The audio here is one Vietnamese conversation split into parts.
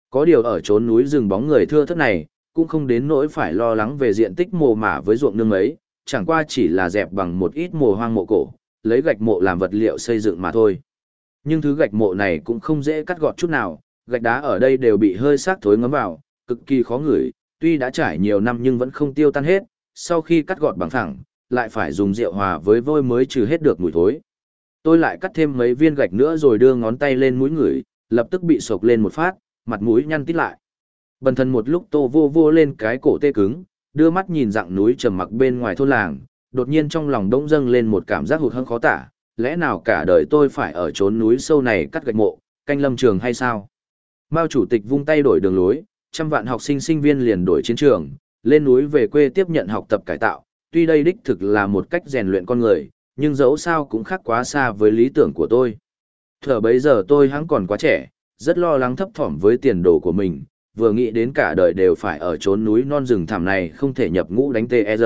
Có điều ở chốn núi rừng bóng người thưa thớt này, cũng không đến nỗi phải lo lắng về diện tích mồ mả với ruộng nương ấy, chẳng qua chỉ là dẹp bằng một ít mồ hoang mộ cổ, lấy gạch mộ làm vật liệu xây dựng mà thôi. Nhưng thứ gạch mộ này cũng không dễ cắt gọt chút nào, gạch đá ở đây đều bị hơi xác thối ngấm vào, cực kỳ khó ngửi, tuy đã trải nhiều năm nhưng vẫn không tiêu tan hết, sau khi cắt gọt bằng thẳng, lại phải dùng rượu hòa với vôi mới trừ hết được mùi thối. Tôi lại cắt thêm mấy viên gạch nữa rồi đưa ngón tay lên mũi ngửi, lập tức bị sộc lên một phát, mặt mũi nhăn tít lại. Bần thần một lúc tô vô vô lên cái cổ tê cứng, đưa mắt nhìn dặng núi trầm mặc bên ngoài thôn làng, đột nhiên trong lòng đống dâng lên một cảm giác hụt hẫng khó tả, lẽ nào cả đời tôi phải ở chốn núi sâu này cắt gạch mộ, canh lâm trường hay sao? Mao chủ tịch vung tay đổi đường lối, trăm vạn học sinh sinh viên liền đổi chiến trường, lên núi về quê tiếp nhận học tập cải tạo, tuy đây đích thực là một cách rèn luyện con người, nhưng dẫu sao cũng khác quá xa với lý tưởng của tôi. Thở bấy giờ tôi hẵng còn quá trẻ, rất lo lắng thấp thỏm với tiền đồ của mình, vừa nghĩ đến cả đời đều phải ở chốn núi non rừng thẳm này không thể nhập ngũ đánh TR.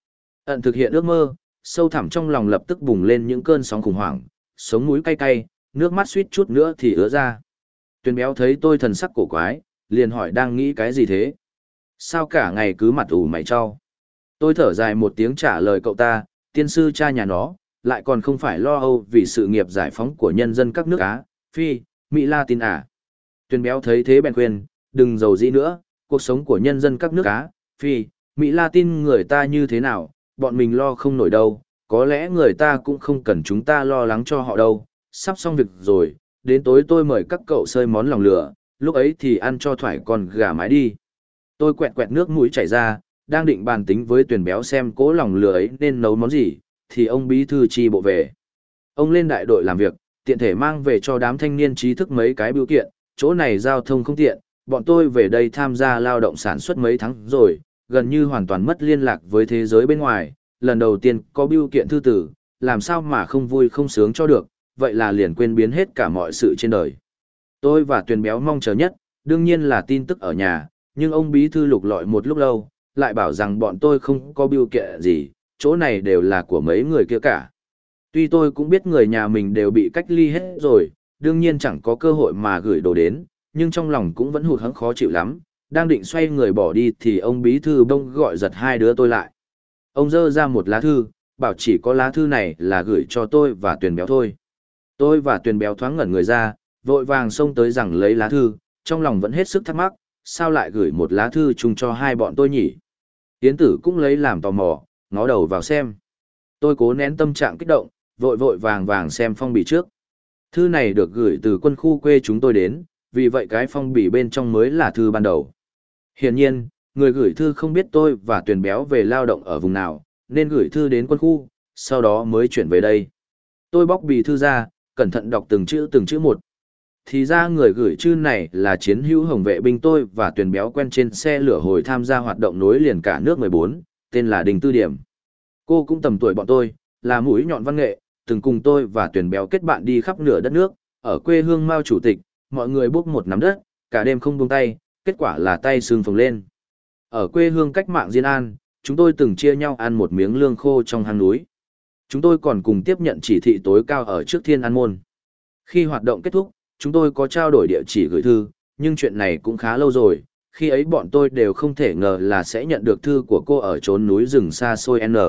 Ẩn thực hiện ước mơ, sâu thẳm trong lòng lập tức bùng lên những cơn sóng khủng hoảng, sống mũi cay cay, nước mắt suýt chút nữa thì ứa ra. Tuyền béo thấy tôi thần sắc cổ quái, liền hỏi đang nghĩ cái gì thế? Sao cả ngày cứ mặt ủ mày cho? Tôi thở dài một tiếng trả lời cậu ta, tiên sư cha nhà nó, lại còn không phải lo âu vì sự nghiệp giải phóng của nhân dân các nước Á, Phi, Mỹ Latin à. Tuyền béo thấy thế bèn khuyên, đừng giàu dĩ nữa, cuộc sống của nhân dân các nước Á, Phi, Mỹ Latin người ta như thế nào, bọn mình lo không nổi đâu, có lẽ người ta cũng không cần chúng ta lo lắng cho họ đâu, sắp xong việc rồi, đến tối tôi mời các cậu xơi món lòng lửa, lúc ấy thì ăn cho thoải con gà mái đi. Tôi quẹt quẹt nước mũi chảy ra, đang định bàn tính với Tuyền béo xem cố lòng lửa ấy nên nấu món gì, thì ông bí thư chi bộ về. Ông lên đại đội làm việc, tiện thể mang về cho đám thanh niên trí thức mấy cái bưu kiện, chỗ này giao thông không tiện, bọn tôi về đây tham gia lao động sản xuất mấy tháng rồi, gần như hoàn toàn mất liên lạc với thế giới bên ngoài, lần đầu tiên có bưu kiện thư tử, làm sao mà không vui không sướng cho được, vậy là liền quên biến hết cả mọi sự trên đời. Tôi và Tuyền béo mong chờ nhất, đương nhiên là tin tức ở nhà, nhưng ông bí thư lục lọi một lúc lâu, lại bảo rằng bọn tôi không có bưu kiện gì, chỗ này đều là của mấy người kia cả. Tuy tôi cũng biết người nhà mình đều bị cách ly hết rồi, đương nhiên chẳng có cơ hội mà gửi đồ đến, nhưng trong lòng cũng vẫn hụt hẫng khó chịu lắm, đang định xoay người bỏ đi thì ông bí thư bông gọi giật hai đứa tôi lại. Ông dơ ra một lá thư, bảo chỉ có lá thư này là gửi cho tôi và Tuyền béo thôi. Tôi và Tuyền béo thoáng ngẩn người ra, vội vàng xông tới rằng lấy lá thư, trong lòng vẫn hết sức thắc mắc, sao lại gửi một lá thư chung cho hai bọn tôi nhỉ? Yến Tử cũng lấy làm tò mò, ngó đầu vào xem. Tôi cố nén tâm trạng kích động, vội vội vàng vàng xem phong bì trước. Thư này được gửi từ quân khu quê chúng tôi đến, vì vậy cái phong bì bên trong mới là thư ban đầu. Hiển nhiên, người gửi thư không biết tôi và Tuyền béo về lao động ở vùng nào, nên gửi thư đến quân khu, sau đó mới chuyển về đây. Tôi bóc bì thư ra, cẩn thận đọc từng chữ một. Thì ra người gửi thư này là chiến hữu hồng vệ binh tôi và Tuyền béo quen trên xe lửa hồi tham gia hoạt động nối liền cả nước 14, tên là Đình Tư Điểm. Cô cũng tầm tuổi bọn tôi, là mũi nhọn văn nghệ, từng cùng tôi và Tuyền béo kết bạn đi khắp nửa đất nước, ở quê hương Mao chủ tịch, mọi người bốc một nắm đất, cả đêm không buông tay, kết quả là tay sưng phồng lên. Ở quê hương cách mạng Diên An, chúng tôi từng chia nhau ăn một miếng lương khô trong hang núi. Chúng tôi còn cùng tiếp nhận chỉ thị tối cao ở trước Thiên An Môn. Khi hoạt động kết thúc, chúng tôi có trao đổi địa chỉ gửi thư, nhưng chuyện này cũng khá lâu rồi, khi ấy bọn tôi đều không thể ngờ là sẽ nhận được thư của cô ở chốn núi rừng xa xôi N.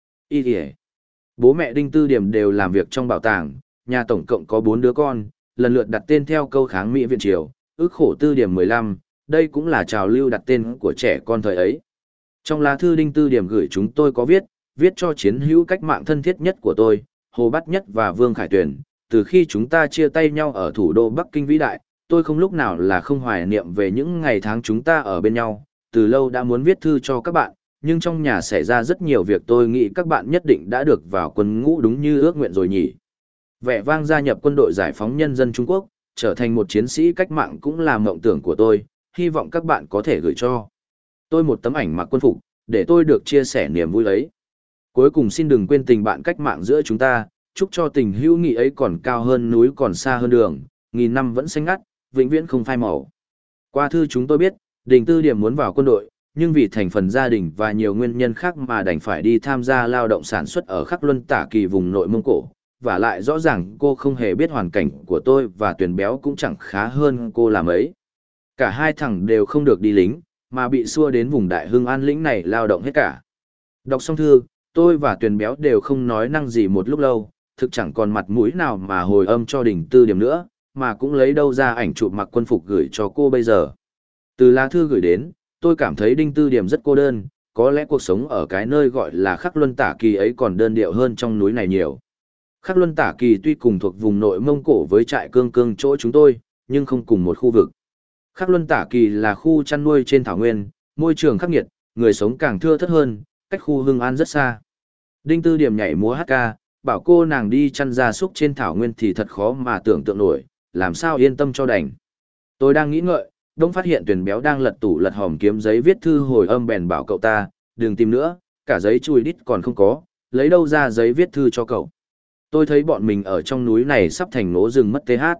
Ý kìa. Bố mẹ Đinh Tư Điểm đều làm việc trong bảo tàng, nhà tổng cộng có 4 đứa con, lần lượt đặt tên theo câu kháng Mỹ viện triều, ước khổ Tư Điểm 15, đây cũng là trào lưu đặt tên của trẻ con thời ấy. Trong lá thư Đinh Tư Điểm gửi chúng tôi có viết cho chiến hữu cách mạng thân thiết nhất của tôi, Hồ Bát Nhất và Vương Khải Tuyền, từ khi chúng ta chia tay nhau ở thủ đô Bắc Kinh vĩ đại, tôi không lúc nào là không hoài niệm về những ngày tháng chúng ta ở bên nhau, từ lâu đã muốn viết thư cho các bạn, nhưng trong nhà xảy ra rất nhiều việc tôi nghĩ các bạn nhất định đã được vào quân ngũ đúng như ước nguyện rồi nhỉ. Vẻ vang gia nhập quân đội giải phóng nhân dân Trung Quốc, trở thành một chiến sĩ cách mạng cũng là mộng tưởng của tôi, hy vọng các bạn có thể gửi cho tôi một tấm ảnh mặc quân phục, để tôi được chia sẻ niềm vui ấy. Cuối cùng xin đừng quên tình bạn cách mạng giữa chúng ta, chúc cho tình hữu nghị ấy còn cao hơn núi còn xa hơn đường, nghìn năm vẫn xanh ngắt, vĩnh viễn không phai màu. Qua thư chúng tôi biết, Đình Tư Điểm muốn vào quân đội, nhưng vì thành phần gia đình và nhiều nguyên nhân khác mà đành phải đi tham gia lao động sản xuất ở Khắc Luân Tả Kỳ vùng nội Mông Cổ. Và lại rõ ràng cô không hề biết hoàn cảnh của tôi và Tuyền béo cũng chẳng khá hơn cô làm ấy. Cả hai thằng đều không được đi lính, mà bị xua đến vùng Đại Hưng An lĩnh này lao động hết cả. Đọc xong thư, tôi và Tuyền Béo đều không nói năng gì một lúc lâu, thực chẳng còn mặt mũi nào mà hồi âm cho Đỉnh Tư Điểm nữa, mà cũng lấy đâu ra ảnh chụp mặc quân phục gửi cho cô bây giờ. Từ lá thư gửi đến, tôi cảm thấy Đinh Tư Điểm rất cô đơn, có lẽ cuộc sống ở cái nơi gọi là Khắc Luân Tả Kỳ ấy còn đơn điệu hơn trong núi này nhiều. Khắc Luân Tả Kỳ tuy cùng thuộc vùng nội Mông Cổ với trại Cương Cương chỗ chúng tôi, nhưng không cùng một khu vực. Khắc Luân Tả Kỳ là khu chăn nuôi trên thảo nguyên, môi trường khắc nghiệt, người sống càng thưa thớt hơn, cách khu Hưng An rất xa. Đinh Tư Điểm nhảy múa hát ca, bảo cô nàng đi chăn gia súc trên thảo nguyên thì thật khó mà tưởng tượng nổi, làm sao yên tâm cho đành. Tôi đang nghĩ ngợi, đông phát hiện Tuyền Béo đang lật tủ lật hòm kiếm giấy viết thư hồi âm bèn bảo cậu ta, đừng tìm nữa, cả giấy chùi đít còn không có, lấy đâu ra giấy viết thư cho cậu. Tôi thấy bọn mình ở trong núi này sắp thành nố rừng mất TH.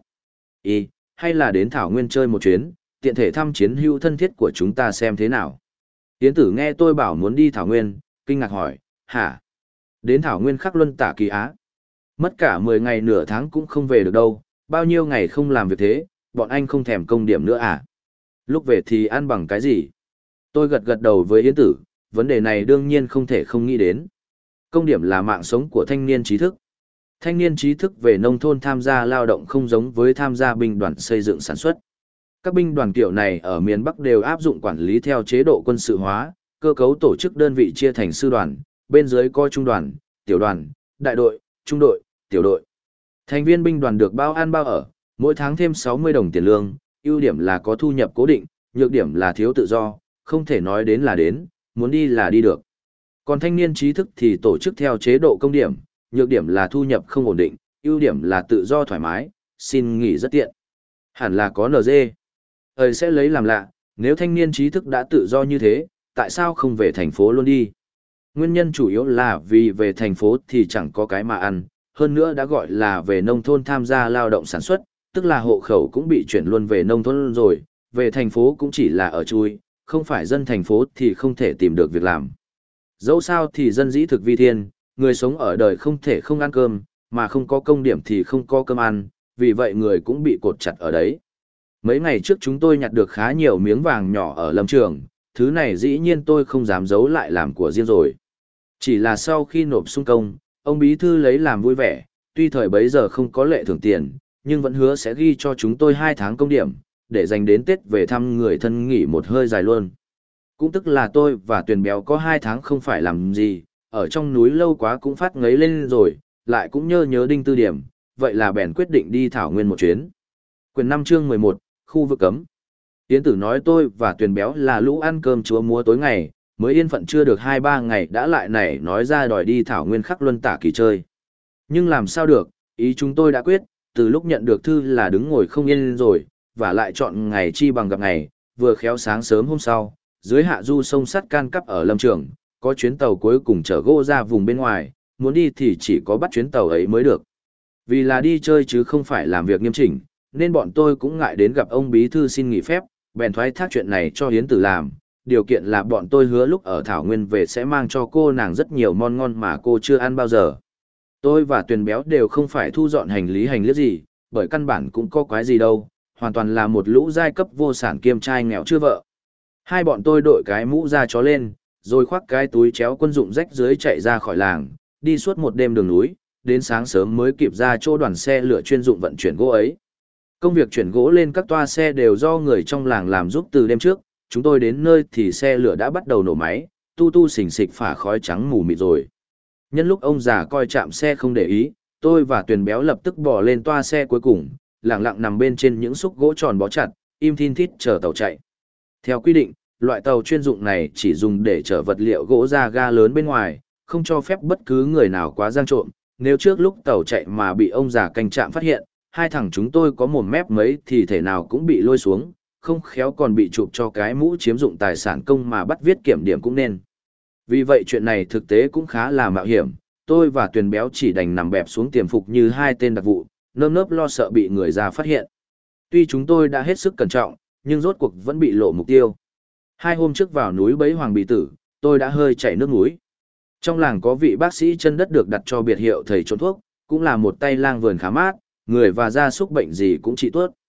Hay là đến thảo nguyên chơi một chuyến, tiện thể thăm chiến hữu thân thiết của chúng ta xem thế nào. Yến Tử nghe tôi bảo muốn đi thảo nguyên, kinh ngạc hỏi, hả? Đến thảo nguyên Khắc Luân Tả Kỳ Á? Mất cả 10 ngày nửa tháng cũng không về được đâu, bao nhiêu ngày không làm việc thế, bọn anh không thèm công điểm nữa à? Lúc về thì ăn bằng cái gì? Tôi gật gật đầu với Yến Tử, vấn đề này đương nhiên không thể không nghĩ đến. Công điểm là mạng sống của thanh niên trí thức. Thanh niên trí thức về nông thôn tham gia lao động không giống với tham gia binh đoàn xây dựng sản xuất. Các binh đoàn kiểu này ở miền Bắc đều áp dụng quản lý theo chế độ quân sự hóa, cơ cấu tổ chức đơn vị chia thành sư đoàn, bên dưới có trung đoàn, tiểu đoàn, đại đội, trung đội, tiểu đội. Thành viên binh đoàn được bao ăn bao ở, mỗi tháng thêm 60 đồng tiền lương, ưu điểm là có thu nhập cố định, nhược điểm là thiếu tự do, không thể nói đến là đến, muốn đi là đi được. Còn thanh niên trí thức thì tổ chức theo chế độ công điểm, nhược điểm là thu nhập không ổn định, ưu điểm là tự do thoải mái, xin nghỉ rất tiện. Hẳn là có NG. Thời sẽ lấy làm lạ, nếu thanh niên trí thức đã tự do như thế, tại sao không về thành phố luôn đi? Nguyên nhân chủ yếu là vì về thành phố thì chẳng có cái mà ăn, hơn nữa đã gọi là về nông thôn tham gia lao động sản xuất, tức là hộ khẩu cũng bị chuyển luôn về nông thôn rồi, về thành phố cũng chỉ là ở chui, không phải dân thành phố thì không thể tìm được việc làm. Dẫu sao thì dân dĩ thực vi thiên, người sống ở đời không thể không ăn cơm, mà không có công điểm thì không có cơm ăn, vì vậy người cũng bị cột chặt ở đấy. Mấy ngày trước chúng tôi nhặt được khá nhiều miếng vàng nhỏ ở lâm trường, thứ này dĩ nhiên tôi không dám giấu lại làm của riêng rồi. Chỉ là sau khi nộp xung công, ông bí thư lấy làm vui vẻ, tuy thời bấy giờ không có lệ thưởng tiền, nhưng vẫn hứa sẽ ghi cho chúng tôi 2 tháng công điểm, để dành đến Tết về thăm người thân nghỉ một hơi dài luôn. Cũng tức là tôi và Tuyền Béo có 2 tháng không phải làm gì, ở trong núi lâu quá cũng phát ngấy lên rồi, lại cũng nhớ Đinh Tư Điểm, vậy là bèn quyết định đi thảo nguyên một chuyến. Quyển 5 chương 11, khu vực cấm. Yến Tử nói tôi và Tuyền Béo là lũ ăn cơm chúa múa tối ngày, mới yên phận chưa được 2-3 ngày đã lại nảy nói ra đòi đi thảo nguyên Khắc Luân Tả Kỳ chơi. Nhưng làm sao được, ý chúng tôi đã quyết, từ lúc nhận được thư là đứng ngồi không yên rồi, và lại chọn ngày chi bằng gặp ngày, vừa khéo sáng sớm hôm sau, dưới hạ du sông sắt can cắp ở lâm trường, có chuyến tàu cuối cùng chở gỗ ra vùng bên ngoài, muốn đi thì chỉ có bắt chuyến tàu ấy mới được. Vì là đi chơi chứ không phải làm việc nghiêm chỉnh, nên bọn tôi cũng ngại đến gặp ông bí thư xin nghỉ phép, bèn thoái thác chuyện này cho Hiến Tử làm. Điều kiện là bọn tôi hứa lúc ở Thảo Nguyên về sẽ mang cho cô nàng rất nhiều món ngon mà cô chưa ăn bao giờ. Tôi và Tuyền Béo đều không phải thu dọn hành lý hành lý gì, bởi căn bản cũng có quái gì đâu, hoàn toàn là một lũ giai cấp vô sản kiêm trai nghèo chưa vợ. Hai bọn tôi đội cái mũ da chó lên, rồi khoác cái túi chéo quân dụng rách dưới chạy ra khỏi làng, đi suốt một đêm đường núi, đến sáng sớm mới kịp ra chỗ đoàn xe lửa chuyên dụng vận chuyển gỗ ấy. Công việc chuyển gỗ lên các toa xe đều do người trong làng làm giúp từ đêm trước, chúng tôi đến nơi thì xe lửa đã bắt đầu nổ máy, tu tu xình xịch phả khói trắng mù mịt rồi. Nhân lúc ông già coi trạm xe không để ý, tôi và Tuyền Béo lập tức bỏ lên toa xe cuối cùng, lặng lặng nằm bên trên những xúc gỗ tròn bó chặt, im thin thít chờ tàu chạy. Theo quy định, loại tàu chuyên dụng này chỉ dùng để chở vật liệu gỗ ra ga lớn bên ngoài, không cho phép bất cứ người nào quá giang trộm. Nếu trước lúc tàu chạy mà bị ông già canh trạm phát hiện, hai thằng chúng tôi có mồm mép mấy thì thể nào cũng bị lôi xuống, không khéo còn bị chụp cho cái mũ chiếm dụng tài sản công mà bắt viết kiểm điểm cũng nên. Vì vậy chuyện này thực tế cũng khá là mạo hiểm, tôi và Tuyền Béo chỉ đành nằm bẹp xuống tiềm phục như hai tên đặc vụ, nơm nớp lo sợ bị người ra phát hiện. Tuy chúng tôi đã hết sức cẩn trọng, nhưng rốt cuộc vẫn bị lộ mục tiêu. 2 hôm trước vào núi bấy Hoàng Bì Tử, tôi đã hơi chảy nước mũi. Trong làng có vị bác sĩ chân đất được đặt cho biệt hiệu thầy trốn thuốc, cũng là một tay lang vườn khá mát, người và gia súc bệnh gì cũng trị tuốt.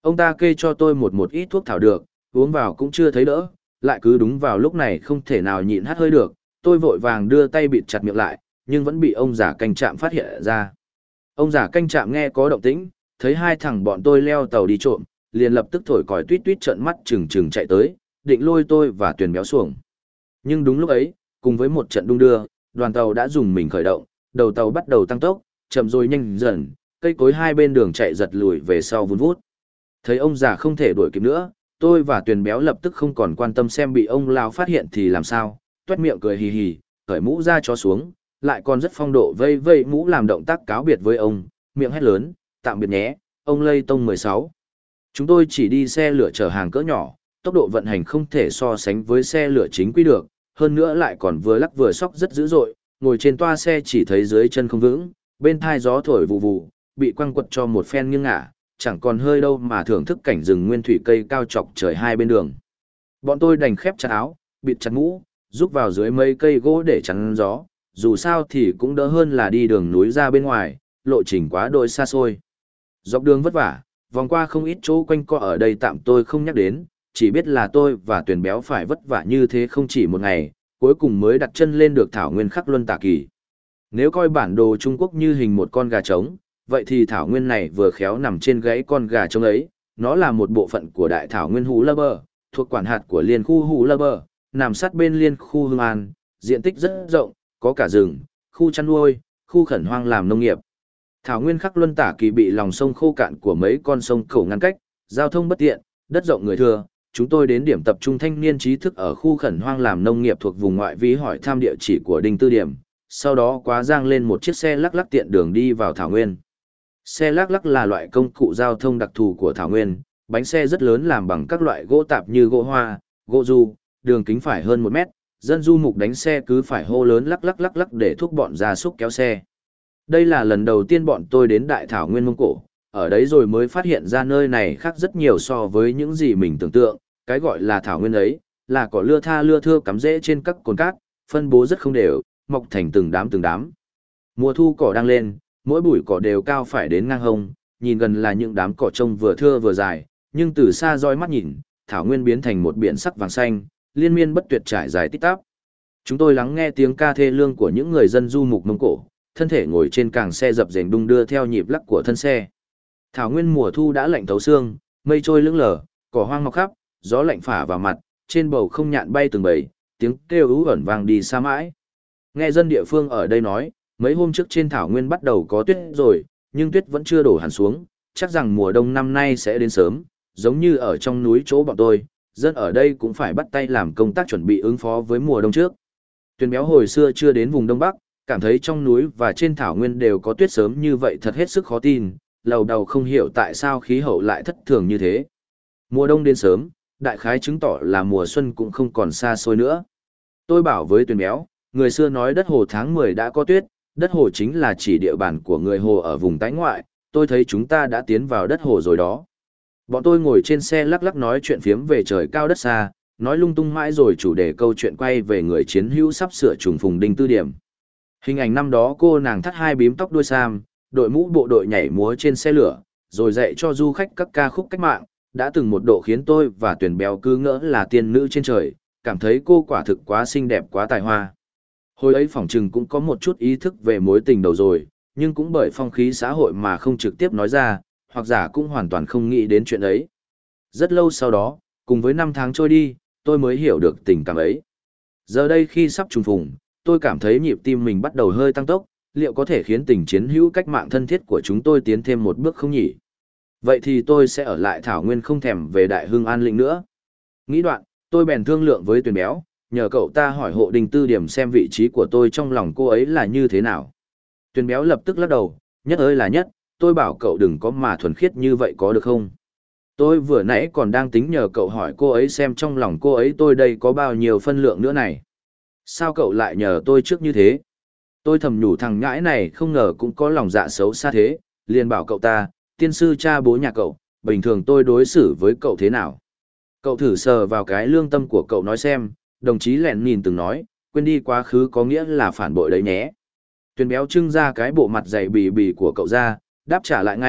Ông ta kê cho tôi một ít thuốc thảo được, uống vào cũng chưa thấy đỡ, lại cứ đúng vào lúc này không thể nào nhịn hắt hơi được, tôi vội vàng đưa tay bịt chặt miệng lại, nhưng vẫn bị ông già canh trạm phát hiện ra. Ông già canh trạm nghe có động tĩnh, thấy hai thằng bọn tôi leo tàu đi trộm, liền lập tức thổi còi tuýt tuýt trợn mắt trừng trừng chạy tới, định lôi tôi và Tuyền Béo xuồng. Nhưng đúng lúc ấy, cùng với một trận đung đưa, đoàn tàu đã dùng mình khởi động, đầu tàu bắt đầu tăng tốc, chậm rồi nhanh dần, cây cối hai bên đường chạy giật lùi về sau vun vút. Thấy ông già không thể đuổi kịp nữa, tôi và Tuyền Béo lập tức không còn quan tâm xem bị ông lão phát hiện thì làm sao, toét miệng cười hì hì, cởi mũ ra chó xuống, lại còn rất phong độ vây vây mũ làm động tác cáo biệt với ông, miệng hét lớn, tạm biệt nhé, ông Lây Tông 16. Chúng tôi chỉ đi xe lửa chở hàng cỡ nhỏ, tốc độ vận hành không thể so sánh với xe lửa chính quy được, hơn nữa lại còn vừa lắc vừa xóc rất dữ dội, ngồi trên toa xe chỉ thấy dưới chân không vững, bên thai gió thổi vù vù, bị quăng quật cho một phen nghiêng ngả, chẳng còn hơi đâu mà thưởng thức cảnh rừng nguyên thủy cây cao chọc trời hai bên đường. Bọn tôi đành khép chặt áo, bịt chặt mũ, rúc vào dưới mấy cây gỗ để chắn gió, dù sao thì cũng đỡ hơn là đi đường núi ra bên ngoài, lộ trình quá đôi xa xôi. Dọc đường vất vả, vòng qua không ít chỗ quanh co ở đây tạm tôi không nhắc đến, chỉ biết là tôi và Tuyền Béo phải vất vả như thế không chỉ một ngày, cuối cùng mới đặt chân lên được thảo nguyên Khắc Luân Tả Kỳ. Nếu coi bản đồ Trung Quốc như hình một con gà trống, vậy thì thảo nguyên này vừa khéo nằm trên gáy con gà trống ấy, nó là một bộ phận của đại thảo nguyên Hú Lơ Bơ, thuộc quản hạt của liên khu Hú Lơ Bơ, nằm sát bên liên khu Hưng An, diện tích rất rộng, có cả rừng, khu chăn nuôi, khu khẩn hoang làm nông nghiệp. Thảo nguyên Khắc Luân Tả Kỳ bị lòng sông khô cạn của mấy con sông khẩu ngăn cách, giao thông bất tiện, đất rộng người thưa. Chúng tôi đến điểm tập trung thanh niên trí thức ở khu khẩn hoang làm nông nghiệp thuộc vùng ngoại vi hỏi thăm địa chỉ của Đinh Tư Điểm, sau đó quá giang lên một chiếc xe lắc lắc tiện đường đi vào thảo nguyên. Xe lắc lắc là loại công cụ giao thông đặc thù của thảo nguyên, bánh xe rất lớn làm bằng các loại gỗ tạp như gỗ hoa, gỗ du, đường kính phải hơn 1 mét, dân du mục đánh xe cứ phải hô lớn lắc lắc lắc lắc để thúc bọn gia súc kéo xe. Đây là lần đầu tiên bọn tôi đến đại thảo nguyên Mông Cổ, ở đấy rồi mới phát hiện ra nơi này khác rất nhiều so với những gì mình tưởng tượng, cái gọi là thảo nguyên ấy, là cỏ lưa thưa cắm rễ trên các cồn cát, phân bố rất không đều, mọc thành từng đám từng đám. Mùa thu cỏ đang lên, mỗi bụi cỏ đều cao phải đến ngang hông, nhìn gần là những đám cỏ trông vừa thưa vừa dài, nhưng từ xa dõi mắt nhìn, thảo nguyên biến thành một biển sắc vàng xanh, liên miên bất tuyệt trải dài tít tắp. Chúng tôi lắng nghe tiếng ca thê lương của những người dân du mục Mông Cổ, thân thể ngồi trên càng xe dập dềnh đung đưa theo nhịp lắc của thân xe. Thảo nguyên mùa thu đã lạnh thấu xương, mây trôi lững lờ, cỏ hoang mọc khắp, gió lạnh phả vào mặt, trên bầu không nhạn bay từng bầy, tiếng kêu ú ẩn vang đi xa mãi. Nghe dân địa phương ở đây nói, mấy hôm trước trên thảo nguyên bắt đầu có tuyết rồi, nhưng tuyết vẫn chưa đổ hẳn xuống, chắc rằng mùa đông năm nay sẽ đến sớm, giống như ở trong núi chỗ bọn tôi, dân ở đây cũng phải bắt tay làm công tác chuẩn bị ứng phó với mùa đông trước. Tuyền Béo hồi xưa chưa đến vùng Đông Bắc, cảm thấy trong núi và trên thảo nguyên đều có tuyết sớm như vậy thật hết sức khó tin, lầu đầu không hiểu tại sao khí hậu lại thất thường như thế. Mùa đông đến sớm, đại khái chứng tỏ là mùa xuân cũng không còn xa xôi nữa. Tôi bảo với Tuyền Béo, người xưa nói đất Hồ tháng 10 đã có tuyết, đất Hồ chính là chỉ địa bàn của người Hồ ở vùng tái ngoại, tôi thấy chúng ta đã tiến vào đất Hồ rồi đó. Bọn tôi ngồi trên xe lắc lắc nói chuyện phiếm về trời cao đất xa, nói lung tung mãi rồi chủ đề câu chuyện quay về người chiến hữu sắp sửa trùng phùng Đinh Tư Điểm. Hình ảnh năm đó cô nàng thắt hai bím tóc đuôi sam, đội mũ bộ đội nhảy múa trên xe lửa, rồi dạy cho du khách các ca khúc cách mạng, đã từng một độ khiến tôi và Tuyền Béo cứ ngỡ là tiên nữ trên trời, cảm thấy cô quả thực quá xinh đẹp quá tài hoa. Hồi ấy phỏng chừng cũng có một chút ý thức về mối tình đầu rồi, nhưng cũng bởi phong khí xã hội mà không trực tiếp nói ra, hoặc giả cũng hoàn toàn không nghĩ đến chuyện ấy. Rất lâu sau đó, cùng với năm tháng trôi đi, tôi mới hiểu được tình cảm ấy. Giờ đây khi sắp trùng phùng, tôi cảm thấy nhịp tim mình bắt đầu hơi tăng tốc, liệu có thể khiến tình chiến hữu cách mạng thân thiết của chúng tôi tiến thêm một bước không nhỉ? Vậy thì tôi sẽ ở lại Thảo Nguyên không thèm về Đại Hưng An Lĩnh nữa. Nghĩ đoạn, tôi bèn thương lượng với Tuyền Béo, nhờ cậu ta hỏi hộ Đinh Tư Điểm xem vị trí của tôi trong lòng cô ấy là như thế nào. Tuyền Béo lập tức lắc đầu, nhất ơi là nhất, tôi bảo cậu đừng có mà thuần khiết như vậy có được không? Tôi vừa nãy còn đang tính nhờ cậu hỏi cô ấy xem trong lòng cô ấy tôi đây có bao nhiêu phân lượng nữa này. Sao cậu lại nhờ tôi trước như thế? Tôi thầm nhủ thằng nhãi này không ngờ cũng có lòng dạ xấu xa thế, liền bảo cậu ta, tiên sư cha bố nhà cậu, bình thường tôi đối xử với cậu thế nào? Cậu thử sờ vào cái lương tâm của cậu nói xem, đồng chí Lẹn nhìn từng nói, quên đi quá khứ có nghĩa là phản bội đấy nhé. Tuyền Béo trưng ra cái bộ mặt dày bì bì của cậu ra, đáp trả lại ngay,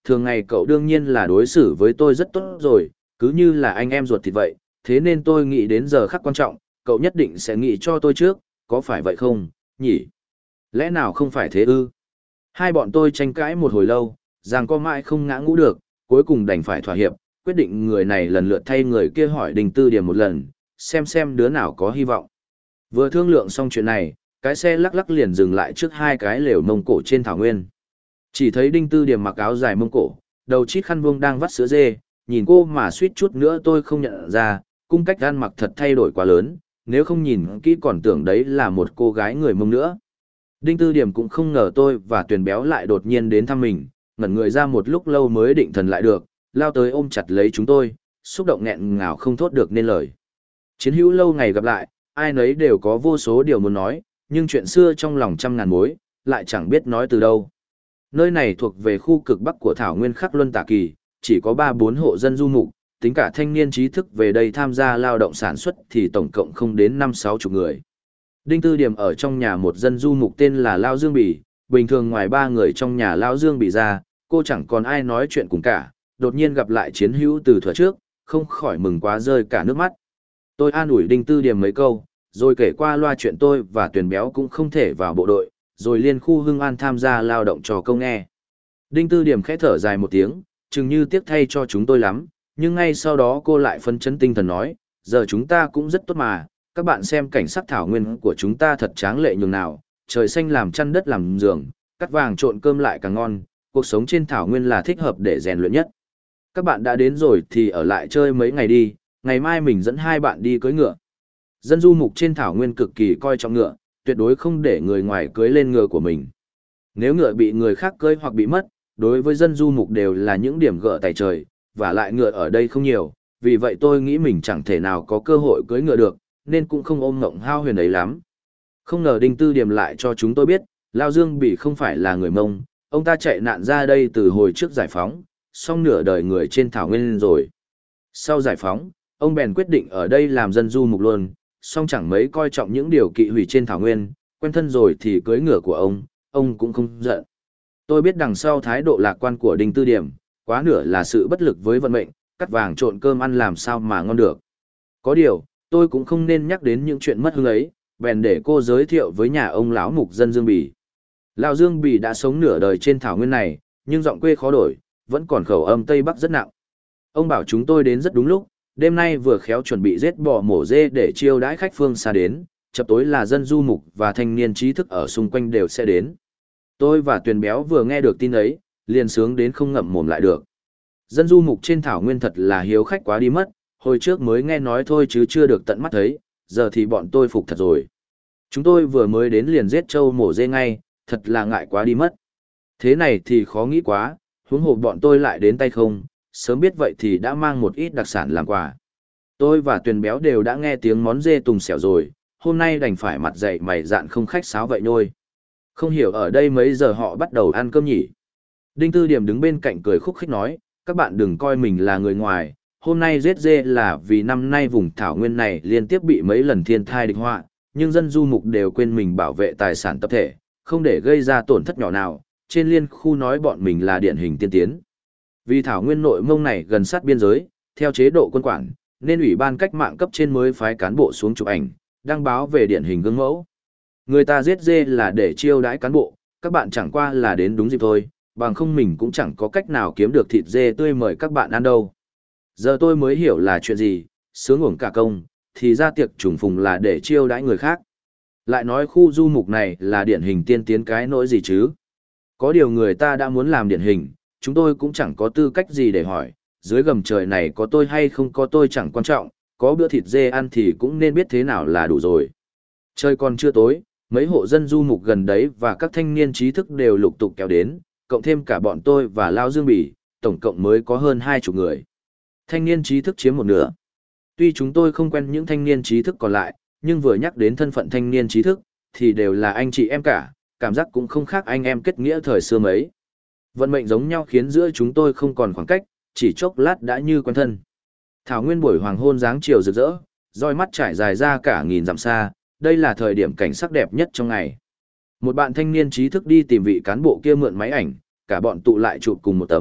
thường ngày cậu đương nhiên là đối xử với tôi rất tốt rồi, cứ như là anh em ruột thịt vậy, thế nên tôi nghĩ đến giờ khắc quan trọng, cậu nhất định sẽ nghĩ cho tôi trước, có phải vậy không, nhỉ? Lẽ nào không phải thế ư? Hai bọn tôi tranh cãi một hồi lâu, rằng có mãi không ngã ngũ được, cuối cùng đành phải thỏa hiệp, quyết định người này lần lượt thay người kia hỏi Đinh Tư Điểm một lần, xem đứa nào có hy vọng. Vừa thương lượng xong chuyện này, cái xe lắc lắc liền dừng lại trước hai cái lều Mông Cổ trên thảo nguyên. Chỉ thấy Đinh Tư Điểm mặc áo dài Mông Cổ, đầu chít khăn vuông đang vắt sữa dê, nhìn cô mà suýt chút nữa tôi không nhận ra, cung cách ăn mặc thật thay đổi quá lớn, nếu không nhìn kỹ còn tưởng đấy là một cô gái người Mông nữa. Đinh Tư Điểm cũng không ngờ tôi và Tuyền Béo lại đột nhiên đến thăm mình, ngẩn người ra một lúc lâu mới định thần lại được, lao tới ôm chặt lấy chúng tôi, xúc động nghẹn ngào không thốt được nên lời. Chiến hữu lâu ngày gặp lại, ai nấy đều có vô số điều muốn nói, nhưng chuyện xưa trong lòng trăm ngàn mối, lại chẳng biết nói từ đâu. Nơi này thuộc về khu cực bắc của Thảo Nguyên Khắc Luân Tả Kỳ, chỉ có 3-4 hộ dân du mục, tính cả thanh niên trí thức về đây tham gia lao động sản xuất thì tổng cộng không đến 5-60 người. Đinh Tư Điểm ở trong nhà một dân du mục tên là Lao Dương Bỉ, bình thường ngoài 3 người trong nhà Lao Dương Bỉ ra, cô chẳng còn ai nói chuyện cùng cả, đột nhiên gặp lại chiến hữu từ thuở trước, không khỏi mừng quá rơi cả nước mắt. Tôi an ủi Đinh Tư Điểm mấy câu, rồi kể qua loa chuyện tôi và Tuyền Béo cũng không thể vào bộ đội, rồi liên khu Hưng An tham gia lao động cho công nghe. Đinh Tư Điểm khẽ thở dài một tiếng, chừng như tiếc thay cho chúng tôi lắm, nhưng ngay sau đó cô lại phấn chấn tinh thần nói, giờ chúng ta cũng rất tốt mà, các bạn xem cảnh sắc thảo nguyên của chúng ta thật tráng lệ nhường nào, trời xanh làm chăn đất làm giường, cắt vàng trộn cơm lại càng ngon, cuộc sống trên thảo nguyên là thích hợp để rèn luyện nhất. Các bạn đã đến rồi thì ở lại chơi mấy ngày đi, ngày mai mình dẫn hai bạn đi cưỡi ngựa. Dân du mục trên thảo nguyên cực kỳ coi trọng ngựa, tuyệt đối không để người ngoài cưỡi lên ngựa của mình. Nếu ngựa bị người khác cưỡi hoặc bị mất, đối với dân du mục đều là những điểm gỡ tài trời, và lại ngựa ở đây không nhiều, vì vậy tôi nghĩ mình chẳng thể nào có cơ hội cưỡi ngựa được, nên cũng không ôm ngộng hao huyền ấy lắm. Không ngờ Đinh Tư Điểm lại cho chúng tôi biết, Lao Dương Bỉ không phải là người Mông, ông ta chạy nạn ra đây từ hồi trước giải phóng, xong nửa đời người trên thảo nguyên rồi. Sau giải phóng, ông bèn quyết định ở đây làm dân du mục luôn, song chẳng mấy coi trọng những điều kỵ hủy trên thảo nguyên, quen thân rồi thì cưỡi ngựa của ông cũng không giận. Tôi biết đằng sau thái độ lạc quan của Đinh Tư Điểm, quá nửa là sự bất lực với vận mệnh, cắt vàng trộn cơm ăn làm sao mà ngon được. Có điều, tôi cũng không nên nhắc đến những chuyện mất hứng ấy, bèn để cô giới thiệu với nhà ông lão mục dân Dương Bỉ. Lão Dương Bỉ đã sống nửa đời trên thảo nguyên này, nhưng giọng quê khó đổi, vẫn còn khẩu âm Tây Bắc rất nặng. Ông bảo chúng tôi đến rất đúng lúc, đêm nay vừa khéo chuẩn bị giết bò mổ dê để chiêu đãi khách phương xa đến, chập tối là dân du mục và thanh niên trí thức ở xung quanh đều sẽ đến. Tôi và Tuyền Béo vừa nghe được tin ấy, liền sướng đến không ngậm mồm lại được. Dân du mục trên thảo nguyên thật là hiếu khách quá đi mất, hồi trước mới nghe nói thôi chứ chưa được tận mắt thấy, giờ thì bọn tôi phục thật rồi. Chúng tôi vừa mới đến liền giết trâu mổ dê ngay, thật là ngại quá đi mất. Thế này thì khó nghĩ quá, huống hồ bọn tôi lại đến tay không, sớm biết vậy thì đã mang một ít đặc sản làm quà. Tôi và Tuyền Béo đều đã nghe tiếng món dê tùng xẻo rồi, hôm nay đành phải mặt dậy mày dạn không khách sáo vậy thôi. Không hiểu ở đây mấy giờ họ bắt đầu ăn cơm nhỉ? Đinh Tư Điểm đứng bên cạnh cười khúc khích nói, các bạn đừng coi mình là người ngoài, hôm nay giết dê là vì năm nay vùng thảo nguyên này liên tiếp bị mấy lần thiên tai địch họa, nhưng dân du mục đều quên mình bảo vệ tài sản tập thể, không để gây ra tổn thất nhỏ nào, trên liên khu nói bọn mình là điển hình tiên tiến. Vì thảo nguyên nội Mông này gần sát biên giới, theo chế độ quân quản, nên ủy ban cách mạng cấp trên mới phái cán bộ xuống chụp ảnh, đăng báo về điển hình gương mẫu. Người ta giết dê là để chiêu đãi cán bộ, các bạn chẳng qua là đến đúng dịp thôi, bằng không mình cũng chẳng có cách nào kiếm được thịt dê tươi mời các bạn ăn đâu. Giờ tôi mới hiểu là chuyện gì, sướng uổng cả công, thì ra tiệc trùng phùng là để chiêu đãi người khác. Lại nói khu du mục này là điển hình tiên tiến cái nỗi gì chứ. Có điều người ta đã muốn làm điển hình, chúng tôi cũng chẳng có tư cách gì để hỏi, dưới gầm trời này có tôi hay không có tôi chẳng quan trọng, có bữa thịt dê ăn thì cũng nên biết thế nào là đủ rồi. Trời còn chưa tối, mấy hộ dân du mục gần đấy và các thanh niên trí thức đều lục tục kéo đến, cộng thêm cả bọn tôi và Lao Dương Bỉ, tổng cộng mới có hơn 20 người. Thanh niên trí thức chiếm một nửa. Tuy chúng tôi không quen những thanh niên trí thức còn lại, nhưng vừa nhắc đến thân phận thanh niên trí thức, thì đều là anh chị em cả, cảm giác cũng không khác anh em kết nghĩa thời xưa mấy. Vận mệnh giống nhau khiến giữa chúng tôi không còn khoảng cách, chỉ chốc lát đã như quen thân. Thảo nguyên buổi hoàng hôn dáng chiều rực rỡ, roi mắt trải dài ra cả nghìn dặm xa, đây là thời điểm cảnh sắc đẹp nhất trong ngày. Một bạn thanh niên trí thức đi tìm vị cán bộ kia mượn máy ảnh, cả bọn tụ lại chụp cùng một tấm,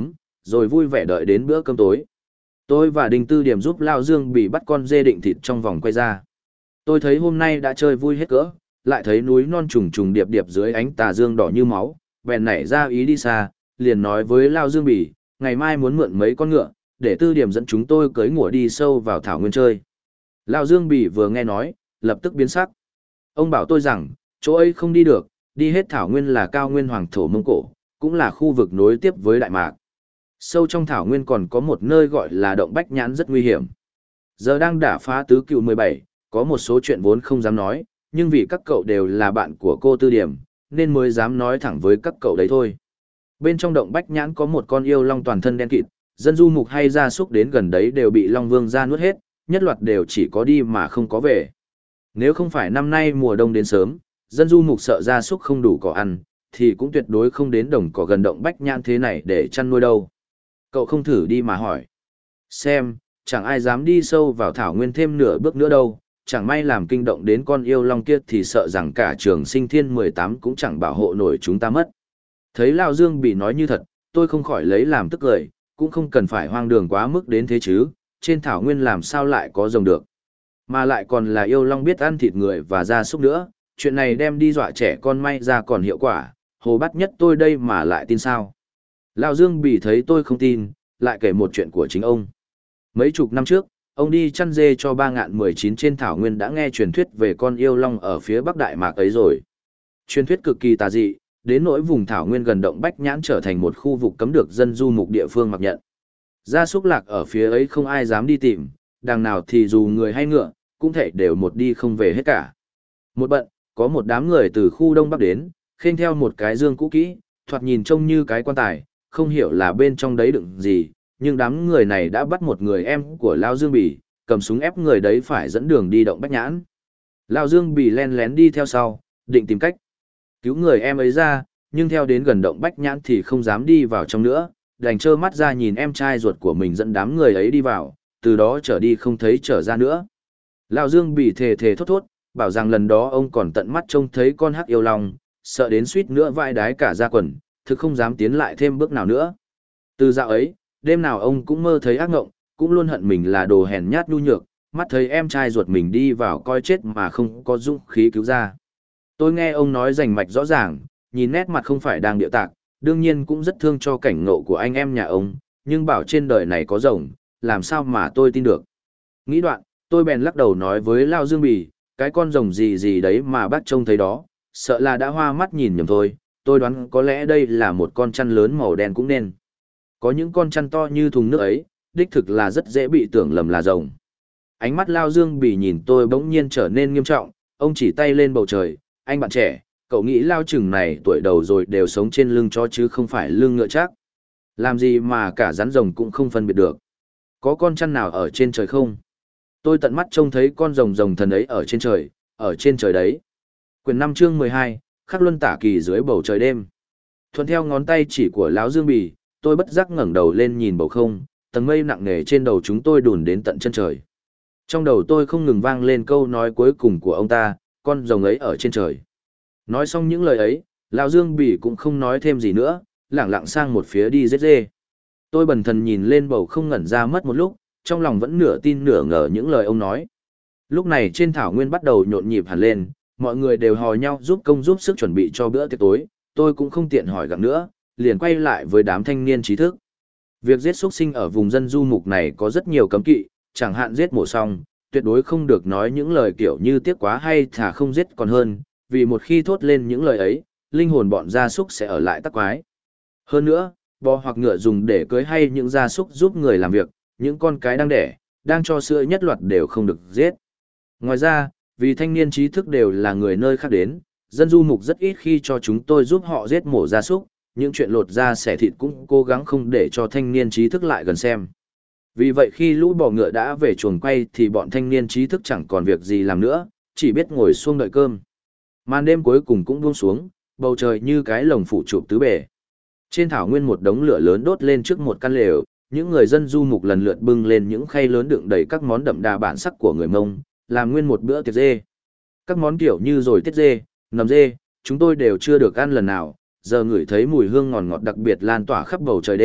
rồi vui vẻ đợi đến bữa cơm tối. Tôi và Đinh Tư Điểm giúp Lao Dương bị bắt con dê định thịt trong vòng quay ra. Tôi thấy hôm nay đã chơi vui hết cỡ, lại thấy núi non trùng trùng điệp điệp dưới ánh tà dương đỏ như máu, bèn nảy ra ý đi xa, liền nói với Lao Dương Bỉ, ngày mai muốn mượn mấy con ngựa, để Tư Điểm dẫn chúng tôi cưỡi ngựa đi sâu vào thảo nguyên chơi. Lao Dương Bỉ vừa nghe nói, lập tức biến sắc. Ông bảo tôi rằng, chỗ ấy không đi được, đi hết thảo nguyên là cao nguyên hoàng thổ Mông Cổ, cũng là khu vực nối tiếp với Đại Mạc. Sâu trong thảo nguyên còn có một nơi gọi là động Bách Nhãn rất nguy hiểm. Giờ đang đả phá tứ cựu 17, có một số chuyện vốn không dám nói, nhưng vì các cậu đều là bạn của cô Tư Điểm, nên mới dám nói thẳng với các cậu đấy thôi. Bên trong động Bách Nhãn có một con yêu long toàn thân đen kịt, dân du mục hay gia súc đến gần đấy đều bị Long Vương ra nuốt hết, nhất loạt đều chỉ có đi mà không có về. Nếu không phải năm nay mùa đông đến sớm, dân du mục sợ gia súc không đủ cỏ ăn, thì cũng tuyệt đối không đến đồng cỏ gần động Bách Nhãn thế này để chăn nuôi đâu. Cậu không thử đi mà hỏi. Xem, chẳng ai dám đi sâu vào thảo nguyên thêm nửa bước nữa đâu, chẳng may làm kinh động đến con yêu long kia thì sợ rằng cả trường sinh thiên 18 cũng chẳng bảo hộ nổi chúng ta mất. Thấy Lao Dương bị nói như thật, tôi không khỏi lấy làm tức cười, cũng không cần phải hoang đường quá mức đến thế chứ, trên thảo nguyên làm sao lại có rồng được. Mà lại còn là yêu long biết ăn thịt người và gia súc nữa, chuyện này đem đi dọa trẻ con may ra còn hiệu quả, hồ bắt nhất tôi đây mà lại tin sao. Lao Dương bị thấy tôi không tin, lại kể một chuyện của chính ông. Mấy chục năm trước, ông đi chăn dê cho 3.019 trên thảo nguyên đã nghe truyền thuyết về con yêu long ở phía bắc Đại Mạc ấy rồi. Truyền thuyết cực kỳ tà dị, đến nỗi vùng thảo nguyên gần động Bách Nhãn trở thành một khu vực cấm được dân du mục địa phương mặc nhận. Gia súc lạc ở phía ấy không ai dám đi tìm, đằng nào thì dù người hay ngựa, cũng thể đều một đi không về hết cả. Một bận, có một đám người từ khu đông bắc đến, khênh theo một cái dương cũ kỹ, thoạt nhìn trông như cái quan tài, không hiểu là bên trong đấy đựng gì, nhưng đám người này đã bắt một người em của Lao Dương Bỉ, cầm súng ép người đấy phải dẫn đường đi động Bách Nhãn. Lao Dương Bỉ len lén đi theo sau, định tìm cách cứu người em ấy ra, nhưng theo đến gần động Bách Nhãn thì không dám đi vào trong nữa, đành trơ mắt ra nhìn em trai ruột của mình dẫn đám người ấy đi vào, từ đó trở đi không thấy trở ra nữa. Lao Dương Bỉ thề thề thốt thốt, bảo rằng lần đó ông còn tận mắt trông thấy con hắc yêu long, sợ đến suýt nữa vãi đái cả da quần, thực không dám tiến lại thêm bước nào nữa. Từ dạo ấy, đêm nào ông cũng mơ thấy ác ngộng, cũng luôn hận mình là đồ hèn nhát nhu nhược, mắt thấy em trai ruột mình đi vào coi chết mà không có dũng khí cứu ra. Tôi nghe ông nói rành mạch rõ ràng, nhìn nét mặt không phải đang điệu tạc, đương nhiên cũng rất thương cho cảnh ngộ của anh em nhà ông, nhưng bảo trên đời này có rồng, làm sao mà tôi tin được. Nghĩ đoạn, tôi bèn lắc đầu nói với Lao Dương Bỉ, cái con rồng gì gì đấy mà bác trông thấy đó, sợ là đã hoa mắt nhìn nhầm thôi, tôi đoán có lẽ đây là một con chăn lớn màu đen cũng nên. Có những con chăn to như thùng nước ấy, đích thực là rất dễ bị tưởng lầm là rồng. Ánh mắt Lao Dương Bỉ nhìn tôi bỗng nhiên trở nên nghiêm trọng, ông chỉ tay lên bầu trời, anh bạn trẻ, cậu nghĩ Lao chừng này tuổi đầu rồi đều sống trên lưng chó chứ không phải lưng ngựa chắc. Làm gì mà cả rắn rồng cũng không phân biệt được. Có con chăn nào ở trên trời không? Tôi tận mắt trông thấy con rồng rồng thần ấy ở trên trời đấy. Quyển 5 chương 12, Khắc Luân Tả Kỳ dưới bầu trời đêm. Thuận theo ngón tay chỉ của Lão Dương Bỉ, tôi bất giác ngẩng đầu lên nhìn bầu không, tầng mây nặng nề trên đầu chúng tôi đùn đến tận chân trời. Trong đầu tôi không ngừng vang lên câu nói cuối cùng của ông ta, con rồng ấy ở trên trời. Nói xong những lời ấy, Lão Dương Bỉ cũng không nói thêm gì nữa, lẳng lặng sang một phía đi giết dê. Tôi bần thần nhìn lên bầu không ngẩn ra mất một lúc, trong lòng vẫn nửa tin nửa ngờ những lời ông nói. Lúc này trên thảo nguyên bắt đầu nhộn nhịp hẳn lên, mọi người đều hò nhau giúp công giúp sức chuẩn bị cho bữa tiệc tối, tôi cũng không tiện hỏi gặng nữa, liền quay lại với đám thanh niên trí thức. Việc giết xuất sinh ở vùng dân du mục này có rất nhiều cấm kỵ, chẳng hạn giết mổ xong, tuyệt đối không được nói những lời kiểu như tiếc quá hay thà không giết còn hơn, vì một khi thốt lên những lời ấy, linh hồn bọn gia súc sẽ ở lại tắc quái. Hơn nữa, bò hoặc ngựa dùng để cưới hay những gia súc giúp người làm việc, những con cái đang đẻ, đang cho sữa nhất loạt đều không được giết. Ngoài ra, vì thanh niên trí thức đều là người nơi khác đến, dân du mục rất ít khi cho chúng tôi giúp họ giết mổ gia súc, những chuyện lột da xẻ thịt cũng cố gắng không để cho thanh niên trí thức lại gần xem. Vì vậy khi lũ bò ngựa đã về chuồng quay thì bọn thanh niên trí thức chẳng còn việc gì làm nữa, chỉ biết ngồi xuông đợi cơm. Màn đêm cuối cùng cũng buông xuống, bầu trời như cái lồng phủ chụp tứ bề. Trên thảo nguyên một đống lửa lớn đốt lên trước một căn lều, những người dân du mục lần lượt bưng lên những khay lớn đựng đầy các món đậm đà bản sắc của người Mông, làm nguyên một bữa tiệc dê. Các món kiểu như rồi tiết dê, nầm dê, chúng tôi đều chưa được ăn lần nào, giờ ngửi thấy mùi hương ngọt ngọt đặc biệt lan tỏa khắp bầu trời đêm,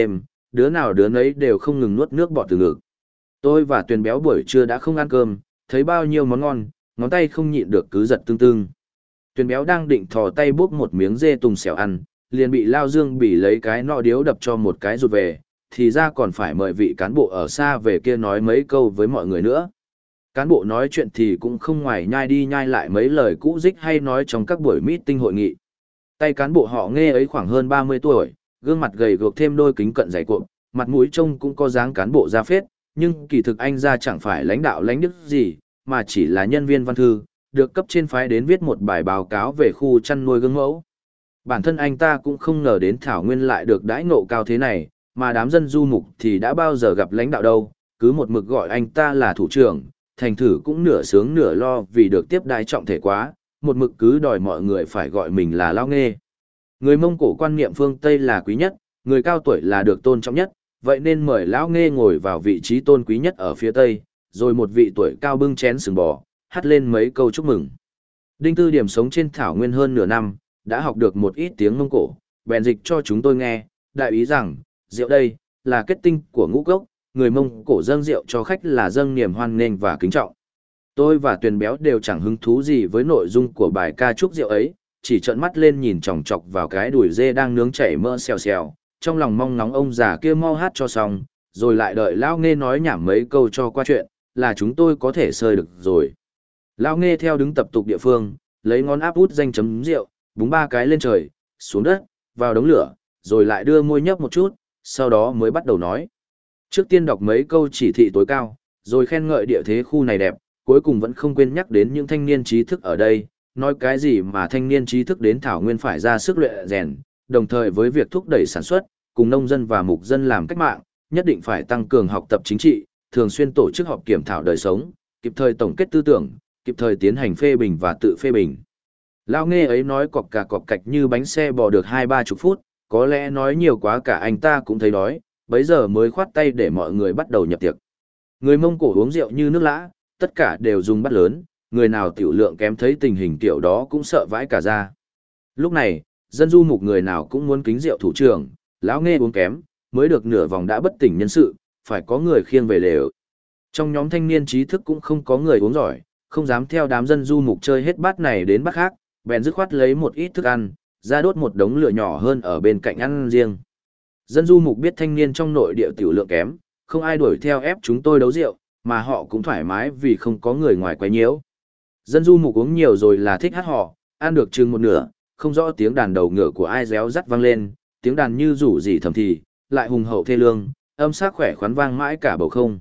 đứa nào đứa nấy đều không ngừng nuốt nước bọt từ ngực. Tôi và Tuyền Béo buổi trưa đã không ăn cơm, thấy bao nhiêu món ngon, ngón tay không nhịn được cứ giật tưng tưng. Tuyền Béo đang định thò tay bốc một miếng dê tùng xẻo ăn, liền bị Lao Dương Bỉ lấy cái nọ điếu đập cho một cái rụt về, thì ra còn phải mời vị cán bộ ở xa về kia nói mấy câu với mọi người nữa. Cán bộ nói chuyện thì cũng không ngoài nhai đi nhai lại mấy lời cũ dích hay nói trong các buổi meeting hội nghị. Tay cán bộ họ Nghe ấy khoảng hơn 30 tuổi, gương mặt gầy guộc thêm đôi kính cận dày cuộn, mặt mũi trông cũng có dáng cán bộ ra phết, nhưng kỳ thực anh ra chẳng phải lãnh đạo lãnh đức gì, mà chỉ là nhân viên văn thư, được cấp trên phái đến viết một bài báo cáo về khu chăn nuôi gương mẫu. Bản thân anh ta cũng không ngờ đến Thảo Nguyên lại được đãi ngộ cao thế này, mà đám dân du mục thì đã bao giờ gặp lãnh đạo đâu, cứ một mực gọi anh ta là thủ trưởng, thành thử cũng nửa sướng nửa lo vì được tiếp đãi trọng thể quá, một mực cứ đòi mọi người phải gọi mình là Lao Nghê. Người Mông Cổ quan niệm phương Tây là quý nhất, người cao tuổi là được tôn trọng nhất, vậy nên mời Lão Nghê ngồi vào vị trí tôn quý nhất ở phía Tây, rồi một vị tuổi cao bưng chén sừng bò, hắt lên mấy câu chúc mừng. Đinh Tư Điểm sống trên Thảo Nguyên hơn nửa năm, đã học được một ít tiếng Mông Cổ, bèn dịch cho chúng tôi nghe, đại ý rằng, rượu đây, là kết tinh của ngũ cốc, người Mông Cổ dâng rượu cho khách là dâng niềm hoan nghênh và kính trọng. Tôi và Tuyền Béo đều chẳng hứng thú gì với nội dung của bài ca chúc rượu ấy, chỉ trợn mắt lên nhìn chòng chọc vào cái đùi dê đang nướng chảy mỡ xèo xèo, trong lòng mong ngóng ông già kia mau hát cho xong, rồi lại đợi Lão Nghê nói nhảm mấy câu cho qua chuyện, là chúng tôi có thể sơi được rồi. Lão Nghê theo đứng tập tục địa phương, lấy ngón áp út danh chấm rượu, búng 3 cái lên trời, xuống đất, vào đống lửa, rồi lại đưa môi nhấp một chút, sau đó mới bắt đầu nói. Trước tiên đọc mấy câu chỉ thị tối cao, rồi khen ngợi địa thế khu này đẹp, cuối cùng vẫn không quên nhắc đến những thanh niên trí thức ở đây, nói cái gì mà thanh niên trí thức đến Thảo Nguyên phải ra sức luyện rèn, đồng thời với việc thúc đẩy sản xuất, cùng nông dân và mục dân làm cách mạng, nhất định phải tăng cường học tập chính trị, thường xuyên tổ chức họp kiểm thảo đời sống, kịp thời tổng kết tư tưởng, kịp thời tiến hành phê bình và tự phê bình. Lão Nghê ấy nói cọp cả cọp cạch như bánh xe bò được 20-30 phút, có lẽ nói nhiều quá cả anh ta cũng thấy đói, bấy giờ mới khoát tay để mọi người bắt đầu nhập tiệc. Người Mông Cổ uống rượu như nước lã, tất cả đều dùng bát lớn, người nào tiểu lượng kém thấy tình hình kiểu đó cũng sợ vãi cả ra. Lúc này, dân du mục người nào cũng muốn kính rượu thủ trưởng, Lão Nghê uống kém, mới được nửa vòng đã bất tỉnh nhân sự, phải có người khiêng về lều. Trong nhóm thanh niên trí thức cũng không có người uống giỏi, không dám theo đám dân du mục chơi hết bát này đến bát khác, bèn dứt khoát lấy một ít thức ăn, ra đốt một đống lửa nhỏ hơn ở bên cạnh ăn riêng. Dân du mục biết thanh niên trong nội địa tiểu lượng kém, không ai đuổi theo ép chúng tôi đấu rượu, mà họ cũng thoải mái vì không có người ngoài quấy nhiễu. Dân du mục uống nhiều rồi là thích hát hò, ăn được chừng một nửa, không rõ tiếng đàn đầu ngựa của ai réo rắt vang lên, tiếng đàn như rủ rỉ thầm thì, lại hùng hậu thê lương, âm sắc khỏe khoắn vang mãi cả bầu không.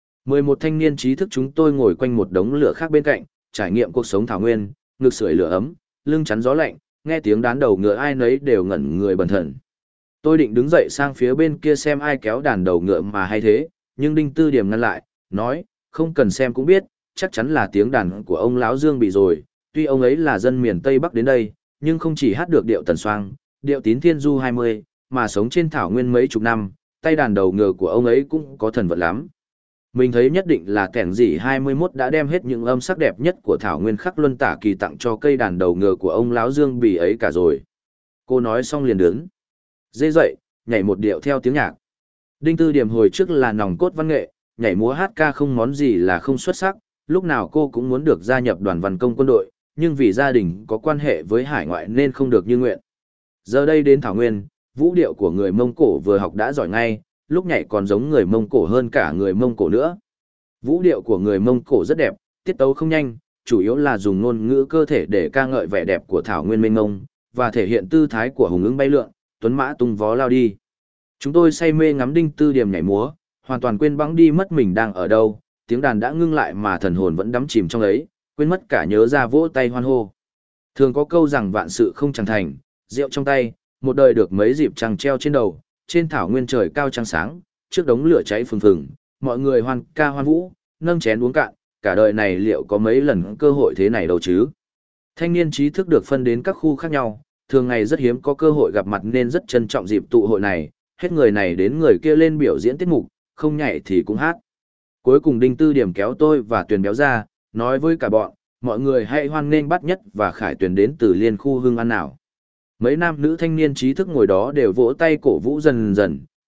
11 thanh niên trí thức chúng tôi ngồi quanh một đống lửa khác bên cạnh, trải nghiệm cuộc sống Thảo Nguyên, ngực sưởi lửa ấm, lưng chắn gió lạnh, nghe tiếng đàn đầu ngựa ai nấy đều ngẩn người bần thần. Tôi định đứng dậy sang phía bên kia xem ai kéo đàn đầu ngựa mà hay thế, nhưng Đinh Tư Điểm ngăn lại, nói, không cần xem cũng biết, chắc chắn là tiếng đàn của ông Lão Dương bị rồi, tuy ông ấy là dân miền Tây Bắc đến đây, nhưng không chỉ hát được điệu Tần Xoang, điệu Tín Thiên Du 20, mà sống trên Thảo Nguyên mấy chục năm, tay đàn đầu ngựa của ông ấy cũng có thần vận lắm. Mình thấy nhất định là kẻng gì 21 đã đem hết những âm sắc đẹp nhất của Thảo Nguyên khắc luân tả kỳ tặng cho cây đàn đầu ngựa của ông Lão Dương Bỉ ấy cả rồi. Cô nói xong liền đứng dê dậy, nhảy một điệu theo tiếng nhạc. Đinh Tư Điểm hồi trước là nòng cốt văn nghệ, nhảy múa hát ca không món gì là không xuất sắc, lúc nào cô cũng muốn được gia nhập đoàn văn công quân đội, nhưng vì gia đình có quan hệ với hải ngoại nên không được như nguyện. Giờ đây đến Thảo Nguyên, vũ điệu của người Mông Cổ vừa học đã giỏi ngay, lúc nhảy còn giống người Mông Cổ hơn cả người Mông Cổ nữa. Vũ điệu của người Mông Cổ rất đẹp, tiết tấu không nhanh, chủ yếu là dùng ngôn ngữ cơ thể để ca ngợi vẻ đẹp của Thảo Nguyên mênh mông, và thể hiện tư thái của hùng ưng bay lượn, tuấn mã tung vó lao đi. Chúng tôi say mê ngắm Đinh Tư Điểm nhảy múa, hoàn toàn quên bẵng đi mất mình đang ở đâu, tiếng đàn đã ngưng lại mà thần hồn vẫn đắm chìm trong ấy, quên mất cả nhớ ra vỗ tay hoan hô. Thường có câu rằng vạn sự không chẳng thành, rượu trong tay, một đời được mấy dịp trăng treo trên đầu, trên Thảo Nguyên trời cao trăng sáng, trước đống lửa cháy phừng phừng, mọi người hoan ca hoan vũ, nâng chén uống cạn, cả đời này liệu có mấy lần cơ hội thế này đâu chứ. Thanh niên trí thức được phân đến các khu khác nhau, thường ngày rất hiếm có cơ hội gặp mặt nên rất trân trọng dịp tụ hội này, hết người này đến người kia lên biểu diễn tiết mục, không nhảy thì cũng hát. Cuối cùng Đinh Tư Điểm kéo tôi và Tuyền Béo ra, nói với cả bọn, mọi người hãy hoan nghênh Bát Nhất và Khải Tuyền đến từ liên khu Hưng An nào. Mấy nam nữ thanh niên trí thức ngồi đó đều vỗ tay cổ vũ dần dần,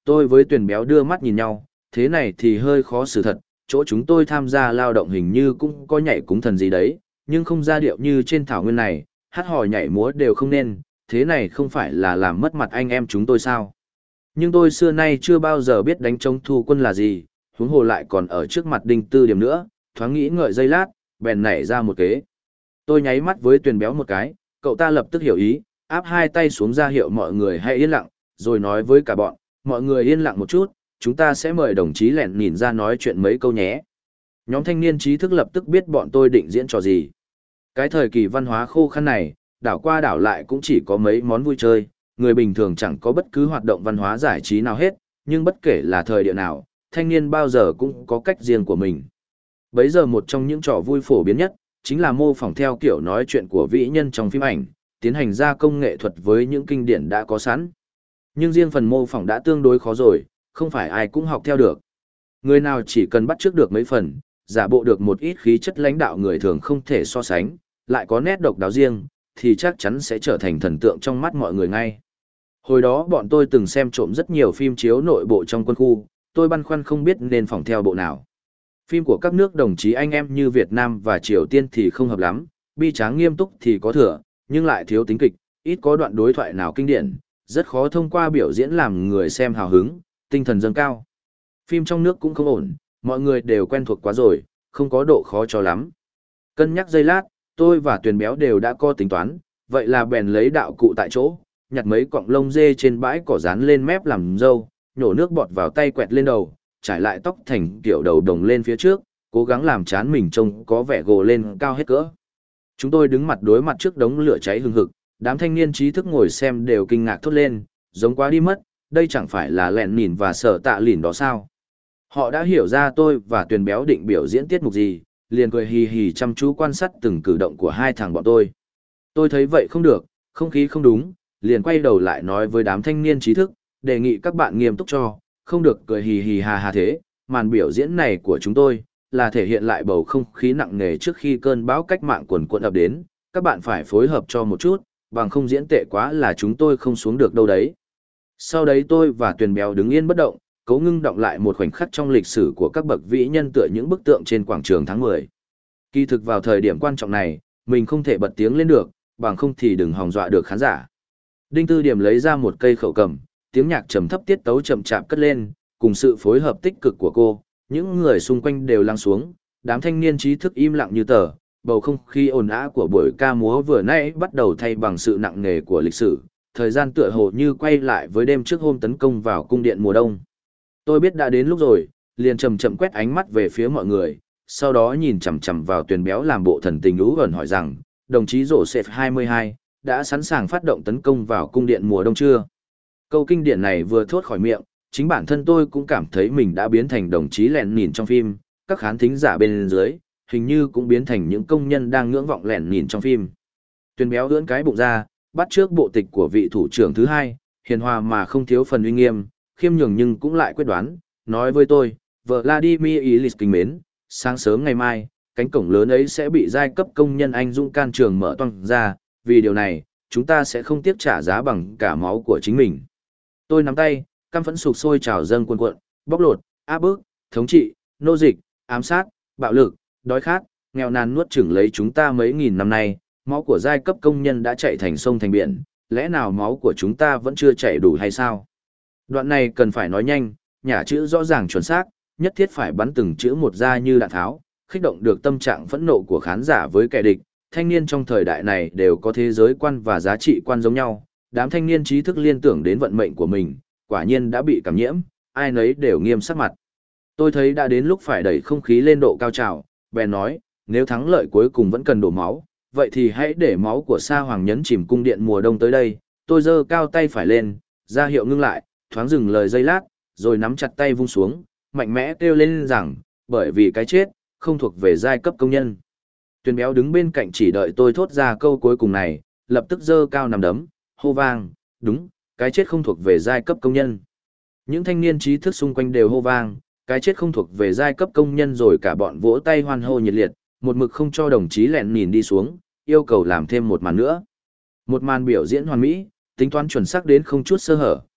Tôi với Tuyền Béo đưa mắt nhìn nhau, thế này thì hơi khó xử thật, chỗ chúng tôi tham gia lao động hình như cũng có nhảy cúng thần gì đấy, nhưng không ra điệu như trên thảo nguyên này, hát hò nhảy múa đều không nên, thế này không phải là làm mất mặt anh em chúng tôi sao? Nhưng tôi xưa nay chưa bao giờ biết đánh trống thu quân là gì, huống hồ lại còn ở trước mặt Đinh Tư Điểm nữa, thoáng nghĩ ngợi giây lát, bèn nảy ra một kế. Tôi nháy mắt với Tuyền Béo một cái, cậu ta lập tức hiểu ý, áp hai tay xuống ra hiệu mọi người hãy yên lặng, rồi nói với cả bọn, mọi người yên lặng một chút, chúng ta sẽ mời đồng chí lẹn nhìn ra nói chuyện mấy câu nhé. Nhóm thanh niên trí thức lập tức biết bọn tôi định diễn trò gì. Cái thời kỳ văn hóa khô khan này, đảo qua đảo lại cũng chỉ có mấy món vui chơi, người bình thường chẳng có bất cứ hoạt động văn hóa giải trí nào hết, nhưng bất kể là thời địa nào, thanh niên bao giờ cũng có cách riêng của mình. Bấy giờ một trong những trò vui phổ biến nhất, chính là mô phỏng theo kiểu nói chuyện của vĩ nhân trong phim ảnh, tiến hành gia công nghệ thuật với những kinh điển đã có sẵn. Nhưng riêng phần mô phỏng đã tương đối khó rồi, không phải ai cũng học theo được. Người nào chỉ cần bắt chước được mấy phần, giả bộ được một ít khí chất lãnh đạo người thường không thể so sánh, lại có nét độc đáo riêng, thì chắc chắn sẽ trở thành thần tượng trong mắt mọi người ngay. Hồi đó bọn tôi từng xem trộm rất nhiều phim chiếu nội bộ trong quân khu, tôi băn khoăn không biết nên phỏng theo bộ nào. Phim của các nước đồng chí anh em như Việt Nam và Triều Tiên thì không hợp lắm, bi tráng nghiêm túc thì có thừa, nhưng lại thiếu tính kịch, ít có đoạn đối thoại nào kinh điển, rất khó thông qua biểu diễn làm người xem hào hứng, tinh thần dâng cao. Phim trong nước cũng không ổn, mọi người đều quen thuộc quá rồi, không có độ khó cho lắm. Cân nhắc giây lát, tôi và Tuyền Béo đều đã có tính toán, vậy là bèn lấy đạo cụ tại chỗ, nhặt mấy cọng lông dê trên bãi cỏ dán lên mép làm râu, nhổ nước bọt vào tay quẹt lên đầu, trải lại tóc thành kiểu đầu đồng lên phía trước, cố gắng làm trán mình trông có vẻ gồ lên cao hết cỡ. Chúng tôi đứng mặt đối mặt trước đống lửa cháy hừng hực, đám thanh niên trí thức ngồi xem đều kinh ngạc thốt lên, giống quá đi mất, đây chẳng phải là lẹn nhìn và sở tạ lìn đó sao? Họ đã hiểu ra tôi và Tuyền Béo định biểu diễn tiết mục gì, liền cười hì hì chăm chú quan sát từng cử động của hai thằng bọn tôi. Tôi thấy vậy không được, không khí không đúng, liền quay đầu lại nói với đám thanh niên trí thức, đề nghị các bạn nghiêm túc cho, không được cười hì hì hà hà thế, màn biểu diễn này của chúng tôi, là thể hiện lại bầu không khí nặng nề trước khi cơn bão cách mạng quần quận ập đến, các bạn phải phối hợp cho một chút, bằng không diễn tệ quá là chúng tôi không xuống được đâu đấy. Sau đấy tôi và Tuyền Béo đứng yên bất động, cố ngưng đọng lại một khoảnh khắc trong lịch sử của các bậc vĩ nhân tựa những bức tượng trên quảng trường tháng 10. Kỳ thực vào thời điểm quan trọng này, mình không thể bật tiếng lên được, bằng không thì đừng hòng dọa được khán giả. Đinh Tư Điểm lấy ra một cây khẩu cầm, tiếng nhạc trầm thấp tiết tấu chậm chạp cất lên, cùng sự phối hợp tích cực của cô, những người xung quanh đều lắng xuống, đám thanh niên trí thức im lặng như tờ, bầu không khí ồn ào của buổi ca múa vừa nãy bắt đầu thay bằng sự nặng nề của lịch sử, thời gian tựa hồ như quay lại với đêm trước hôm tấn công vào cung điện mùa đông. Tôi biết đã đến lúc rồi, liền chậm chậm quét ánh mắt về phía mọi người, sau đó nhìn chằm chằm vào Tuyền Béo làm bộ thần tình ú ẩn hỏi rằng, đồng chí Joseph 22, đã sẵn sàng phát động tấn công vào cung điện mùa đông chưa? Câu kinh điển này vừa thốt khỏi miệng, chính bản thân tôi cũng cảm thấy mình đã biến thành đồng chí lẹn nhìn trong phim, các khán thính giả bên dưới, hình như cũng biến thành những công nhân đang ngưỡng vọng lẹn nhìn trong phim. Tuyền Béo ưỡn cái bụng ra, bắt trước bộ tịch của vị thủ trưởng thứ hai, hiền hòa mà không thiếu phần uy nghiêm, khiêm nhường nhưng cũng lại quyết đoán, nói với tôi, Vladimir Ilyich kính mến, sáng sớm ngày mai, cánh cổng lớn ấy sẽ bị giai cấp công nhân anh dũng can trường mở toang ra, vì điều này, chúng ta sẽ không tiếc trả giá bằng cả máu của chính mình. Tôi nắm tay, căm phẫn sục sôi trào dâng cuồn cuộn, bóc lột, áp bức, thống trị, nô dịch, ám sát, bạo lực, đói khát, nghèo nàn nuốt chửng lấy chúng ta mấy nghìn năm nay, máu của giai cấp công nhân đã chảy thành sông thành biển, lẽ nào máu của chúng ta vẫn chưa chảy đủ hay sao? Đoạn này cần phải nói nhanh, nhả chữ rõ ràng chuẩn xác, nhất thiết phải bắn từng chữ một ra như đạn tháo, kích động được tâm trạng phẫn nộ của khán giả với kẻ địch. Thanh niên trong thời đại này đều có thế giới quan và giá trị quan giống nhau, đám thanh niên trí thức liên tưởng đến vận mệnh của mình, quả nhiên đã bị cảm nhiễm, ai nấy đều nghiêm sắc mặt. Tôi thấy đã đến lúc phải đẩy không khí lên độ cao trào, bèn nói, nếu thắng lợi cuối cùng vẫn cần đổ máu, vậy thì hãy để máu của Sa Hoàng nhấn chìm cung điện mùa đông tới đây. Tôi giơ cao tay phải lên, ra hiệu ngưng lại, thoáng dừng lời giây lát, rồi nắm chặt tay vung xuống, mạnh mẽ kêu lên rằng, bởi vì cái chết, không thuộc về giai cấp công nhân. Tuyền Béo đứng bên cạnh chỉ đợi tôi thốt ra câu cuối cùng này, lập tức giơ cao nằm đấm, hô vang, đúng, cái chết không thuộc về giai cấp công nhân. Những thanh niên trí thức xung quanh đều hô vang, cái chết không thuộc về giai cấp công nhân, rồi cả bọn vỗ tay hoan hô nhiệt liệt, một mực không cho đồng chí lẹn nhìn đi xuống, yêu cầu làm thêm một màn nữa. Một màn biểu diễn hoàn mỹ, tính toán chuẩn xác đến không chút sơ hở,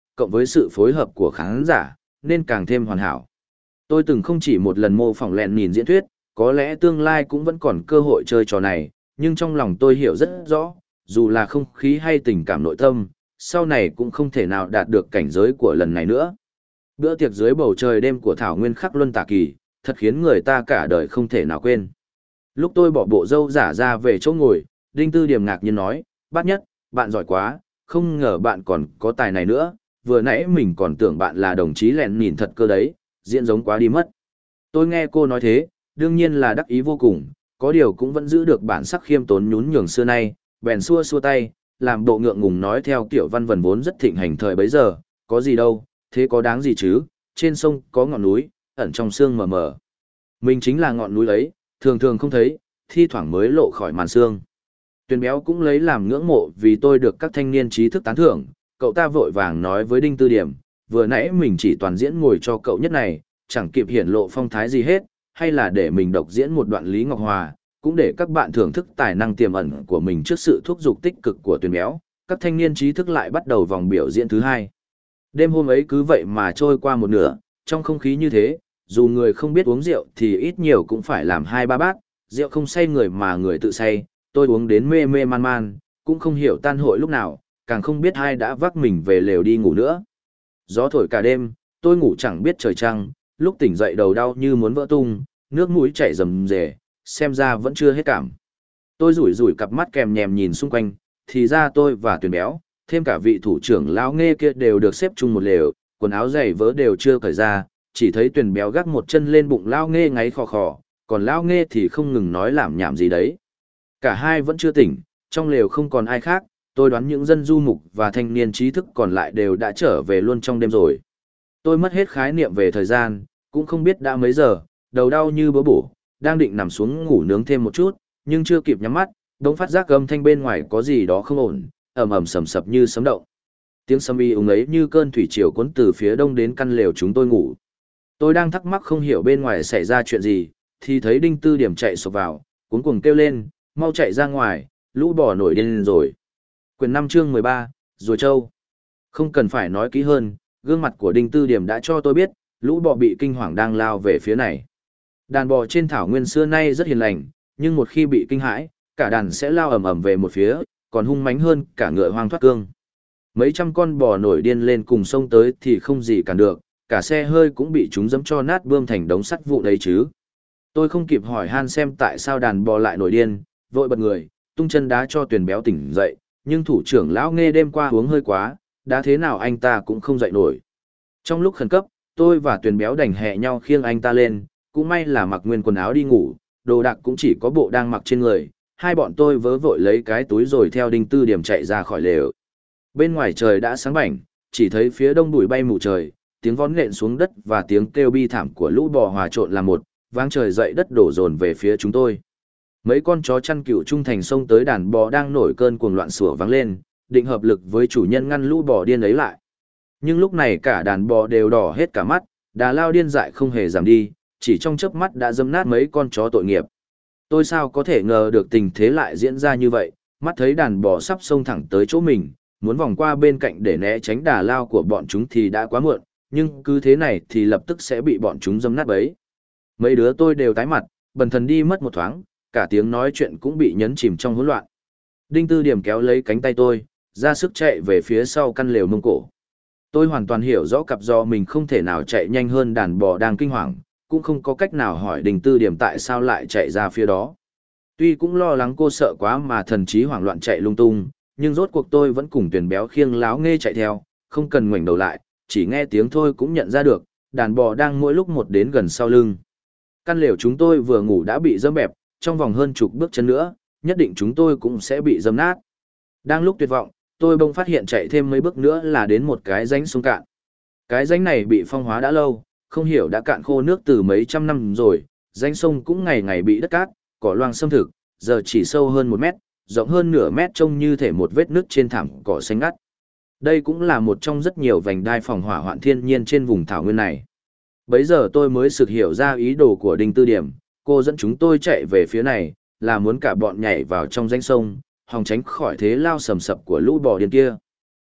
cộng với sự phối hợp của khán giả, nên càng thêm hoàn hảo. Tôi từng không chỉ một lần mô phỏng lẹn nhìn diễn thuyết, có lẽ tương lai cũng vẫn còn cơ hội chơi trò này, nhưng trong lòng tôi hiểu rất rõ, dù là không khí hay tình cảm nội tâm, sau này cũng không thể nào đạt được cảnh giới của lần này nữa. Bữa tiệc dưới bầu trời đêm của Thảo Nguyên khắc luân tả kỳ, thật khiến người ta cả đời không thể nào quên. Lúc tôi bỏ bộ râu giả ra về chỗ ngồi, Đinh Tư Điểm ngạc nhiên nói, Bát Nhất, bạn giỏi quá, không ngờ bạn còn có tài này nữa, vừa nãy mình còn tưởng bạn là đồng chí lẹn nhìn thật cơ đấy, diễn giống quá đi mất. Tôi nghe cô nói thế, đương nhiên là đắc ý vô cùng, có điều cũng vẫn giữ được bản sắc khiêm tốn nhún nhường xưa nay, bèn xua xua tay, làm bộ ngượng ngùng nói theo kiểu văn vần vốn rất thịnh hành thời bấy giờ, có gì đâu, thế có đáng gì chứ, trên sông có ngọn núi, ẩn trong sương mờ mờ. Mình chính là ngọn núi ấy, thường thường không thấy, thi thoảng mới lộ khỏi màn sương. Tuyền Béo cũng lấy làm ngưỡng mộ vì tôi được các thanh niên trí thức tán thưởng, cậu ta vội vàng nói với Đinh Tư Điểm, vừa nãy mình chỉ toàn diễn ngồi cho cậu nhất này, chẳng kịp hiển lộ phong thái gì hết, hay là để mình độc diễn một đoạn Lý Ngọc Hòa, cũng để các bạn thưởng thức tài năng tiềm ẩn của mình trước sự thúc giục tích cực của Tuyền Béo, các thanh niên trí thức lại bắt đầu vòng biểu diễn thứ hai. Đêm hôm ấy cứ vậy mà trôi qua một nửa, trong không khí như thế, dù người không biết uống rượu thì ít nhiều cũng phải làm 2-3 bát, rượu không say người mà người tự say, tôi uống đến mê mê man man, cũng không hiểu tan hội lúc nào, càng không biết ai đã vác mình về lều đi ngủ nữa. Gió thổi cả đêm, tôi ngủ chẳng biết trời trăng, lúc tỉnh dậy đầu đau như muốn vỡ tung, nước mũi chảy rầm rề, xem ra vẫn chưa hết cảm. Tôi rủi rủi cặp mắt kèm nhèm nhìn xung quanh, thì ra tôi và Tuyền Béo, thêm cả vị thủ trưởng lão Nghê kia đều được xếp chung một lều, quần áo giày vớ đều chưa cởi ra, chỉ thấy Tuyền Béo gác một chân lên bụng lão Nghê ngáy khò khò, còn lão Nghê thì không ngừng nói làm nhảm gì đấy. Cả hai vẫn chưa tỉnh, trong lều không còn ai khác, tôi đoán những dân du mục và thanh niên trí thức còn lại đều đã trở về luôn trong đêm rồi. Tôi mất hết khái niệm về thời gian, cũng không biết đã mấy giờ, đầu đau như bớ bổ, đang định nằm xuống ngủ nướng thêm một chút, nhưng chưa kịp nhắm mắt, đống phát giác âm thanh bên ngoài có gì đó không ổn, ầm ầm sầm sập như sấm động. Tiếng sấm y úng ấy như cơn thủy triều cuốn từ phía đông đến căn lều chúng tôi ngủ. Tôi đang thắc mắc không hiểu bên ngoài xảy ra chuyện gì, thì thấy Đinh Tư Điểm chạy sộc vào, cuống cuồng kêu lên, mau chạy ra ngoài, lũ bò nổi điên lên rồi. Quyển 5 chương 13, Rùa Châu. Không cần phải nói kỹ hơn, gương mặt của Đinh Tư Điểm đã cho tôi biết, lũ bò bị kinh hoàng đang lao về phía này. Đàn bò trên thảo nguyên xưa nay rất hiền lành, nhưng một khi bị kinh hãi, cả đàn sẽ lao ầm ầm về một phía, còn hung mãnh hơn cả ngựa hoang thoát cương. Mấy trăm con bò nổi điên lên cùng sông tới thì không gì cản được, cả xe hơi cũng bị chúng dẫm cho nát bươm thành đống sắt vụn đấy chứ. Tôi không kịp hỏi han xem tại sao đàn bò lại nổi điên, vội bật người, tung chân đá cho Tuyền Béo tỉnh dậy, nhưng thủ trưởng lão Nghê đêm qua uống hơi quá, đá thế nào anh ta cũng không dậy nổi. Trong lúc khẩn cấp, tôi và Tuyền Béo đành hẹ nhau khiêng anh ta lên, cũng may là mặc nguyên quần áo đi ngủ, đồ đạc cũng chỉ có bộ đang mặc trên người, hai bọn tôi vớ vội lấy cái túi rồi theo Đinh Tư Điểm chạy ra khỏi lều. Bên ngoài trời đã sáng bảnh, chỉ thấy phía đông bụi bay mù trời, tiếng vón nện xuống đất và tiếng kêu bi thảm của lũ bò hòa trộn làm một, vang trời dậy đất đổ dồn về phía chúng tôi. Mấy con chó chăn cừu trung thành xông tới đàn bò đang nổi cơn cuồng loạn sủa vang lên, định hợp lực với chủ nhân ngăn lũ bò điên ấy lại. Nhưng lúc này cả đàn bò đều đỏ hết cả mắt, đà lao điên dại không hề giảm đi, chỉ trong chớp mắt đã dẫm nát mấy con chó tội nghiệp. Tôi sao có thể ngờ được tình thế lại diễn ra như vậy, mắt thấy đàn bò sắp xông thẳng tới chỗ mình, muốn vòng qua bên cạnh để né tránh đà lao của bọn chúng thì đã quá muộn, nhưng cứ thế này thì lập tức sẽ bị bọn chúng dẫm nát bấy. Mấy đứa tôi đều tái mặt, bần thần đi mất một thoáng, cả tiếng nói chuyện cũng bị nhấn chìm trong hỗn loạn. Đinh Tư Điểm kéo lấy cánh tay tôi, ra sức chạy về phía sau căn lều Mông Cổ. Tôi hoàn toàn hiểu rõ cặp do mình không thể nào chạy nhanh hơn đàn bò đang kinh hoàng, cũng không có cách nào hỏi Đinh Tư Điểm tại sao lại chạy ra phía đó. Tuy cũng lo lắng cô sợ quá mà thần trí hoảng loạn chạy lung tung, nhưng rốt cuộc tôi vẫn cùng Tuyền Béo khiêng láo Nghê chạy theo, không cần ngoảnh đầu lại, chỉ nghe tiếng thôi cũng nhận ra được, đàn bò đang mỗi lúc một đến gần sau lưng. Căn lều chúng tôi vừa ngủ đã bị dẫm bẹp, trong vòng hơn chục bước chân nữa, nhất định chúng tôi cũng sẽ bị dẫm nát. Đang lúc tuyệt vọng, tôi bỗng phát hiện chạy thêm mấy bước nữa là đến một cái rãnh sông cạn. Cái rãnh này bị phong hóa đã lâu, không hiểu đã cạn khô nước từ mấy trăm năm rồi, rãnh sông cũng ngày ngày bị đất cát, cỏ loang xâm thực, giờ chỉ sâu hơn 1 mét, rộng hơn nửa mét trông như thể một vết nứt trên thảm cỏ xanh ngắt. Đây cũng là một trong rất nhiều vành đai phòng hỏa hoạn thiên nhiên trên vùng thảo nguyên này. Bấy giờ tôi mới sực hiểu ra ý đồ của Đinh Tư Điểm, cô dẫn chúng tôi chạy về phía này, là muốn cả bọn nhảy vào trong rãnh sông, hòng tránh khỏi thế lao sầm sập của lũ bò điên kia.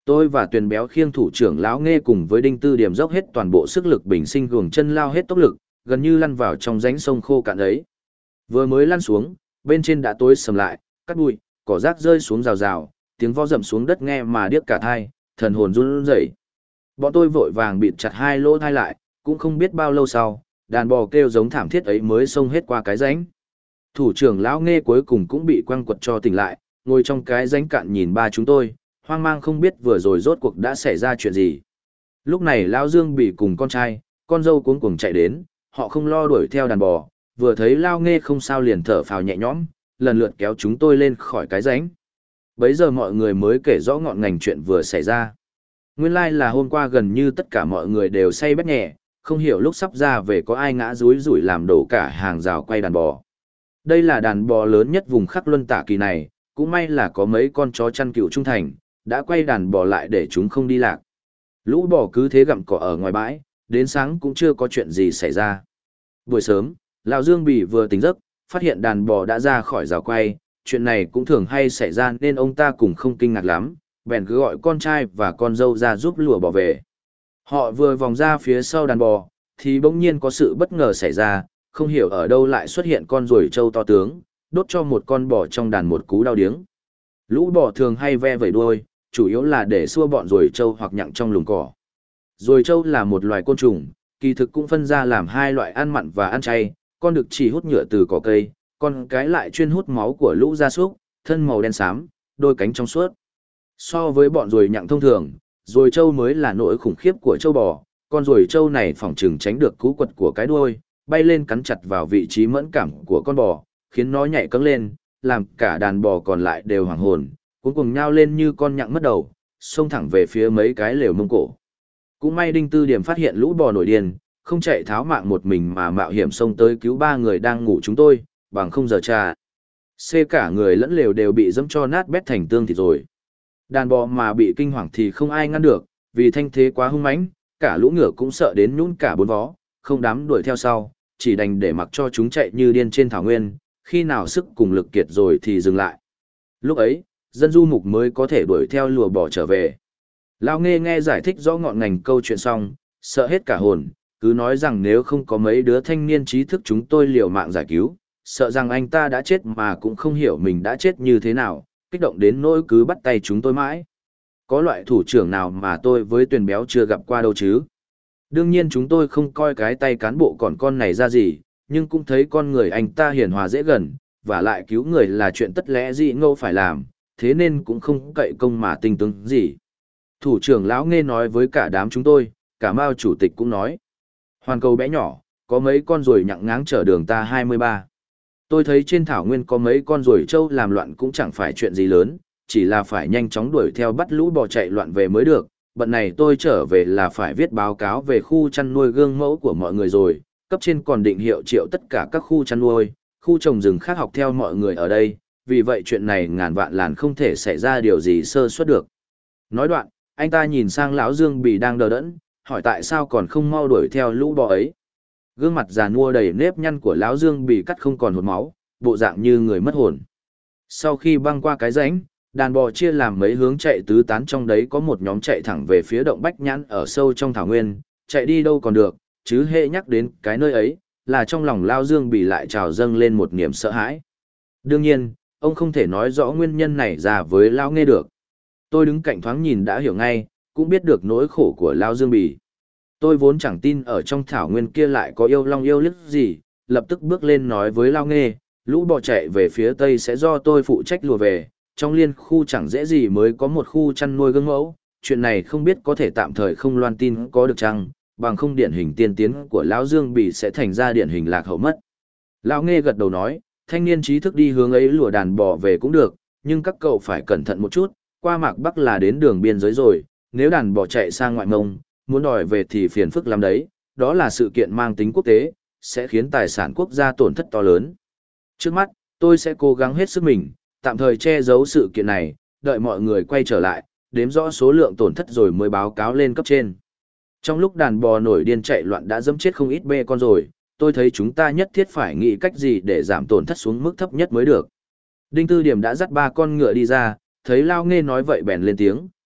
Tôi và Tuyền Béo khiêng thủ trưởng lão Nghe cùng với Đinh Tư Điểm dốc hết toàn bộ sức lực bình sinh guồng chân lao hết tốc lực, gần như lăn vào trong rãnh sông khô cạn ấy. Vừa mới lăn xuống, bên trên đã tối sầm lại, cát bụi, cỏ rác rơi xuống rào rào, tiếng vó rầm xuống đất nghe mà điếc cả thai, thần hồn run rẩy. Bọn tôi vội vàng bịt chặt hai lỗ thai lại, cũng không biết bao lâu sau, đàn bò kêu giống thảm thiết ấy mới xông hết qua cái rãnh. Thủ trưởng lão Nghe cuối cùng cũng bị quăng quật cho tỉnh lại, ngồi trong cái rãnh cạn nhìn ba chúng tôi, hoang mang không biết vừa rồi rốt cuộc đã xảy ra chuyện gì. Lúc này lão Dương bị cùng con trai, con dâu cuống cuồng chạy đến, họ không lo đuổi theo đàn bò, vừa thấy Lao Nghe không sao liền thở phào nhẹ nhõm, lần lượt kéo chúng tôi lên khỏi cái rãnh. Bấy giờ mọi người mới kể rõ ngọn ngành chuyện vừa xảy ra. Nguyên lai là hôm qua gần như tất cả mọi người đều say bét nhẹ, không hiểu lúc sắp ra về có ai ngã rúi rủi làm đổ cả hàng rào quay đàn bò. Đây là đàn bò lớn nhất vùng Khắc Luân Tả Kỳ này, cũng may là có mấy con chó chăn cừu trung thành, đã quay đàn bò lại để chúng không đi lạc. Lũ bò cứ thế gặm cỏ ở ngoài bãi, đến sáng cũng chưa có chuyện gì xảy ra. Buổi sớm, Lão Dương Bỉ vừa tỉnh giấc, phát hiện đàn bò đã ra khỏi rào quay, chuyện này cũng thường hay xảy ra nên ông ta cũng không kinh ngạc lắm, bèn cứ gọi con trai và con dâu ra giúp lùa bò về. Họ vừa vòng ra phía sau đàn bò, thì bỗng nhiên có sự bất ngờ xảy ra, không hiểu ở đâu lại xuất hiện con ruồi trâu to tướng, đốt cho một con bò trong đàn một cú đau điếng. Lũ bò thường hay ve vẩy đuôi, chủ yếu là để xua bọn ruồi trâu hoặc nhặng trong lùm cỏ. Ruồi trâu là một loài côn trùng, kỳ thực cũng phân ra làm hai loại ăn mặn và ăn chay, con đực chỉ hút nhựa từ cỏ cây, con cái lại chuyên hút máu của lũ gia súc, thân màu đen xám, đôi cánh trong suốt. So với bọn ruồi nhặng thông thường, ruồi trâu mới là nỗi khủng khiếp của trâu bò, con ruồi trâu này phỏng chừng tránh được cú quật của cái đuôi, bay lên cắn chặt vào vị trí mẫn cảm của con bò, khiến nó nhảy cẫng lên, làm cả đàn bò còn lại đều hoảng hồn, cuống cuồng nhao lên như con nhặng mất đầu, xông thẳng về phía mấy cái lều mông cổ. Cũng may Đinh Tư Điểm phát hiện lũ bò nổi điên, không chạy tháo mạng một mình mà mạo hiểm xông tới cứu ba người đang ngủ chúng tôi, bằng không giờ trà. Xê cả người lẫn lều đều bị dẫm cho nát bét thành tương thịt rồi. Đàn bò mà bị kinh hoàng thì không ai ngăn được, vì thanh thế quá hung mãnh, cả lũ ngựa cũng sợ đến nhún cả bốn vó, không dám đuổi theo sau, chỉ đành để mặc cho chúng chạy như điên trên thảo nguyên, khi nào sức cùng lực kiệt rồi thì dừng lại. Lúc ấy, dân du mục mới có thể đuổi theo lùa bò trở về. Lao nghe giải thích rõ ngọn ngành câu chuyện xong, sợ hết cả hồn, cứ nói rằng nếu không có mấy đứa thanh niên trí thức chúng tôi liều mạng giải cứu, sợ rằng anh ta đã chết mà cũng không hiểu mình đã chết như thế nào, kích động đến nỗi cứ bắt tay chúng tôi mãi. Có loại thủ trưởng nào mà tôi với Tuyền Béo chưa gặp qua đâu chứ? Đương nhiên chúng tôi không coi cái tay cán bộ còn con này ra gì, nhưng cũng thấy con người anh ta hiền hòa dễ gần, và lại cứu người là chuyện tất lẽ dị ngô phải làm, thế nên cũng không cậy công mà tinh tướng gì. Thủ trưởng lão Nghe nói với cả đám chúng tôi, cả Mao chủ tịch cũng nói. Hoàn cầu bé nhỏ, có mấy con ruồi nhặng ngáng chở đường ta 23. Tôi thấy trên thảo nguyên có mấy con ruồi trâu làm loạn cũng chẳng phải chuyện gì lớn, chỉ là phải nhanh chóng đuổi theo bắt lũ bò chạy loạn về mới được. Bận này tôi trở về là phải viết báo cáo về khu chăn nuôi gương mẫu của mọi người rồi, cấp trên còn định hiệu triệu tất cả các khu chăn nuôi, khu trồng rừng khác học theo mọi người ở đây, vì vậy chuyện này ngàn vạn làn không thể xảy ra điều gì sơ suất được. Nói đoạn, anh ta nhìn sang lão Dương Bỉ đang đờ đẫn, hỏi tại sao còn không mau đuổi theo lũ bò ấy. Gương mặt già nua đầy nếp nhăn của lão Dương Bỉ cắt không còn hột máu, bộ dạng như người mất hồn. Sau khi băng qua cái rãnh, đàn bò chia làm mấy hướng chạy tứ tán, trong đấy có một nhóm chạy thẳng về phía động Bách Nhãn ở sâu trong thảo nguyên, chạy đi đâu còn được, chứ hệ nhắc đến cái nơi ấy, là trong lòng lão Dương Bỉ lại trào dâng lên một niềm sợ hãi. Đương nhiên, ông không thể nói rõ nguyên nhân này ra với lão Nghe được. Tôi đứng cạnh thoáng nhìn đã hiểu ngay, cũng biết được nỗi khổ của lão Dương Bỉ. Tôi vốn chẳng tin ở trong thảo nguyên kia lại có yêu long yêu lức gì, lập tức bước lên nói với lão Nghe, lũ bò chạy về phía tây sẽ do tôi phụ trách lùa về, trong liên khu chẳng dễ gì mới có một khu chăn nuôi gương mẫu, chuyện này không biết có thể tạm thời không loan tin có được chăng, bằng không điển hình tiên tiến của lão Dương Bỉ sẽ thành ra điển hình lạc hậu mất. Lão Nghe gật đầu nói, thanh niên trí thức đi hướng ấy lùa đàn bò về cũng được, nhưng các cậu phải cẩn thận một chút, qua Mạc Bắc là đến đường biên giới rồi, nếu đàn bò chạy sang ngoại mông, muốn đòi về thì phiền phức lắm đấy, đó là sự kiện mang tính quốc tế, sẽ khiến tài sản quốc gia tổn thất to lớn. Trước mắt, tôi sẽ cố gắng hết sức mình, tạm thời che giấu sự kiện này, đợi mọi người quay trở lại, đếm rõ số lượng tổn thất rồi mới báo cáo lên cấp trên. Trong lúc đàn bò nổi điên chạy loạn đã dẫm chết không ít bê con rồi, tôi thấy chúng ta nhất thiết phải nghĩ cách gì để giảm tổn thất xuống mức thấp nhất mới được. Đinh Tư Điểm đã dắt 3 con ngựa đi ra, thấy Lao Nghe nói vậy bèn lên tiếng,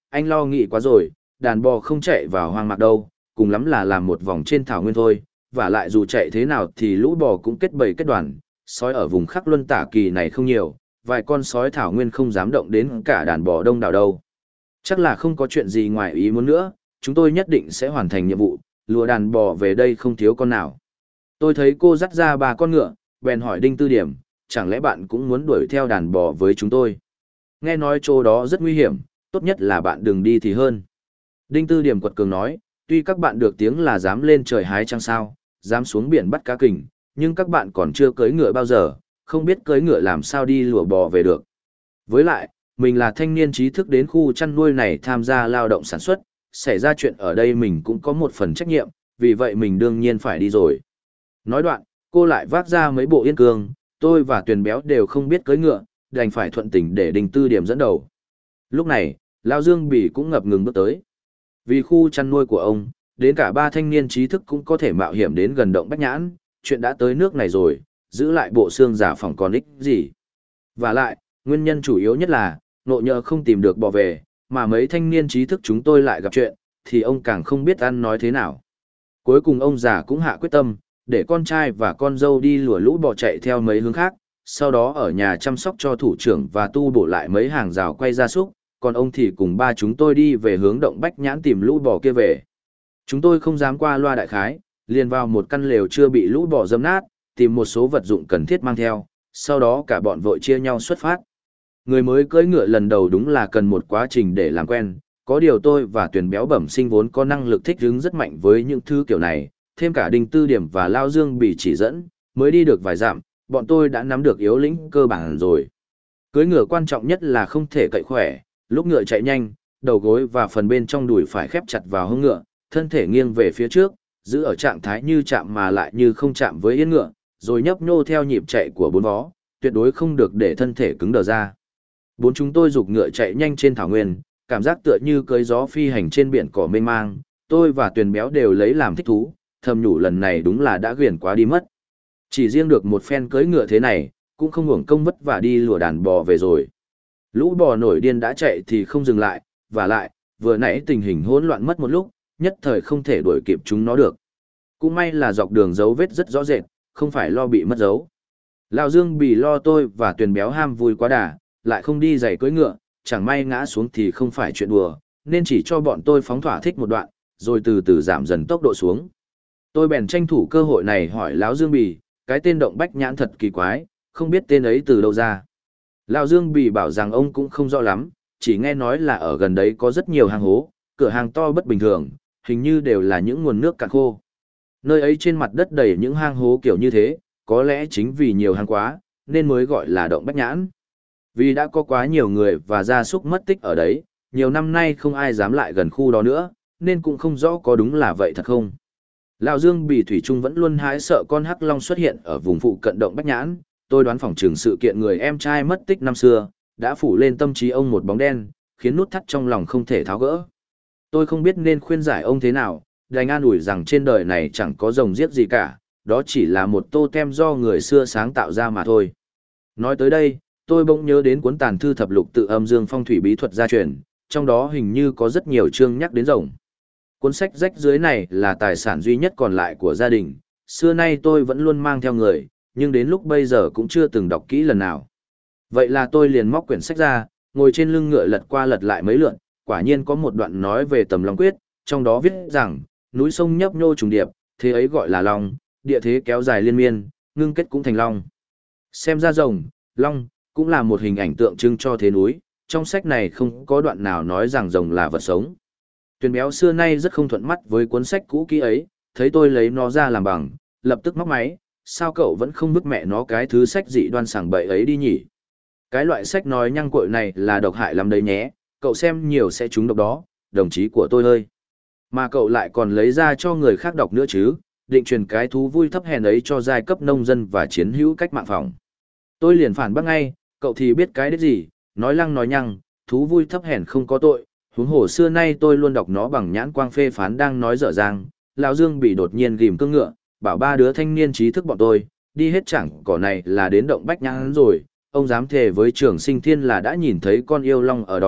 anh lo nghĩ quá rồi, đàn bò không chạy vào hoang mạc đâu, cùng lắm là làm một vòng trên thảo nguyên thôi, và lại dù chạy thế nào thì lũ bò cũng kết bầy kết đoàn, sói ở vùng Khắc Luân Tả Kỳ này không nhiều, vài con sói thảo nguyên không dám động đến cả đàn bò đông đảo đâu. Chắc là không có chuyện gì ngoài ý muốn nữa, chúng tôi nhất định sẽ hoàn thành nhiệm vụ, lùa đàn bò về đây không thiếu con nào. Tôi thấy cô dắt ra 3 con ngựa, bèn hỏi Đinh Tư Điểm, chẳng lẽ bạn cũng muốn đuổi theo đàn bò với chúng tôi? Nghe nói chỗ đó rất nguy hiểm, tốt nhất là bạn đừng đi thì hơn. Đinh Tư Điểm quật cường nói, tuy các bạn được tiếng là dám lên trời hái trăng sao, dám xuống biển bắt cá kình, nhưng các bạn còn chưa cưỡi ngựa bao giờ, không biết cưỡi ngựa làm sao đi lùa bò về được. Với lại, mình là thanh niên trí thức đến khu chăn nuôi này tham gia lao động sản xuất, xảy ra chuyện ở đây mình cũng có một phần trách nhiệm, vì vậy mình đương nhiên phải đi rồi. Nói đoạn, cô lại vác ra mấy bộ yên cương, tôi và Tuyền Béo đều không biết cưỡi ngựa, đành phải thuận tình để Đinh Tư Điểm dẫn đầu. Lúc này, Lão Dương Bỉ cũng ngập ngừng bước tới. Vì khu chăn nuôi của ông, đến cả 3 thanh niên trí thức cũng có thể mạo hiểm đến gần động Bách Nhãn, chuyện đã tới nước này rồi, giữ lại bộ xương giả phỏng còn ích gì. Và lại, nguyên nhân chủ yếu nhất là, nộ nhờ không tìm được bò về, mà mấy thanh niên trí thức chúng tôi lại gặp chuyện, thì ông càng không biết ăn nói thế nào. Cuối cùng ông già cũng hạ quyết tâm, để con trai và con dâu đi lùa lũ bò chạy theo mấy hướng khác, sau đó ở nhà chăm sóc cho thủ trưởng và tu bổ lại mấy hàng rào quay gia súc, còn ông thì cùng 3 chúng tôi đi về hướng động Bách Nhãn tìm lũ bò kia về. Chúng tôi không dám qua loa đại khái, liền vào một căn lều chưa bị lũ bò dâm nát, tìm một số vật dụng cần thiết mang theo, sau đó cả bọn vội chia nhau xuất phát. Người mới cưỡi ngựa lần đầu đúng là cần một quá trình để làm quen, có điều tôi và Tuyền Béo bẩm sinh vốn có năng lực thích ứng rất mạnh với những thứ kiểu này, thêm cả Đinh Tư Điểm và Lao Dương Bỉ chỉ dẫn, mới đi được vài dặm, bọn tôi đã nắm được yếu lĩnh cơ bản rồi. Cưỡi ngựa quan trọng nhất là không thể cậy khỏe, lúc ngựa chạy nhanh, đầu gối và phần bên trong đùi phải khép chặt vào hông ngựa, thân thể nghiêng về phía trước, giữ ở trạng thái như chạm mà lại như không chạm với yên ngựa, rồi nhấp nhô theo nhịp chạy của 4 vó, tuyệt đối không được để thân thể cứng đờ ra. 4 chúng tôi giục ngựa chạy nhanh trên thảo nguyên, cảm giác tựa như cưỡi gió phi hành trên biển cỏ mênh mang, tôi và Tuyền Béo đều lấy làm thích thú, thầm nhủ lần này đúng là đã ghiền quá đi mất. Chỉ riêng được một phen cưỡi ngựa thế này, cũng không uổng công vất vả đi lùa đàn bò về rồi. Lũ bò nổi điên đã chạy thì không dừng lại, và lại, vừa nãy tình hình hỗn loạn mất một lúc, nhất thời không thể đuổi kịp chúng nó được. Cũng may là dọc đường dấu vết rất rõ rệt, không phải lo bị mất dấu. Lão Dương Bỉ lo tôi và Tuyền Béo ham vui quá đà, lại không đi giày cưỡi ngựa, chẳng may ngã xuống thì không phải chuyện đùa, nên chỉ cho bọn tôi phóng thỏa thích một đoạn, rồi từ từ giảm dần tốc độ xuống. Tôi bèn tranh thủ cơ hội này hỏi Lão Dương Bỉ, cái tên động Bách Nhãn thật kỳ quái, không biết tên ấy từ đâu ra. Lão Dương Bỉ bảo rằng ông cũng không rõ lắm, chỉ nghe nói là ở gần đấy có rất nhiều hang hố, cửa hàng to bất bình thường, hình như đều là những nguồn nước cạn khô. Nơi ấy trên mặt đất đầy những hang hố kiểu như thế, có lẽ chính vì nhiều hang quá, nên mới gọi là động Bách Nhãn. Vì đã có quá nhiều người và gia súc mất tích ở đấy, nhiều năm nay không ai dám lại gần khu đó nữa, nên cũng không rõ có đúng là vậy thật không. Lão Dương Bỉ thủy chung vẫn luôn hái sợ con hắc long xuất hiện ở vùng phụ cận động Bách Nhãn, tôi đoán phỏng chừng sự kiện người em trai mất tích năm xưa, đã phủ lên tâm trí ông một bóng đen, khiến nút thắt trong lòng không thể tháo gỡ. Tôi không biết nên khuyên giải ông thế nào, đành an ủi rằng trên đời này chẳng có rồng giết gì cả, đó chỉ là một tô tem do người xưa sáng tạo ra mà thôi. Nói tới đây, tôi bỗng nhớ đến cuốn tàn thư thập lục tự âm dương phong thủy bí thuật gia truyền, trong đó hình như có rất nhiều chương nhắc đến rồng. Cuốn sách rách dưới này là tài sản duy nhất còn lại của gia đình, xưa nay tôi vẫn luôn mang theo người, nhưng đến lúc bây giờ cũng chưa từng đọc kỹ lần nào. Vậy là tôi liền móc quyển sách ra, ngồi trên lưng ngựa lật qua lật lại mấy lượt, quả nhiên có một đoạn nói về Tầm Long Quyết, trong đó viết rằng, núi sông nhấp nhô trùng điệp, thế ấy gọi là long, địa thế kéo dài liên miên, ngưng kết cũng thành long. Xem ra rồng, long, cũng là một hình ảnh tượng trưng cho thế núi, trong sách này không có đoạn nào nói rằng rồng là vật sống. Tuyền Béo xưa nay rất không thuận mắt với cuốn sách cũ kỹ ấy, thấy tôi lấy nó ra làm bằng, lập tức móc máy, sao cậu vẫn không bức mẹ nó cái thứ sách dị đoan sảng bậy ấy đi nhỉ? Cái loại sách nói nhăng cội này là độc hại lắm đấy nhé, cậu xem nhiều sẽ trúng độc đó, đồng chí của tôi ơi. Mà cậu lại còn lấy ra cho người khác đọc nữa chứ, định truyền cái thú vui thấp hèn ấy cho giai cấp nông dân và chiến hữu cách mạng phòng. Tôi liền phản bác ngay, cậu thì biết cái đấy gì, nói lăng nói nhăng, thú vui thấp hèn không có tội, huống hồ xưa nay tôi luôn đọc nó bằng nhãn quang phê phán đang nói dở dang. Lão Dương Bỉ đột nhiên ghim cương ngựa, bảo 3 đứa thanh niên trí thức bọn tôi, đi hết chẳng cỏ này là đến động Bách Nhãn rồi, ông dám thề với Trường Sinh Thiên là đã nhìn thấy con yêu long ở đó,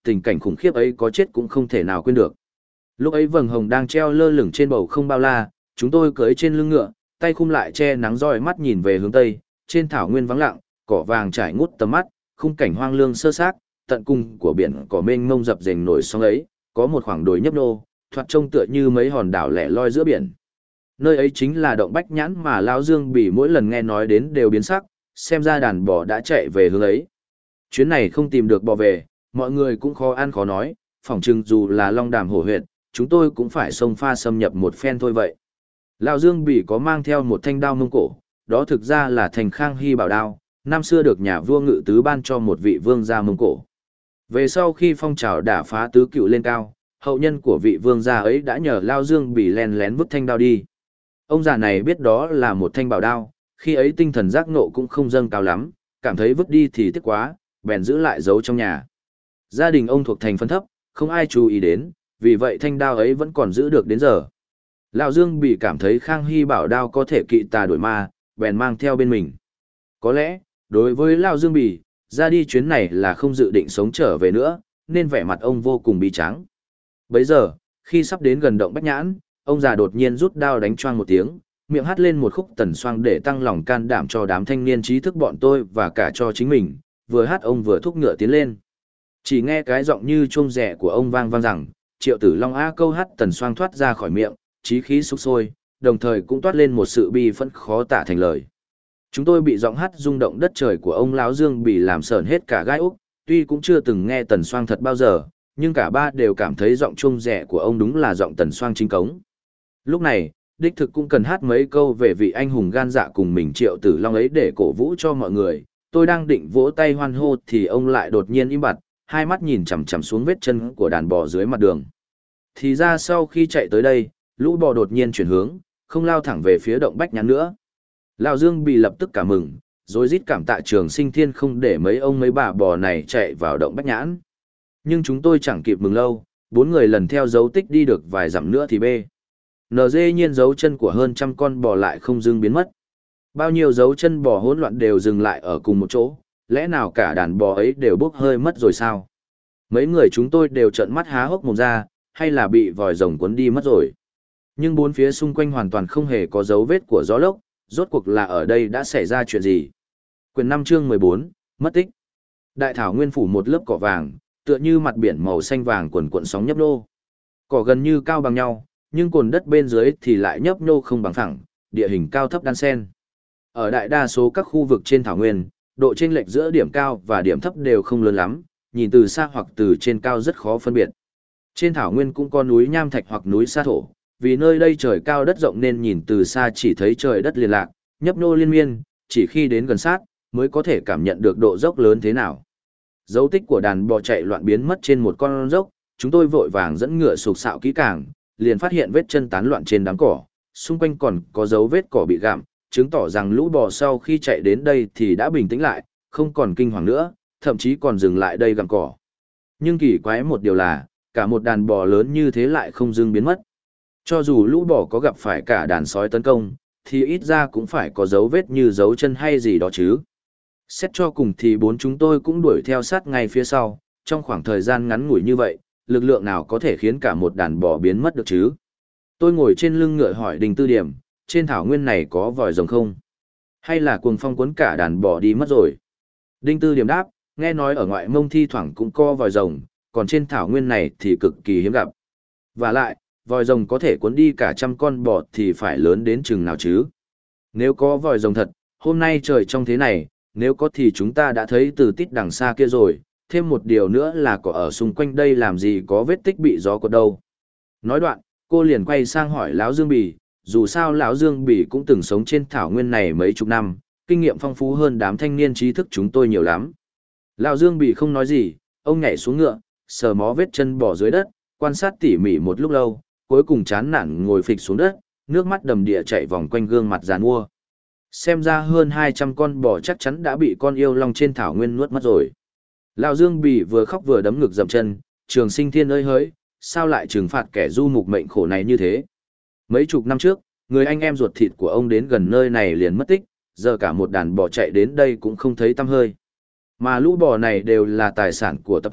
tình cảnh khủng khiếp ấy có chết cũng không thể nào quên được. Lúc ấy vầng hồng đang treo lơ lửng trên bầu không bao la, chúng tôi cưỡi trên lưng ngựa, tay khum lại che nắng roi mắt nhìn về hướng tây, trên thảo nguyên vắng lặng, cỏ vàng trải ngút tầm mắt, khung cảnh hoang lương sơ xác, tận cùng của biển cỏ mênh mông dập dềnh nổi sóng ấy, có một khoảng đồi nhấp nhô, thoạt trông tựa như mấy hòn đảo lẻ loi giữa biển. Nơi ấy chính là động Bách Nhãn mà Lão Dương Bỉ mỗi lần nghe nói đến đều biến sắc, xem ra đàn bò đã chạy về hướng ấy. Chuyến này không tìm được bò về, mọi người cũng khó ăn khó nói, phỏng chừng dù là Long Đàm Hổ Huyệt, chúng tôi cũng phải xông pha xâm nhập một phen thôi vậy. Lão Dương Bỉ có mang theo một thanh đao Mông Cổ, đó thực ra là thành Khang Hy bảo đao, năm xưa được nhà vua Ngự Tứ ban cho một vị vương gia Mông Cổ. Về sau khi phong trào đả phá tứ cựu lên cao, hậu nhân của vị vương gia ấy đã nhờ Lão Dương Bỉ len lén vứt thanh đao đi. Ông già này biết đó là một thanh bảo đao, khi ấy tinh thần giác ngộ cũng không dâng cao lắm, cảm thấy vứt đi thì tiếc quá, bèn giữ lại giấu trong nhà. Gia đình ông thuộc thành phân thấp, không ai chú ý đến, vì vậy thanh đao ấy vẫn còn giữ được đến giờ. Lão Dương Bỉ cảm thấy Khang Hy bảo đao có thể kỵ tà đuổi ma, bèn mang theo bên mình. Có lẽ, đối với Lão Dương Bỉ, ra đi chuyến này là không dự định sống trở về nữa, nên vẻ mặt ông vô cùng bi tráng. Bấy giờ, khi sắp đến gần động Bách Nhãn, ông già đột nhiên rút đao đánh choang một tiếng, miệng hắt lên một khúc tần xoang để tăng lòng can đảm cho đám thanh niên trí thức bọn tôi và cả cho chính mình, vừa hát ông vừa thúc ngựa tiến lên. Chỉ nghe cái giọng như chuông rẻ của ông vang vang rằng, Triệu Tử Long a câu hát tần xoang thoát ra khỏi miệng, chí khí sục sôi, đồng thời cũng toát lên một sự bi phẫn khó tả thành lời. Chúng tôi bị giọng hát rung động đất trời của ông Lão Dương Bỉ làm sởn hết cả gai ốc, tuy cũng chưa từng nghe tần xoang thật bao giờ, nhưng cả ba đều cảm thấy giọng chuông rẻ của ông đúng là giọng tần xoang chính cống. Lúc này, đích thực cũng cần hát mấy câu về vị anh hùng gan dạ cùng mình Triệu Tử Long ấy để cổ vũ cho mọi người. Tôi đang định vỗ tay hoan hô thì ông lại đột nhiên im bặt, hai mắt nhìn chằm chằm xuống vết chân của đàn bò dưới mặt đường. Thì ra sau khi chạy tới đây, lũ bò đột nhiên chuyển hướng, không lao thẳng về phía động Bách Nhãn nữa. Lão Dương Bỉ lập tức cả mừng, rồi rít cảm tạ Trường Sinh Thiên không để mấy ông mấy bà bò này chạy vào động Bách Nhãn. Nhưng chúng tôi chẳng kịp mừng lâu, 4 người lần theo dấu tích đi được vài dặm nữa thì bê. NG nhiên dấu chân của hơn trăm con bò lại không dưng biến mất. Bao nhiêu dấu chân bò hỗn loạn đều dừng lại ở cùng một chỗ, lẽ nào cả đàn bò ấy đều bốc hơi mất rồi sao? Mấy người chúng tôi đều trợn mắt há hốc mồm ra, hay là bị vòi rồng cuốn đi mất rồi. Nhưng bốn phía xung quanh hoàn toàn không hề có dấu vết của gió lốc, rốt cuộc là ở đây đã xảy ra chuyện gì? Quyển 5 chương 14, mất tích. Đại thảo nguyên phủ một lớp cỏ vàng, tựa như mặt biển màu xanh vàng quần cuộn sóng nhấp nhô. Cỏ gần như cao bằng nhau, nhưng cồn đất bên dưới thì lại nhấp nhô không bằng phẳng, địa hình cao thấp đan xen. Ở đại đa số các khu vực trên thảo nguyên, độ chênh lệch giữa điểm cao và điểm thấp đều không lớn lắm, nhìn từ xa hoặc từ trên cao rất khó phân biệt. Trên thảo nguyên cũng có núi nham thạch hoặc núi sa thổ, vì nơi đây trời cao đất rộng nên nhìn từ xa chỉ thấy trời đất liên lạc, nhấp nhô liên miên, chỉ khi đến gần sát mới có thể cảm nhận được độ dốc lớn thế nào. Dấu tích của đàn bò chạy loạn biến mất trên một con dốc, chúng tôi vội vàng dẫn ngựa sục sạo kỹ càng, liền phát hiện vết chân tán loạn trên đám cỏ, xung quanh còn có dấu vết cỏ bị gặm, chứng tỏ rằng lũ bò sau khi chạy đến đây thì đã bình tĩnh lại, không còn kinh hoàng nữa, thậm chí còn dừng lại đây gặm cỏ. Nhưng kỳ quái một điều là, cả một đàn bò lớn như thế lại không dưng biến mất. Cho dù lũ bò có gặp phải cả đàn sói tấn công, thì ít ra cũng phải có dấu vết như dấu chân hay gì đó chứ. Xét cho cùng thì bốn chúng tôi cũng đuổi theo sát ngay phía sau, trong khoảng thời gian ngắn ngủi như vậy, lực lượng nào có thể khiến cả một đàn bò biến mất được chứ? Tôi ngồi trên lưng ngựa hỏi Đinh Tư Điểm, trên thảo nguyên này có vòi rồng không? Hay là cuồng phong cuốn cả đàn bò đi mất rồi? Đinh Tư Điểm đáp, nghe nói ở ngoại mông thi thoảng cũng có vòi rồng, còn trên thảo nguyên này thì cực kỳ hiếm gặp. Và lại, vòi rồng có thể cuốn đi cả trăm con bò thì phải lớn đến chừng nào chứ? Nếu có vòi rồng thật, hôm nay trời trong thế này, nếu có thì chúng ta đã thấy từ tít đằng xa kia rồi, thêm một điều nữa là có ở xung quanh đây làm gì có vết tích bị gió quật đâu. Nói đoạn, cô liền quay sang hỏi Lão Dương Bỉ, dù sao Lão Dương Bỉ cũng từng sống trên thảo nguyên này mấy chục năm, kinh nghiệm phong phú hơn đám thanh niên trí thức chúng tôi nhiều lắm. Lão Dương Bỉ không nói gì, ông nhảy xuống ngựa, sờ mó vết chân bò dưới đất, quan sát tỉ mỉ một lúc lâu, cuối cùng chán nản ngồi phịch xuống đất, nước mắt đầm đìa chảy vòng quanh gương mặt giàn mua. Xem ra hơn 200 con bò chắc chắn đã bị con yêu long trên thảo nguyên nuốt mất rồi. Lão Dương Bỉ vừa khóc vừa đấm ngực dậm chân, Trường Sinh Thiên ơi hỡi, sao lại trừng phạt kẻ du mục mệnh khổ này như thế? Mấy chục năm trước, người anh em ruột thịt của ông đến gần nơi này liền mất tích, giờ cả một đàn bò chạy đến đây cũng không thấy tăm hơi. Mà lũ bò này đều là tài sản của tập thể,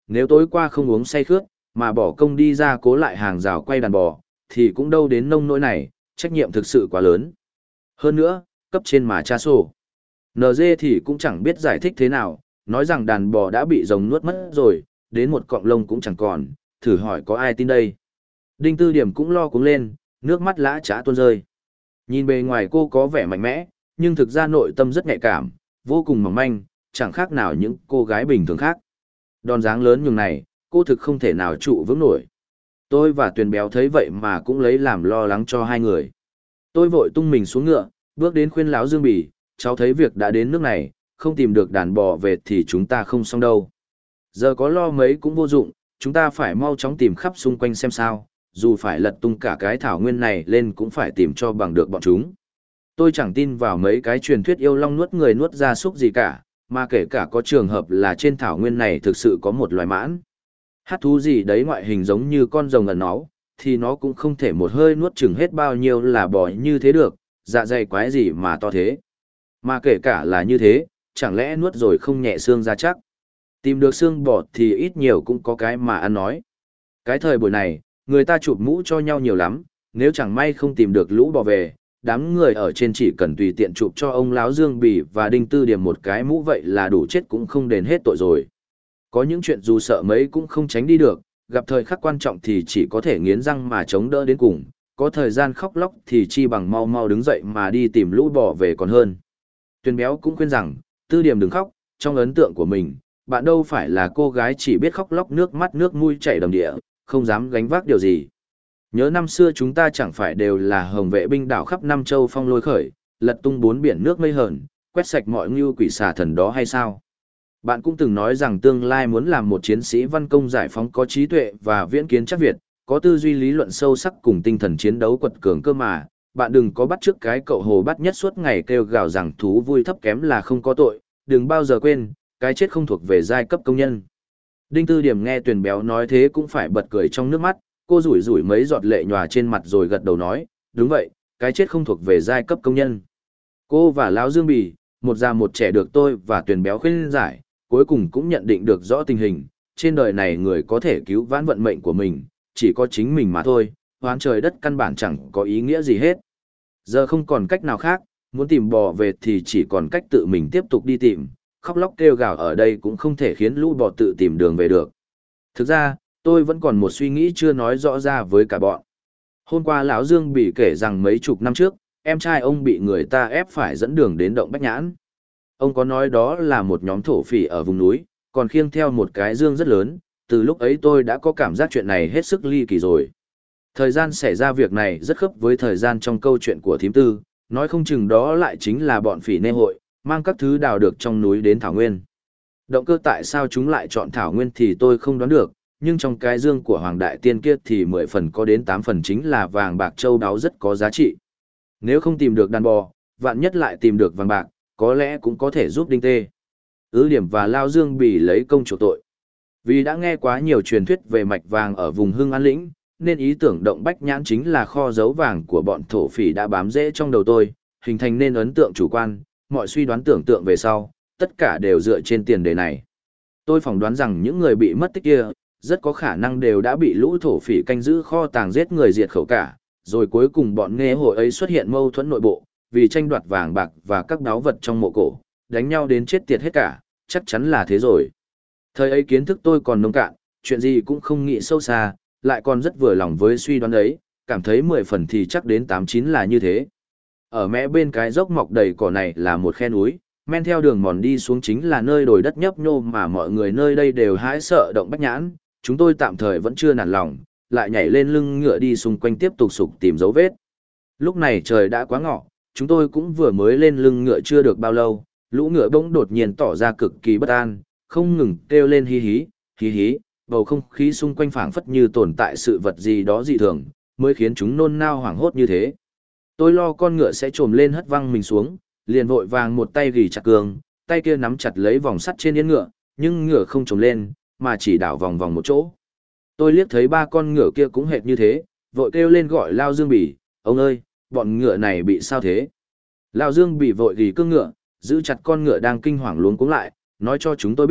nếu tối qua không uống say khướt, mà bỏ công đi ra cố lại hàng rào quay đàn bò, thì cũng đâu đến nông nỗi này, trách nhiệm thực sự quá lớn. Hơn nữa, cấp trên mà tra sổ. NG thì cũng chẳng biết giải thích thế nào, nói rằng đàn bò đã bị rồng nuốt mất rồi, đến một cọng lông cũng chẳng còn, thử hỏi có ai tin đây. Đinh Tư Điểm cũng lo cuống lên, nước mắt lã chã tuôn rơi. Nhìn bề ngoài cô có vẻ mạnh mẽ, nhưng thực ra nội tâm rất nhạy cảm, vô cùng mỏng manh, chẳng khác nào những cô gái bình thường khác. Đòn dáng lớn nhường này, cô thực không thể nào trụ vững nổi. Tôi và Tuyền Béo thấy vậy mà cũng lấy làm lo lắng cho hai người. Tôi vội tung mình xuống ngựa, bước đến khuyên láo Dương Bỉ, cháu thấy việc đã đến nước này, không tìm được đàn bò về thì chúng ta không xong đâu. Giờ có lo mấy cũng vô dụng, chúng ta phải mau chóng tìm khắp xung quanh xem sao, dù phải lật tung cả cái thảo nguyên này lên cũng phải tìm cho bằng được bọn chúng. Tôi chẳng tin vào mấy cái truyền thuyết yêu long nuốt người nuốt gia súc gì cả, mà kể cả có trường hợp là trên thảo nguyên này thực sự có một loài mãn. Hát thú gì đấy ngoại hình giống như con rồng ẩn náu, thì nó cũng không thể một hơi nuốt chừng hết bao nhiêu là bò như thế được, dạ dày quái gì mà to thế. Mà kể cả là như thế, chẳng lẽ nuốt rồi không nhẹ xương ra chắc. Tìm được xương bò thì ít nhiều cũng có cái mà ăn nói. Cái thời buổi này, người ta chụp mũ cho nhau nhiều lắm, nếu chẳng may không tìm được lũ bò về, đám người ở trên chỉ cần tùy tiện chụp cho ông lão Dương Bỉ và Đinh Tư Điểm một cái mũ vậy là đủ chết cũng không đền hết tội rồi. Có những chuyện dù sợ mấy cũng không tránh đi được, gặp thời khắc quan trọng thì chỉ có thể nghiến răng mà chống đỡ đến cùng, có thời gian khóc lóc thì chi bằng mau mau đứng dậy mà đi tìm lũ bò về còn hơn. Tuyền Béo cũng khuyên rằng, Tư Điểm đừng khóc, trong ấn tượng của mình, bạn đâu phải là cô gái chỉ biết khóc lóc nước mắt nước mũi chảy đầm địa, không dám gánh vác điều gì. Nhớ năm xưa chúng ta chẳng phải đều là hồng vệ binh đảo khắp năm châu phong lôi khởi, lật tung bốn biển nước mây hờn, quét sạch mọi ngưu quỷ xà thần đó hay sao? Bạn cũng từng nói rằng tương lai muốn làm một chiến sĩ văn công giải phóng có trí tuệ và viễn kiến chắc Việt, có tư duy lý luận sâu sắc cùng tinh thần chiến đấu quật cường cơ mà. Bạn đừng có bắt chước cái cậu hồ bắt nhất suốt ngày kêu gào rằng thú vui thấp kém là không có tội, đừng bao giờ quên, cái chết không thuộc về giai cấp công nhân. Đinh Tư Điểm nghe Tuyền Béo nói thế cũng phải bật cười trong nước mắt, cô rủi rủi mấy giọt lệ nhòa trên mặt rồi gật đầu nói, đúng vậy, cái chết không thuộc về giai cấp công nhân. Cô và lão Dương Bỉ, một già một trẻ được tôi và Tuyền Béo khuyên giải, cuối cùng cũng nhận định được rõ tình hình, trên đời này người có thể cứu vãn vận mệnh của mình, chỉ có chính mình mà thôi, hoán trời đất căn bản chẳng có ý nghĩa gì hết. Giờ không còn cách nào khác, muốn tìm bò về thì chỉ còn cách tự mình tiếp tục đi tìm, khóc lóc kêu gào ở đây cũng không thể khiến lũ bò tự tìm đường về được. Thực ra, tôi vẫn còn một suy nghĩ chưa nói rõ ra với cả bọn. Hôm qua lão Dương bị kể rằng mấy chục năm trước, em trai ông bị người ta ép phải dẫn đường đến động Bách Nhãn. Ông có nói đó là một nhóm thổ phỉ ở vùng núi, còn khiêng theo một cái dương rất lớn, từ lúc ấy tôi đã có cảm giác chuyện này hết sức ly kỳ rồi. Thời gian xảy ra việc này rất khớp với thời gian trong câu chuyện của thím tư, nói không chừng đó lại chính là bọn phỉ nê hội, mang các thứ đào được trong núi đến Thảo Nguyên. Động cơ tại sao chúng lại chọn Thảo Nguyên thì tôi không đoán được, nhưng trong cái dương của Hoàng Đại Tiên kia thì 10 phần có đến 8 phần chính là vàng bạc châu đáo rất có giá trị. Nếu không tìm được đàn bò, vạn nhất lại tìm được vàng bạc, có lẽ cũng có thể giúp Đinh Tê. Điểm và Lao Dương Bỉ lấy công chuộc tội. Vì đã nghe quá nhiều truyền thuyết về mạch vàng ở vùng Hưng An Lĩnh, nên ý tưởng động Bách Nhãn chính là kho dấu vàng của bọn thổ phỉ đã bám rễ trong đầu tôi, hình thành nên ấn tượng chủ quan, mọi suy đoán tưởng tượng về sau, tất cả đều dựa trên tiền đề này. Tôi phỏng đoán rằng những người bị mất tích kia, rất có khả năng đều đã bị lũ thổ phỉ canh giữ kho tàng giết người diệt khẩu cả, rồi cuối cùng bọn nghe hội ấy xuất hiện mâu thuẫn nội bộ, vì tranh đoạt vàng bạc và các báu vật trong mộ cổ, đánh nhau đến chết tiệt hết cả, chắc chắn là thế rồi. Thời ấy kiến thức tôi còn nông cạn, chuyện gì cũng không nghĩ sâu xa, lại còn rất vừa lòng với suy đoán ấy, cảm thấy 10 phần thì chắc đến 8-9 là như thế. Ở mé bên cái dốc mọc đầy cỏ này là một khe núi, men theo đường mòn đi xuống chính là nơi đồi đất nhấp nhô mà mọi người nơi đây đều hãi sợ động Bách Nhãn, chúng tôi tạm thời vẫn chưa nản lòng, lại nhảy lên lưng ngựa đi xung quanh tiếp tục sục tìm dấu vết. Lúc này trời đã quá ngọ, chúng tôi cũng vừa mới lên lưng ngựa chưa được bao lâu, lũ ngựa bỗng đột nhiên tỏ ra cực kỳ bất an, không ngừng kêu lên hí hí, bầu không khí xung quanh phảng phất như tồn tại sự vật gì đó dị thường, mới khiến chúng nôn nao hoảng hốt như thế. Tôi lo con ngựa sẽ trồm lên hất văng mình xuống, liền vội vàng một tay gỉ chặt cương, tay kia nắm chặt lấy vòng sắt trên yên ngựa, nhưng ngựa không trồm lên, mà chỉ đảo vòng vòng một chỗ. Tôi liếc thấy ba con ngựa kia cũng hệt như thế, vội kêu lên gọi Lao Dương Bỉ, ông ơi, bọn ngựa này bị sao thế? Lao Dương Bỉ vội gỉ cương ngựa, giữ chặt con ngựa đang kinh hoàng luống cuống lại, nói cho chúng tôi biết,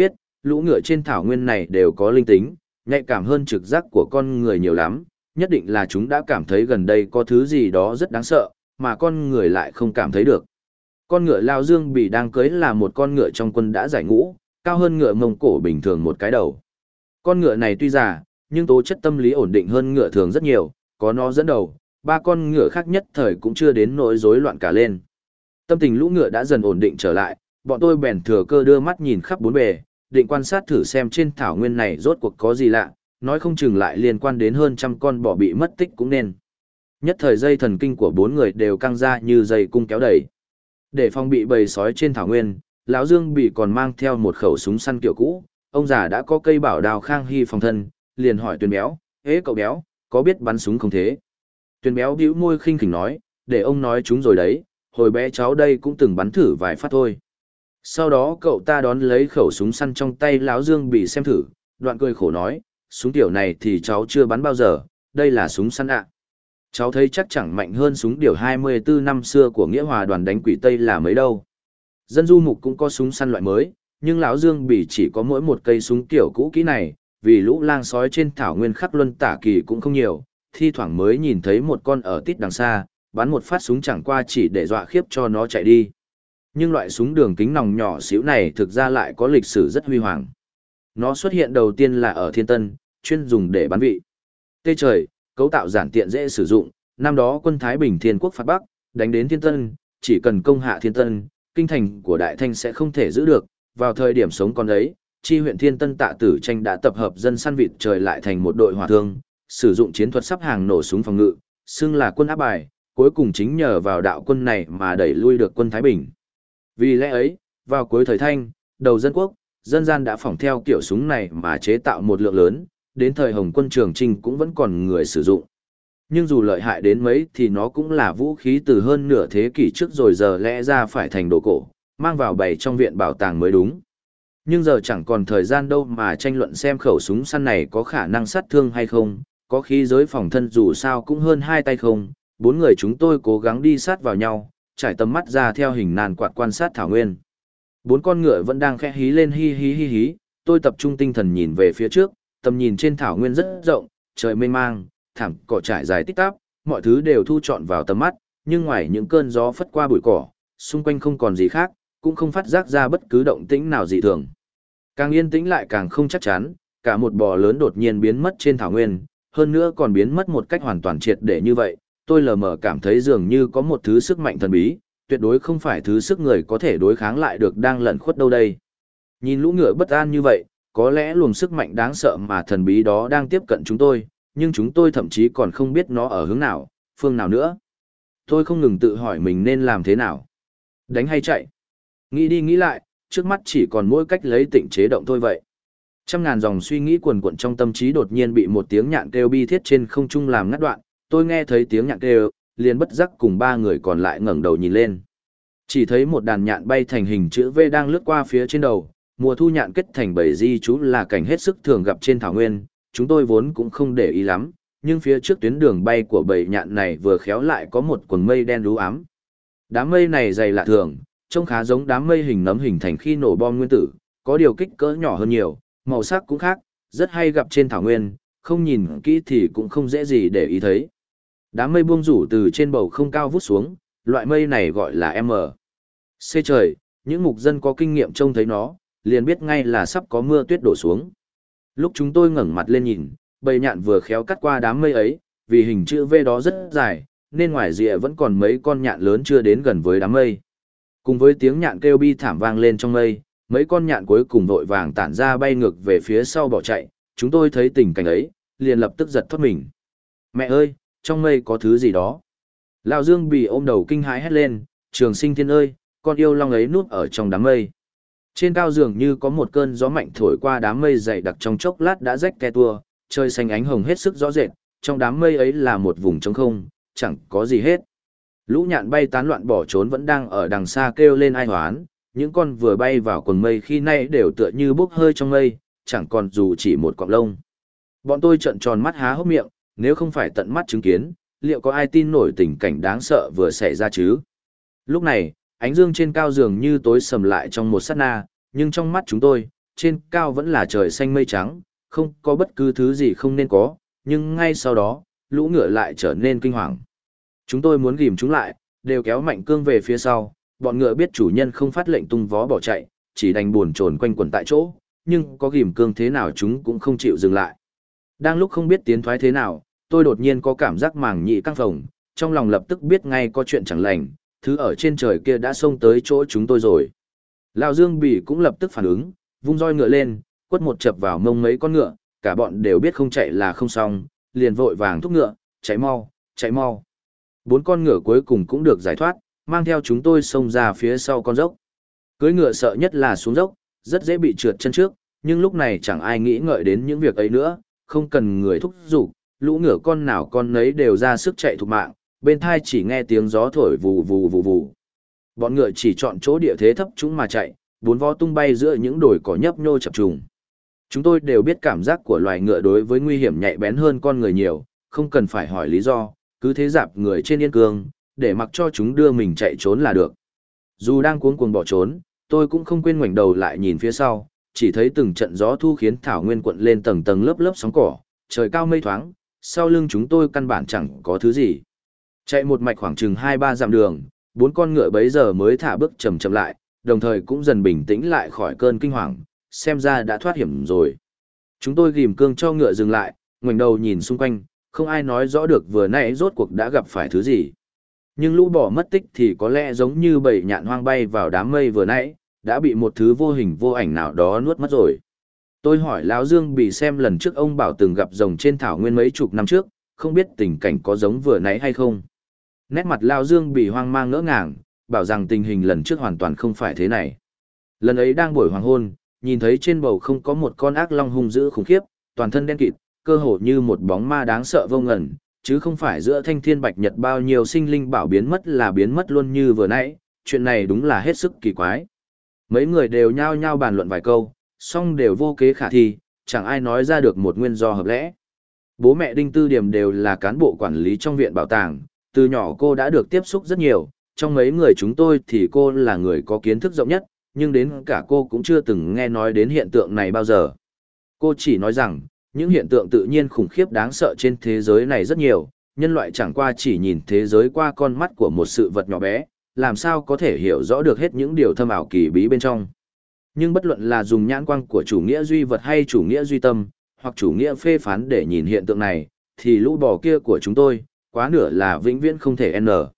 lũ ngựa trên thảo nguyên này đều có linh tính, nhạy cảm hơn trực giác của con người nhiều lắm, nhất định là chúng đã cảm thấy gần đây có thứ gì đó rất đáng sợ, mà con người lại không cảm thấy được. Con ngựa Lao Dương Bỉ đang cưới là một con ngựa trong quân đã giải ngũ, cao hơn ngựa Mông Cổ bình thường một cái đầu. Con ngựa này tuy già, nhưng tố chất tâm lý ổn định hơn ngựa thường rất nhiều, có nó dẫn đầu, ba con ngựa khác nhất thời cũng chưa đến nỗi rối loạn cả lên. Tâm tình lũ ngựa đã dần ổn định trở lại, bọn tôi bèn thừa cơ đưa mắt nhìn khắp bốn bề, định quan sát thử xem trên thảo nguyên này rốt cuộc có gì lạ, nói không chừng lại liên quan đến hơn trăm con bò bị mất tích cũng nên. Nhất thời dây thần kinh của bốn người đều căng ra như dây cung kéo đẩy. Để phòng bị bầy sói trên thảo nguyên, lão Dương Bỉ còn mang theo một khẩu súng săn kiểu cũ, ông già đã có cây bảo đao khang hy phòng thân, liền hỏi Tuyền Béo, "Ê cậu Béo, có biết bắn súng không thế?" Tuyền Béo bĩu môi khinh khỉnh nói, "Để ông nói chúng rồi đấy, hồi bé cháu đây cũng từng bắn thử vài phát thôi." Sau đó cậu ta đón lấy khẩu súng săn trong tay lão Dương Bỉ xem thử, đoạn cười khổ nói, "Súng tiểu này thì cháu chưa bắn bao giờ, đây là súng săn ạ. Cháu thấy chắc chẳng mạnh hơn súng điều 24 năm xưa của Nghĩa Hòa đoàn đánh quỷ Tây là mấy đâu." Dân du mục cũng có súng săn loại mới, nhưng lão Dương Bỉ chỉ có mỗi một cây súng kiểu cũ kỹ này, vì lũ lang sói trên thảo nguyên khắc luân tả kỳ cũng không nhiều, thi thoảng mới nhìn thấy một con ở tít đằng xa, bắn một phát súng chẳng qua chỉ để dọa khiếp cho nó chạy đi. Nhưng loại súng đường kính nòng nhỏ xíu này thực ra lại có lịch sử rất huy hoàng. Nó xuất hiện đầu tiên là ở Thiên Tân, chuyên dùng để bắn vị. Tê trời, cấu tạo giản tiện dễ sử dụng, năm đó quân Thái Bình Thiên Quốc phạt Bắc, đánh đến Thiên Tân, chỉ cần công hạ Thiên Tân, kinh thành của Đại Thanh sẽ không thể giữ được. Vào thời điểm sống còn ấy, chi huyện Thiên Tân Tạ Tử Tranh đã tập hợp dân săn vịt trời lại thành một đội hỏa thương, sử dụng chiến thuật sắp hàng nổ súng phòng ngự, xưng là quân áp bài, cuối cùng chính nhờ vào đạo quân này mà đẩy lui được quân Thái Bình. Vì lẽ ấy, vào cuối thời Thanh, đầu dân quốc, dân gian đã phỏng theo kiểu súng này mà chế tạo một lượng lớn, đến thời Hồng quân Trường Chinh cũng vẫn còn người sử dụng. Nhưng dù lợi hại đến mấy thì nó cũng là vũ khí từ hơn nửa thế kỷ trước rồi, giờ lẽ ra phải thành đồ cổ, mang vào bày trong viện bảo tàng mới đúng. Nhưng giờ chẳng còn thời gian đâu mà tranh luận xem khẩu súng săn này có khả năng sát thương hay không, có khí giới phòng thân dù sao cũng hơn hai tay không. Bốn người chúng tôi cố gắng đi sát vào nhau, trải tầm mắt ra theo hình nàn quạt quan sát thảo nguyên. Bốn con ngựa vẫn đang khẽ hí lên hi hí hi hí, tôi tập trung tinh thần nhìn về phía trước, tầm nhìn trên thảo nguyên rất rộng, trời mênh mang, thảm cỏ trải dài tích tắp, mọi thứ đều thu trọn vào tầm mắt, nhưng ngoài những cơn gió phất qua bụi cỏ, xung quanh không còn gì khác, cũng không phát giác ra bất cứ động tĩnh nào dị thường. Càng yên tĩnh lại càng không chắc chắn, cả một bò lớn đột nhiên biến mất trên thảo nguyên, hơn nữa còn biến mất một cách hoàn toàn triệt để như vậy, tôi lờ mờ cảm thấy dường như có một thứ sức mạnh thần bí, tuyệt đối không phải thứ sức người có thể đối kháng lại được đang lẩn khuất đâu đây. Nhìn lũ ngựa bất an như vậy, có lẽ luồng sức mạnh đáng sợ mà thần bí đó đang tiếp cận chúng tôi, nhưng chúng tôi thậm chí còn không biết nó ở hướng nào, phương nào nữa. Tôi không ngừng tự hỏi mình nên làm thế nào. Đánh hay chạy? Nghĩ đi nghĩ lại, trước mắt chỉ còn mỗi cách lấy tịnh chế động thôi vậy. Trăm ngàn dòng suy nghĩ quần quận trong tâm trí đột nhiên bị một tiếng nhạn kêu bi thiết trên không trung làm ngắt đoạn. Tôi nghe thấy tiếng nhạn kêu, liền bất giác cùng ba người còn lại ngẩng đầu nhìn lên. Chỉ thấy một đàn nhạn bay thành hình chữ V đang lướt qua phía trên đầu. Mùa thu nhạn kết thành bầy di trú là cảnh hết sức thường gặp trên thảo nguyên, chúng tôi vốn cũng không để ý lắm, nhưng phía trước tuyến đường bay của bầy nhạn này vừa khéo lại có một quần mây đen đú ám. Đám mây này dày lạ thường, trông khá giống đám mây hình nấm hình thành khi nổ bom nguyên tử, có điều kích cỡ nhỏ hơn nhiều, màu sắc cũng khác, rất hay gặp trên thảo nguyên, không nhìn kỹ thì cũng không dễ gì để ý thấy. Đám mây buông rủ từ trên bầu không cao vút xuống, loại mây này gọi là M. C trời, những mục dân có kinh nghiệm trông thấy nó, liền biết ngay là sắp có mưa tuyết đổ xuống. Lúc chúng tôi ngẩng mặt lên nhìn, bầy nhạn vừa khéo cắt qua đám mây ấy, vì hình chữ V đó rất dài, nên ngoài rìa vẫn còn mấy con nhạn lớn chưa đến gần với đám mây. Cùng với tiếng nhạn kêu bi thảm vang lên trong mây, mấy con nhạn cuối cùng vội vàng tản ra bay ngược về phía sau bỏ chạy, chúng tôi thấy tình cảnh ấy, liền lập tức giật thoát mình. Mẹ ơi, trong mây có thứ gì đó. Lão Dương Bỉ ôm đầu kinh hãi hét lên, Trường Sinh Thiên ơi, con yêu long ấy núp ở trong đám mây. Trên cao dường như có một cơn gió mạnh thổi qua đám mây dày đặc trong chốc lát đã rách ke tua, trời xanh ánh hồng hết sức rõ rệt, trong đám mây ấy là một vùng trống không, chẳng có gì hết. Lũ nhạn bay tán loạn bỏ trốn vẫn đang ở đằng xa kêu lên ai hoán, những con vừa bay vào quần mây khi nay đều tựa như bốc hơi trong mây, chẳng còn dù chỉ một cọng lông. Bọn tôi trợn tròn mắt há hốc miệng, nếu không phải tận mắt chứng kiến, liệu có ai tin nổi tình cảnh đáng sợ vừa xảy ra chứ? Lúc này, ánh dương trên cao dường như tối sầm lại trong một sát na, nhưng trong mắt chúng tôi, trên cao vẫn là trời xanh mây trắng, không có bất cứ thứ gì không nên có, nhưng ngay sau đó, lũ ngựa lại trở nên kinh hoàng. Chúng tôi muốn ghìm chúng lại, đều kéo mạnh cương về phía sau, bọn ngựa biết chủ nhân không phát lệnh tung vó bỏ chạy, chỉ đành buồn chồn quanh quẩn tại chỗ, nhưng có ghìm cương thế nào chúng cũng không chịu dừng lại. Đang lúc không biết tiến thoái thế nào, tôi đột nhiên có cảm giác màng nhĩ căng phồng, trong lòng lập tức biết ngay có chuyện chẳng lành, thứ ở trên trời kia đã xông tới chỗ chúng tôi rồi. Lão Dương Bỉ cũng lập tức phản ứng, vung roi ngựa lên, quất một chập vào mông mấy con ngựa, cả bọn đều biết không chạy là không xong, liền vội vàng thúc ngựa, chạy mau, chạy mau. 4 con ngựa cuối cùng cũng được giải thoát, mang theo chúng tôi xông ra phía sau con dốc. Cưỡi ngựa sợ nhất là xuống dốc, rất dễ bị trượt chân trước, nhưng lúc này chẳng ai nghĩ ngợi đến những việc ấy nữa, không cần người thúc giục, lũ ngựa con nào con nấy đều ra sức chạy thục mạng, bên thai chỉ nghe tiếng gió thổi vù vù vù vù. Bọn ngựa chỉ chọn chỗ địa thế thấp chúng mà chạy, 4 vó tung bay giữa những đồi cỏ nhấp nhô chập trùng. Chúng tôi đều biết cảm giác của loài ngựa đối với nguy hiểm nhạy bén hơn con người nhiều, không cần phải hỏi lý do, cứ thế dạp người trên yên cương, để mặc cho chúng đưa mình chạy trốn là được. Dù đang cuống cuồng bỏ trốn, tôi cũng không quên ngoảnh đầu lại nhìn phía sau, chỉ thấy từng trận gió thu khiến thảo nguyên cuộn lên tầng tầng lớp lớp sóng cỏ, trời cao mây thoáng, sau lưng chúng tôi căn bản chẳng có thứ gì. Chạy một mạch khoảng chừng 2-3 dặm đường, 4 con ngựa bấy giờ mới thả bước chậm chậm lại, đồng thời cũng dần bình tĩnh lại khỏi cơn kinh hoàng, xem ra đã thoát hiểm rồi. Chúng tôi ghim cương cho ngựa dừng lại, ngoảnh đầu nhìn xung quanh, không ai nói rõ được vừa nãy rốt cuộc đã gặp phải thứ gì. Nhưng lũ bò mất tích thì có lẽ giống như bầy nhạn hoang bay vào đám mây vừa nãy, đã bị một thứ vô hình vô ảnh nào đó nuốt mất rồi. Tôi hỏi Lão Dương Bỉ xem lần trước ông bảo từng gặp rồng trên thảo nguyên mấy chục năm trước, không biết tình cảnh có giống vừa nãy hay không. Nét mặt Lão Dương Bỉ hoang mang ngỡ ngàng, bảo rằng tình hình lần trước hoàn toàn không phải thế này. Lần ấy đang buổi hoàng hôn, nhìn thấy trên bầu không có một con ác long hung dữ khủng khiếp, toàn thân đen kịt, cơ hồ như một bóng ma đáng sợ vô ngần, chứ không phải giữa thanh thiên bạch nhật bao nhiêu sinh linh bảo biến mất là biến mất luôn như vừa nãy, chuyện này đúng là hết sức kỳ quái. Mấy người đều nhao nhao bàn luận vài câu, song đều vô kế khả thi, chẳng ai nói ra được một nguyên do hợp lẽ. Bố mẹ Đinh Tư Điềm đều là cán bộ quản lý trong viện bảo tàng, từ nhỏ cô đã được tiếp xúc rất nhiều, trong mấy người chúng tôi thì cô là người có kiến thức rộng nhất, nhưng đến cả cô cũng chưa từng nghe nói đến hiện tượng này bao giờ. Cô chỉ nói rằng, những hiện tượng tự nhiên khủng khiếp đáng sợ trên thế giới này rất nhiều, nhân loại chẳng qua chỉ nhìn thế giới qua con mắt của một sự vật nhỏ bé, làm sao có thể hiểu rõ được hết những điều thâm ảo kỳ bí bên trong. Nhưng bất luận là dùng nhãn quang của chủ nghĩa duy vật hay chủ nghĩa duy tâm, hoặc chủ nghĩa phê phán để nhìn hiện tượng này, thì lũ bò kia của chúng tôi, quá nửa là vĩnh viễn không thể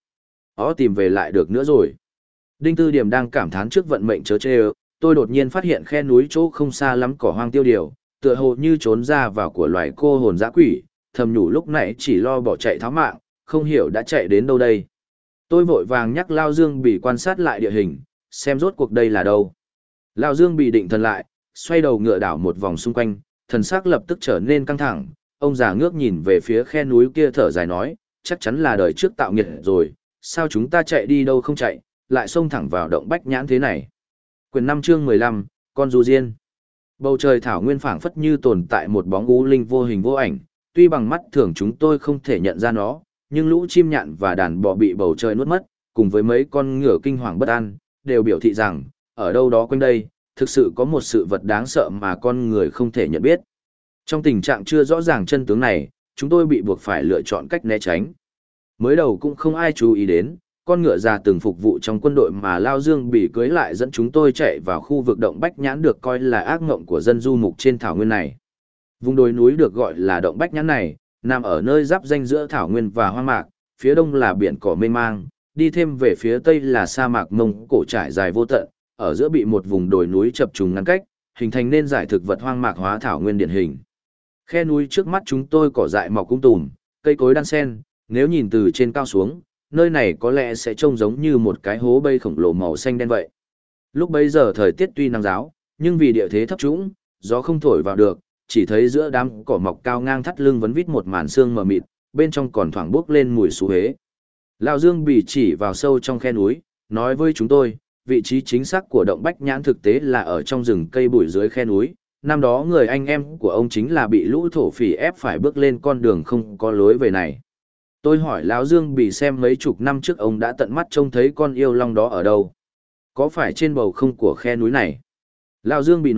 tìm về lại được nữa rồi. Đinh Tư Điềm đang cảm thán trước vận mệnh chớ chê, tôi đột nhiên phát hiện khe núi chỗ không xa lắm cỏ hoang tiêu điều, tựa hồ như trốn ra vào của loài cô hồn dã quỷ, thầm nhủ lúc nãy chỉ lo bỏ chạy tháo mạng, không hiểu đã chạy đến đâu đây. Tôi vội vàng nhắc Lao Dương Bỉ quan sát lại địa hình, xem rốt cuộc đây là đâu. Lao Dương Bỉ định thần lại, xoay đầu ngựa đảo một vòng xung quanh, thần sắc lập tức trở nên căng thẳng, ông già ngước nhìn về phía khe núi kia thở dài nói, chắc chắn là đời trước tạo nghiệt rồi, sao chúng ta chạy đi đâu không chạy, lại xông thẳng vào động Bách Nhãn thế này. Quyển 5 chương 15, con du diên. Bầu trời thảo nguyên phảng phất như tồn tại một bóng u linh vô hình vô ảnh, tuy bằng mắt thường chúng tôi không thể nhận ra nó, nhưng lũ chim nhạn và đàn bò bị bầu trời nuốt mất, cùng với mấy con ngựa kinh hoàng bất an, đều biểu thị rằng, ở đâu đó quanh đây, thực sự có một sự vật đáng sợ mà con người không thể nhận biết. Trong tình trạng chưa rõ ràng chân tướng này, chúng tôi bị buộc phải lựa chọn cách né tránh. Mới đầu cũng không ai chú ý đến, con ngựa già từng phục vụ trong quân đội mà Lao Dương Bỉ cưới lại dẫn chúng tôi chạy vào khu vực động Bách Nhãn được coi là ác ngộng của dân du mục trên thảo nguyên này. Vùng đồi núi được gọi là động Bách Nhãn này, nằm ở nơi giáp danh giữa thảo nguyên và hoang mạc, phía đông là biển cỏ mênh mang, đi thêm về phía tây là sa mạc Mông Cổ trải dài vô tận, ở giữa bị một vùng đồi núi chập trùng ngăn cách, hình thành nên giải thực vật hoang mạc hóa thảo nguyên điển hình. Khe núi trước mắt chúng tôi cỏ dại mọc tùm, cây cối đan xen, nếu nhìn từ trên cao xuống, nơi này có lẽ sẽ trông giống như một cái hố bây khổng lồ màu xanh đen vậy. Lúc bấy giờ thời tiết tuy nắng ráo, nhưng vì địa thế thấp trũng, gió không thổi vào được, chỉ thấy giữa đám cỏ mọc cao ngang thắt lưng vấn vít một màn sương mờ mịt, bên trong còn thoảng bốc lên mùi xú hế. Lão Dương Bỉ chỉ vào sâu trong khe núi, nói với chúng tôi, vị trí chính xác của động Bách Nhãn thực tế là ở trong rừng cây bụi dưới khe núi. Năm đó người anh em của ông chính là bị lũ thổ phỉ ép phải bước lên con đường không có lối về này. Tôi hỏi Lão Dương Bỉ xem mấy chục năm trước ông đã tận mắt trông thấy con yêu long đó ở đâu. Có phải trên bầu không của khe núi này? Lão Dương Bỉ nói,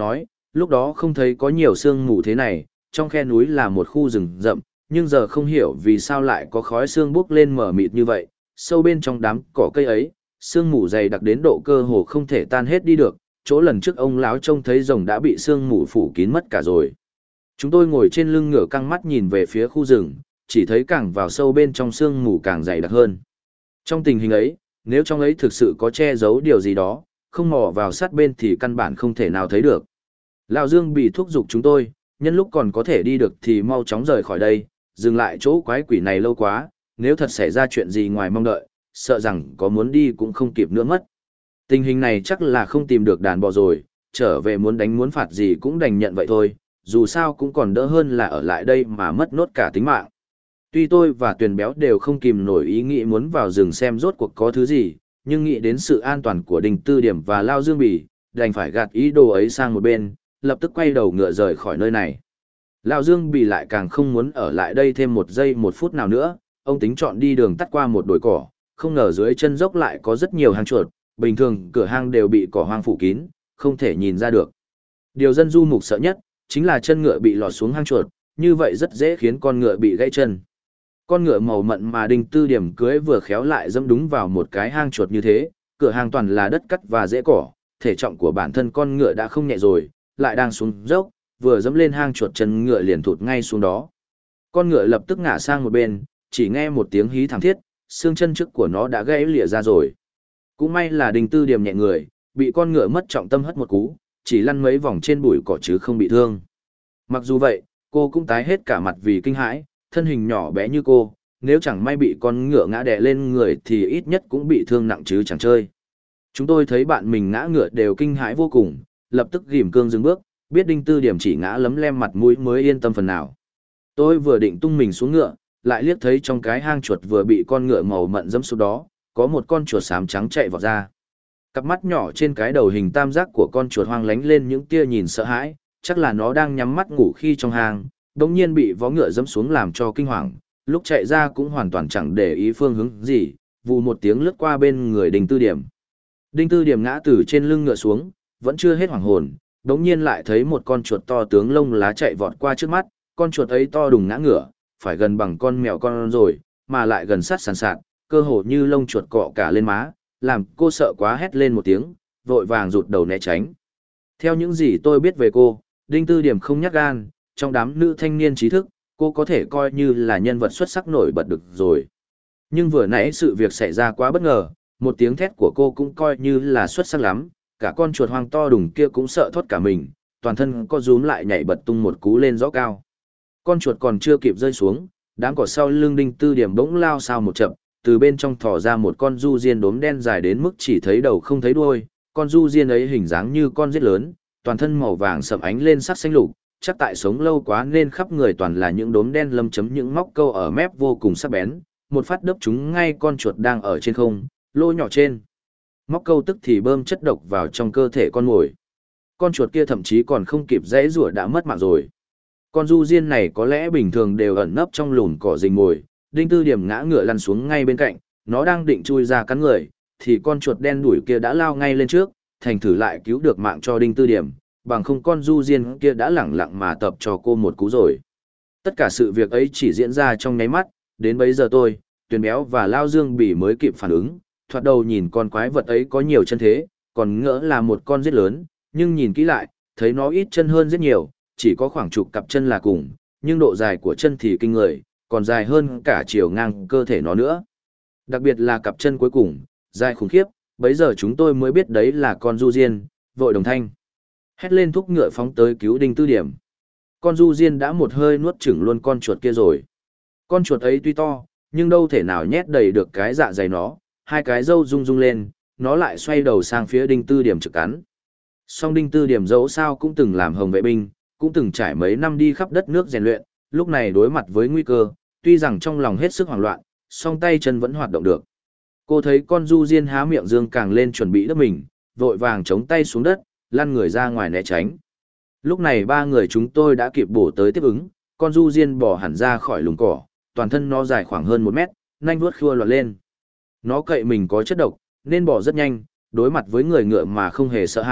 lúc đó không thấy có nhiều sương mù thế này, trong khe núi là một khu rừng rậm, nhưng giờ không hiểu vì sao lại có khói sương bốc lên mờ mịt như vậy, sâu bên trong đám cỏ cây ấy, sương mù dày đặc đến độ cơ hồ không thể tan hết đi được, chỗ lần trước ông lão trông thấy rồng đã bị sương mù phủ kín mất cả rồi. Chúng tôi ngồi trên lưng ngựa căng mắt nhìn về phía khu rừng, chỉ thấy càng vào sâu bên trong sương mù càng dày đặc hơn. Trong tình hình ấy, nếu trong ấy thực sự có che giấu điều gì đó, không mò vào sát bên thì căn bản không thể nào thấy được. Lão Dương bị thúc giục chúng tôi, nhân lúc còn có thể đi được thì mau chóng rời khỏi đây, dừng lại chỗ quái quỷ này lâu quá, nếu thật xảy ra chuyện gì ngoài mong đợi, sợ rằng có muốn đi cũng không kịp nữa mất. Tình hình này chắc là không tìm được đàn bò rồi, trở về muốn đánh muốn phạt gì cũng đành nhận vậy thôi, dù sao cũng còn đỡ hơn là ở lại đây mà mất nốt cả tính mạng. Tuy tôi và Tuyền Béo đều không kìm nổi ý nghĩ muốn vào rừng xem rốt cuộc có thứ gì, nhưng nghĩ đến sự an toàn của Đinh Tư Điểm và Lao Dương Bỉ, đành phải gạt ý đồ ấy sang một bên, lập tức quay đầu ngựa rời khỏi nơi này. Lao Dương Bỉ lại càng không muốn ở lại đây thêm một giây một phút nào nữa, ông tính chọn đi đường tắt qua một đồi cỏ, không ngờ dưới chân dốc lại có rất nhiều hang chuột, bình thường cửa hang đều bị cỏ hoang phủ kín, không thể nhìn ra được. Điều dân du mục sợ nhất, chính là chân ngựa bị lọt xuống hang chuột, như vậy rất dễ khiến con ngựa bị gãy chân. Con ngựa màu mận mà Đinh Tư Điểm cưới vừa khéo lại dẫm đúng vào một cái hang chuột như thế, cửa hang toàn là đất cắt và rễ cỏ, thể trọng của bản thân con ngựa đã không nhẹ rồi, lại đang xuống dốc, vừa dẫm lên hang chuột chân ngựa liền thụt ngay xuống đó. Con ngựa lập tức ngã sang một bên, chỉ nghe một tiếng hí thảm thiết, xương chân trước của nó đã gãy lìa ra rồi. Cũng may là Đinh Tư Điểm nhẹ người, bị con ngựa mất trọng tâm hất một cú, chỉ lăn mấy vòng trên bụi cỏ chứ không bị thương. Mặc dù vậy, cô cũng tái hết cả mặt vì kinh hãi, thân hình nhỏ bé như cô, nếu chẳng may bị con ngựa ngã đè lên người thì ít nhất cũng bị thương nặng chứ chẳng chơi. Chúng tôi thấy bạn mình ngã ngựa đều kinh hãi vô cùng, lập tức ghim cương dừng bước, biết Đinh Tư Điểm chỉ ngã lấm lem mặt mũi mới yên tâm phần nào. Tôi vừa định tung mình xuống ngựa, lại liếc thấy trong cái hang chuột vừa bị con ngựa màu mận dẫm xuống đó, có một con chuột xám trắng chạy vọt ra. Cặp mắt nhỏ trên cái đầu hình tam giác của con chuột hoang lánh lên những tia nhìn sợ hãi, chắc là nó đang nhắm mắt ngủ khi trong hang, đột nhiên bị vó ngựa dẫm xuống làm cho kinh hoàng, lúc chạy ra cũng hoàn toàn chẳng để ý phương hướng gì, vù một tiếng lướt qua bên người Đinh Tư Điểm. Đinh Tư Điểm ngã từ trên lưng ngựa xuống, vẫn chưa hết hoảng hồn, đột nhiên lại thấy một con chuột to tướng lông lá chạy vọt qua trước mắt, con chuột ấy to đùng ngã ngựa, phải gần bằng con mèo con rồi, mà lại gần sát sàn sạt, cơ hồ như lông chuột cọ cả lên má, làm cô sợ quá hét lên một tiếng, vội vàng rụt đầu né tránh. Theo những gì tôi biết về cô, Đinh Tư Điểm không nhát gan, trong đám nữ thanh niên trí thức, cô có thể coi như là nhân vật xuất sắc nổi bật được rồi. Nhưng vừa nãy sự việc xảy ra quá bất ngờ, một tiếng thét của cô cũng coi như là xuất sắc lắm, cả con chuột hoang to đùng kia cũng sợ thoát cả mình, toàn thân co rúm lại nhảy bật tung một cú lên rõ cao. Con chuột còn chưa kịp rơi xuống, đám cỏ sau lưng Đinh Tư Điểm bỗng lao sao một chậm, từ bên trong thò ra một con du diên đốm đen dài đến mức chỉ thấy đầu không thấy đuôi, con du diên ấy hình dáng như con rết lớn, toàn thân màu vàng sậm ánh lên sắc xanh lục, chắc tại sống lâu quá nên khắp người toàn là những đốm đen lâm chấm những móc câu ở mép vô cùng sắc bén, một phát đớp chúng ngay con chuột đang ở trên không, lỗ nhỏ trên. Móc câu tức thì bơm chất độc vào trong cơ thể con mồi. Con chuột kia thậm chí còn không kịp giãy giụa đã mất mạng rồi. Con du diên này có lẽ bình thường đều ẩn nấp trong lùn cỏ rình mồi, Đinh Tư Điểm ngã ngựa lăn xuống ngay bên cạnh, nó đang định chui ra cắn người, thì con chuột đen đuổi kia đã lao ngay lên trước, thành thử lại cứu được mạng cho Đinh Tư Điểm, bằng không con du diên kia đã lẳng lặng mà tập cho cô một cú rồi. Tất cả sự việc ấy chỉ diễn ra trong nháy mắt, đến bấy giờ tôi, Tuyền Béo và Lao Dương Bỉ mới kịp phản ứng, thoạt đầu nhìn con quái vật ấy có nhiều chân thế, còn ngỡ là một con rết lớn, nhưng nhìn kỹ lại, thấy nó ít chân hơn rất nhiều, chỉ có khoảng chục cặp chân là cùng, nhưng độ dài của chân thì kinh người, còn dài hơn cả chiều ngang cơ thể nó nữa. Đặc biệt là cặp chân cuối cùng, dài khủng khiếp, bấy giờ chúng tôi mới biết đấy là con du diên, vội đồng thanh. Hét lên thúc ngựa phóng tới cứu Đinh Tư Điểm. Con du diên đã một hơi nuốt chửng luôn con chuột kia rồi. Con chuột ấy tuy to, nhưng đâu thể nào nhét đầy được cái dạ dày nó, hai cái râu rung rung lên, nó lại xoay đầu sang phía Đinh Tư Điểm trực cắn. Song Đinh Tư Điểm dẫu sao cũng từng làm hồng vệ binh, cũng từng trải mấy năm đi khắp đất nước rèn luyện, lúc này đối mặt với nguy cơ, tuy rằng trong lòng hết sức hoảng loạn, song tay chân vẫn hoạt động được. Cô thấy con du diên há miệng dương càng lên chuẩn bị đớp mình, vội vàng chống tay xuống đất, lăn người ra ngoài né tránh. Lúc này ba người chúng tôi đã kịp bổ tới tiếp ứng, con du diên bò hẳn ra khỏi lùm cỏ, toàn thân nó dài khoảng hơn 1 mét, nanh vuốt khua loạn lên. Nó cậy mình có chất độc, nên bò rất nhanh, đối mặt với người ngựa mà không hề sợ hãi,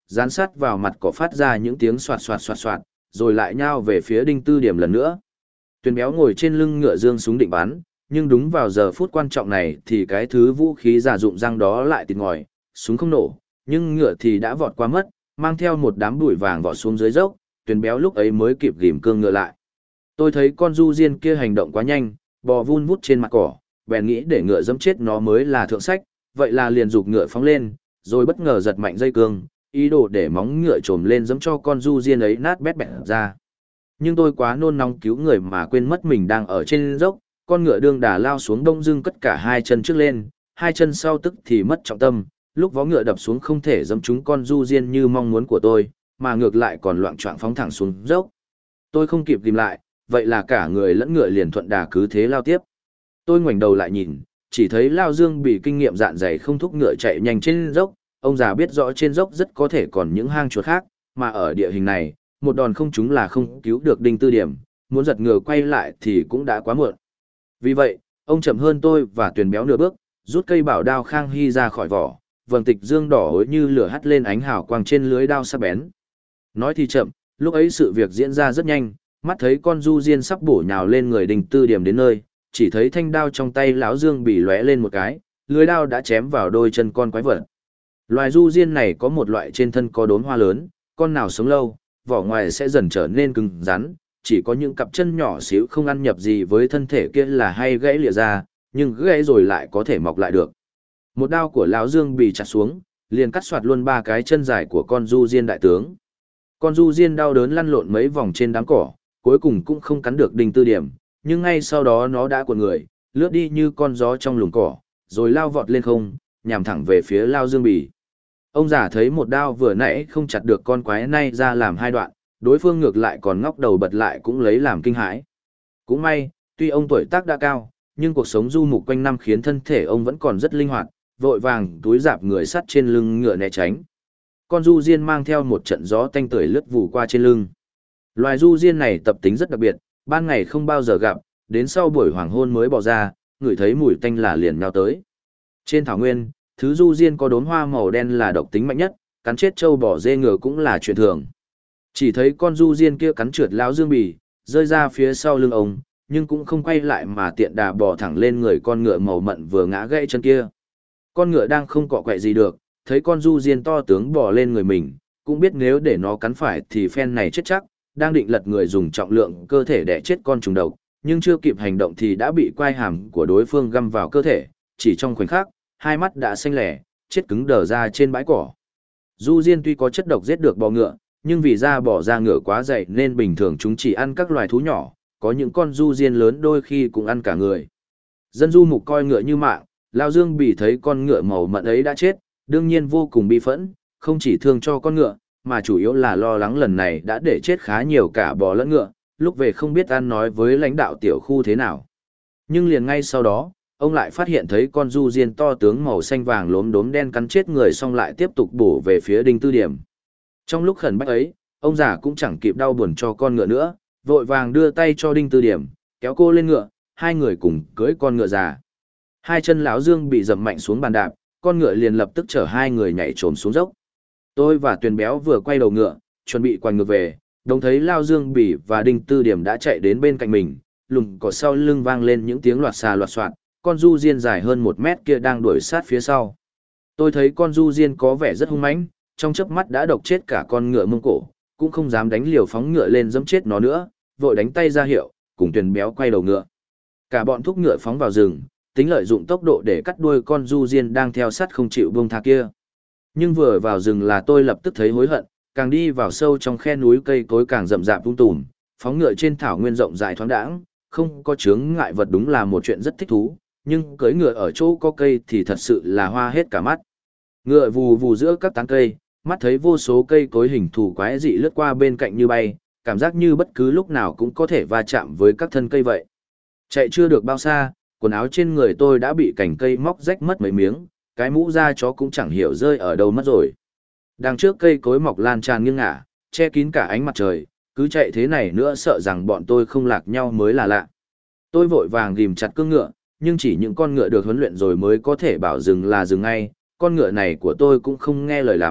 dán sát vào mặt cỏ phát ra những tiếng soạt soạt soạt soạt, rồi lại nhao về phía Đinh Tư Điểm lần nữa. Tuyền Béo ngồi trên lưng ngựa giương súng định bắn, nhưng đúng vào giờ phút quan trọng này thì cái thứ vũ khí giả dụng răng đó lại tịt ngòi, súng không nổ, nhưng ngựa thì đã vọt qua mất, mang theo một đám bụi vàng vọt xuống dưới dốc, Tuyền Béo lúc ấy mới kịp ghim cương ngựa lại. Tôi thấy con du diên kia hành động quá nhanh, bò vun vút trên mặt cỏ, bèn nghĩ để ngựa dẫm chết nó mới là thượng sách, vậy là liền giục ngựa phóng lên, rồi bất ngờ giật mạnh dây cương, ý đồ để móng ngựa trồm lên dẫm cho con du diên ấy nát bét bẹt ra. Nhưng tôi quá nôn nóng cứu người mà quên mất mình đang ở trên dốc, con ngựa đương đà lao xuống đông dưng cất cả hai chân trước lên, hai chân sau tức thì mất trọng tâm, lúc vó ngựa đập xuống không thể dẫm trúng con du diên như mong muốn của tôi, mà ngược lại còn loạng choạng phóng thẳng xuống dốc. Tôi không kịp tìm lại, vậy là cả người lẫn ngựa liền thuận đà cứ thế lao tiếp. Tôi ngoảnh đầu lại nhìn, chỉ thấy Lao Dương bị kinh nghiệm dạn dày không thúc ngựa chạy nhanh trên dốc, ông già biết rõ trên dốc rất có thể còn những hang chuột khác, mà ở địa hình này, một đòn không trúng là không cứu được Đinh Tư Điểm, muốn giật ngựa quay lại thì cũng đã quá muộn. Vì vậy, ông chậm hơn tôi và Tuyền Béo nửa bước, rút cây bảo đao Khang Hy ra khỏi vỏ, vầng tịch dương đỏ hối như lửa hắt lên ánh hào quang trên lưới đao sắc bén. Nói thì chậm, lúc ấy sự việc diễn ra rất nhanh, mắt thấy con du diên sắp bổ nhào lên người Đinh Tư Điểm đến nơi, chỉ thấy thanh đao trong tay lão Dương bị lóe lên một cái, lưới đao đã chém vào đôi chân con quái vật. Loài du diên này có một loại trên thân có đốm hoa lớn, con nào sống lâu, vỏ ngoài sẽ dần trở nên cứng rắn, chỉ có những cặp chân nhỏ xíu không ăn nhập gì với thân thể kia là hay gãy lìa ra, nhưng gãy rồi lại có thể mọc lại được. Một đao của lão Dương bị chặt xuống, liền cắt xoạt luôn ba cái chân dài của con du diên đại tướng. Con du diên đau đớn lăn lộn mấy vòng trên đám cỏ, cuối cùng cũng không cắn được Đinh Tư Điểm, nhưng ngay sau đó nó đã cuộn người, lướt đi như con gió trong lùm cỏ, rồi lao vọt lên không, nhằm thẳng về phía Lao Dương Bì. Ông già thấy một đao vừa nãy không chặt được con quái này ra làm hai đoạn, đối phương ngược lại còn ngóc đầu bật lại cũng lấy làm kinh hãi. Cũng may, tuy ông tuổi tác đã cao, nhưng cuộc sống du mục quanh năm khiến thân thể ông vẫn còn rất linh hoạt, vội vàng túi rạp người sắt trên lưng ngựa né tránh. Con du diên mang theo một trận gió tanh tưởi lướt vù qua trên lưng. Loài du diên này tập tính rất đặc biệt, ban ngày không bao giờ gặp, đến sau buổi hoàng hôn mới bỏ ra, ngửi thấy mùi tanh là liền nhào tới. Trên thảo nguyên, thứ du diên có đốm hoa màu đen là độc tính mạnh nhất, cắn chết trâu bò dê ngựa cũng là chuyện thường. Chỉ thấy con du diên kia cắn trượt lão Dương Bì, rơi ra phía sau lưng ông, nhưng cũng không quay lại mà tiện đà bò thẳng lên người con ngựa màu mận vừa ngã gãy chân kia. Con ngựa đang không cọ quậy gì được, thấy con du diên to tướng bò lên người mình, cũng biết nếu để nó cắn phải thì phen này chết chắc, đang định lật người dùng trọng lượng cơ thể để chết con trùng độc, nhưng chưa kịp hành động thì đã bị quai hàm của đối phương găm vào cơ thể, chỉ trong khoảnh khắc, hai mắt đã xanh lẻ, chết cứng đờ ra trên bãi cỏ. Du diên tuy có chất độc giết được bò ngựa, nhưng vì da bò da ngựa quá dày nên bình thường chúng chỉ ăn các loài thú nhỏ, có những con du diên lớn đôi khi cũng ăn cả người. Dân du mục coi ngựa như mạng, Lao Dương Bì thấy con ngựa màu mận ấy đã chết, đương nhiên vô cùng bi phẫn, không chỉ thương cho con ngựa, mà chủ yếu là lo lắng lần này đã để chết khá nhiều cả bò lẫn ngựa, lúc về không biết ăn nói với lãnh đạo tiểu khu thế nào. Nhưng liền ngay sau đó, ông lại phát hiện thấy con du diên to tướng màu xanh vàng lốm đốm đen cắn chết người xong lại tiếp tục bổ về phía Đinh Tư Điểm. Trong lúc khẩn bách ấy, ông già cũng chẳng kịp đau buồn cho con ngựa nữa, vội vàng đưa tay cho Đinh Tư Điểm, kéo cô lên ngựa, hai người cùng cưỡi con ngựa già. Hai chân lão Dương bị dầm mạnh xuống bàn đạp, con ngựa liền lập tức chở hai người nhảy trồm xuống dốc. Tôi và Tuyền Béo vừa quay đầu ngựa, chuẩn bị quay ngược về, đồng thấy Lao Dương Bỉ và Đinh Tư Điểm đã chạy đến bên cạnh mình, lùm cỏ sau lưng vang lên những tiếng loạt xà loạt xoạt, con du diên dài hơn 1 mét kia đang đuổi sát phía sau. Tôi thấy con du diên có vẻ rất hung mãnh, trong chớp mắt đã độc chết cả con ngựa Mông Cổ, cũng không dám đánh liều phóng ngựa lên giẫm chết nó nữa, vội đánh tay ra hiệu, cùng Tuyền Béo quay đầu ngựa. Cả bọn thúc ngựa phóng vào rừng, tính lợi dụng tốc độ để cắt đuôi con du diên đang theo sát không chịu buông tha kia. Nhưng vừa vào rừng là tôi lập tức thấy hối hận, càng đi vào sâu trong khe núi cây cối càng rậm rạp tung tùm, phóng ngựa trên thảo nguyên rộng rãi thoáng đãng, không có chướng ngại vật đúng là một chuyện rất thích thú, nhưng cưỡi ngựa ở chỗ có cây thì thật sự là hoa hết cả mắt. Ngựa vù vù giữa các tán cây, mắt thấy vô số cây cối hình thù quái dị lướt qua bên cạnh như bay, cảm giác như bất cứ lúc nào cũng có thể va chạm với các thân cây vậy. Chạy chưa được bao xa, quần áo trên người tôi đã bị cành cây móc rách mất mấy miếng, cái mũ da chó cũng chẳng hiểu rơi ở đâu mất rồi. Đằng trước cây cối mọc lan tràn nghiêng ngả, che kín cả ánh mặt trời, cứ chạy thế này nữa sợ rằng bọn tôi không lạc nhau mới là lạ. Tôi vội vàng ghim chặt cương ngựa, nhưng chỉ những con ngựa được huấn luyện rồi mới có thể bảo dừng là dừng ngay, con ngựa này của tôi cũng không nghe lời lắm,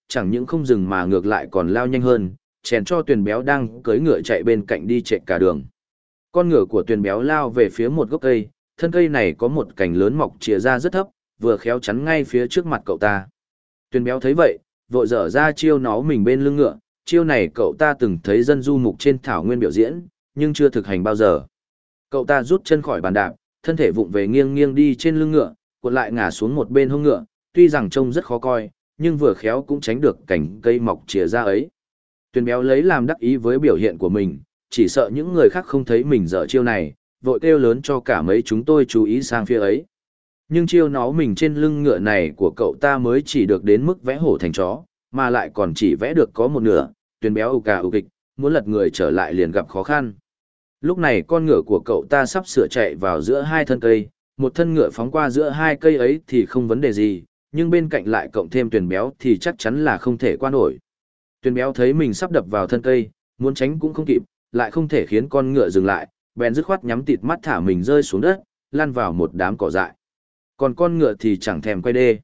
chẳng những không dừng mà ngược lại còn lao nhanh hơn, chèn cho Tuyền Béo đang cưỡi ngựa chạy bên cạnh đi chạy cả đường. Con ngựa của Tuyền Béo lao về phía một gốc cây, thân cây này có một cành lớn mọc chìa ra rất thấp, vừa khéo chắn ngay phía trước mặt cậu ta. Tuyền Béo thấy vậy, vội dở ra chiêu nó mình bên lưng ngựa, chiêu này cậu ta từng thấy dân du mục trên thảo nguyên biểu diễn, nhưng chưa thực hành bao giờ. Cậu ta rút chân khỏi bàn đạp, thân thể vụng về nghiêng nghiêng đi trên lưng ngựa, cuộn lại ngả xuống một bên hông ngựa, tuy rằng trông rất khó coi, nhưng vừa khéo cũng tránh được cành cây mọc chìa ra ấy. Tuyền Béo lấy làm đắc ý với biểu hiện của mình, chỉ sợ những người khác không thấy mình dở chiêu này, vội kêu lớn cho cả mấy chúng tôi chú ý sang phía ấy. Nhưng chiêu nó mình trên lưng ngựa này của cậu ta mới chỉ được đến mức vẽ hổ thành chó, mà lại còn chỉ vẽ được có một nửa. Tuyền Béo ù cà ù kịch, muốn lật người trở lại liền gặp khó khăn. Lúc này con ngựa của cậu ta sắp sửa chạy vào giữa hai thân cây, một thân ngựa phóng qua giữa hai cây ấy thì không vấn đề gì, nhưng bên cạnh lại cộng thêm Tuyền Béo thì chắc chắn là không thể qua nổi. Tuyền Béo thấy mình sắp đập vào thân cây, muốn tránh cũng không kịp, lại không thể khiến con ngựa dừng lại, bèn dứt khoát nhắm tịt mắt thả mình rơi xuống đất, lăn vào một đám cỏ dại. Còn con ngựa thì chẳng thèm quay đê.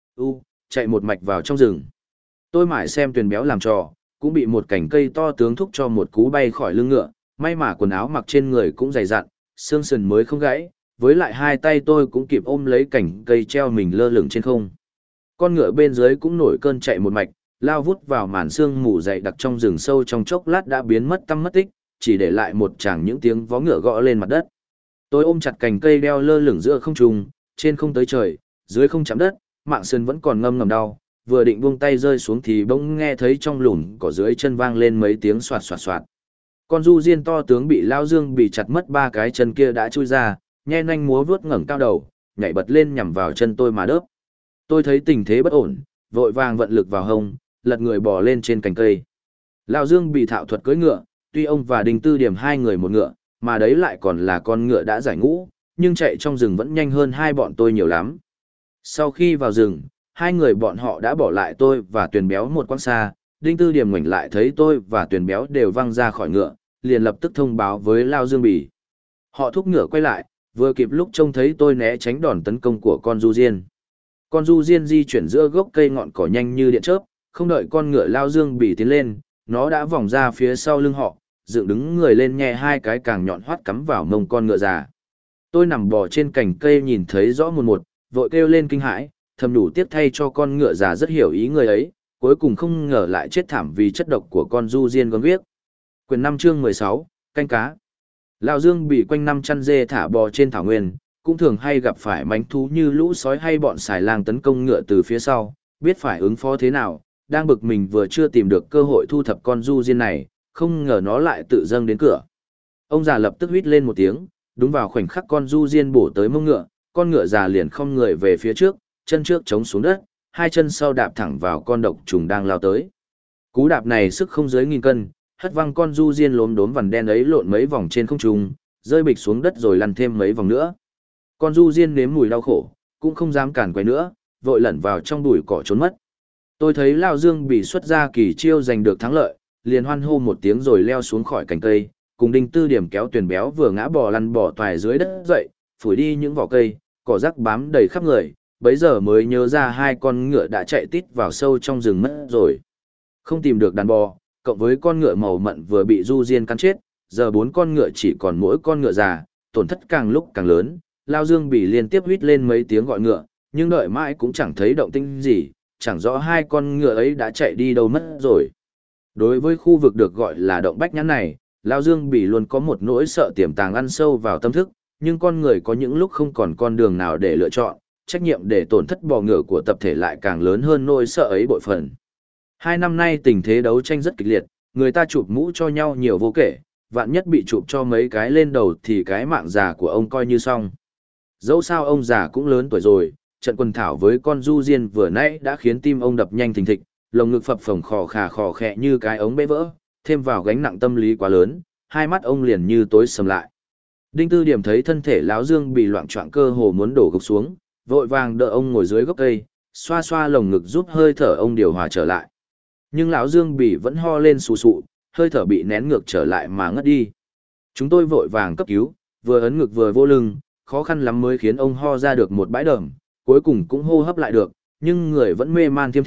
Chạy một mạch vào trong rừng. Tôi mải xem Tuyền Béo làm trò, cũng bị một cành cây to tướng thúc cho một cú bay khỏi lưng ngựa, may mà quần áo mặc trên người cũng dày dặn, xương sườn mới không gãy, với lại hai tay tôi cũng kịp ôm lấy cành cây treo mình lơ lửng trên không. Con ngựa bên dưới cũng nổi cơn chạy một mạch, lao vút vào màn sương mù dày đặc trong rừng sâu, trong chốc lát đã biến mất tăm mất tích, chỉ để lại một tràng những tiếng vó ngựa gõ lên mặt đất. Tôi ôm chặt cành cây đeo lơ lửng giữa không trung, trên không tới trời, dưới không chạm đất, mạng sườn vẫn còn ngâm ngầm đau, vừa định buông tay rơi xuống thì bỗng nghe thấy trong lùn cỏ dưới chân vang lên mấy tiếng xoạt xoạt xoạt. Con du diên to tướng bị Lao Dương bị chặt mất ba cái chân kia đã chui ra, nhe nanh múa vuốt ngẩng cao đầu, nhảy bật lên nhằm vào chân tôi mà đớp. Tôi thấy tình thế bất ổn, vội vàng vận lực vào hông, lật người bò lên trên cành cây. Lao Dương bị thạo thuật cưỡi ngựa, tuy ông và Đinh Tư Điểm hai người một ngựa, mà đấy lại còn là con ngựa đã giải ngũ, nhưng chạy trong rừng vẫn nhanh hơn hai bọn tôi nhiều lắm. Sau khi vào rừng, hai người bọn họ đã bỏ lại tôi và Tuyền Béo một quãng xa. Đinh Tư Điểm ngoảnh lại thấy tôi và Tuyền Béo đều văng ra khỏi ngựa, liền lập tức thông báo với Lao Dương Bỉ. Họ thúc ngựa quay lại, vừa kịp lúc trông thấy tôi né tránh đòn tấn công của con du diên. Con du diên di chuyển giữa gốc cây ngọn cỏ nhanh như điện chớp, không đợi con ngựa Lao Dương Bỉ tiến lên, nó đã vòng ra phía sau lưng họ, dựng đứng người lên nhẹ hai cái càng nhọn hoắt cắm vào mông con ngựa già. Tôi nằm bò trên cành cây nhìn thấy rõ một, vội kêu lên kinh hãi, thầm đủ tiếc thay cho con ngựa già rất hiểu ý người ấy, cuối cùng không ngờ lại chết thảm vì chất độc của con du diên gớm ghiếc. Quyển 5 chương 16, canh cá. Lão Dương bị quanh năm chăn dê thả bò trên thảo nguyên, cũng thường hay gặp phải mánh thú như lũ sói hay bọn xài lang tấn công ngựa từ phía sau, biết phải ứng phó thế nào, đang bực mình vừa chưa tìm được cơ hội thu thập con du diên này, không ngờ nó lại tự dâng đến cửa. Ông già lập tức huýt lên một tiếng, đúng vào khoảnh khắc con du diên bổ tới mông ngựa, con ngựa già liền không người về phía trước, chân trước chống xuống đất, hai chân sau đạp thẳng vào con độc trùng đang lao tới. Cú đạp này sức không dưới 1000 cân, hất văng con du diên lốm đốm vằn đen ấy lộn mấy vòng trên không trung, rơi bịch xuống đất rồi lăn thêm mấy vòng nữa. Con du diên nếm mùi đau khổ, cũng không dám cản quay nữa, vội lẩn vào trong bụi cỏ trốn mất. Tôi thấy Lão Dương bị xuất ra kỳ chiêu giành được thắng lợi, liền hoan hô một tiếng rồi leo xuống khỏi cành cây, cùng Đinh Tư Điểm kéo Tuyền Béo vừa ngã bò lăn bò toài dưới đất dậy, phủi đi những vỏ cây, cỏ rác bám đầy khắp người, bấy giờ mới nhớ ra hai con ngựa đã chạy tít vào sâu trong rừng mất rồi. Không tìm được đàn bò, cộng với con ngựa màu mận vừa bị du diên cắn chết, giờ 4 con ngựa chỉ còn mỗi con ngựa già, tổn thất càng lúc càng lớn. Lão Dương bị liên tiếp huýt lên mấy tiếng gọi ngựa, nhưng đợi mãi cũng chẳng thấy động tĩnh gì, chẳng rõ hai con ngựa ấy đã chạy đi đâu mất rồi. Đối với khu vực được gọi là động Bách Nhãn này, Lão Dương bị luôn có một nỗi sợ tiềm tàng ăn sâu vào tâm thức, nhưng con người có những lúc không còn con đường nào để lựa chọn, trách nhiệm để tổn thất bò ngựa của tập thể lại càng lớn hơn nỗi sợ ấy bội phần. 2 năm nay tình thế đấu tranh rất kịch liệt, người ta chụp mũ cho nhau nhiều vô kể, vạn nhất bị chụp cho mấy cái lên đầu thì cái mạng già của ông coi như xong. Dẫu sao ông già cũng lớn tuổi rồi, trận quần thảo với con du diên vừa nãy đã khiến tim ông đập nhanh thình thịch, lồng ngực phập phồng khò khè như cái ống bể vỡ, thêm vào gánh nặng tâm lý quá lớn, hai mắt ông liền như tối sầm lại. Đinh Tư Điểm thấy thân thể Lão Dương bị loạng choạng cơ hồ muốn đổ gục xuống, vội vàng đỡ ông ngồi dưới gốc cây, xoa xoa lồng ngực giúp hơi thở ông điều hòa trở lại. Nhưng Lão Dương bị vẫn ho lên sù sụ, hơi thở bị nén ngược trở lại mà ngất đi. Chúng tôi vội vàng cấp cứu, vừa ấn ngực vừa vô lưng, khó khăn lắm mới khiến ông ho ra được một bãi đờm, cuối cùng cũng hô hấp lại được, nhưng người vẫn mê man thiêm thiếp,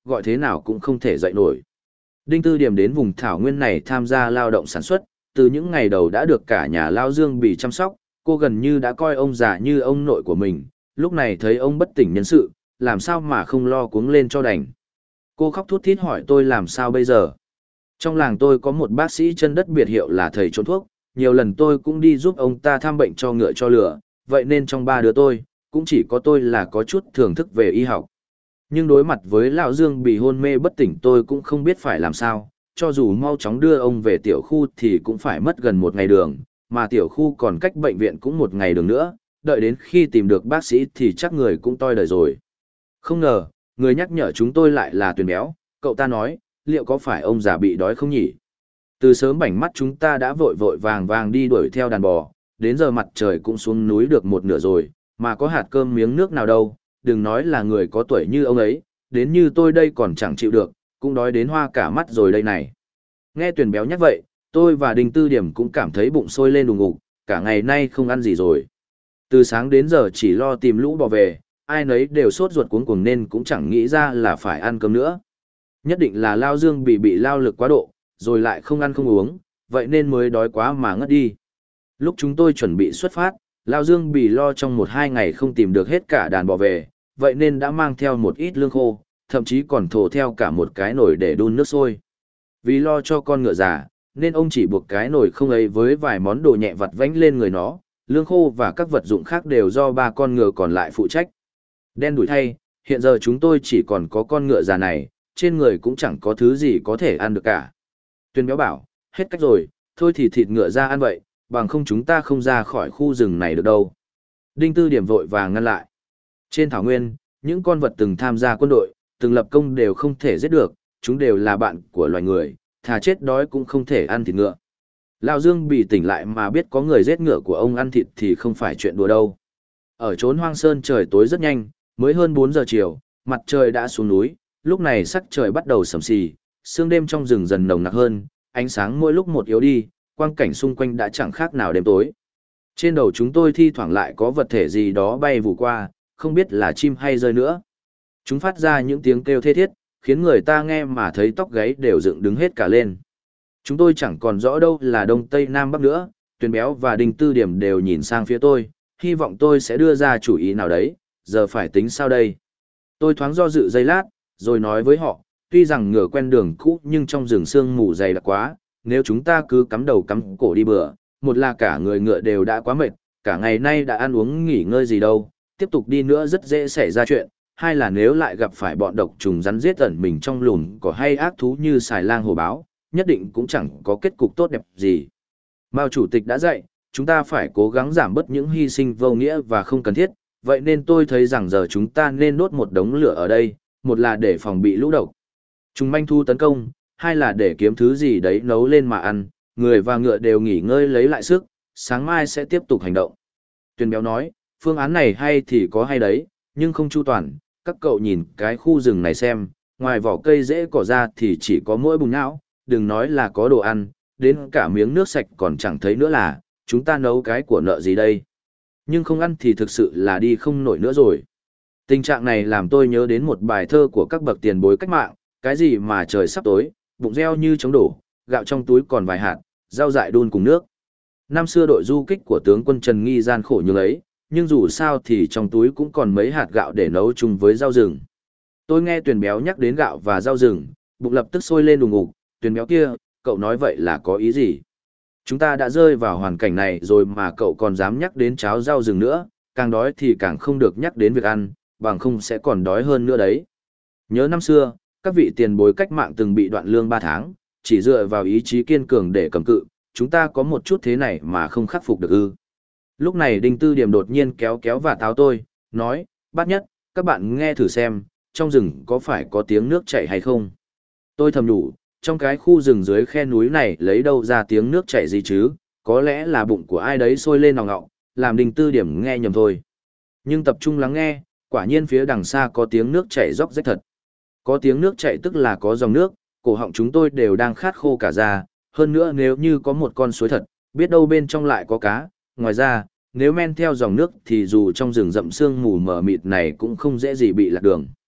gọi thế nào cũng không thể dậy nổi. Đinh Tư Điểm đến vùng thảo nguyên này tham gia lao động sản xuất, từ những ngày đầu đã được cả nhà Lao Dương Bì chăm sóc, cô gần như đã coi ông già như ông nội của mình, lúc này thấy ông bất tỉnh nhân sự, làm sao mà không lo cuống lên cho đành. Cô khóc thút thít hỏi tôi làm sao bây giờ. Trong làng tôi có một bác sĩ chân đất biệt hiệu là thầy trốn thuốc, nhiều lần tôi cũng đi giúp ông ta thăm bệnh cho ngựa cho lửa, vậy nên trong ba đứa tôi, cũng chỉ có tôi là có chút thưởng thức về y học. Nhưng đối mặt với Lão Dương bị hôn mê bất tỉnh tôi cũng không biết phải làm sao, cho dù mau chóng đưa ông về tiểu khu thì cũng phải mất gần một ngày đường, mà tiểu khu còn cách bệnh viện cũng một ngày đường nữa, đợi đến khi tìm được bác sĩ thì chắc người cũng toi đời rồi. Không ngờ, người nhắc nhở chúng tôi lại là Tuyền Béo, cậu ta nói, liệu có phải ông già bị đói không nhỉ? Từ sớm bảnh mắt chúng ta đã vội vội vàng vàng đi đuổi theo đàn bò, đến giờ mặt trời cũng xuống núi được một nửa rồi, mà có hạt cơm miếng nước nào đâu, đừng nói là người có tuổi như ông ấy, đến như tôi đây còn chẳng chịu được, cũng đói đến hoa cả mắt rồi đây này. Nghe Tuyền Béo nhắc vậy, tôi và Đinh Tư Điểm cũng cảm thấy bụng sôi lên đùng ngục, cả ngày nay không ăn gì rồi. Từ sáng đến giờ chỉ lo tìm lũ bò về, ai nấy đều sốt ruột cuống cuồng nên cũng chẳng nghĩ ra là phải ăn cơm nữa. Nhất định là Lao Dương bị lao lực quá độ, rồi lại không ăn không uống, vậy nên mới đói quá mà ngất đi. Lúc chúng tôi chuẩn bị xuất phát, Lao Dương bị lo trong 1-2 ngày không tìm được hết cả đàn bò về, vậy nên đã mang theo một ít lương khô, thậm chí còn thổ theo cả một cái nồi để đun nước sôi. Vì lo cho con ngựa già, nên ông chỉ buộc cái nồi không ấy với vài món đồ nhẹ vặt vãnh lên người nó, lương khô và các vật dụng khác đều do 3 con ngựa còn lại phụ trách. Đen đủi thay, hiện giờ chúng tôi chỉ còn có con ngựa già này, trên người cũng chẳng có thứ gì có thể ăn được cả. Tuyền Béo bảo, hết cách rồi, thôi thì thịt ngựa ra ăn vậy, bằng không chúng ta không ra khỏi khu rừng này được đâu. Đinh Tư Điểm vội vàng ngăn lại. Trên thảo nguyên, những con vật từng tham gia quân đội, từng lập công đều không thể giết được, chúng đều là bạn của loài người, thà chết đói cũng không thể ăn thịt ngựa. Lão Dương bị tỉnh lại mà biết có người giết ngựa của ông ăn thịt thì không phải chuyện đùa đâu. Ở chốn hoang sơn trời tối rất nhanh, mới hơn 4 giờ chiều, mặt trời đã xuống núi, lúc này sắc trời bắt đầu sầm xì, sương đêm trong rừng dần nồng nặc hơn, ánh sáng mỗi lúc một yếu đi, quang cảnh xung quanh đã chẳng khác nào đêm tối. Trên đầu chúng tôi thi thoảng lại có vật thể gì đó bay vù qua, không biết là chim hay rơi nữa. Chúng phát ra những tiếng kêu thê thiết, khiến người ta nghe mà thấy tóc gáy đều dựng đứng hết cả lên. Chúng tôi chẳng còn rõ đâu là Đông Tây Nam Bắc nữa, Tuyền Béo và Đinh Tư Điểm đều nhìn sang phía tôi, hy vọng tôi sẽ đưa ra chủ ý nào đấy, giờ phải tính sao đây. Tôi thoáng do dự giây lát, rồi nói với họ, tuy rằng ngựa quen đường cũ nhưng trong rừng sương mù dày đặc quá, nếu chúng ta cứ cắm đầu cắm cổ đi bừa, một là cả người ngựa đều đã quá mệt, cả ngày nay đã ăn uống nghỉ ngơi gì đâu, tiếp tục đi nữa rất dễ xảy ra chuyện, hai là nếu lại gặp phải bọn độc trùng rắn giết ẩn mình trong lùn cỏ hay ác thú như xài lang hổ báo, nhất định cũng chẳng có kết cục tốt đẹp gì. Mao Chủ tịch đã dạy, chúng ta phải cố gắng giảm bớt những hy sinh vô nghĩa và không cần thiết, vậy nên tôi thấy rằng giờ chúng ta nên đốt một đống lửa ở đây, một là để phòng bị lũ độc trùng manh thu tấn công, hai là để kiếm thứ gì đấy nấu lên mà ăn, người và ngựa đều nghỉ ngơi lấy lại sức, sáng mai sẽ tiếp tục hành động. Tuyền Béo nói, phương án này hay thì có hay đấy, nhưng không chu toàn, các cậu nhìn cái khu rừng này xem, ngoài vỏ cây rễ cỏ ra thì chỉ có mỗi bùn nhão, đừng nói là có đồ ăn, đến cả miếng nước sạch còn chẳng thấy nữa là, chúng ta nấu cái của nợ gì đây. Nhưng không ăn thì thực sự là đi không nổi nữa rồi. Tình trạng này làm tôi nhớ đến một bài thơ của các bậc tiền bối cách mạng, cái gì mà trời sắp tối, bụng reo như trống đổ, gạo trong túi còn vài hạt, rau dại đun cùng nước. Năm xưa đội du kích của tướng quân Trần Nghi gian khổ như ấy, nhưng dù sao thì trong túi cũng còn mấy hạt gạo để nấu chung với rau rừng. Tôi nghe Tuyền Béo nhắc đến gạo và rau rừng, bụng lập tức sôi lên đùng ngục. Tuyền Béo kia, cậu nói vậy là có ý gì? Chúng ta đã rơi vào hoàn cảnh này rồi mà cậu còn dám nhắc đến cháo rau rừng nữa, càng đói thì càng không được nhắc đến việc ăn, bằng không sẽ còn đói hơn nữa đấy. Nhớ năm xưa, các vị tiền bối cách mạng từng bị đoạn lương 3 tháng, chỉ dựa vào ý chí kiên cường để cầm cự, chúng ta có một chút thế này mà không khắc phục được ư. Lúc này Đinh Tư Điểm đột nhiên kéo kéo và táo tôi, nói, Bát Nhất, các bạn nghe thử xem, trong rừng có phải có tiếng nước chảy hay không? Tôi thầm nhủ, trong cái khu rừng dưới khe núi này lấy đâu ra tiếng nước chảy gì chứ, có lẽ là bụng của ai đấy sôi lên nòng ngọng, làm Đinh Tư Điểm nghe nhầm thôi. Nhưng tập trung lắng nghe, quả nhiên phía đằng xa có tiếng nước chảy róc rách thật. Có tiếng nước chảy tức là có dòng nước, cổ họng chúng tôi đều đang khát khô cả ra, hơn nữa nếu như có một con suối thật, biết đâu bên trong lại có cá, ngoài ra, nếu men theo dòng nước thì dù trong rừng rậm sương mù mờ mịt này cũng không dễ gì bị lạc đường.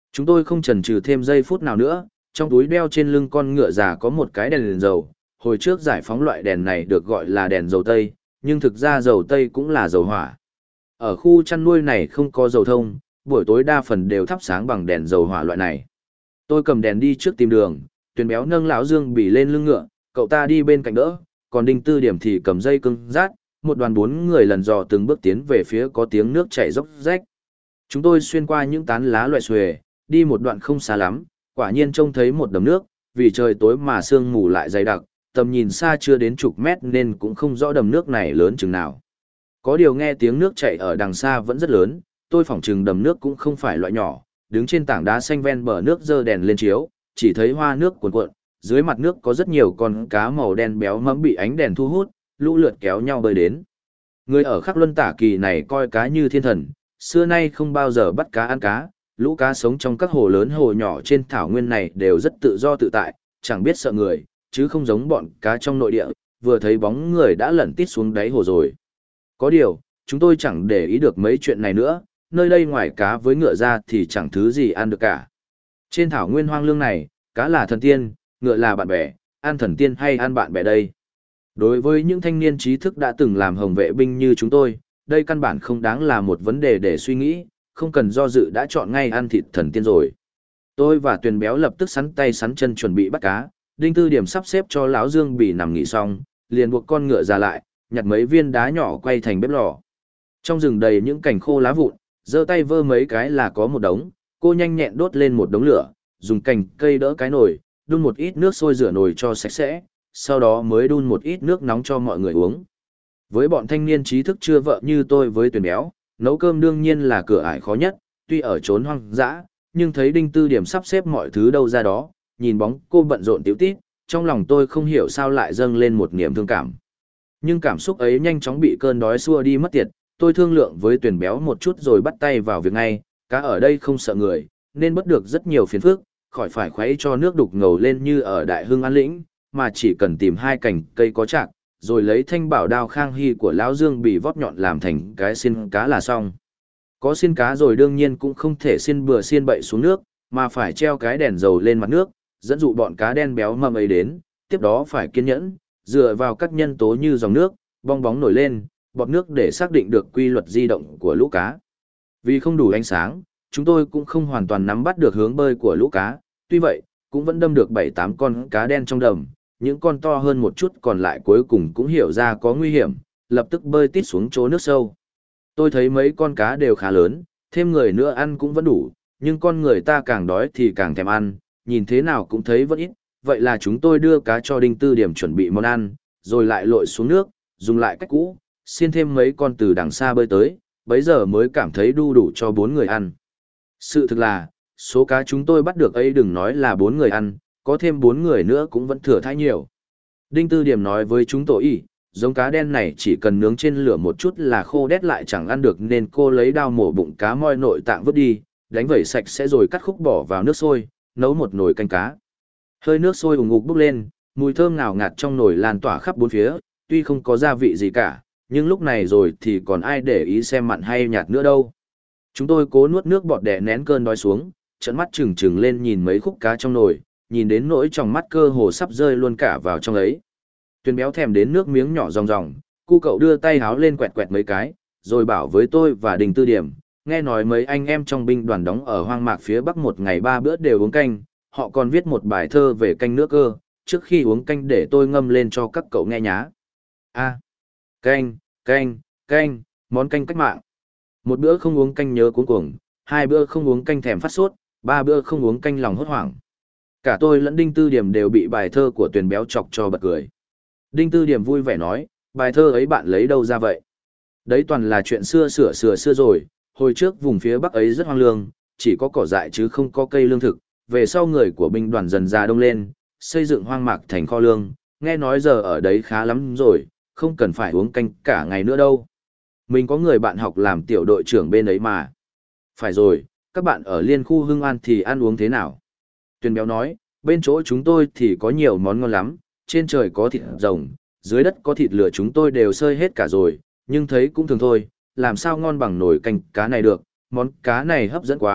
Chúng tôi không chần chừ thêm giây phút nào nữa, trong túi đeo trên lưng con ngựa già có một cái đèn dầu, hồi trước giải phóng loại đèn này được gọi là đèn dầu tây, nhưng thực ra dầu tây cũng là dầu hỏa. Ở khu chăn nuôi này không có dầu thông, buổi tối đa phần đều thắp sáng bằng đèn dầu hỏa loại này. Tôi cầm đèn đi trước tìm đường, Tuyền Béo nâng lão Dương Bỉ lên lưng ngựa, cậu ta đi bên cạnh đỡ, còn Đinh Tư Điểm thì cầm dây cưng rát, một đoàn 4 người lần dò từng bước tiến về phía có tiếng nước chảy róc rách. Chúng tôi xuyên qua những tán lá loại xuề, đi một đoạn không xa lắm, quả nhiên trông thấy một đầm nước, vì trời tối mà sương mù lại dày đặc, tầm nhìn xa chưa đến chục mét nên cũng không rõ đầm nước này lớn chừng nào. Có điều nghe tiếng nước chảy ở đằng xa vẫn rất lớn, tôi phỏng chừng đầm nước cũng không phải loại nhỏ, đứng trên tảng đá xanh ven bờ nước giơ đèn lên chiếu, chỉ thấy hoa nước cuồn cuộn, dưới mặt nước có rất nhiều con cá màu đen béo mẫm bị ánh đèn thu hút, lũ lượt kéo nhau bơi đến. Người ở Khắc Luân Tả Kỳ này coi cá như thiên thần, xưa nay không bao giờ bắt cá ăn cá, lũ cá sống trong các hồ lớn hồ nhỏ trên thảo nguyên này đều rất tự do tự tại, chẳng biết sợ người, chứ không giống bọn cá trong nội địa, vừa thấy bóng người đã lẩn tít xuống đáy hồ rồi. Có điều, chúng tôi chẳng để ý được mấy chuyện này nữa, nơi đây ngoài cá với ngựa ra thì chẳng thứ gì ăn được cả. Trên thảo nguyên hoang lương này, cá là thần tiên, ngựa là bạn bè, ăn thần tiên hay ăn bạn bè đây? Đối với những thanh niên trí thức đã từng làm hồng vệ binh như chúng tôi, đây căn bản không đáng là một vấn đề để suy nghĩ, không cần do dự đã chọn ngay ăn thịt thần tiên rồi. Tôi và Tuyền Béo lập tức sắn tay sắn chân chuẩn bị bắt cá, Đinh Tư Điểm sắp xếp cho lão Dương Bỉ nằm nghỉ xong, liền buộc con ngựa ra lại, nhặt mấy viên đá nhỏ quay thành bếp lò. Trong rừng đầy những cành khô lá vụn, giơ tay vơ mấy cái là có một đống, cô nhanh nhẹn đốt lên một đống lửa, dùng cành cây đỡ cái nồi, đun một ít nước sôi rửa nồi cho sạch sẽ, sau đó mới đun một ít nước nóng cho mọi người uống. Với bọn thanh niên trí thức chưa vợ như tôi với Tuyền Béo, nấu cơm đương nhiên là cửa ải khó nhất, tuy ở chốn hoang dã, nhưng thấy Đinh Tư Điểm sắp xếp mọi thứ đâu ra đó, nhìn bóng cô bận rộn tíu tít, trong lòng tôi không hiểu sao lại dâng lên một niềm thương cảm. Nhưng cảm xúc ấy nhanh chóng bị cơn đói xua đi mất tiệt, tôi thương lượng với Tuyền Béo một chút rồi bắt tay vào việc ngay, cá ở đây không sợ người, nên bất được rất nhiều phiền phức, khỏi phải khuấy cho nước đục ngầu lên như ở Đại Hưng An Lĩnh, mà chỉ cần tìm 2 cành cây có chạc, rồi lấy thanh bảo đao Khang Hy của lão Dương Bỉ vót nhọn làm thành cái xiên cá là xong. Có xiên cá rồi đương nhiên cũng không thể xiên bừa xiên bậy xuống nước, mà phải treo cái đèn dầu lên mặt nước, dẫn dụ bọn cá đen béo mầm ấy đến, tiếp đó phải kiên nhẫn, dựa vào các nhân tố như dòng nước, bong bóng nổi lên, bọt nước để xác định được quy luật di động của lũ cá. Vì không đủ ánh sáng, chúng tôi cũng không hoàn toàn nắm bắt được hướng bơi của lũ cá, tuy vậy, cũng vẫn đâm được 7-8 con cá đen trong đầm, những con to hơn một chút còn lại cuối cùng cũng hiểu ra có nguy hiểm, lập tức bơi tít xuống chỗ nước sâu. Tôi thấy mấy con cá đều khá lớn, thêm người nữa ăn cũng vẫn đủ, nhưng con người ta càng đói thì càng thèm ăn, nhìn thế nào cũng thấy vẫn ít, vậy là chúng tôi đưa cá cho Đinh Tư Điểm chuẩn bị món ăn, rồi lại lội xuống nước, dùng lại cách cũ, xiên thêm mấy con từ đằng xa bơi tới, bấy giờ mới cảm thấy đu đủ cho 4 người ăn. Sự thực là, số cá chúng tôi bắt được ấy đừng nói là 4 người ăn, có thêm 4 người nữa cũng vẫn thừa thãi nhiều. Đinh Tư Điểm nói với chúng tôi, giống cá đen này chỉ cần nướng trên lửa một chút là khô đét lại chẳng ăn được nên cô lấy dao mổ bụng cá moi nội tạng vứt đi, đánh vẩy sạch sẽ rồi cắt khúc bỏ vào nước sôi, nấu một nồi canh cá. Hơi nước sôi ùng ục bốc lên, mùi thơm ngào ngạt trong nồi lan tỏa khắp bốn phía, tuy không có gia vị gì cả, nhưng lúc này rồi thì còn ai để ý xem mặn hay nhạt nữa đâu. Chúng tôi cố nuốt nước bọt đè nén cơn đói xuống, trợn mắt trừng trừng lên nhìn mấy khúc cá trong nồi, nhìn đến nỗi trong mắt cơ hồ sắp rơi luôn cả vào trong ấy. Tuyền Béo thèm đến nước miếng nhỏ ròng ròng, cu cậu đưa tay háo lên quẹt quẹt mấy cái, rồi bảo với tôi và Đình Tư Điểm, nghe nói mấy anh em trong binh đoàn đóng ở hoang mạc phía bắc một ngày 3 bữa đều uống canh, họ còn viết một bài thơ về canh nước cơ, trước khi uống canh để tôi ngâm lên cho các cậu nghe nhá. Canh, canh, canh, món canh cách mạng. Một bữa không uống canh nhớ cuống cuồng, 2 bữa không uống canh thèm phát sốt, 3 bữa không uống canh lòng hốt hoảng. Cả tôi lẫn Đinh Tư Điểm đều bị bài thơ của Tuyền Béo chọc cho bật cười. Đinh Tư Điểm vui vẻ nói, bài thơ ấy bạn lấy đâu ra vậy? Đấy toàn là chuyện xưa rồi, hồi trước vùng phía bắc ấy rất hoang lương, chỉ có cỏ dại chứ không có cây lương thực, về sau người của binh đoàn dần ra đông lên, xây dựng hoang mạc thành kho lương, nghe nói giờ ở đấy khá lắm rồi, không cần phải uống canh cả ngày nữa đâu. Mình có người bạn học làm tiểu đội trưởng bên ấy mà. Phải rồi, các bạn ở liên khu Hưng An thì ăn uống thế nào? Tuyền Béo nói, bên chỗ chúng tôi thì có nhiều món ngon lắm, trên trời có thịt rồng, dưới đất có thịt lửa chúng tôi đều sơi hết cả rồi, nhưng thấy cũng thường thôi, làm sao ngon bằng nồi canh cá này được, món cá này hấp dẫn quá,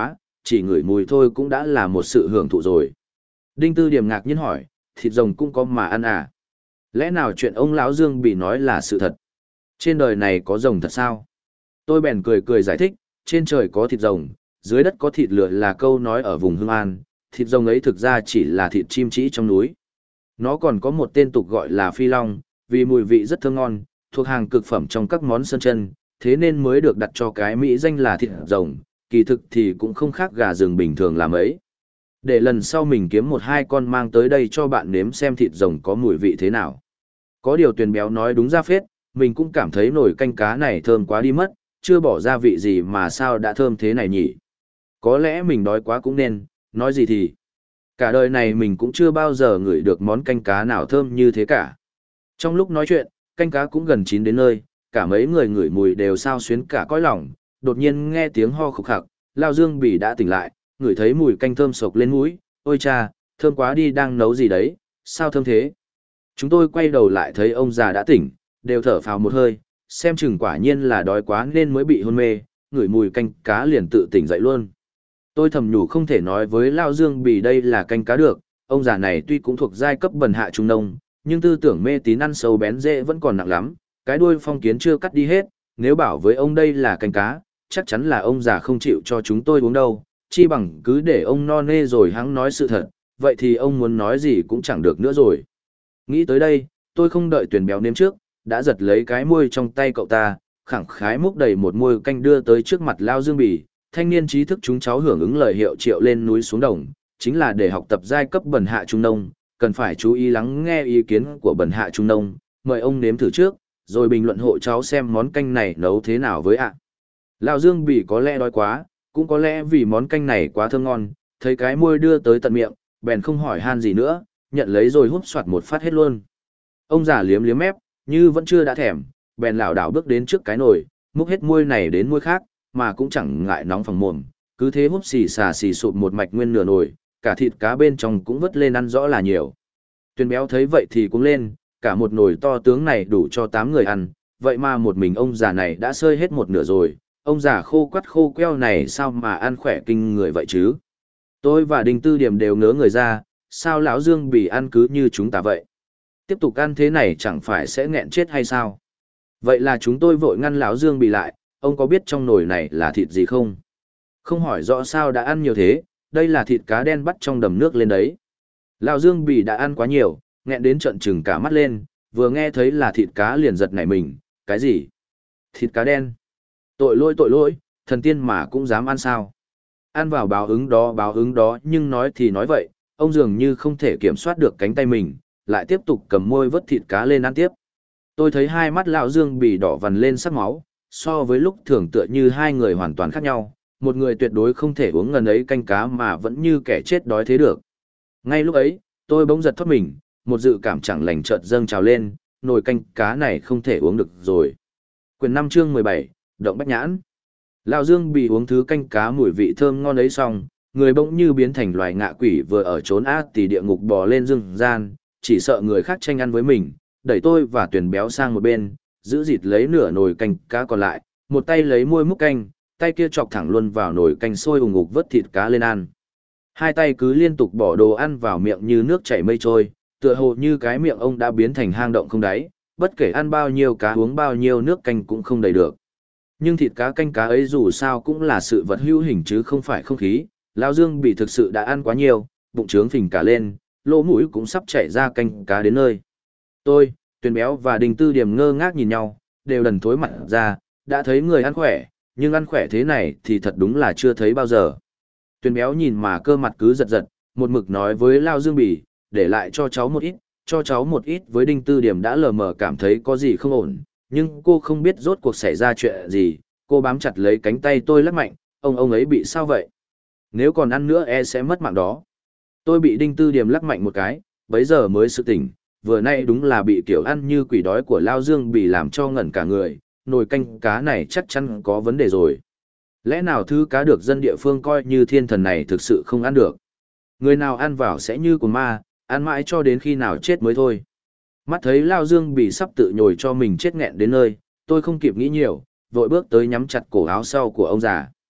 chỉ ngửi mùi thôi cũng đã là một sự hưởng thụ rồi. Đinh Tư Điểm ngạc nhiên hỏi, thịt rồng cũng có mà ăn à? Lẽ nào chuyện ông lão Dương bị nói là sự thật? Trên đời này có rồng thật sao? Tôi bèn cười cười giải thích, trên trời có thịt rồng, dưới đất có thịt lửa là câu nói ở vùng Hương An, thịt rồng ấy thực ra chỉ là thịt chim trĩ trong núi. Nó còn có một tên tục gọi là phi long, vì mùi vị rất thơm ngon, thuộc hàng cực phẩm trong các món sơn chân, thế nên mới được đặt cho cái mỹ danh là thịt rồng, kỳ thực thì cũng không khác gà rừng bình thường làm ấy. Để lần sau mình kiếm một hai con mang tới đây cho bạn nếm xem thịt rồng có mùi vị thế nào. Có điều Tuyền Béo nói đúng ra phết, mình cũng cảm thấy nồi canh cá này thơm quá đi mất, chưa bỏ gia vị gì mà sao đã thơm thế này nhỉ? Có lẽ mình đói quá cũng nên, nói gì thì. Cả đời này mình cũng chưa bao giờ ngửi được món canh cá nào thơm như thế cả. Trong lúc nói chuyện, canh cá cũng gần chín đến nơi, cả mấy người ngửi mùi đều xao xuyến cả cõi lòng, đột nhiên nghe tiếng ho khục khặc, Lao Dương Bỉ đã tỉnh lại, ngửi thấy mùi canh thơm sộc lên mũi, ôi cha, thơm quá đi, đang nấu gì đấy, sao thơm thế? Chúng tôi quay đầu lại thấy ông già đã tỉnh, đều thở phào một hơi, xem chừng quả nhiên là đói quá nên mới bị hôn mê, ngửi mùi canh cá liền tự tỉnh dậy luôn. Tôi thầm nhủ không thể nói với Lao Dương Bỉ đây là canh cá được, ông già này tuy cũng thuộc giai cấp bần hạ trung nông, nhưng tư tưởng mê tín ăn sâu bén dễ vẫn còn nặng lắm, cái đuôi phong kiến chưa cắt đi hết, nếu bảo với ông đây là canh cá, chắc chắn là ông già không chịu cho chúng tôi uống đâu, chi bằng cứ để ông no nê rồi hắn nói sự thật, vậy thì ông muốn nói gì cũng chẳng được nữa rồi. Nghĩ tới đây, tôi không đợi Tuyền Béo nếm trước, đã giật lấy cái muôi trong tay cậu ta, khẳng khái múc đầy một muôi canh đưa tới trước mặt Lao Dương Bỉ. Thanh niên trí thức chúng cháu hưởng ứng lời hiệu triệu lên núi xuống đồng, chính là để học tập giai cấp bần hạ trung nông, cần phải chú ý lắng nghe ý kiến của bần hạ trung nông, mời ông nếm thử trước, rồi bình luận hộ cháu xem món canh này nấu thế nào với ạ. Lão Dương Bỉ có lẽ đói quá, cũng có lẽ vì món canh này quá thơm ngon, thấy cái muôi đưa tới tận miệng, bèn không hỏi han gì nữa, nhận lấy rồi húp soạt một phát hết luôn. Ông già liếm liếm mép, như vẫn chưa đã thèm, bèn lảo đảo bước đến trước cái nồi, múc hết muôi này đến muôi khác, mà cũng chẳng ngại nóng phòng mồm, cứ thế húp xì xà xì sụp một mạch nguyên nửa nồi, cả thịt cá bên trong cũng vớt lên ăn rõ là nhiều. Tuyền Béo thấy vậy thì cũng lên, cả một nồi to tướng này đủ cho 8 người ăn, vậy mà một mình ông già này đã sơi hết một nửa rồi, ông già khô quắt khô queo này sao mà ăn khỏe kinh người vậy chứ. Tôi và Đinh Tư Điểm đều ngớ người ra, sao lão Dương Bỉ ăn cứ như chúng ta vậy. Tiếp tục ăn thế này chẳng phải sẽ nghẹn chết hay sao? Vậy là chúng tôi vội ngăn lão Dương Bỉ lại, ông có biết trong nồi này là thịt gì không? Không hỏi rõ sao đã ăn nhiều thế, đây là thịt cá đen bắt trong đầm nước lên đấy. Lão Dương Bỉ đã ăn quá nhiều, nghẹn đến trợn trừng cả mắt lên, vừa nghe thấy là thịt cá liền giật nảy mình, cái gì? Thịt cá đen? Tội lỗi, thần tiên mà cũng dám ăn sao? Ăn vào báo ứng đó nhưng nói thì nói vậy, ông dường như không thể kiểm soát được cánh tay mình, lại tiếp tục cầm môi vớt thịt cá lên ăn tiếp. Tôi thấy hai mắt lão Dương Bỉ đỏ vằn lên sắc máu, so với lúc thường tựa như hai người hoàn toàn khác nhau, một người tuyệt đối không thể uống ngần ấy canh cá mà vẫn như kẻ chết đói thế được. Ngay lúc ấy, tôi bỗng giật thoát mình, một dự cảm chẳng lành chợt dâng trào lên, nồi canh cá này không thể uống được rồi. Quyển 5 chương 17, Động Bách Nhãn. Lão Dương Bỉ uống thứ canh cá mùi vị thơm ngon ấy xong, người bỗng như biến thành loài ngạ quỷ vừa ở trốn ác tỳ địa ngục bò lên dương gian, chỉ sợ người khác tranh ăn với mình, đẩy tôi và Tuyền Béo sang một bên, giữ dịt lấy nửa nồi canh cá còn lại, một tay lấy muôi múc canh, tay kia chọc thẳng luôn vào nồi canh sôi ùng ục vớt thịt cá lên ăn. Hai tay cứ liên tục bỏ đồ ăn vào miệng như nước chảy mây trôi, tựa hồ như cái miệng ông đã biến thành hang động không đáy, bất kể ăn bao nhiêu cá uống bao nhiêu nước canh cũng không đầy được. Nhưng thịt cá canh cá ấy dù sao cũng là sự vật hữu hình chứ không phải không khí, Lão Dương Bỉ thực sự đã ăn quá nhiều, bụng trướng phình cả lên, lỗ mũi cũng sắp chảy ra canh cá đến nơi. Tôi, Tuyền Béo và Đinh Tư Điểm ngơ ngác nhìn nhau, đều đần thối mặt ra, đã thấy người ăn khỏe, nhưng ăn khỏe thế này thì thật đúng là chưa thấy bao giờ. Tuyền Béo nhìn mà cơ mặt cứ giật giật, một mực nói với Lão Dương Bỉ, để lại cho cháu một ít, cho cháu một ít. Với Đinh Tư Điểm đã lờ mờ cảm thấy có gì không ổn, nhưng cô không biết rốt cuộc xảy ra chuyện gì, cô bám chặt lấy cánh tay tôi lắc mạnh, ông ấy bị sao vậy? Nếu còn ăn nữa sẽ mất mạng đó. Tôi bị Đinh Tư Điểm lắc mạnh một cái, bấy giờ mới sự tỉnh, vừa nay đúng là bị kiểu ăn như quỷ đói của Lao Dương Bỉ làm cho ngẩn cả người, nồi canh cá này chắc chắn có vấn đề rồi. Lẽ nào thứ cá được dân địa phương coi như thiên thần này thực sự không ăn được? Người nào ăn vào sẽ như con ma, ăn mãi cho đến khi nào chết mới thôi. Mắt thấy Lao Dương Bỉ sắp tự nhồi cho mình chết nghẹn đến nơi, tôi không kịp nghĩ nhiều, vội bước tới nhắm chặt cổ áo sau của ông già.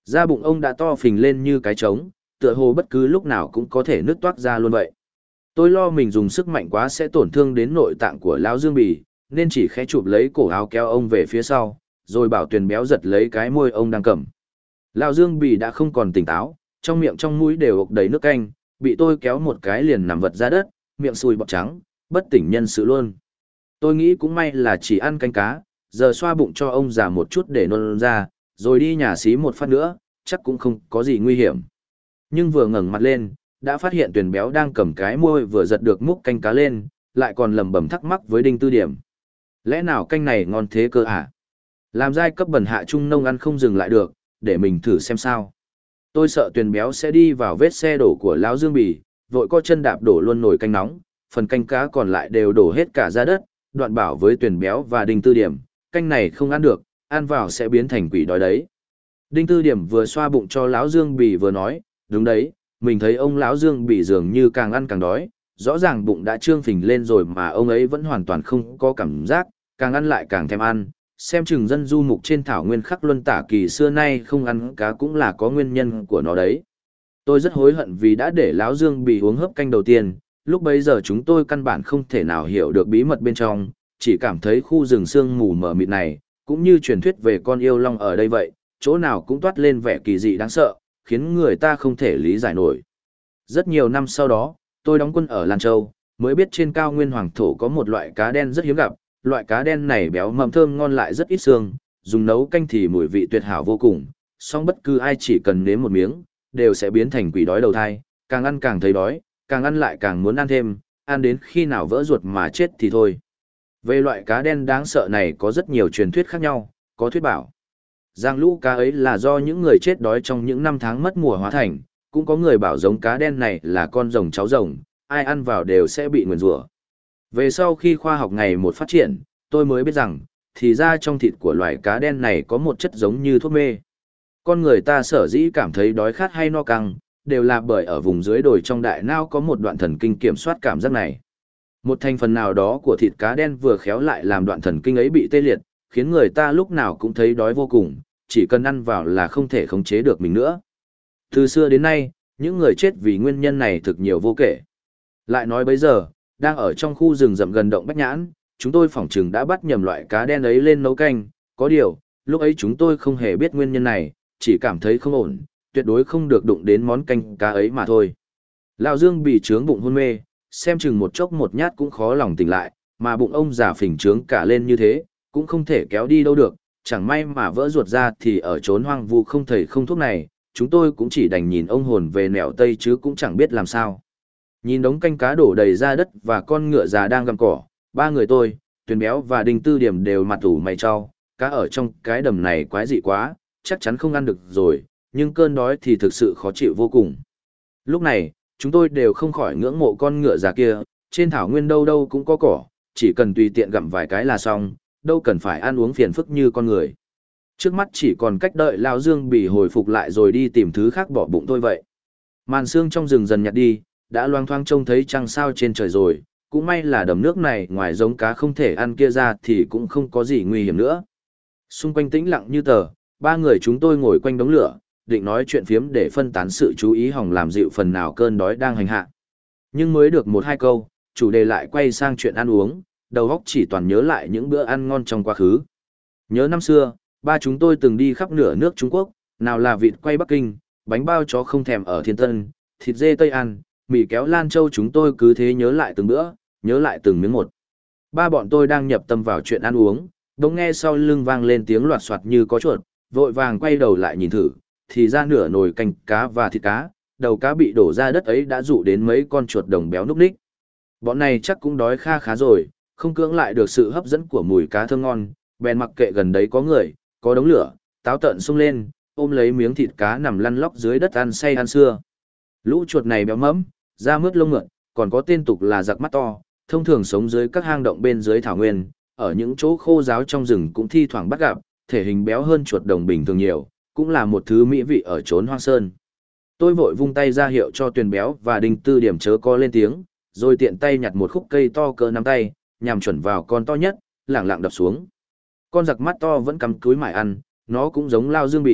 Da bụng ông đã to phình lên như cái trống, tựa hồ bất cứ lúc nào cũng có thể nứt toác ra luôn vậy. Tôi lo mình dùng sức mạnh quá sẽ tổn thương đến nội tạng của lão Dương Bì, nên chỉ khẽ chụp lấy cổ áo kéo ông về phía sau, rồi bảo Tuyền Béo giật lấy cái môi ông đang cầm. Lão Dương Bì đã không còn tỉnh táo, trong miệng trong mũi đều ộc đầy nước canh, bị tôi kéo một cái liền nằm vật ra đất, miệng sùi bọt trắng, bất tỉnh nhân sự luôn. Tôi nghĩ cũng may là chỉ ăn canh cá, giờ xoa bụng cho ông già một chút để nôn ra, rồi đi nhà xí một phát nữa, chắc cũng không có gì nguy hiểm. Nhưng vừa ngẩng mặt lên, đã phát hiện Tuyền Béo đang cầm cái môi vừa giật được múc canh cá lên, lại còn lẩm bẩm thắc mắc với Đinh Tư Điểm. Lẽ nào canh này ngon thế cơ à? Làm giai cấp bẩn hạ trung nông ăn không dừng lại được, để mình thử xem sao. Tôi sợ Tuyền Béo sẽ đi vào vết xe đổ của lão Dương Bì, vội co chân đạp đổ luôn nồi canh nóng, phần canh cá còn lại đều đổ hết cả ra đất, đoạn bảo với Tuyền Béo và Đinh Tư Điểm, canh này không ăn được, ăn vào sẽ biến thành quỷ đói đấy. Đinh Tư Điểm vừa xoa bụng cho lão Dương Bì vừa nói, đúng đấy, mình thấy ông lão Dương Bì dường như càng ăn càng đói, rõ ràng bụng đã trương phình lên rồi mà ông ấy vẫn hoàn toàn không có cảm giác, càng ăn lại càng thèm ăn. Xem chừng dân du mục trên thảo nguyên khắc luân tả kỳ xưa nay không ăn cá cũng là có nguyên nhân của nó đấy. Tôi rất hối hận vì đã để lão Dương Bì uống hớp canh đầu tiên, lúc bấy giờ chúng tôi căn bản không thể nào hiểu được bí mật bên trong, chỉ cảm thấy khu rừng sương mù mờ mịt này, cũng như truyền thuyết về con yêu long ở đây vậy, chỗ nào cũng toát lên vẻ kỳ dị đáng sợ, khiến người ta không thể lý giải nổi. Rất nhiều năm sau đó, tôi đóng quân ở Lan Châu, mới biết trên cao nguyên hoàng thổ có một loại cá đen rất hiếm gặp, loại cá đen này béo mầm thơm ngon lại rất ít xương, dùng nấu canh thì mùi vị tuyệt hảo vô cùng, song bất cứ ai chỉ cần nếm một miếng, đều sẽ biến thành quỷ đói đầu thai, càng ăn càng thấy đói, càng ăn lại càng muốn ăn thêm, ăn đến khi nào vỡ ruột mà chết thì thôi. Về loại cá đen đáng sợ này có rất nhiều truyền thuyết khác nhau, có thuyết bảo rằng lũ cá ấy là do những người chết đói trong những năm tháng mất mùa hóa thành, cũng có người bảo giống cá đen này là con rồng cháu rồng, ai ăn vào đều sẽ bị nguyền rủa. Về sau khi khoa học ngày một phát triển, tôi mới biết rằng, thì ra trong thịt của loài cá đen này có một chất giống như thuốc mê. Con người ta sở dĩ cảm thấy đói khát hay no căng, đều là bởi ở vùng dưới đồi trong đại não có một đoạn thần kinh kiểm soát cảm giác này. Một thành phần nào đó của thịt cá đen vừa khéo lại làm đoạn thần kinh ấy bị tê liệt, khiến người ta lúc nào cũng thấy đói vô cùng, chỉ cần ăn vào là không thể khống chế được mình nữa. Từ xưa đến nay, những người chết vì nguyên nhân này thực nhiều vô kể. Lại nói bây giờ, đang ở trong khu rừng rậm gần động Bách Nhãn, chúng tôi phỏng chừng đã bắt nhầm loại cá đen ấy lên nấu canh, có điều, lúc ấy chúng tôi không hề biết nguyên nhân này, chỉ cảm thấy không ổn, tuyệt đối không được đụng đến món canh cá ấy mà thôi. Lão Dương bị trướng bụng hôn mê, xem chừng một chốc một nhát cũng khó lòng tỉnh lại, mà bụng ông già phình trướng cả lên như thế, cũng không thể kéo đi đâu được, chẳng may mà vỡ ruột ra thì ở chốn hoang vu không thầy không thuốc này, chúng tôi cũng chỉ đành nhìn ông hồn về nẻo tây chứ cũng chẳng biết làm sao. Nhìn đống canh cá đổ đầy ra đất và con ngựa già đang gặm cỏ, ba người tôi, Tuyền Béo và Đinh Tư Điểm đều mặt ủ mày cho, cá ở trong cái đầm này quái dị quá, chắc chắn không ăn được rồi, nhưng cơn đói thì thực sự khó chịu vô cùng. Lúc này, chúng tôi đều không khỏi ngưỡng mộ con ngựa già kia, trên thảo nguyên đâu đâu cũng có cỏ, chỉ cần tùy tiện gặm vài cái là xong, đâu cần phải ăn uống phiền phức như con người. Trước mắt chỉ còn cách đợi Lão Dương Bì hồi phục lại rồi đi tìm thứ khác bỏ bụng thôi vậy. Màn sương trong rừng dần nhạt đi, đã loang thoáng trông thấy trăng sao trên trời rồi, cũng may là đầm nước này ngoài giống cá không thể ăn kia ra thì cũng không có gì nguy hiểm nữa. Xung quanh tĩnh lặng như tờ, ba người chúng tôi ngồi quanh đống lửa, định nói chuyện phiếm để phân tán sự chú ý hòng làm dịu phần nào cơn đói đang hành hạ. Nhưng mới được một hai câu, chủ đề lại quay sang chuyện ăn uống, đầu óc chỉ toàn nhớ lại những bữa ăn ngon trong quá khứ. Nhớ năm xưa, ba chúng tôi từng đi khắp nửa nước Trung Quốc, nào là vịt quay Bắc Kinh, bánh bao chó không thèm ở Thiên Tân, thịt dê Tây An, mì kéo Lan Châu, chúng tôi cứ thế nhớ lại từng bữa, nhớ lại từng miếng một. Ba bọn tôi đang nhập tâm vào chuyện ăn uống, bỗng nghe sau lưng vang lên tiếng loạt soạt như có chuột, vội vàng quay đầu lại nhìn thử, thì ra nửa nồi canh cá và thịt cá, đầu cá bị đổ ra đất ấy đã dụ đến mấy con chuột đồng béo núc ních. Bọn này chắc cũng đói kha khá rồi, không cưỡng lại được sự hấp dẫn của mùi cá thơm ngon, bèn mặc kệ gần đấy có người, có đống lửa, táo tợn xông lên, ôm lấy miếng thịt cá nằm lăn lóc dưới đất ăn say ăn sưa. Lũ chuột này béo mẫm, da mướt lông mượt, còn có tên tục là giặc mắt to, thông thường sống dưới các hang động bên dưới thảo nguyên, ở những chỗ khô ráo trong rừng cũng thi thoảng bắt gặp, thể hình béo hơn chuột đồng bình thường nhiều, cũng là một thứ mỹ vị ở chốn hoang sơn. Tôi vội vung tay ra hiệu cho Tuyền Béo và Đinh Tư Điểm chớ có lên tiếng, rồi tiện tay nhặt một khúc cây to cỡ nắm tay, nhằm chuẩn vào con to nhất, lẳng lặng đập xuống. Con giặc mắt to vẫn cắm cúi mải ăn, nó cũng giống Lao Dương Bì,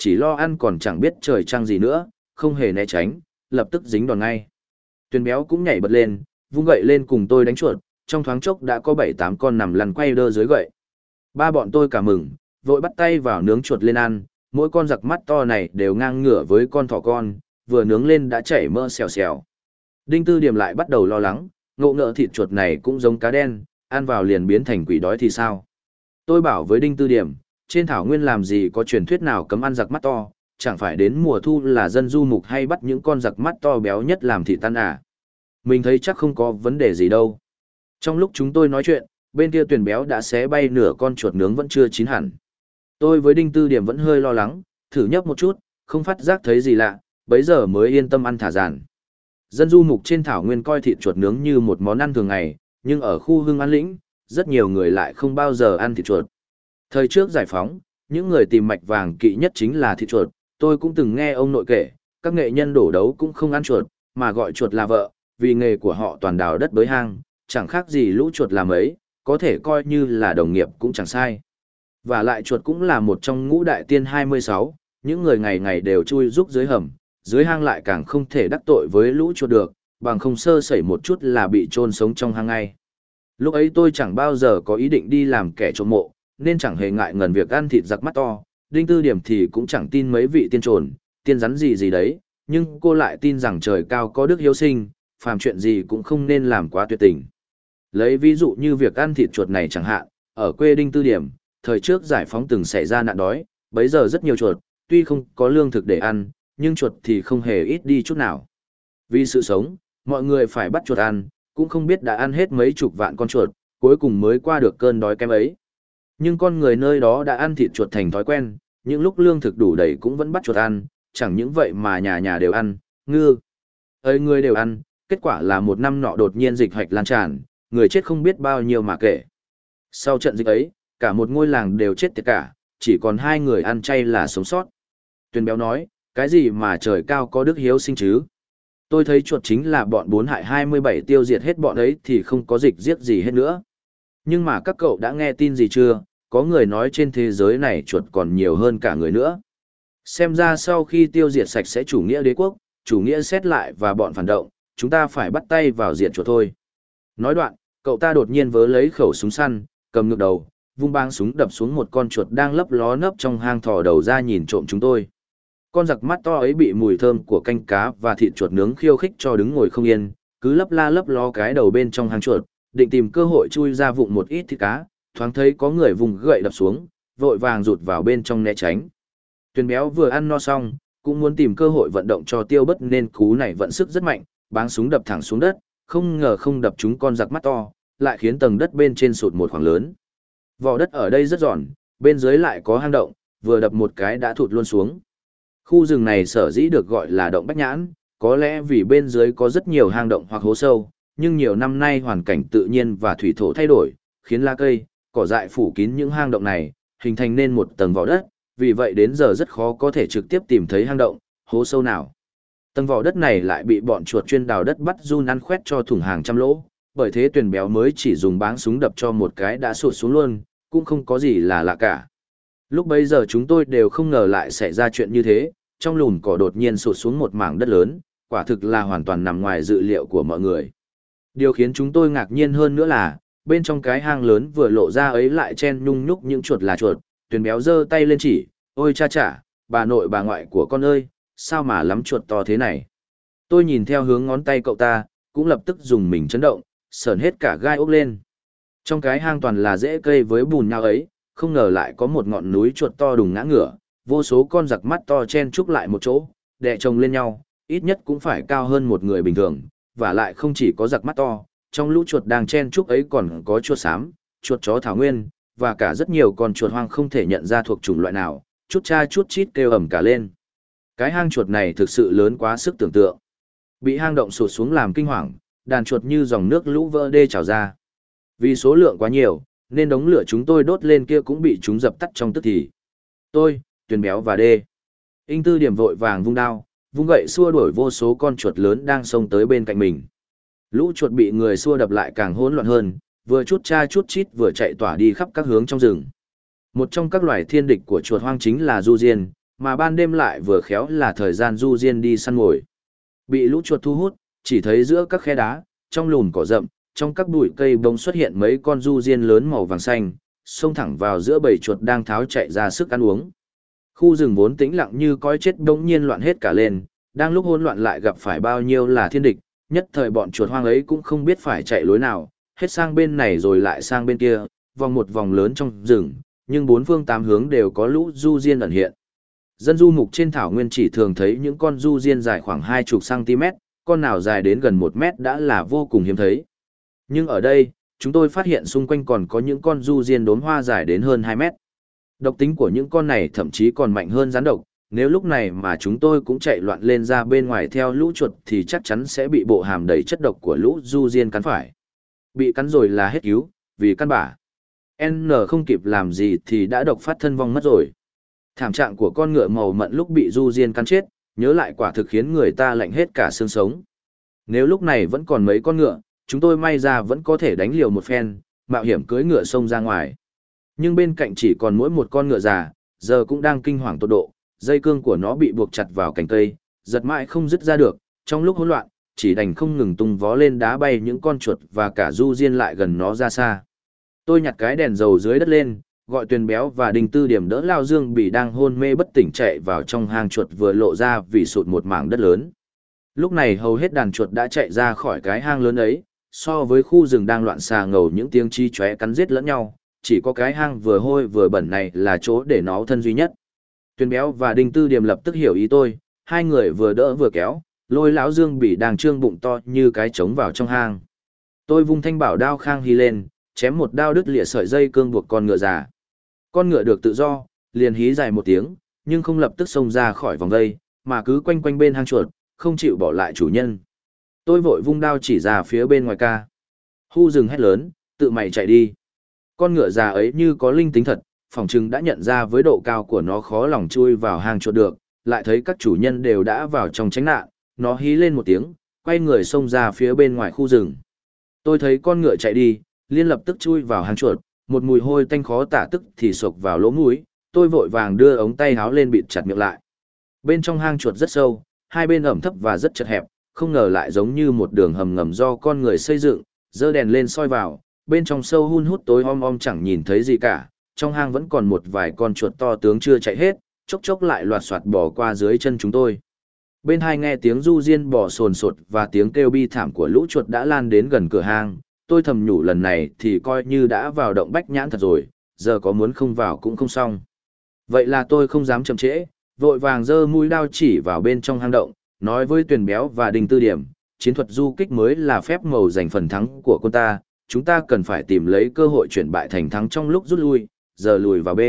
chỉ lo ăn còn chẳng biết trời trăng gì nữa, không hề né tránh, lập tức dính đòn ngay. Tuyền béo cũng nhảy bật lên, vung gậy lên cùng tôi đánh chuột, trong thoáng chốc đã có 7-8 con nằm lăn quay đơ dưới gậy. Ba bọn tôi cả mừng, vội bắt tay vào nướng chuột lên ăn, mỗi con giặc mắt to này đều ngang ngửa với con thỏ con, vừa nướng lên đã chảy mỡ xèo xèo. Đinh Tư Điểm lại bắt đầu lo lắng, ngộ ngợ thịt chuột này cũng giống cá đen, ăn vào liền biến thành quỷ đói thì sao? Tôi bảo với Đinh Tư Điểm, trên thảo nguyên làm gì có truyền thuyết nào cấm ăn giặc mắt to, chẳng phải đến mùa thu là dân du mục hay bắt những con giặc mắt to béo nhất làm thịt tan à? Mình thấy chắc không có vấn đề gì đâu. Trong lúc chúng tôi nói chuyện, bên kia Tuyền béo đã xé bay nửa con chuột nướng vẫn chưa chín hẳn. Tôi với Đinh Tư Điểm vẫn hơi lo lắng, thử nhấp một chút, không phát giác thấy gì lạ, bấy giờ mới yên tâm ăn thả dàn. Dân du mục trên thảo nguyên coi thịt chuột nướng như một món ăn thường ngày, nhưng ở khu Hưng An Lĩnh, rất nhiều người lại không bao giờ ăn thịt chuột. Thời trước giải phóng, những người tìm mạch vàng kỵ nhất chính là thịt chuột, tôi cũng từng nghe ông nội kể, các nghệ nhân đổ đấu cũng không ăn chuột, mà gọi chuột là vợ, vì nghề của họ toàn đào đất bới hang, chẳng khác gì lũ chuột làm ấy, có thể coi như là đồng nghiệp cũng chẳng sai. Và lại chuột cũng là một trong ngũ đại tiên 26, những người ngày ngày đều chui rúc dưới hầm, dưới hang lại càng không thể đắc tội với lũ chuột được, bằng không sơ sẩy một chút là bị chôn sống trong hang ngay. Lúc ấy tôi chẳng bao giờ có ý định đi làm kẻ trộm mộ, nên chẳng hề ngại ngần việc ăn thịt giặc mắt to, Đinh Tư Điểm thì cũng chẳng tin mấy vị tiên trồn, tiên rắn gì gì đấy, nhưng cô lại tin rằng trời cao có đức hiếu sinh, phàm chuyện gì cũng không nên làm quá tuyệt tình. Lấy ví dụ như việc ăn thịt chuột này chẳng hạn, ở quê Đinh Tư Điểm, thời trước giải phóng từng xảy ra nạn đói, bấy giờ rất nhiều chuột, tuy không có lương thực để ăn, nhưng chuột thì không hề ít đi chút nào. Vì sự sống, mọi người phải bắt chuột ăn, cũng không biết đã ăn hết mấy chục vạn con chuột, cuối cùng mới qua được cơn đói kém ấy. Nhưng con người nơi đó đã ăn thịt chuột thành thói quen, những lúc lương thực đủ đầy cũng vẫn bắt chuột ăn, chẳng những vậy mà nhà nhà đều ăn, ngư. Người đều ăn, kết quả là một năm nọ đột nhiên dịch hạch lan tràn, người chết không biết bao nhiêu mà kể. Sau trận dịch ấy, cả một ngôi làng đều chết tiệt cả, chỉ còn 2 người ăn chay là sống sót. Tuyền béo nói, cái gì mà trời cao có đức hiếu sinh chứ? Tôi thấy chuột chính là bọn 4 hại 27 tiêu diệt hết bọn ấy thì không có dịch giết gì hết nữa. Nhưng mà các cậu đã nghe tin gì chưa? Có người nói trên thế giới này chuột còn nhiều hơn cả người nữa. Xem ra sau khi tiêu diệt sạch sẽ chủ nghĩa đế quốc, chủ nghĩa xét lại và bọn phản động, chúng ta phải bắt tay vào diệt chuột thôi. Nói đoạn, cậu ta đột nhiên vớ lấy khẩu súng săn, cầm ngược đầu, vung báng súng đập xuống một con chuột đang lấp ló nấp trong hang thò đầu ra nhìn trộm chúng tôi. Con giặc mắt to ấy bị mùi thơm của canh cá và thịt chuột nướng khiêu khích cho đứng ngồi không yên, cứ lấp la lấp ló cái đầu bên trong hang chuột, định tìm cơ hội chui ra vụng một ít thịt cá, thoáng thấy có người vùng gậy đập xuống, vội vàng rụt vào bên trong né tránh. Tuyền béo vừa ăn no xong, cũng muốn tìm cơ hội vận động cho tiêu bất nên cú này vận sức rất mạnh, báng súng đập thẳng xuống đất, không ngờ không đập trúng con giặc mắt to, lại khiến tầng đất bên trên sụt một khoảng lớn. Vỏ đất ở đây rất giòn, bên dưới lại có hang động, vừa đập một cái đã thụt luôn xuống. Khu rừng này sở dĩ được gọi là động Bách Nhãn, có lẽ vì bên dưới có rất nhiều hang động hoặc hố sâu, nhưng nhiều năm nay hoàn cảnh tự nhiên và thủy thổ thay đổi, khiến lá cây, cỏ dại phủ kín những hang động này, hình thành nên một tầng vỏ đất, vì vậy đến giờ rất khó có thể trực tiếp tìm thấy hang động, hố sâu nào. Tầng vỏ đất này lại bị bọn chuột chuyên đào đất bắt giun ăn khoét cho thủng hàng trăm lỗ, bởi thế Tuyền béo mới chỉ dùng báng súng đập cho một cái đã sụt xuống luôn, cũng không có gì là lạ cả. Lúc bấy giờ chúng tôi đều không ngờ lại xảy ra chuyện như thế, trong lùn cỏ đột nhiên sụt xuống một mảng đất lớn, quả thực là hoàn toàn nằm ngoài dự liệu của mọi người. Điều khiến chúng tôi ngạc nhiên hơn nữa là, bên trong cái hang lớn vừa lộ ra ấy lại chen nhung nhúc những chuột là chuột. Tuyền béo giơ tay lên chỉ, ôi cha chả, bà nội bà ngoại của con ơi, sao mà lắm chuột to thế này. Tôi nhìn theo hướng ngón tay cậu ta, cũng lập tức dùng mình chấn động, sởn hết cả gai ốc lên. Trong cái hang toàn là rễ cây với bùn nhau ấy, không ngờ lại có một ngọn núi chuột to đùng ngã ngửa, vô số con giặc mắt to chen chúc lại một chỗ, đè chồng lên nhau, ít nhất cũng phải cao hơn một người bình thường, và lại không chỉ có giặc mắt to, trong lũ chuột đang chen chúc ấy còn có chuột xám, chuột chó thảo nguyên, và cả rất nhiều con chuột hoang không thể nhận ra thuộc chủng loại nào, chút cha chút chít kêu ầm cả lên. Cái hang chuột này thực sự lớn quá sức tưởng tượng. Bị hang động sụt xuống làm kinh hoàng, đàn chuột như dòng nước lũ vỡ đê trào ra. Vì số lượng quá nhiều, nên đống lửa chúng tôi đốt lên kia cũng bị chúng dập tắt trong tức thì. Tôi, Tuyền béo và Đê. Inh Tư Điểm vội vàng vung đao, vung gậy xua đuổi vô số con chuột lớn đang xông tới bên cạnh mình. Lũ chuột bị người xua đập lại càng hỗn loạn hơn, vừa chút cha chút chít vừa chạy tỏa đi khắp các hướng trong rừng. Một trong các loài thiên địch của chuột hoang chính là du diên, mà ban đêm lại vừa khéo là thời gian du diên đi săn mồi. Bị lũ chuột thu hút, chỉ thấy giữa các khe đá, trong lùn cỏ rậm, trong các bụi cây bông xuất hiện mấy con du diên lớn màu vàng xanh, xông thẳng vào giữa bầy chuột đang tháo chạy ra sức ăn uống. Khu rừng vốn tĩnh lặng như cõi chết bỗng nhiên loạn hết cả lên, đang lúc hỗn loạn lại gặp phải bao nhiêu là thiên địch, nhất thời bọn chuột hoang ấy cũng không biết phải chạy lối nào, hết sang bên này rồi lại sang bên kia, vòng một vòng lớn trong rừng, nhưng bốn phương tám hướng đều có lũ du diên ẩn hiện. Dân du mục trên thảo nguyên chỉ thường thấy những con du diên dài khoảng 20 cm, con nào dài đến gần 1 mét đã là vô cùng hiếm thấy. Nhưng ở đây, chúng tôi phát hiện xung quanh còn có những con du diên đốm hoa dài đến hơn 2 mét. Độc tính của những con này thậm chí còn mạnh hơn rắn độc, nếu lúc này mà chúng tôi cũng chạy loạn lên ra bên ngoài theo lũ chuột thì chắc chắn sẽ bị bộ hàm đầy chất độc của lũ du diên cắn phải. Bị cắn rồi là hết cứu, vì căn bả. N không kịp làm gì thì đã độc phát thân vong mất rồi. Thảm trạng của con ngựa màu mận lúc bị du diên cắn chết, nhớ lại quả thực khiến người ta lạnh hết cả xương sống. Nếu lúc này vẫn còn mấy con ngựa, chúng tôi may ra vẫn có thể đánh liều một phen, mạo hiểm cưỡi ngựa xông ra ngoài. Nhưng bên cạnh chỉ còn mỗi một con ngựa già, giờ cũng đang kinh hoàng tột độ, dây cương của nó bị buộc chặt vào cành cây, giật mãi không dứt ra được, trong lúc hỗn loạn, chỉ đành không ngừng tung vó lên đá bay những con chuột và cả du diên lại gần nó ra xa. Tôi nhặt cái đèn dầu dưới đất lên, gọi Tuyền Béo và Đinh Tư Điểm đỡ Lao Dương Bỉ đang hôn mê bất tỉnh chạy vào trong hang chuột vừa lộ ra vì sụt một mảng đất lớn. Lúc này hầu hết đàn chuột đã chạy ra khỏi cái hang lớn ấy, so với khu rừng đang loạn xà ngầu những tiếng chi chóe cắn giết lẫn nhau, chỉ có cái hang vừa hôi vừa bẩn này là chỗ để nó thân duy nhất. Tuyền Béo và Đinh Tư Điểm lập tức hiểu ý tôi, hai người vừa đỡ vừa kéo, lôi lão Dương Bỉ đang trương bụng to như cái trống vào trong hang. Tôi vung thanh bảo đao Khang Hy lên, chém một đao đứt lìa sợi dây cương buộc con ngựa già. Con ngựa được tự do, liền hí dài một tiếng, nhưng không lập tức xông ra khỏi vòng dây, mà cứ quanh quanh bên hang chuột, không chịu bỏ lại chủ nhân. Tôi vội vung đao chỉ ra phía bên ngoài ca. Hu rừng hét lớn, tự mày chạy đi. Con ngựa già ấy như có linh tính thật, phỏng chừng đã nhận ra với độ cao của nó khó lòng chui vào hang chuột được, lại thấy các chủ nhân đều đã vào trong tránh nạn, nó hí lên một tiếng, quay người xông ra phía bên ngoài khu rừng. Tôi thấy con ngựa chạy đi, liền lập tức chui vào hang chuột, một mùi hôi tanh khó tả tức thì sộc vào lỗ mũi, tôi vội vàng đưa ống tay háo lên bịt chặt miệng lại. Bên trong hang chuột rất sâu, hai bên ẩm thấp và rất chật hẹp, không ngờ lại giống như một đường hầm ngầm do con người xây dựng, giơ đèn lên soi vào, bên trong sâu hun hút tối om om chẳng nhìn thấy gì cả, trong hang vẫn còn một vài con chuột to tướng chưa chạy hết, chốc chốc lại loạt soạt bò qua dưới chân chúng tôi. Bên hai nghe tiếng du diên bò sồn sột và tiếng kêu bi thảm của lũ chuột đã lan đến gần cửa hang, tôi thầm nhủ lần này thì coi như đã vào động bách nhãn thật rồi, giờ có muốn không vào cũng không xong. Vậy là tôi không dám chậm trễ, vội vàng giơ mũi đao chỉ vào bên trong hang động, nói với Tuyền Béo và Đinh Tư Điểm, chiến thuật du kích mới là phép màu giành phần thắng của quân ta, chúng ta cần phải tìm lấy cơ hội chuyển bại thành thắng trong lúc rút lui, giờ lùi vào B.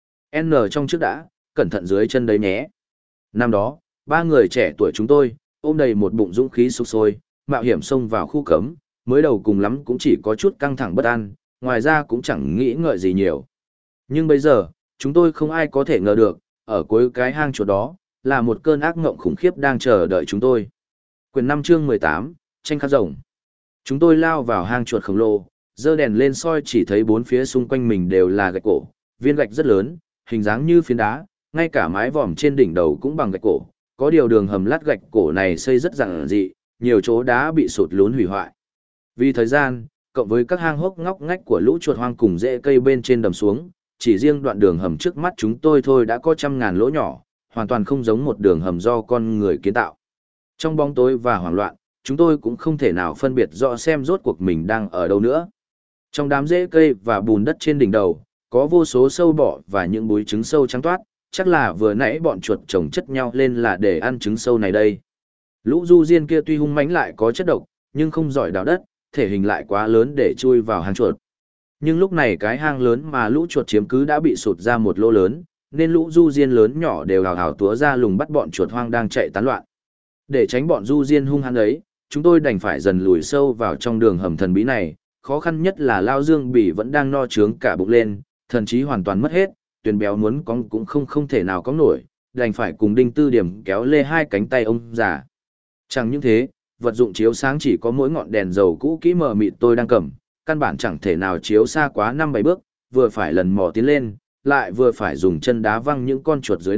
N trong trước đã, cẩn thận dưới chân đấy nhé. Năm đó, ba người trẻ tuổi chúng tôi, ôm đầy một bụng dũng khí sục sôi, mạo hiểm xông vào khu cấm, mới đầu cùng lắm cũng chỉ có chút căng thẳng bất an, ngoài ra cũng chẳng nghĩ ngợi gì nhiều. Nhưng bây giờ, chúng tôi không ai có thể ngờ được, ở cuối cái hang chuột đó, là một cơn ác ngộng khủng khiếp đang chờ đợi chúng tôi. Quyển 5 chương 18, tranh khát rồng. Chúng tôi lao vào hang chuột khổng lồ, giơ đèn lên soi chỉ thấy bốn phía xung quanh mình đều là gạch cổ, viên gạch rất lớn, hình dáng như phiến đá, ngay cả mái vòm trên đỉnh đầu cũng bằng gạch cổ, có điều đường hầm lát gạch cổ này xây rất giản dị, nhiều chỗ đá bị sụt lún hủy hoại. Vì thời gian, cộng với các hang hốc ngóc ngách của lũ chuột hoang cùng rễ cây bên trên đầm xuống, chỉ riêng đoạn đường hầm trước mắt chúng tôi thôi đã có trăm ngàn lỗ nhỏ, hoàn toàn không giống một đường hầm do con người kiến tạo. Trong bóng tối và hoảng loạn, chúng tôi cũng không thể nào phân biệt rõ xem rốt cuộc mình đang ở đâu nữa. Trong đám rễ cây và bùn đất trên đỉnh đầu, có vô số sâu bọ và những búi trứng sâu trắng toát, chắc là vừa nãy bọn chuột chồng chất nhau lên là để ăn trứng sâu này đây. Lũ du diên kia tuy hung mãnh lại có chất độc, nhưng không giỏi đào đất, thể hình lại quá lớn để chui vào hang chuột. Nhưng lúc này cái hang lớn mà lũ chuột chiếm cứ đã bị sụt ra một lỗ lớn, nên lũ du diên lớn nhỏ đều hào hào túa ra lùng bắt bọn chuột hoang đang chạy tán loạn. Để tránh bọn du diên hung hăng ấy, chúng tôi đành phải dần lùi sâu vào trong đường hầm thần bí này, khó khăn nhất là Lao Dương Bỉ vẫn đang no trướng cả bụng lên, thần trí hoàn toàn mất hết, Tuyền Béo muốn cong cũng không thể nào cong nổi, đành phải cùng Đinh Tư Điểm kéo lê hai cánh tay ông già. Chẳng những thế, vật dụng chiếu sáng chỉ có mỗi ngọn đèn dầu cũ kỹ mờ mịt tôi đang cầm, căn bản chẳng thể nào chiếu xa quá 5-7 bước, vừa phải lần mò tiến lên, lại vừa phải dùng chân đá văng những con chuột dưới đất,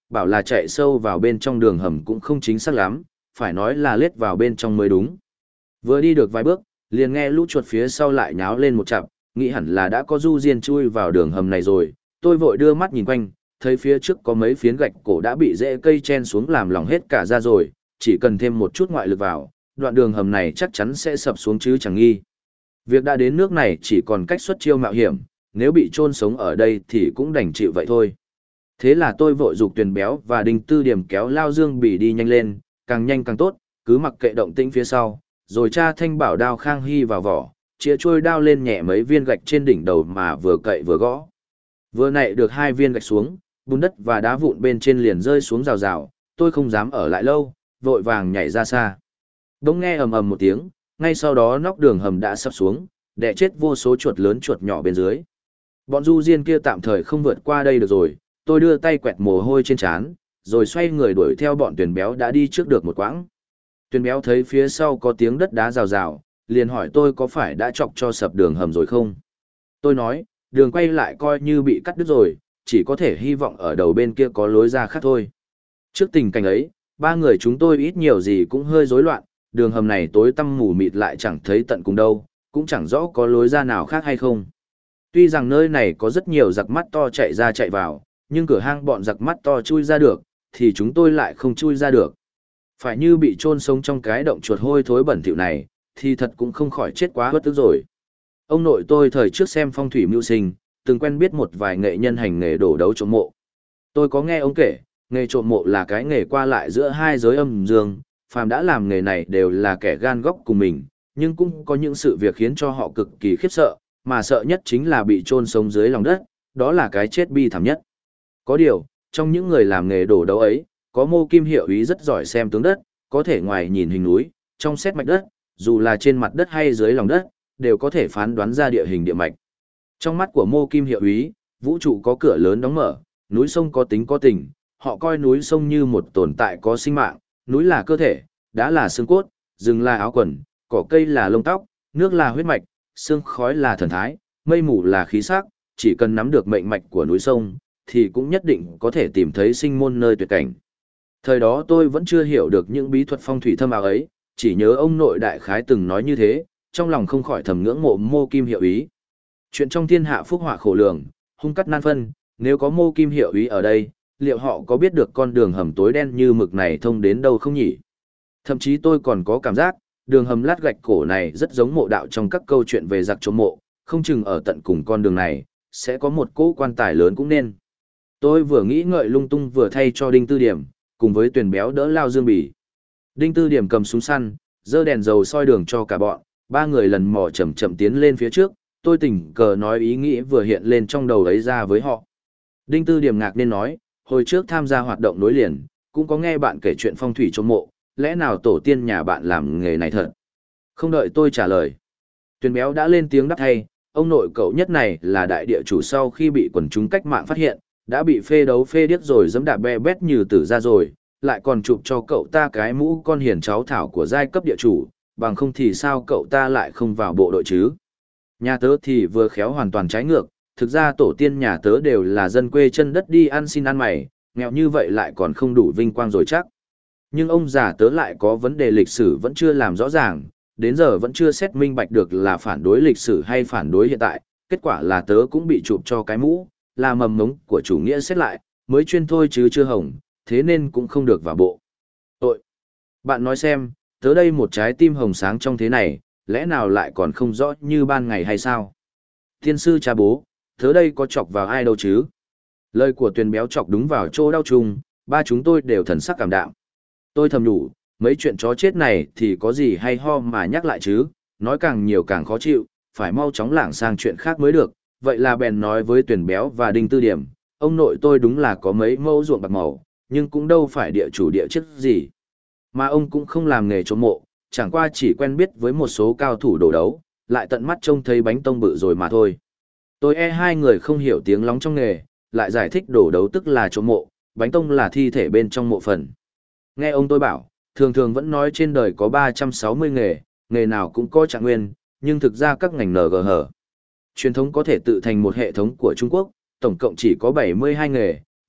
bảo là chạy sâu vào bên trong đường hầm cũng không chính xác lắm, phải nói là lết vào bên trong mới đúng. Vừa đi được vài bước, liền nghe lũ chuột phía sau lại nháo lên một chặp, nghĩ hẳn là đã có du diên chui vào đường hầm này rồi, tôi vội đưa mắt nhìn quanh, thấy phía trước có mấy phiến gạch cổ đã bị rễ cây chen xuống làm lỏng hết cả ra rồi, chỉ cần thêm một chút ngoại lực vào, đoạn đường hầm này chắc chắn sẽ sập xuống chứ chẳng nghi. Việc đã đến nước này chỉ còn cách xuất chiêu mạo hiểm, nếu bị chôn sống ở đây thì cũng đành chịu vậy thôi. Thế là tôi vội giục Tuyền Béo và Đinh Tư Điểm kéo Lao Dương Bỉ đi nhanh lên, càng nhanh càng tốt, cứ mặc kệ động tĩnh phía sau, rồi cha Thanh bảo đao Khang Hy vào vỏ, chĩa trôi đao lên nhẹ mấy viên gạch trên đỉnh đầu mà vừa cậy vừa gõ. Vừa nạy được 2 viên gạch xuống, bùn đất và đá vụn bên trên liền rơi xuống rào rào, tôi không dám ở lại lâu, vội vàng nhảy ra xa. Bỗng nghe ầm ầm một tiếng, ngay sau đó nóc đường hầm đã sắp xuống, đè chết vô số chuột lớn chuột nhỏ bên dưới. Bọn du diên kia tạm thời không vượt qua đây được rồi, tôi đưa tay quẹt mồ hôi trên trán, rồi xoay người đuổi theo bọn Tuyền Béo đã đi trước được một quãng. Tuyền Béo thấy phía sau có tiếng đất đá rào rào, liền hỏi tôi có phải đã chọc cho sập đường hầm rồi không. Tôi nói, đường quay lại coi như bị cắt đứt rồi, chỉ có thể hy vọng ở đầu bên kia có lối ra khác thôi. Trước tình cảnh ấy, 3 người chúng tôi ít nhiều gì cũng hơi rối loạn, đường hầm này tối tăm mù mịt lại chẳng thấy tận cùng đâu, cũng chẳng rõ có lối ra nào khác hay không. Tuy rằng nơi này có rất nhiều giặc mắt to chạy ra chạy vào, nhưng cửa hang bọn giặc mắt to chui ra được, thì chúng tôi lại không chui ra được. Phải như bị chôn sống trong cái động chuột hôi thối bẩn thỉu này, thì thật cũng không khỏi chết quá bất tức rồi. Ông nội tôi thời trước xem phong thủy mưu sinh, từng quen biết một vài nghệ nhân hành nghề đổ đấu trộm mộ. Tôi có nghe ông kể, nghề trộm mộ là cái nghề qua lại giữa hai giới âm dương, phàm đã làm nghề này đều là kẻ gan góc cùng mình, nhưng cũng có những sự việc khiến cho họ cực kỳ khiếp sợ, mà sợ nhất chính là bị chôn sống dưới lòng đất, đó là cái chết bi thảm nhất. Có điều, trong những người làm nghề đổ đấu ấy, có Mô Kim Hiệu Úy rất giỏi xem tướng đất, có thể ngoài nhìn hình núi, trong xét mạch đất, dù là trên mặt đất hay dưới lòng đất, đều có thể phán đoán ra địa hình địa mạch. Trong mắt của Mô Kim Hiệu Úy, vũ trụ có cửa lớn đóng mở, núi sông có tính có tình, họ coi núi sông như một tồn tại có sinh mạng, núi là cơ thể, đá là xương cốt, rừng là áo quần, cỏ cây là lông tóc, nước là huyết mạch, sương khói là thần thái, mây mù là khí sắc, chỉ cần nắm được mệnh mạch của núi sông, thì cũng nhất định có thể tìm thấy sinh môn nơi tuyệt cảnh. Thời đó tôi vẫn chưa hiểu được những bí thuật phong thủy thâm ảo ấy, chỉ nhớ ông nội đại khái từng nói như thế, trong lòng không khỏi thầm ngưỡng mộ Mô Kim Hiệu Úy. Chuyện trong thiên hạ phúc họa khổ lường, hung cắt nan phân, nếu có Mô Kim Hiệu Úy ở đây, liệu họ có biết được con đường hầm tối đen như mực này thông đến đâu không nhỉ? Thậm chí tôi còn có cảm giác, đường hầm lát gạch cổ này rất giống mộ đạo trong các câu chuyện về giặc trộm mộ, không chừng ở tận cùng con đường này, sẽ có một cỗ quan tài lớn cũng nên. Tôi vừa nghĩ ngợi lung tung vừa thay cho Đinh Tư Điểm, cùng với Tuyền Béo đỡ Lao Dương Bỉ. Đinh Tư Điểm cầm súng săn, giơ đèn dầu soi đường cho cả bọn, 3 người lần mò chậm chậm tiến lên phía trước, tôi tình cờ nói ý nghĩ vừa hiện lên trong đầu ấy ra với họ. Đinh Tư Điểm ngạc nên nói, hồi trước tham gia hoạt động nối liền, cũng có nghe bạn kể chuyện phong thủy trộm mộ, lẽ nào tổ tiên nhà bạn làm nghề này thật? Không đợi tôi trả lời, Tuyền Béo đã lên tiếng đáp thay, ông nội cậu nhất này là đại địa chủ sau khi bị quần chúng cách mạng phát hiện, đã bị phê đấu phê điếc rồi giẫm đạp be bét như tử ra rồi, lại còn chụp cho cậu ta cái mũ con hiền cháu thảo của giai cấp địa chủ, bằng không thì sao cậu ta lại không vào bộ đội chứ? Nhà tớ thì vừa khéo hoàn toàn trái ngược, thực ra tổ tiên nhà tớ đều là dân quê chân đất đi ăn xin ăn mày, nghèo như vậy lại còn không đủ vinh quang rồi chắc. Nhưng ông già tớ lại có vấn đề lịch sử vẫn chưa làm rõ ràng, đến giờ vẫn chưa xét minh bạch được là phản đối lịch sử hay phản đối hiện tại, kết quả là tớ cũng bị chụp cho cái mũ, là mầm mống của chủ nghĩa xét lại, mới chuyên thôi chứ chưa hồng, thế nên cũng không được vào bộ. Ôi! Bạn nói xem, tớ đây một trái tim hồng sáng trong thế này, lẽ nào lại còn không rõ như ban ngày hay sao? Thiên sư cha bố, tớ đây có chọc vào ai đâu chứ? Lời của Tuyền Béo chọc đúng vào chỗ đau chung, 3 chúng tôi đều thần sắc cảm đạm. Tôi thầm nhủ, mấy chuyện chó chết này thì có gì hay ho mà nhắc lại chứ, nói càng nhiều càng khó chịu, phải mau chóng lảng sang chuyện khác mới được. Vậy là bèn nói với Tuyền Béo và Đinh Tư Điểm, ông nội tôi đúng là có mấy mẫu ruộng bạc màu, nhưng cũng đâu phải địa chủ địa chức gì. Mà ông cũng không làm nghề trộm mộ, chẳng qua chỉ quen biết với một số cao thủ đồ đấu, lại tận mắt trông thấy bánh tông bự rồi mà thôi. Tôi e 2 người không hiểu tiếng lóng trong nghề, lại giải thích đồ đấu tức là trộm mộ, bánh tông là thi thể bên trong mộ phần. Nghe ông tôi bảo, thường thường vẫn nói trên đời có 360 nghề, nghề nào cũng có trạng nguyên, nhưng thực ra các ngành NGH. Truyền thống có thể tự thành một hệ thống của Trung Quốc, tổng cộng chỉ có 72 nghề,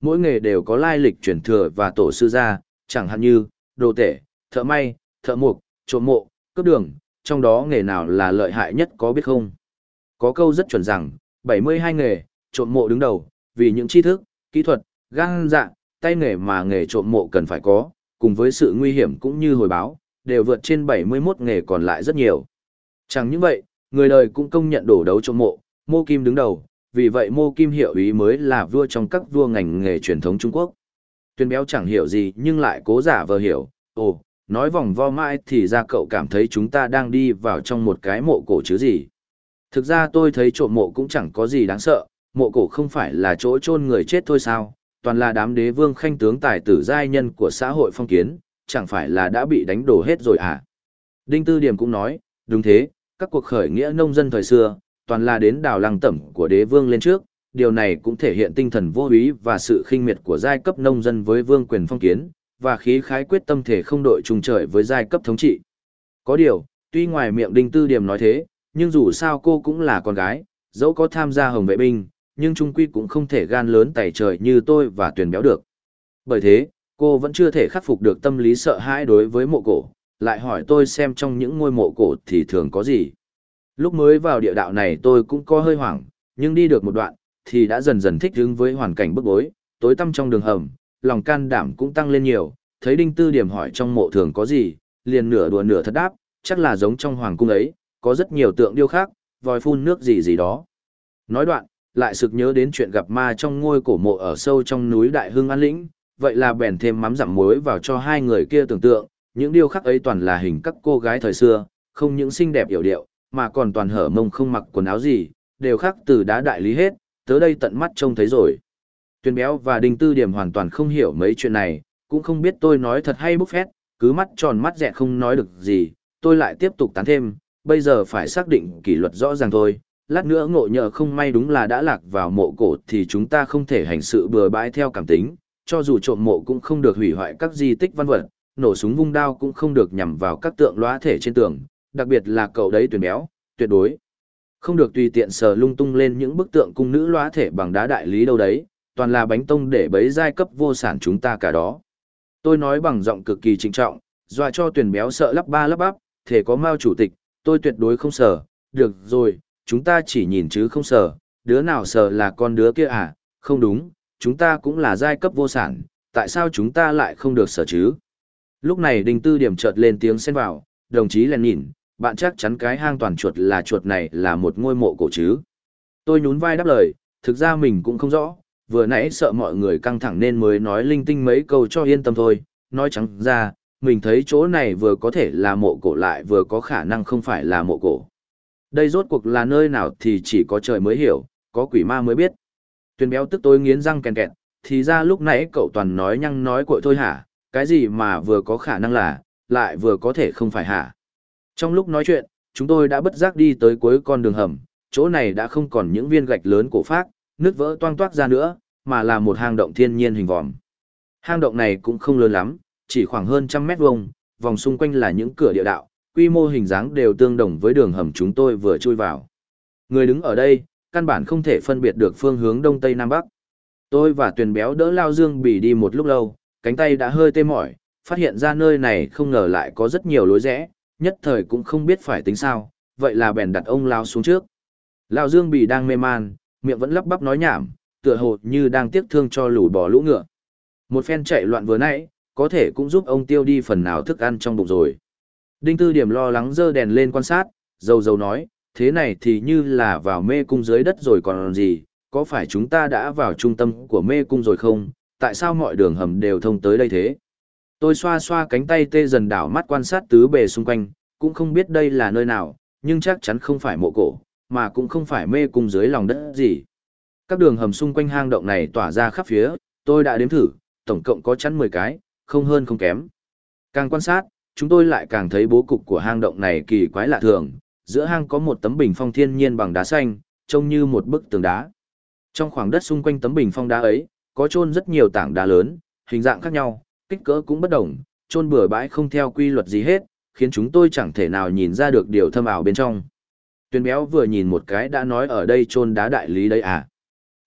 mỗi nghề đều có lai lịch truyền thừa và tổ sư gia, chẳng hạn như đồ tể, thợ may, thợ mộc, trộm mộ, cướp đường, trong đó nghề nào là lợi hại nhất có biết không? Có câu rất chuẩn rằng, 72 nghề, trộm mộ đứng đầu, vì những tri thức, kỹ thuật, gan dạ, tay nghề mà nghề trộm mộ cần phải có, cùng với sự nguy hiểm cũng như hồi báo, đều vượt trên 71 nghề còn lại rất nhiều. Chẳng những vậy, người đời cũng công nhận đổ đấu trộm mộ, Mô Kim đứng đầu, vì vậy Mô Kim hiệu ý mới là vua trong các vua ngành nghề truyền thống Trung Quốc. Tuyên Béo chẳng hiểu gì nhưng lại cố giả vờ hiểu, ồ, nói vòng vo mãi thì ra cậu cảm thấy chúng ta đang đi vào trong một cái mộ cổ chứ gì. Thực ra tôi thấy trộm mộ cũng chẳng có gì đáng sợ, mộ cổ không phải là chỗ chôn người chết thôi sao, toàn là đám đế vương khanh tướng tài tử giai nhân của xã hội phong kiến, chẳng phải là đã bị đánh đổ hết rồi à. Đinh Tư Điểm cũng nói, đúng thế, các cuộc khởi nghĩa nông dân thời xưa, toàn là đến đào lăng tẩm của đế vương lên trước, điều này cũng thể hiện tinh thần vô úy và sự khinh miệt của giai cấp nông dân với vương quyền phong kiến, và khí khái quyết tâm thể không đội chung trời với giai cấp thống trị. Có điều, tuy ngoài miệng Đinh Tư Điểm nói thế, nhưng dù sao cô cũng là con gái, dẫu có tham gia hồng vệ binh, nhưng trung quy cũng không thể gan lớn tày trời như tôi và Tuyền Béo được. Bởi thế, cô vẫn chưa thể khắc phục được tâm lý sợ hãi đối với mộ cổ, lại hỏi tôi xem trong những ngôi mộ cổ thì thường có gì. Lúc mới vào địa đạo này tôi cũng có hơi hoảng, nhưng đi được một đoạn, thì đã dần dần thích ứng với hoàn cảnh bức bối, tối tăm trong đường hầm, lòng can đảm cũng tăng lên nhiều, thấy Đinh Tư Điểm hỏi trong mộ thường có gì, liền nửa đùa nửa thật đáp, chắc là giống trong hoàng cung ấy, có rất nhiều tượng điêu khắc, vòi phun nước gì gì đó. Nói đoạn, lại sực nhớ đến chuyện gặp ma trong ngôi cổ mộ ở sâu trong núi Đại Hưng An Lĩnh, vậy là bèn thêm mắm dặm muối vào cho hai người kia tưởng tượng, những điêu khắc ấy toàn là hình các cô gái thời xưa, không những xinh đẹp yểu điệu, mà còn toàn hở mông không mặc quần áo gì, đều khắc từ đá đại lý hết, tới đây tận mắt trông thấy rồi. Tuyền Béo và Đinh Tư Điểm hoàn toàn không hiểu mấy chuyện này, cũng không biết tôi nói thật hay bốc phét, cứ mắt tròn mắt dẹt không nói được gì, tôi lại tiếp tục tán thêm, bây giờ phải xác định kỷ luật rõ ràng thôi, lát nữa ngộ nhỡ không may đúng là đã lạc vào mộ cổ thì chúng ta không thể hành sự bừa bãi theo cảm tính, cho dù trộm mộ cũng không được hủy hoại các di tích văn vật, nổ súng vung đao cũng không được nhằm vào các tượng lóa thể trên tường, đặc biệt là cậu đấy Tuyền Béo, tuyệt đối không được tùy tiện sờ lung tung lên những bức tượng cung nữ lóa thể bằng đá đại lý đâu đấy, toàn là bánh tông để bấy giai cấp vô sản chúng ta cả đó. Tôi nói bằng giọng cực kỳ trịnh trọng, dọa cho Tuyền Béo sợ lắp ba lắp bắp, thể có Mao chủ tịch, tôi tuyệt đối không sờ, được rồi, chúng ta chỉ nhìn chứ không sờ, đứa nào sờ là con đứa kia à, không đúng, chúng ta cũng là giai cấp vô sản, tại sao chúng ta lại không được sờ chứ? Lúc này Đinh Tư Điểm chợt lên tiếng xen vào, đồng chí lên nhìn, bạn chắc chắn cái hang toàn chuột là chuột này là một ngôi mộ cổ chứ? Tôi nhún vai đáp lời, thực ra mình cũng không rõ, vừa nãy sợ mọi người căng thẳng nên mới nói linh tinh mấy câu cho yên tâm thôi, nói trắng ra, mình thấy chỗ này vừa có thể là mộ cổ lại vừa có khả năng không phải là mộ cổ. Đây rốt cuộc là nơi nào thì chỉ có trời mới hiểu, có quỷ ma mới biết. Tuyền Béo tức tối nghiến răng kèn kẹt, thì ra lúc nãy cậu toàn nói nhăng nói cội thôi hả, cái gì mà vừa có khả năng là, lại vừa có thể không phải hả. Trong lúc nói chuyện, chúng tôi đã bất giác đi tới cuối con đường hầm, chỗ này đã không còn những viên gạch lớn cổ phác, nứt vỡ toang toác ra nữa, mà là một hang động thiên nhiên hình vòm. Hang động này cũng không lớn lắm, chỉ khoảng hơn 100 mét vuông, vòng xung quanh là những cửa địa đạo, quy mô hình dáng đều tương đồng với đường hầm chúng tôi vừa chui vào. Người đứng ở đây, căn bản không thể phân biệt được phương hướng đông tây nam bắc. Tôi và Tuyền Béo đỡ Lao Dương Bỉ đi một lúc lâu, cánh tay đã hơi tê mỏi, phát hiện ra nơi này không ngờ lại có rất nhiều lối rẽ, nhất thời cũng không biết phải tính sao, vậy là bèn đặt ông Lao xuống trước. Lao Dương Bỉ đang mê man, miệng vẫn lắp bắp nói nhảm, tựa hồ như đang tiếc thương cho lũ bò lũ ngựa. Một phen chạy loạn vừa nãy, có thể cũng giúp ông tiêu đi phần nào thức ăn trong bụng rồi. Đinh Tư Điểm lo lắng giơ đèn lên quan sát, dầu dầu nói, thế này thì như là vào mê cung dưới đất rồi còn gì, có phải chúng ta đã vào trung tâm của mê cung rồi không, tại sao mọi đường hầm đều thông tới đây thế? Tôi xoa xoa cánh tay tê dần đảo mắt quan sát tứ bề xung quanh, cũng không biết đây là nơi nào, nhưng chắc chắn không phải mộ cổ, mà cũng không phải mê cung dưới lòng đất gì. Các đường hầm xung quanh hang động này tỏa ra khắp phía, tôi đã đếm thử, tổng cộng có chắn 10 cái, không hơn không kém. Càng quan sát, chúng tôi lại càng thấy bố cục của hang động này kỳ quái lạ thường, giữa hang có một tấm bình phong thiên nhiên bằng đá xanh, trông như một bức tường đá. Trong khoảng đất xung quanh tấm bình phong đá ấy, có chôn rất nhiều tảng đá lớn, hình dạng khác nhau, kích cỡ cũng bất đồng, chôn bừa bãi không theo quy luật gì hết, khiến chúng tôi chẳng thể nào nhìn ra được điều thâm ảo bên trong. Tuyền Béo vừa nhìn một cái đã nói ở đây chôn đá đại lý đấy à?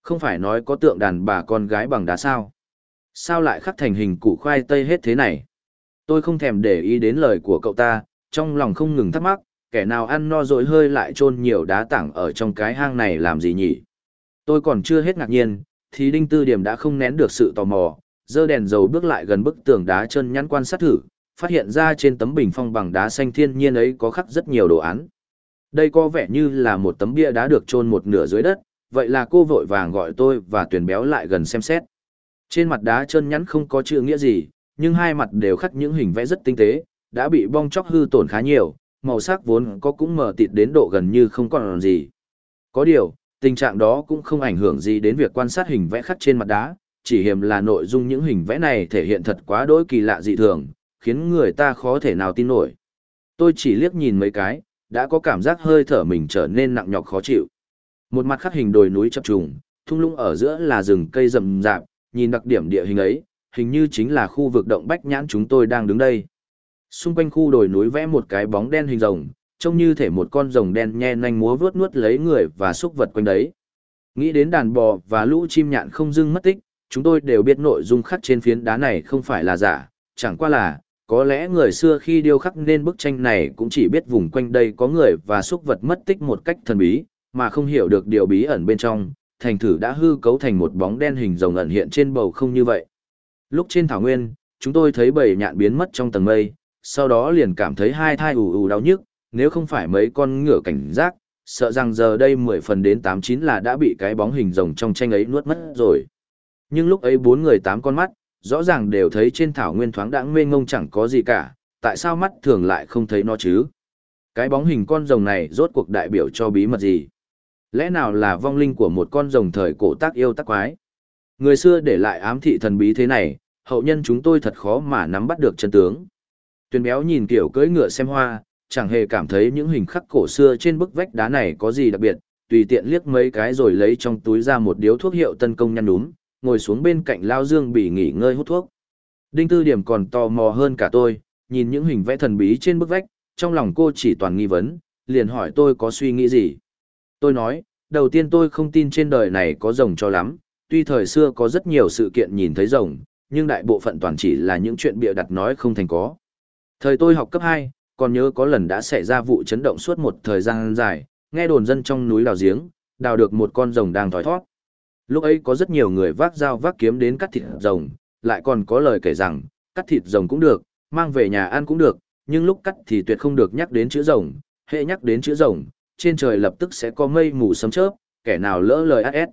Không phải nói có tượng đàn bà con gái bằng đá sao? Sao lại khắc thành hình củ khoai tây hết thế này? Tôi không thèm để ý đến lời của cậu ta, trong lòng không ngừng thắc mắc, kẻ nào ăn no rồi hơi lại chôn nhiều đá tảng ở trong cái hang này làm gì nhỉ? Tôi còn chưa hết ngạc nhiên, thì Đinh Tư Điểm đã không nén được sự tò mò, giơ đèn dầu bước lại gần bức tường đá chân nhẵn quan sát thử, phát hiện ra trên tấm bình phong bằng đá xanh thiên nhiên ấy có khắc rất nhiều đồ án. Đây có vẻ như là một tấm bia đá được chôn một nửa dưới đất, vậy là cô vội vàng gọi tôi và Tuyền Béo lại gần xem xét. Trên mặt đá chân nhẵn không có chữ nghĩa gì, nhưng hai mặt đều khắc những hình vẽ rất tinh tế, đã bị bong chóc hư tổn khá nhiều, màu sắc vốn có cũng mờ tịt đến độ gần như không còn gì. Có điều, tình trạng đó cũng không ảnh hưởng gì đến việc quan sát hình vẽ khắc trên mặt đá, chỉ hiềm là nội dung những hình vẽ này thể hiện thật quá đỗi kỳ lạ dị thường, khiến người ta khó thể nào tin nổi. Tôi chỉ liếc nhìn mấy cái, đã có cảm giác hơi thở mình trở nên nặng nhọc khó chịu. Một mặt khắc hình đồi núi chập trùng, thung lũng ở giữa là rừng cây rậm rạp, nhìn đặc điểm địa hình ấy, hình như chính là khu vực động Bách Nhãn chúng tôi đang đứng đây. Xung quanh khu đồi núi vẽ một cái bóng đen hình rồng, trông như thể một con rồng đen nhe nanh múa vướt nuốt lấy người và súc vật quanh đấy. Nghĩ đến đàn bò và lũ chim nhạn không dưng mất tích, chúng tôi đều biết nội dung khắc trên phiến đá này không phải là giả, chẳng qua là, có lẽ người xưa khi điêu khắc nên bức tranh này cũng chỉ biết vùng quanh đây có người và súc vật mất tích một cách thần bí, mà không hiểu được điều bí ẩn bên trong, thành thử đã hư cấu thành một bóng đen hình rồng ẩn hiện trên bầu không như vậy. Lúc trên thảo nguyên, chúng tôi thấy bầy nhạn biến mất trong tầng mây, sau đó liền cảm thấy hai thai ù ù đau nhức, nếu không phải mấy con ngựa cảnh giác, sợ rằng giờ đây 10 phần đến 89 là đã bị cái bóng hình rồng trong tranh ấy nuốt mất rồi. Nhưng lúc ấy 4 người 8 con mắt, rõ ràng đều thấy trên thảo nguyên thoáng đãng mênh mông chẳng có gì cả, tại sao mắt thường lại không thấy nó chứ? Cái bóng hình con rồng này rốt cuộc đại biểu cho bí mật gì? Lẽ nào là vong linh của một con rồng thời cổ tác yêu tác quái? Người xưa để lại ám thị thần bí thế này, hậu nhân chúng tôi thật khó mà nắm bắt được chân tướng. Tuyền Béo nhìn kiểu cưỡi ngựa xem hoa, chẳng hề cảm thấy những hình khắc cổ xưa trên bức vách đá này có gì đặc biệt, tùy tiện liếc mấy cái rồi lấy trong túi ra một điếu thuốc hiệu Tân Công nhăn núm, ngồi xuống bên cạnh Lao Dương Bỉ nghỉ ngơi hút thuốc. Đinh Tư Điểm còn tò mò hơn cả tôi, nhìn những hình vẽ thần bí trên bức vách, trong lòng cô chỉ toàn nghi vấn, liền hỏi tôi có suy nghĩ gì. Tôi nói, đầu tiên tôi không tin trên đời này có rồng cho lắm, tuy thời xưa có rất nhiều sự kiện nhìn thấy rồng, nhưng đại bộ phận toàn chỉ là những chuyện bịa đặt nói không thành có. Thời tôi học cấp 2, còn nhớ có lần đã xảy ra vụ chấn động suốt một thời gian dài, nghe đồn dân trong núi đào giếng, đào được một con rồng đang thoi thoát. Lúc ấy có rất nhiều người vác dao vác kiếm đến cắt thịt rồng, lại còn có lời kể rằng, cắt thịt rồng cũng được, mang về nhà ăn cũng được, nhưng lúc cắt thì tuyệt không được nhắc đến chữ rồng, hệ nhắc đến chữ rồng, trên trời lập tức sẽ có mây mù sấm chớp, kẻ nào lỡ lời át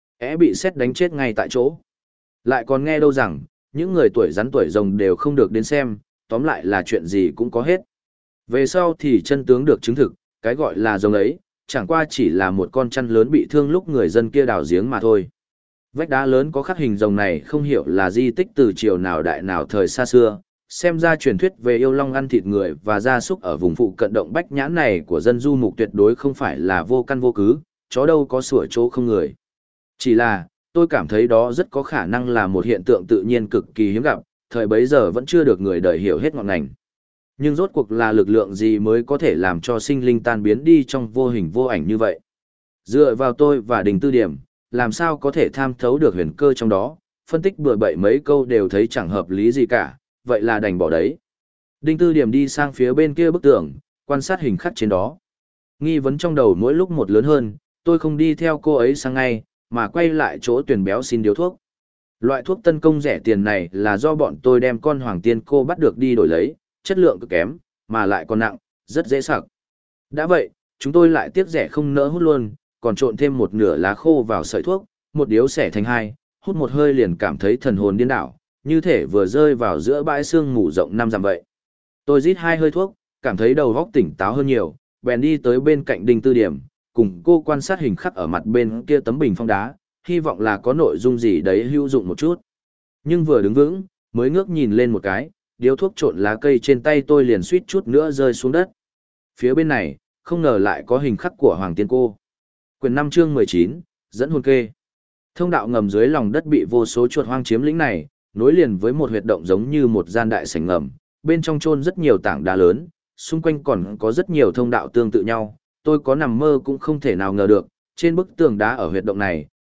bị sét đánh chết ngay tại chỗ. Lại còn nghe đâu rằng, những người tuổi rắn tuổi rồng đều không được đến xem, tóm lại là chuyện gì cũng có hết. Về sau thì chân tướng được chứng thực, cái gọi là rồng ấy, chẳng qua chỉ là một con chăn lớn bị thương lúc người dân kia đào giếng mà thôi. Vách đá lớn có khắc hình rồng này không hiểu là di tích từ triều nào đại nào thời xa xưa, xem ra truyền thuyết về yêu long ăn thịt người và gia súc ở vùng phụ cận động Bách Nhãn này của dân du mục tuyệt đối không phải là vô căn vô cứ, chó đâu có sủa chỗ không người. Chỉ là, tôi cảm thấy đó rất có khả năng là một hiện tượng tự nhiên cực kỳ hiếm gặp, thời bấy giờ vẫn chưa được người đời hiểu hết ngọn ngành. Nhưng rốt cuộc là lực lượng gì mới có thể làm cho sinh linh tan biến đi trong vô hình vô ảnh như vậy? Dựa vào tôi và Đình Tư Điểm, làm sao có thể tham thấu được huyền cơ trong đó, phân tích bừa bậy mấy câu đều thấy chẳng hợp lý gì cả, vậy là đành bỏ đấy. Đinh Tư Điểm đi sang phía bên kia bức tường, quan sát hình khắc trên đó. Nghi vấn trong đầu mỗi lúc một lớn hơn, tôi không đi theo cô ấy sang ngay, mà quay lại chỗ Tuyền Béo xin điếu thuốc. Loại thuốc Tân Công rẻ tiền này là do bọn tôi đem con Hoàng Tiên cô bắt được đi đổi lấy, chất lượng cực kém, mà lại còn nặng, rất dễ sặc. Đã vậy, chúng tôi lại tiếc rẻ không nỡ hút luôn, còn trộn thêm một nửa lá khô vào sợi thuốc, một điếu xẻ thành hai, hút một hơi liền cảm thấy thần hồn điên đảo, như thể vừa rơi vào giữa bãi sương mù rộng 5 dặm vậy. Tôi rít 2 hơi thuốc, cảm thấy đầu óc tỉnh táo hơn nhiều, bèn đi tới bên cạnh Đinh Tư Điểm, cùng cô quan sát hình khắc ở mặt bên kia tấm bình phong đá, hy vọng là có nội dung gì đấy hữu dụng một chút. Nhưng vừa đứng vững, mới ngước nhìn lên một cái, điếu thuốc trộn lá cây trên tay tôi liền suýt chút nữa rơi xuống đất. Phía bên này, không ngờ lại có hình khắc của Hoàng Tiên cô. Quyển 5 chương 19, dẫn hồn kê. Thông đạo ngầm dưới lòng đất bị vô số chuột hoang chiếm lĩnh này, nối liền với một huyệt động giống như một gian đại sảnh ngầm, bên trong chôn rất nhiều tảng đá lớn, xung quanh còn có rất nhiều thông đạo tương tự nhau, tôi có nằm mơ cũng không thể nào ngờ được, trên bức tường đá ở huyệt động này,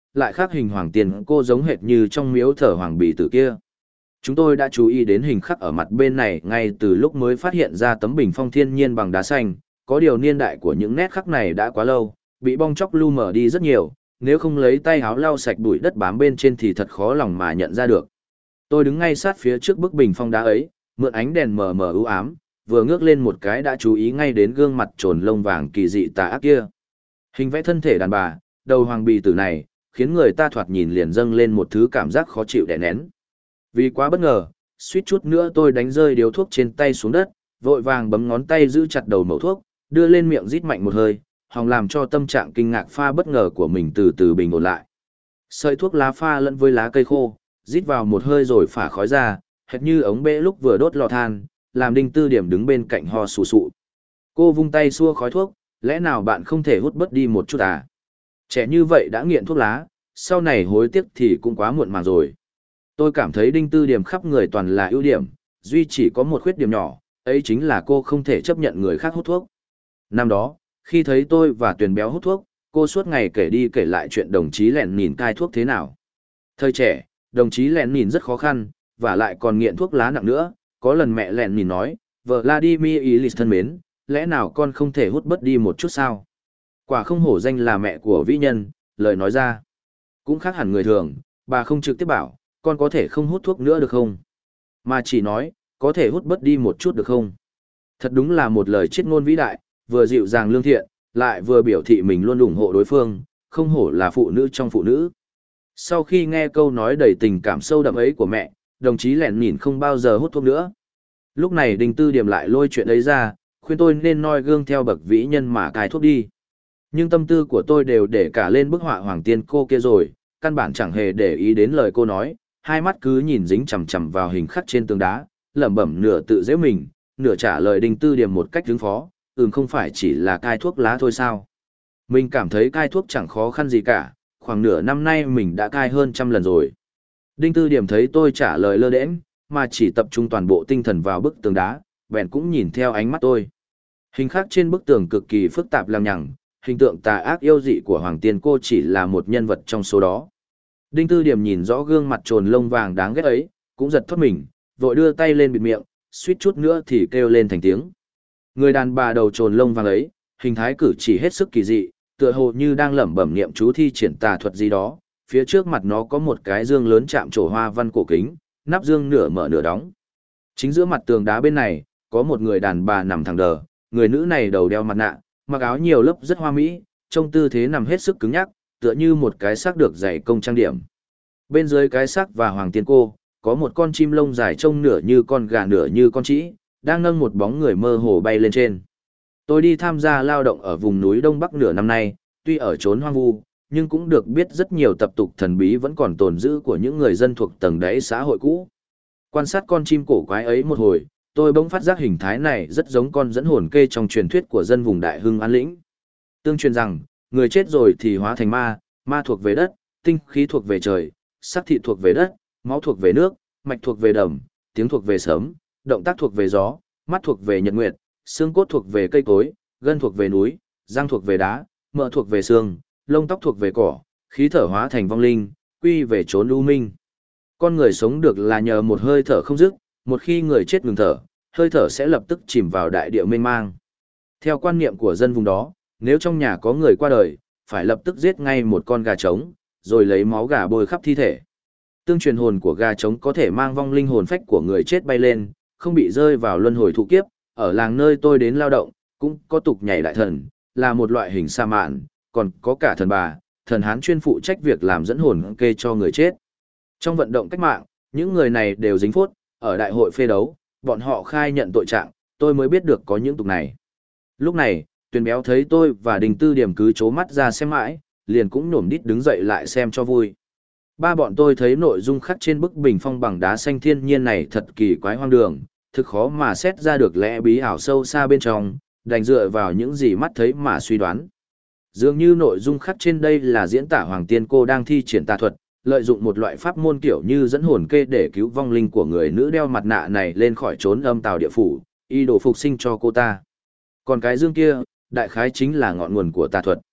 lại khắc hình hoàng tiền cô giống hệt như trong miếu thờ hoàng bì tử kia. Chúng tôi đã chú ý đến hình khắc ở mặt bên này ngay từ lúc mới phát hiện ra tấm bình phong thiên nhiên bằng đá xanh, có điều niên đại của những nét khắc này đã quá lâu, bị bong chóc lu mờ đi rất nhiều, nếu không lấy tay háo lau sạch bụi đất bám bên trên thì thật khó lòng mà nhận ra được. Tôi đứng ngay sát phía trước bức bình phong đá ấy, mượn ánh đèn mờ mờ u ám, vừa ngước lên một cái đã chú ý ngay đến gương mặt trồn lông vàng kỳ dị tà ác kia. Hình vẽ thân thể đàn bà, đầu hoàng bì tử này, khiến người ta thoạt nhìn liền dâng lên một thứ cảm giác khó chịu đè nén. Vì quá bất ngờ, suýt chút nữa tôi đánh rơi điếu thuốc trên tay xuống đất, vội vàng bấm ngón tay giữ chặt đầu mẩu thuốc, đưa lên miệng rít mạnh một hơi, hòng làm cho tâm trạng kinh ngạc pha bất ngờ của mình từ từ bình ổn lại. Sợi thuốc lá pha lẫn với lá cây khô, rít vào một hơi rồi phả khói ra, hệt như ống bể lúc vừa đốt lò than, làm Đinh Tư Điểm đứng bên cạnh ho sù sụ. Cô vung tay xua khói thuốc, lẽ nào bạn không thể hút bớt đi một chút à? Trẻ như vậy đã nghiện thuốc lá, sau này hối tiếc thì cũng quá muộn màng rồi. Tôi cảm thấy Đinh Tư Điểm khắp người toàn là ưu điểm, duy chỉ có một khuyết điểm nhỏ, ấy chính là cô không thể chấp nhận người khác hút thuốc. Năm đó, khi thấy tôi và Tuyền Béo hút thuốc, cô suốt ngày kể đi kể lại chuyện đồng chí lẹn nhìn cai thuốc thế nào. Thời trẻ, đồng chí lẹn nhìn rất khó khăn, và lại còn nghiện thuốc lá nặng nữa. Có lần mẹ lẹn nhìn nói, vợ Vladimir Ilyich thân mến, lẽ nào con không thể hút bớt đi một chút sao? Quả không hổ danh là mẹ của vĩ nhân, lời nói ra. Cũng khác hẳn người thường, bà không trực tiếp bảo, con có thể không hút thuốc nữa được không? Mà chỉ nói, có thể hút bớt đi một chút được không? Thật đúng là một lời chiết ngôn vĩ đại, vừa dịu dàng lương thiện, lại vừa biểu thị mình luôn ủng hộ đối phương, không hổ là phụ nữ trong phụ nữ. Sau khi nghe câu nói đầy tình cảm sâu đậm ấy của mẹ, đồng chí lẹn nhìn không bao giờ hút thuốc nữa. Lúc này Đinh Tư Điểm lại lôi chuyện ấy ra, khuyên tôi nên noi gương theo bậc vĩ nhân mà cai thuốc đi. Nhưng tâm tư của tôi đều để cả lên bức họa hoàng tiên cô kia rồi, căn bản chẳng hề để ý đến lời cô nói, hai mắt cứ nhìn dính chằm chằm vào hình khắc trên tường đá, lẩm bẩm nửa tự giễu mình, nửa trả lời Đinh Tư Điểm một cách hứng phó, không phải chỉ là cai thuốc lá thôi sao? Mình cảm thấy cai thuốc chẳng khó khăn gì cả, khoảng nửa năm nay mình đã cai hơn 100 lần rồi. Đinh Tư Điểm thấy tôi trả lời lơ đễnh, mà chỉ tập trung toàn bộ tinh thần vào bức tường đá, bèn cũng nhìn theo ánh mắt tôi. Hình khắc trên bức tường cực kỳ phức tạp lằng nhằng, hình tượng tà ác yêu dị của Hoàng Tiên cô chỉ là một nhân vật trong số đó. Đinh Tư Điểm nhìn rõ gương mặt trồn lông vàng đáng ghét ấy, cũng giật thoát mình, vội đưa tay lên bịt miệng, suýt chút nữa thì kêu lên thành tiếng. Người đàn bà đầu trồn lông vàng ấy, hình thái cử chỉ hết sức kỳ dị, tựa hồ như đang lẩm bẩm niệm chú thi triển tà thuật gì đó. Phía trước mặt nó có một cái dương lớn chạm trổ hoa văn cổ kính, nắp dương nửa mở nửa đóng. Chính giữa mặt tường đá bên này, có một người đàn bà nằm thẳng đờ, người nữ này đầu đeo mặt nạ, mặc áo nhiều lớp rất hoa mỹ, trông tư thế nằm hết sức cứng nhắc, tựa như một cái xác được dày công trang điểm. Bên dưới cái xác và Hoàng Tiên cô, có một con chim lông dài trông nửa như con gà nửa như con trĩ, đang nâng một bóng người mơ hồ bay lên trên. Tôi đi tham gia lao động ở vùng núi Đông Bắc nửa năm nay, tuy ở chốn hoang vu, nhưng cũng được biết rất nhiều tập tục thần bí vẫn còn tồn giữ của những người dân thuộc tầng đáy xã hội cũ. Quan sát con chim cổ quái ấy một hồi, tôi bỗng phát giác hình thái này rất giống con dẫn hồn kê trong truyền thuyết của dân vùng Đại Hưng An Lĩnh. Tương truyền rằng, người chết rồi thì hóa thành ma, ma thuộc về đất, tinh khí thuộc về trời, sắc thịt thuộc về đất, máu thuộc về nước, mạch thuộc về đầm, tiếng thuộc về sấm, động tác thuộc về gió, mắt thuộc về nhật nguyệt, xương cốt thuộc về cây cối, gân thuộc về núi, răng thuộc về đá, mỡ thuộc về xương, lông tóc thuộc về cỏ, khí thở hóa thành vong linh, quy về chốn u minh. Con người sống được là nhờ một hơi thở không dứt, một khi người chết ngừng thở, hơi thở sẽ lập tức chìm vào đại địa mênh mang. Theo quan niệm của dân vùng đó, nếu trong nhà có người qua đời, phải lập tức giết ngay một con gà trống, rồi lấy máu gà bôi khắp thi thể. Tương truyền hồn của gà trống có thể mang vong linh hồn phách của người chết bay lên, không bị rơi vào luân hồi thụ kiếp. Ở làng nơi tôi đến lao động, cũng có tục nhảy đại thần, là một loại hình sa mạn, còn có cả thần bà, thần Hán chuyên phụ trách việc làm dẫn hồn kê cho người chết. Trong vận động cách mạng, những người này đều dính phốt, ở đại hội phê đấu, bọn họ khai nhận tội trạng, tôi mới biết được có những tục này. Lúc này, Tuyền Béo thấy tôi và Đinh Tư Điểm cứ chố mắt ra xem mãi, liền cũng nhổm đít đứng dậy lại xem cho vui. Ba bọn tôi thấy nội dung khắc trên bức bình phong bằng đá xanh thiên nhiên này thật kỳ quái hoang đường, thực khó mà xét ra được lẽ bí ảo sâu xa bên trong, đành dựa vào những gì mắt thấy mà suy đoán. Dường như nội dung khắc trên đây là diễn tả Hoàng Tiên cô đang thi triển tà thuật, lợi dụng một loại pháp môn kiểu như dẫn hồn kê để cứu vong linh của người nữ đeo mặt nạ này lên khỏi chốn âm tào địa phủ, y đồ phục sinh cho cô ta. Còn cái dương kia, đại khái chính là ngọn nguồn của tà thuật.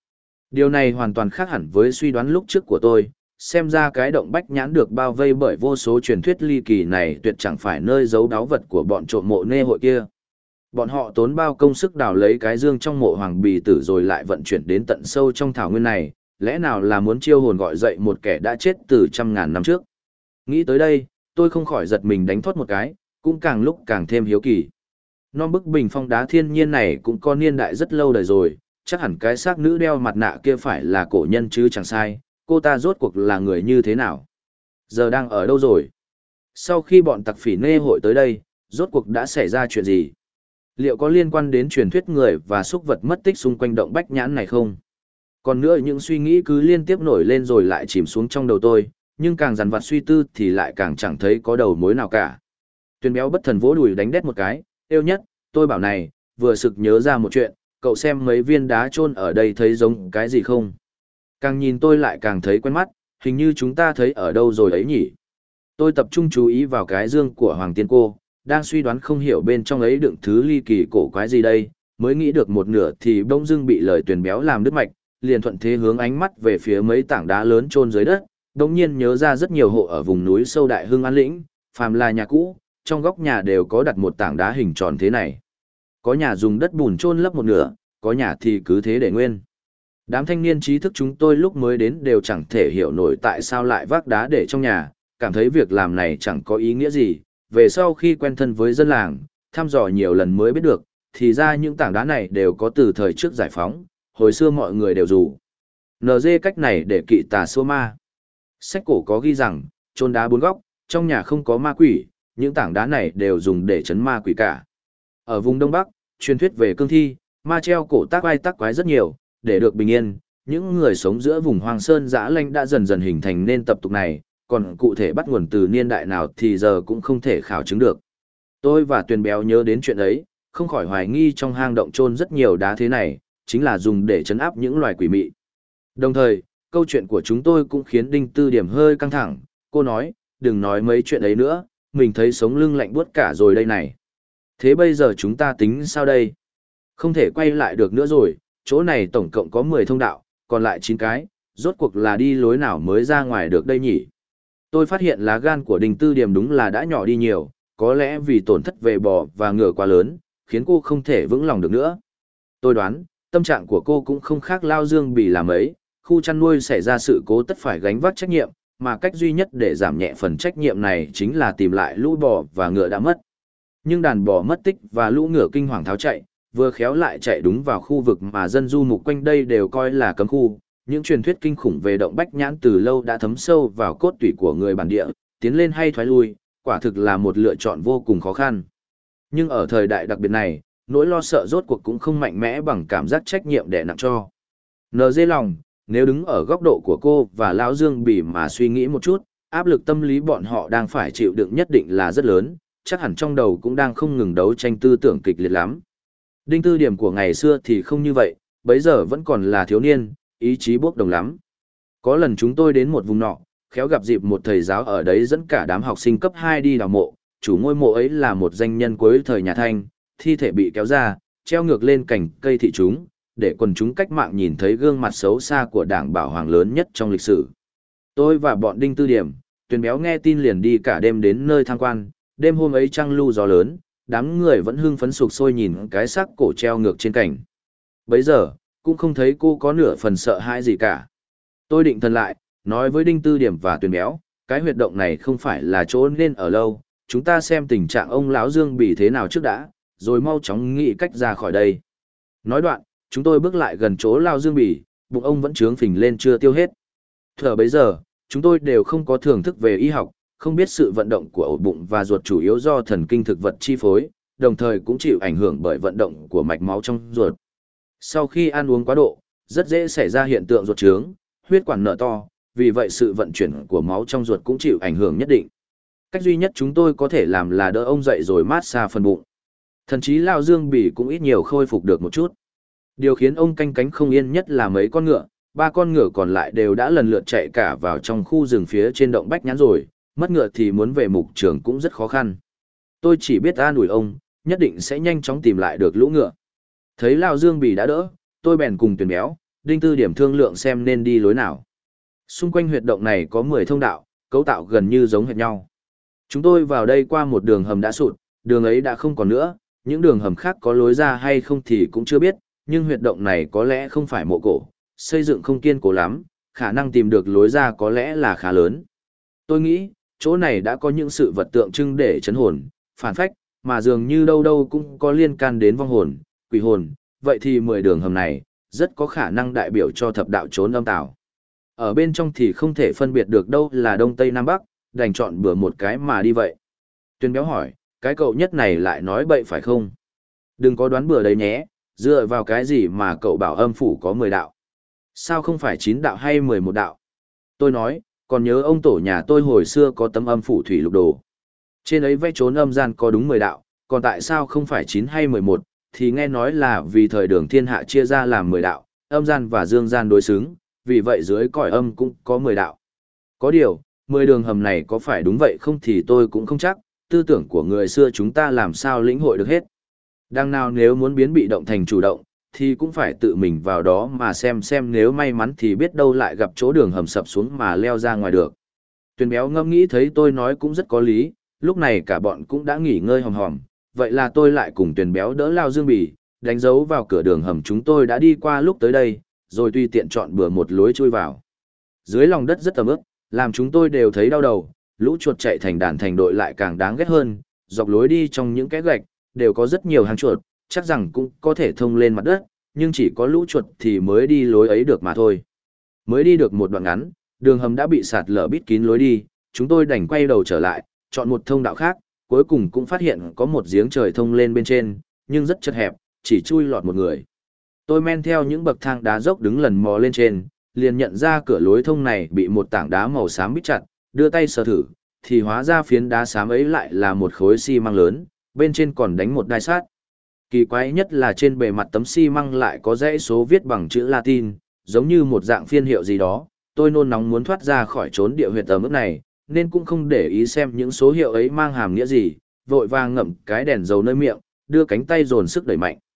Điều này hoàn toàn khác hẳn với suy đoán lúc trước của tôi, xem ra cái động bách nhãn được bao vây bởi vô số truyền thuyết ly kỳ này tuyệt chẳng phải nơi giấu báu vật của bọn trộm mộ nê hội kia. Bọn họ tốn bao công sức đào lấy cái dương trong mộ hoàng bì tử rồi lại vận chuyển đến tận sâu trong thảo nguyên này, lẽ nào là muốn chiêu hồn gọi dậy một kẻ đã chết từ trăm ngàn năm trước. Nghĩ tới đây, tôi không khỏi giật mình đánh thoát một cái, cũng càng lúc càng thêm hiếu kỳ. Non bức bình phong đá thiên nhiên này cũng có niên đại rất lâu đời rồi, chắc hẳn cái xác nữ đeo mặt nạ kia phải là cổ nhân chứ chẳng sai, cô ta rốt cuộc là người như thế nào? Giờ đang ở đâu rồi? Sau khi bọn tặc phỉ nê hội tới đây, rốt cuộc đã xảy ra chuyện gì? Liệu có liên quan đến truyền thuyết người và súc vật mất tích xung quanh động bách nhãn này không? Còn nữa những suy nghĩ cứ liên tiếp nổi lên rồi lại chìm xuống trong đầu tôi, nhưng càng dằn vặt suy tư thì lại càng chẳng thấy có đầu mối nào cả. Tuyền béo bất thần vỗ đùi đánh đét một cái, yêu nhất, tôi bảo này, vừa sực nhớ ra một chuyện, cậu xem mấy viên đá chôn ở đây thấy giống cái gì không? Càng nhìn tôi lại càng thấy quen mắt, hình như chúng ta thấy ở đâu rồi ấy nhỉ? Tôi tập trung chú ý vào cái dương của Hoàng Tiên Cô, đang suy đoán không hiểu bên trong ấy đựng thứ ly kỳ cổ quái gì đây, mới nghĩ được một nửa thì bỗng dưng bị lời Tuyền béo làm đứt mạch, liền thuận thế hướng ánh mắt về phía mấy tảng đá lớn chôn dưới đất, đột nhiên nhớ ra rất nhiều hộ ở vùng núi sâu Đại Hưng An Lĩnh, phàm là nhà cũ, trong góc nhà đều có đặt một tảng đá hình tròn thế này. Có nhà dùng đất bùn chôn lấp một nửa, có nhà thì cứ thế để nguyên. Đám thanh niên trí thức chúng tôi lúc mới đến đều chẳng thể hiểu nổi tại sao lại vác đá để trong nhà, cảm thấy việc làm này chẳng có ý nghĩa gì. Về sau khi quen thân với dân làng, thăm dò nhiều lần mới biết được, thì ra những tảng đá này đều có từ thời trước giải phóng, hồi xưa mọi người đều rủ NG cách này để kỵ tà xua ma. Sách cổ có ghi rằng, chôn đá bốn góc, trong nhà không có ma quỷ, những tảng đá này đều dùng để trấn ma quỷ cả. Ở vùng Đông Bắc, truyền thuyết về cương thi, ma treo cổ tác vai tác quái rất nhiều, để được bình yên, những người sống giữa vùng hoang sơn dã lanh đã dần dần hình thành nên tập tục này, còn cụ thể bắt nguồn từ niên đại nào thì giờ cũng không thể khảo chứng được. Tôi và Tuyền béo nhớ đến chuyện ấy, không khỏi hoài nghi trong hang động chôn rất nhiều đá thế này, chính là dùng để trấn áp những loài quỷ mị. Đồng thời, câu chuyện của chúng tôi cũng khiến Đinh Tư Điểm hơi căng thẳng, cô nói, đừng nói mấy chuyện ấy nữa, mình thấy sống lưng lạnh buốt cả rồi đây này. Thế bây giờ chúng ta tính sao đây? Không thể quay lại được nữa rồi, chỗ này tổng cộng có 10 thông đạo, còn lại 9 cái, rốt cuộc là đi lối nào mới ra ngoài được đây nhỉ? Tôi phát hiện lá gan của Đinh Tư Điểm đúng là đã nhỏ đi nhiều, có lẽ vì tổn thất về bò và ngựa quá lớn, khiến cô không thể vững lòng được nữa. Tôi đoán, tâm trạng của cô cũng không khác Lao Dương Bỉ làm ấy, khu chăn nuôi xảy ra sự cố tất phải gánh vác trách nhiệm, mà cách duy nhất để giảm nhẹ phần trách nhiệm này chính là tìm lại lũ bò và ngựa đã mất. Nhưng đàn bò mất tích và lũ ngựa kinh hoàng tháo chạy, vừa khéo lại chạy đúng vào khu vực mà dân du mục quanh đây đều coi là cấm khu. Những truyền thuyết kinh khủng về động bách nhãn từ lâu đã thấm sâu vào cốt tủy của người bản địa, tiến lên hay thoái lui, quả thực là một lựa chọn vô cùng khó khăn. Nhưng ở thời đại đặc biệt này, nỗi lo sợ rốt cuộc cũng không mạnh mẽ bằng cảm giác trách nhiệm đè nặng cho. NG lòng, nếu đứng ở góc độ của cô và Lão Dương Bỉ mà suy nghĩ một chút, áp lực tâm lý bọn họ đang phải chịu đựng nhất định là rất lớn, chắc hẳn trong đầu cũng đang không ngừng đấu tranh tư tưởng kịch liệt lắm. Đinh Tư Điểm của ngày xưa thì không như vậy, bấy giờ vẫn còn là thiếu niên, ý chí bốc đồng lắm. Có lần chúng tôi đến một vùng nọ, khéo gặp dịp một thầy giáo ở đấy dẫn cả đám học sinh cấp 2 đi đào mộ, chủ ngôi mộ ấy là một danh nhân cuối thời nhà Thanh, thi thể bị kéo ra, treo ngược lên cành cây thị chúng, để quần chúng cách mạng nhìn thấy gương mặt xấu xa của đảng bảo hoàng lớn nhất trong lịch sử. Tôi và bọn Đinh Tư Điểm, Tuyền béo nghe tin liền đi cả đêm đến nơi tham quan, đêm hôm ấy trăng lu gió lớn, đám người vẫn hưng phấn sục sôi nhìn cái xác cổ treo ngược trên cành. Bấy giờ, cũng không thấy cô có nửa phần sợ hãi gì cả. Tôi định thần lại, nói với Đinh Tư Điểm và Tuyền béo, cái huyệt động này không phải là chỗ nên ở lâu, chúng ta xem tình trạng ông lão Dương Bỉ thế nào trước đã, rồi mau chóng nghĩ cách ra khỏi đây. Nói đoạn, chúng tôi bước lại gần chỗ Lão Dương Bỉ, bụng ông vẫn trướng phình lên chưa tiêu hết. Thở bấy giờ, chúng tôi đều không có thưởng thức về y học, không biết sự vận động của ổ bụng và ruột chủ yếu do thần kinh thực vật chi phối, đồng thời cũng chịu ảnh hưởng bởi vận động của mạch máu trong ruột. Sau khi ăn uống quá độ, rất dễ xảy ra hiện tượng ruột trướng, huyết quản nở to, vì vậy sự vận chuyển của máu trong ruột cũng chịu ảnh hưởng nhất định. Cách duy nhất chúng tôi có thể làm là đỡ ông dậy rồi mát xa phần bụng. Thậm chí Lão Dương Bỉ cũng ít nhiều khôi phục được một chút. Điều khiến ông canh cánh không yên nhất là mấy con ngựa, 3 con ngựa còn lại đều đã lần lượt chạy cả vào trong khu rừng phía trên động bách nhãn rồi, mất ngựa thì muốn về mục trường cũng rất khó khăn. Tôi chỉ biết an ủi ông, nhất định sẽ nhanh chóng tìm lại được lũ ngựa. Thấy Lão Dương Bỉ đã đỡ, tôi bèn cùng Tuyền béo, Đinh Tư Điểm thương lượng xem nên đi lối nào. Xung quanh huyệt động này có 10 thông đạo, cấu tạo gần như giống hệt nhau. Chúng tôi vào đây qua một đường hầm đã sụt, đường ấy đã không còn nữa, những đường hầm khác có lối ra hay không thì cũng chưa biết, nhưng huyệt động này có lẽ không phải mộ cổ, xây dựng không kiên cố lắm, khả năng tìm được lối ra có lẽ là khá lớn. Tôi nghĩ, chỗ này đã có những sự vật tượng trưng để chấn hồn, phản phách, mà dường như đâu đâu cũng có liên can đến vong hồn, quỷ hồn, vậy thì 10 đường hầm này, rất có khả năng đại biểu cho thập đạo trốn âm tào. Ở bên trong thì không thể phân biệt được đâu là Đông Tây Nam Bắc, đành chọn bừa một cái mà đi vậy. Tuyên Béo hỏi, cái cậu nhất này lại nói bậy phải không? Đừng có đoán bừa đấy nhé, dựa vào cái gì mà cậu bảo âm phủ có 10 đạo? Sao không phải 9 đạo hay 11 đạo? Tôi nói, còn nhớ ông tổ nhà tôi hồi xưa có tấm âm phủ thủy lục đồ. Trên ấy vẽ trốn âm gian có đúng 10 đạo, còn tại sao không phải 9 hay 11, thì nghe nói là vì thời đường thiên hạ chia ra làm 10 đạo, âm gian và dương gian đối xứng, vì vậy dưới cõi âm cũng có 10 đạo. Có điều, 10 đường hầm này có phải đúng vậy không thì tôi cũng không chắc, tư tưởng của người xưa chúng ta làm sao lĩnh hội được hết. Đằng nào nếu muốn biến bị động thành chủ động, thì cũng phải tự mình vào đó mà xem nếu may mắn thì biết đâu lại gặp chỗ đường hầm sập xuống mà leo ra ngoài được. Tuyền Béo ngẫm nghĩ thấy tôi nói cũng rất có lý, lúc này cả bọn cũng đã nghỉ ngơi hòm hòm, vậy là tôi lại cùng Tuyền Béo đỡ Lao Dương Bỉ, đánh dấu vào cửa đường hầm chúng tôi đã đi qua lúc tới đây, rồi tùy tiện chọn bừa một lối chui vào. Dưới lòng đất rất ẩm ướt, làm chúng tôi đều thấy đau đầu, lũ chuột chạy thành đàn thành đội lại càng đáng ghét hơn, dọc lối đi trong những cái gạch, đều có rất nhiều hang chuột, chắc rằng cũng có thể thông lên mặt đất, nhưng chỉ có lũ chuột thì mới đi lối ấy được mà thôi. Mới đi được một đoạn ngắn, đường hầm đã bị sạt lở bít kín lối đi, chúng tôi đành quay đầu trở lại, chọn một thông đạo khác, cuối cùng cũng phát hiện có một giếng trời thông lên bên trên, nhưng rất chật hẹp, chỉ chui lọt một người. Tôi men theo những bậc thang đá dốc đứng lần mò lên trên, liền nhận ra cửa lối thông này bị một tảng đá màu xám bít chặt, đưa tay sờ thử, thì hóa ra phiến đá xám ấy lại là một khối xi măng lớn, bên trên còn đánh một đai sát. Kỳ quái nhất là trên bề mặt tấm xi măng lại có dãy số viết bằng chữ Latin, giống như một dạng phiên hiệu gì đó. Tôi nôn nóng muốn thoát ra khỏi chốn địa huyệt ẩm ướt này, nên cũng không để ý xem những số hiệu ấy mang hàm nghĩa gì, vội vàng ngậm cái đèn dầu nơi miệng, đưa cánh tay dồn sức đẩy mạnh.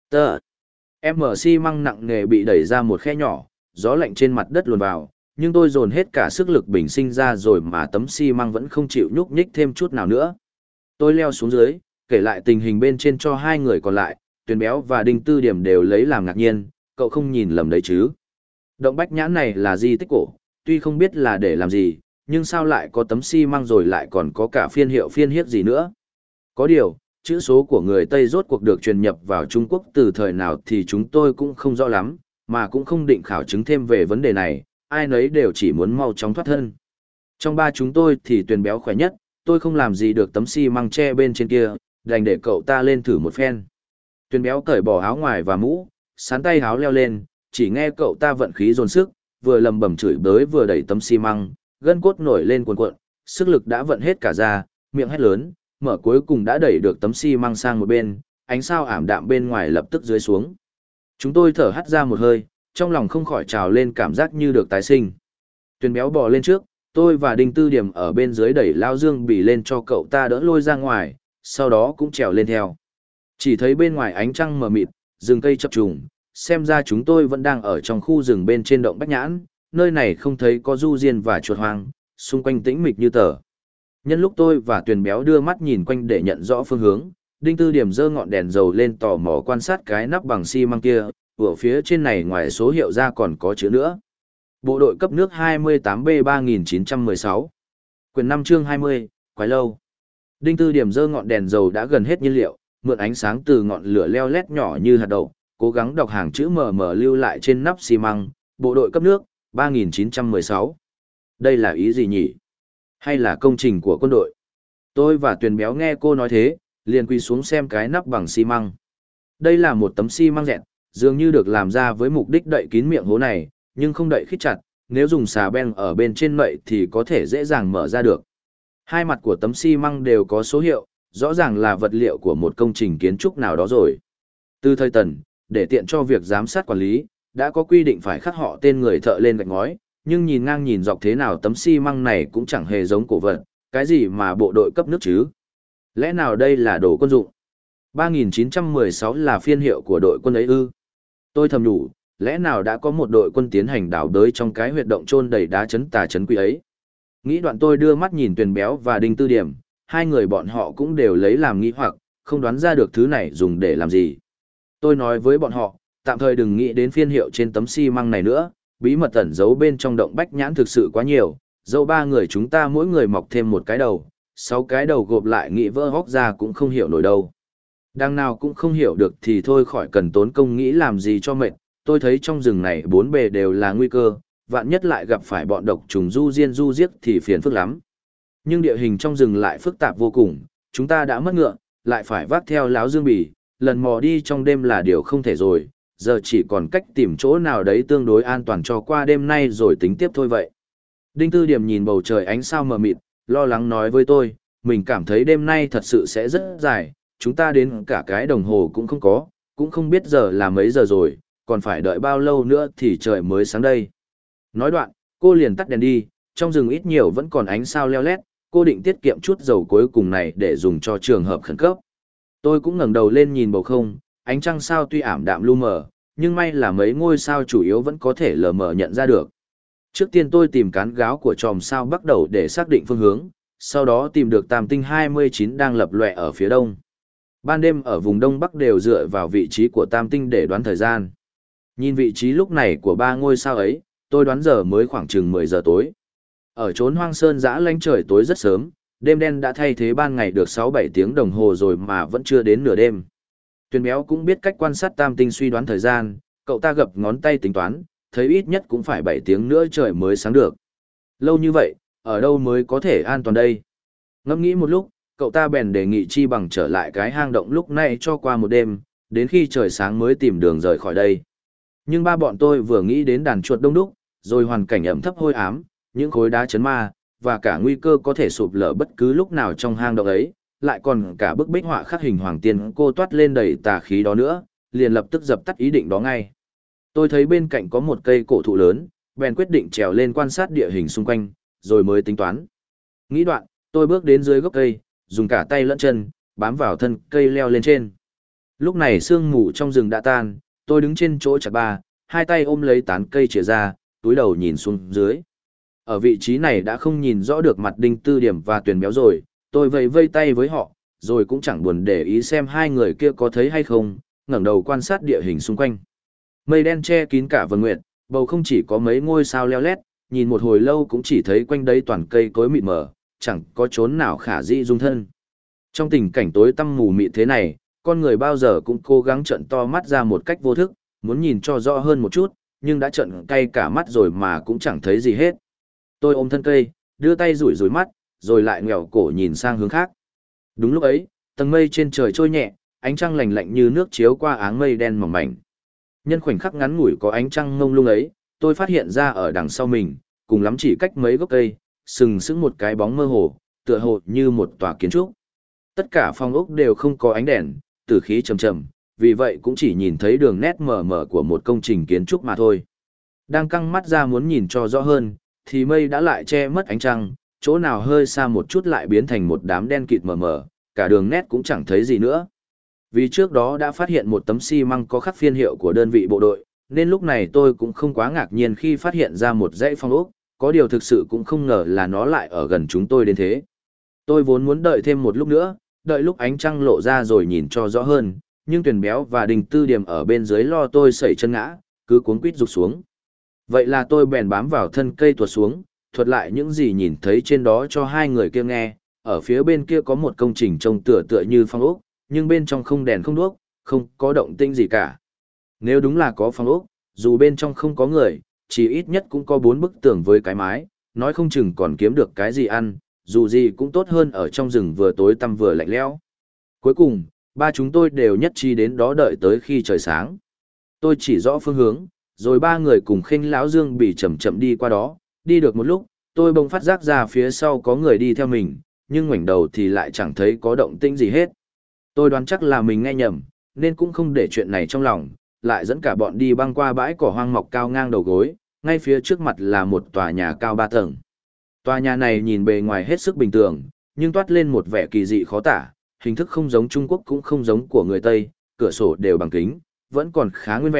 Xi măng nặng nề bị đẩy ra một khe nhỏ, gió lạnh trên mặt đất luồn vào, nhưng tôi dồn hết cả sức lực bình sinh ra rồi mà tấm xi măng vẫn không chịu nhúc nhích thêm chút nào nữa. Tôi leo xuống dưới, kể lại tình hình bên trên cho hai người còn lại, Tuyền Béo và Đinh Tư Điểm đều lấy làm ngạc nhiên, cậu không nhìn lầm đấy chứ. Động Bách Nhãn này là di tích cổ, tuy không biết là để làm gì, nhưng sao lại có tấm xi măng rồi lại còn có cả phiên hiệu phiên hiếp gì nữa. Có điều, chữ số của người Tây rốt cuộc được truyền nhập vào Trung Quốc từ thời nào thì chúng tôi cũng không rõ lắm, mà cũng không định khảo chứng thêm về vấn đề này, ai nấy đều chỉ muốn mau chóng thoát thân. Trong ba chúng tôi thì Tuyền Béo khỏe nhất, tôi không làm gì được tấm xi măng che bên trên kia, đành để cậu ta lên thử một phen. Tuyền Béo cởi bỏ áo ngoài và mũ, sán tay áo leo lên, chỉ nghe cậu ta vận khí dồn sức, vừa lầm bầm chửi bới vừa đẩy tấm xi măng, gân cốt nổi lên cuồn cuộn, sức lực đã vận hết cả ra, miệng hét lớn, mở cuối cùng đã đẩy được tấm xi măng sang một bên, ánh sao ảm đạm bên ngoài lập tức dưới xuống. Chúng tôi thở hắt ra một hơi, trong lòng không khỏi trào lên cảm giác như được tái sinh. Tuyền Béo bò lên trước, tôi và Đinh Tư Điểm ở bên dưới đẩy Lao Dương Bỉ lên cho cậu ta đỡ lôi ra ngoài, sau đó cũng trèo lên theo. Chỉ thấy bên ngoài ánh trăng mờ mịt, rừng cây chập trùng, xem ra chúng tôi vẫn đang ở trong khu rừng bên trên động Bách Nhãn, nơi này không thấy có du diên và chuột hoang, xung quanh tĩnh mịch như tờ. Nhân lúc tôi và Tuyền Béo đưa mắt nhìn quanh để nhận rõ phương hướng, Đinh Tư Điểm giơ ngọn đèn dầu lên tò mò quan sát cái nắp bằng xi măng kia, ở phía trên này ngoài số hiệu ra còn có chữ nữa. Bộ đội cấp nước 28B3916. Quyền 5 chương 20, Quái Lâu. Đinh Tư Điểm giơ ngọn đèn dầu đã gần hết nhiên liệu, mượn ánh sáng từ ngọn lửa leo lét nhỏ như hạt đậu, cố gắng đọc hàng chữ mờ mờ lưu lại trên nắp xi măng, bộ đội cấp nước 3916. Đây là ý gì nhỉ? Hay là công trình của quân đội? Tôi và Tuyền Béo nghe cô nói thế, liền quỳ xuống xem cái nắp bằng xi măng. Đây là một tấm xi măng dẹt, dường như được làm ra với mục đích đậy kín miệng hố này, nhưng không đậy khít chặt, nếu dùng xà beng ở bên trên nậy thì có thể dễ dàng mở ra được. Hai mặt của tấm xi măng đều có số hiệu, rõ ràng là vật liệu của một công trình kiến trúc nào đó rồi. Từ thời Tần, để tiện cho việc giám sát quản lý, đã có quy định phải khắc họ tên người thợ lên gạch ngói, nhưng nhìn ngang nhìn dọc thế nào tấm xi măng này cũng chẳng hề giống cổ vật, cái gì mà bộ đội cấp nước chứ? Lẽ nào đây là đồ quân dụng? 3916 là phiên hiệu của đội quân ấy ư? Tôi thầm nhủ, lẽ nào đã có một đội quân tiến hành đào đới trong cái huyệt động chôn đầy đá chấn tà chấn quỷ ấy. Nghĩ đoạn tôi đưa mắt nhìn Tuyền Béo và Đinh Tư Điểm, hai người bọn họ cũng đều lấy làm nghi hoặc, không đoán ra được thứ này dùng để làm gì. Tôi nói với bọn họ, tạm thời đừng nghĩ đến phiên hiệu trên tấm xi măng này nữa, bí mật ẩn giấu bên trong động bách nhãn thực sự quá nhiều, dẫu ba người chúng ta mỗi người mọc thêm một cái đầu, 6 cái đầu gộp lại nghĩ vỡ hóc ra cũng không hiểu nổi đâu. Đằng nào cũng không hiểu được thì thôi khỏi cần tốn công nghĩ làm gì cho mệt, tôi thấy trong rừng này bốn bề đều là nguy cơ, vạn nhất lại gặp phải bọn độc trùng du diên du giết thì phiền phức lắm. Nhưng địa hình trong rừng lại phức tạp vô cùng, chúng ta đã mất ngựa, lại phải vác theo láo dương bì, lần mò đi trong đêm là điều không thể rồi, giờ chỉ còn cách tìm chỗ nào đấy tương đối an toàn cho qua đêm nay rồi tính tiếp thôi vậy. Đinh Tư Điểm nhìn bầu trời ánh sao mờ mịt, lo lắng nói với tôi, mình cảm thấy đêm nay thật sự sẽ rất dài, chúng ta đến cả cái đồng hồ cũng không có, cũng không biết giờ là mấy giờ rồi, còn phải đợi bao lâu nữa thì trời mới sáng đây. Nói đoạn, cô liền tắt đèn đi, trong rừng ít nhiều vẫn còn ánh sao leo lét, cô định tiết kiệm chút dầu cuối cùng này để dùng cho trường hợp khẩn cấp. Tôi cũng ngẩng đầu lên nhìn bầu không, ánh trăng sao tuy ảm đạm lu mờ, nhưng may là mấy ngôi sao chủ yếu vẫn có thể lờ mờ nhận ra được. Trước tiên tôi tìm cán gáo của chòm sao bắt đầu để xác định phương hướng, sau đó tìm được tam tinh 29 đang lập lòe ở phía đông. Ban đêm ở vùng đông bắc đều dựa vào vị trí của tam tinh để đoán thời gian. Nhìn vị trí lúc này của ba ngôi sao ấy, tôi đoán giờ mới khoảng chừng 10 giờ tối. Ở chốn hoang sơn dã lanh trời tối rất sớm, đêm đen đã thay thế ban ngày được 6-7 tiếng đồng hồ rồi mà vẫn chưa đến nửa đêm. Tuyền Béo cũng biết cách quan sát tam tinh suy đoán thời gian, cậu ta gập ngón tay tính toán, thấy ít nhất cũng phải 7 tiếng nữa trời mới sáng được. Lâu như vậy, ở đâu mới có thể an toàn đây? Ngẫm nghĩ một lúc, cậu ta bèn đề nghị chi bằng trở lại cái hang động lúc này cho qua một đêm, đến khi trời sáng mới tìm đường rời khỏi đây. Nhưng ba bọn tôi vừa nghĩ đến đàn chuột đông đúc, rồi hoàn cảnh ẩm thấp hôi ám, những khối đá chấn ma, và cả nguy cơ có thể sụp lở bất cứ lúc nào trong hang động ấy, lại còn cả bức bích họa khắc hình hoàng tiên cô toát lên đầy tà khí đó nữa, liền lập tức dập tắt ý định đó ngay. Tôi thấy bên cạnh có một cây cổ thụ lớn, bèn quyết định trèo lên quan sát địa hình xung quanh, rồi mới tính toán. Nghĩ đoạn, tôi bước đến dưới gốc cây, dùng cả tay lẫn chân, bám vào thân cây leo lên trên. Lúc này sương mù trong rừng đã tan, tôi đứng trên chỗ chặt ba, hai tay ôm lấy tán cây chìa ra, túi đầu nhìn xuống dưới. Ở vị trí này đã không nhìn rõ được mặt Đinh Tư Điểm và Tuyền Béo rồi, tôi vẫy vây tay với họ, rồi cũng chẳng buồn để ý xem hai người kia có thấy hay không, ngẩng đầu quan sát địa hình xung quanh. Mây đen che kín cả vầng nguyệt, bầu không chỉ có mấy ngôi sao leo lét, nhìn một hồi lâu cũng chỉ thấy quanh đấy toàn cây cối mịt mờ, chẳng có chốn nào khả dĩ dung thân. Trong tình cảnh tối tăm mù mịt thế này, con người bao giờ cũng cố gắng trợn to mắt ra một cách vô thức, muốn nhìn cho rõ hơn một chút, nhưng đã trợn cay cả mắt rồi mà cũng chẳng thấy gì hết. Tôi ôm thân cây, đưa tay rủi rủi mắt, rồi lại ngoẹo cổ nhìn sang hướng khác. Đúng lúc ấy, tầng mây trên trời trôi nhẹ, ánh trăng lạnh lạnh như nước chiếu qua áng mây đen mỏng mảnh. Nhân khoảnh khắc ngắn ngủi có ánh trăng ngông lung ấy, tôi phát hiện ra ở đằng sau mình, cùng lắm chỉ cách mấy gốc cây, sừng sững một cái bóng mơ hồ, tựa hồ như một tòa kiến trúc. Tất cả phòng ốc đều không có ánh đèn, tử khí trầm trầm, vì vậy cũng chỉ nhìn thấy đường nét mờ mờ của một công trình kiến trúc mà thôi. Đang căng mắt ra muốn nhìn cho rõ hơn, thì mây đã lại che mất ánh trăng, chỗ nào hơi xa một chút lại biến thành một đám đen kịt mờ mờ, cả đường nét cũng chẳng thấy gì nữa. Vì trước đó đã phát hiện một tấm xi măng có khắc phiên hiệu của đơn vị bộ đội, nên lúc này tôi cũng không quá ngạc nhiên khi phát hiện ra một dãy phong ốc, có điều thực sự cũng không ngờ là nó lại ở gần chúng tôi đến thế. Tôi vốn muốn đợi thêm một lúc nữa, đợi lúc ánh trăng lộ ra rồi nhìn cho rõ hơn, nhưng Tuyền Béo và Đinh Tư Điểm ở bên dưới lo tôi sẩy chân ngã, cứ cuống quýt rụt xuống. Vậy là tôi bèn bám vào thân cây tuột xuống, thuật lại những gì nhìn thấy trên đó cho hai người kia nghe. Ở phía bên kia có một công trình trông tựa tựa như phong ốc, nhưng bên trong không đèn không đuốc, không có động tĩnh gì cả. Nếu đúng là có phong ốc, dù bên trong không có người, chỉ ít nhất cũng có 4 bức tường với cái mái, nói không chừng còn kiếm được cái gì ăn, dù gì cũng tốt hơn ở trong rừng vừa tối tăm vừa lạnh lẽo. Cuối cùng, ba chúng tôi đều nhất trí đến đó đợi tới khi trời sáng. Tôi chỉ rõ phương hướng, rồi ba người cùng Khênh lão Dương Bỉ chậm chậm đi qua đó, đi được một lúc, tôi bỗng phát giác ra phía sau có người đi theo mình, nhưng ngoảnh đầu thì lại chẳng thấy có động tĩnh gì hết. Tôi đoán chắc là mình nghe nhầm, nên cũng không để chuyện này trong lòng, lại dẫn cả bọn đi băng qua bãi cỏ hoang mọc cao ngang đầu gối, ngay phía trước mặt là một tòa nhà cao 3 tầng. Tòa nhà này nhìn bề ngoài hết sức bình thường, nhưng toát lên một vẻ kỳ dị khó tả, hình thức không giống Trung Quốc cũng không giống của người Tây, cửa sổ đều bằng kính, vẫn còn khá nguyên vẹn,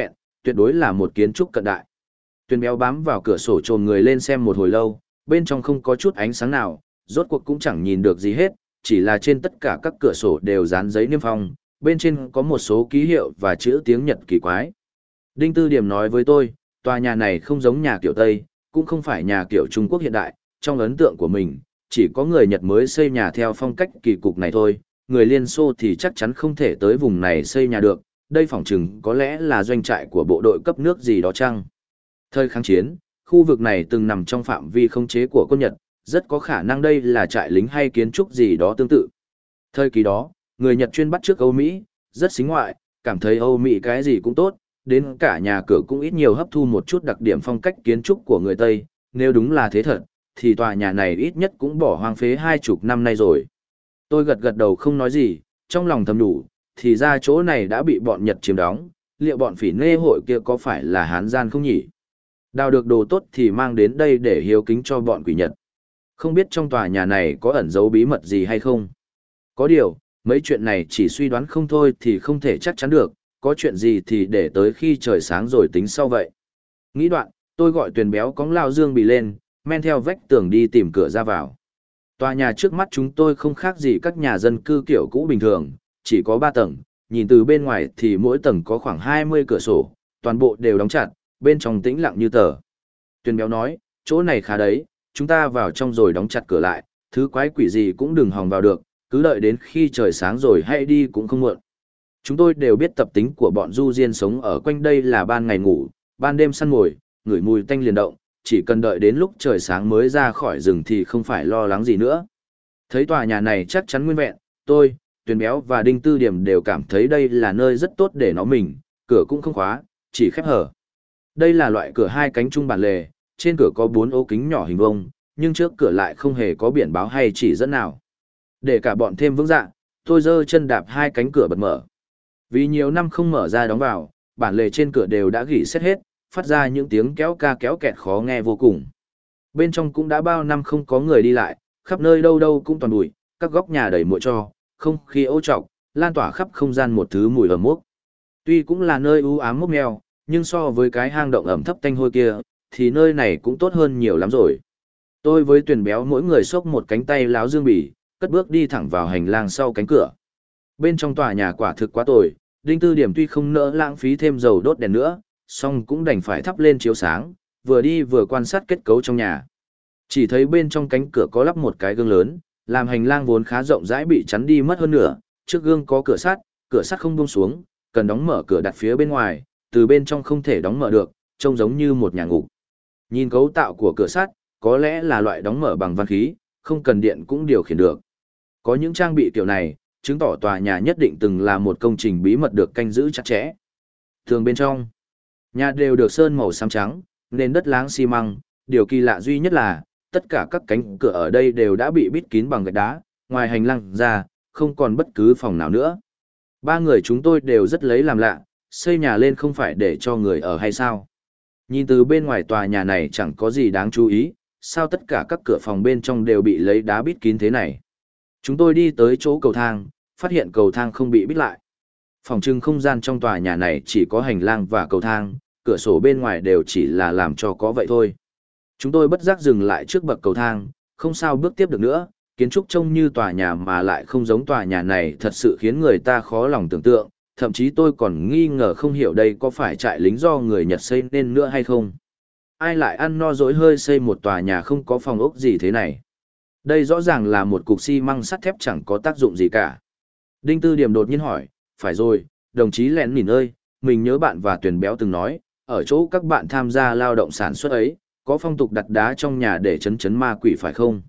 tuyệt đối là một kiến trúc cận đại. Tuyền béo bám vào cửa sổ chồm người lên xem một hồi lâu, bên trong không có chút ánh sáng nào, rốt cuộc cũng chẳng nhìn được gì hết, chỉ là trên tất cả các cửa sổ đều dán giấy niêm phong, bên trên có một số ký hiệu và chữ tiếng Nhật kỳ quái. Đinh Tư Điểm nói với tôi, tòa nhà này không giống nhà kiểu Tây, cũng không phải nhà kiểu Trung Quốc hiện đại, trong ấn tượng của mình, chỉ có người Nhật mới xây nhà theo phong cách kỳ cục này thôi, người Liên Xô thì chắc chắn không thể tới vùng này xây nhà được, đây phỏng chừng có lẽ là doanh trại của bộ đội cấp nước gì đó chăng. Thời kháng chiến, khu vực này từng nằm trong phạm vi khống chế của quân Nhật, rất có khả năng đây là trại lính hay kiến trúc gì đó tương tự. Thời kỳ đó, người Nhật chuyên bắt chước Âu Mỹ, rất xính ngoại, cảm thấy Âu Mỹ cái gì cũng tốt, đến cả nhà cửa cũng ít nhiều hấp thu một chút đặc điểm phong cách kiến trúc của người Tây, nếu đúng là thế thật, thì tòa nhà này ít nhất cũng bỏ hoang phế 20 năm nay rồi. Tôi gật gật đầu không nói gì, trong lòng thầm đủ, thì ra chỗ này đã bị bọn Nhật chiếm đóng, liệu bọn phỉ nê hội kia có phải là Hán gian không nhỉ? Đào được đồ tốt thì mang đến đây để hiếu kính cho bọn quỷ Nhật. Không biết trong tòa nhà này có ẩn dấu bí mật gì hay không? Có điều, mấy chuyện này chỉ suy đoán không thôi thì không thể chắc chắn được, có chuyện gì thì để tới khi trời sáng rồi tính sau vậy. Nghĩ đoạn, tôi gọi Tuyền béo cõng lao dương bì lên, men theo vách tường đi tìm cửa ra vào. Tòa nhà trước mắt chúng tôi không khác gì các nhà dân cư kiểu cũ bình thường, chỉ có 3 tầng, nhìn từ bên ngoài thì mỗi tầng có khoảng 20 cửa sổ, toàn bộ đều đóng chặt, bên trong tĩnh lặng như tờ. Tuyền béo nói, chỗ này khá đấy, chúng ta vào trong rồi đóng chặt cửa lại, thứ quái quỷ gì cũng đừng hòng vào được, cứ đợi đến khi trời sáng rồi hãy đi cũng không muộn. Chúng tôi đều biết tập tính của bọn du diên sống ở quanh đây là ban ngày ngủ, ban đêm săn mồi, ngửi mùi tanh liền động, chỉ cần đợi đến lúc trời sáng mới ra khỏi rừng thì không phải lo lắng gì nữa. Thấy tòa nhà này chắc chắn nguyên vẹn, tôi, Tuyền béo và Đinh Tư Điểm đều cảm thấy đây là nơi rất tốt để nó mình, cửa cũng không khóa, chỉ khép hở. Đây là loại cửa 2 cánh trung bản lề, trên cửa có 4 ô kính nhỏ hình vuông, nhưng trước cửa lại không hề có biển báo hay chỉ dẫn nào. Để cả bọn thêm vững dạ, tôi giơ chân đạp 2 cánh cửa bật mở. Vì nhiều năm không mở ra đóng vào, bản lề trên cửa đều đã gỉ xét hết, phát ra những tiếng kéo ca kéo kẹt khó nghe vô cùng. Bên trong cũng đã bao năm không có người đi lại, khắp nơi đâu đâu cũng toàn bụi, các góc nhà đầy muội tro, không khí ô trọc, lan tỏa khắp không gian một thứ mùi ẩm mốc. Tuy cũng là nơi u ám mốc meo, nhưng so với cái hang động ẩm thấp tanh hôi kia, thì nơi này cũng tốt hơn nhiều lắm rồi. Tôi với Tuyền béo mỗi người xốc một cánh tay láo dương bỉ, cất bước đi thẳng vào hành lang sau cánh cửa. Bên trong tòa nhà quả thực quá tồi, Đinh Tư Điểm tuy không nỡ lãng phí thêm dầu đốt đèn nữa, song cũng đành phải thắp lên chiếu sáng, vừa đi vừa quan sát kết cấu trong nhà. Chỉ thấy bên trong cánh cửa có lắp một cái gương lớn, làm hành lang vốn khá rộng rãi bị chắn đi mất hơn nửa, trước gương có cửa sắt không buông xuống, cần đóng mở cửa đặt phía bên ngoài, từ bên trong không thể đóng mở được, trông giống như một nhà ngục. Nhìn cấu tạo của cửa sắt, có lẽ là loại đóng mở bằng van khí, không cần điện cũng điều khiển được. Có những trang bị kiểu này, chứng tỏ tòa nhà nhất định từng là một công trình bí mật được canh giữ chặt chẽ. Thường bên trong, nhà đều được sơn màu xám trắng, nền đất láng xi măng, điều kỳ lạ duy nhất là, tất cả các cánh cửa ở đây đều đã bị bít kín bằng gạch đá, ngoài hành lang ra, không còn bất cứ phòng nào nữa. 3 người chúng tôi đều rất lấy làm lạ, xây nhà lên không phải để cho người ở hay sao? Nhìn từ bên ngoài tòa nhà này chẳng có gì đáng chú ý, sao tất cả các cửa phòng bên trong đều bị lấy đá bít kín thế này? Chúng tôi đi tới chỗ cầu thang, phát hiện cầu thang không bị bít lại. Phòng trưng không gian trong tòa nhà này chỉ có hành lang và cầu thang, cửa sổ bên ngoài đều chỉ là làm cho có vậy thôi. Chúng tôi bất giác dừng lại trước bậc cầu thang, không sao bước tiếp được nữa, kiến trúc trông như tòa nhà mà lại không giống tòa nhà này thật sự khiến người ta khó lòng tưởng tượng, thậm chí tôi còn nghi ngờ không hiểu đây có phải trại lính do người Nhật xây nên nữa hay không. Ai lại ăn no dỗi hơi xây một tòa nhà không có phòng ốc gì thế này. Đây rõ ràng là một cục xi măng sắt thép chẳng có tác dụng gì cả. Đinh Tư Điểm đột nhiên hỏi, phải rồi, đồng chí Lẹn Mìn ơi, mình nhớ bạn và Tuyền béo từng nói, ở chỗ các bạn tham gia lao động sản xuất ấy, có phong tục đặt đá trong nhà để chấn ma quỷ phải không?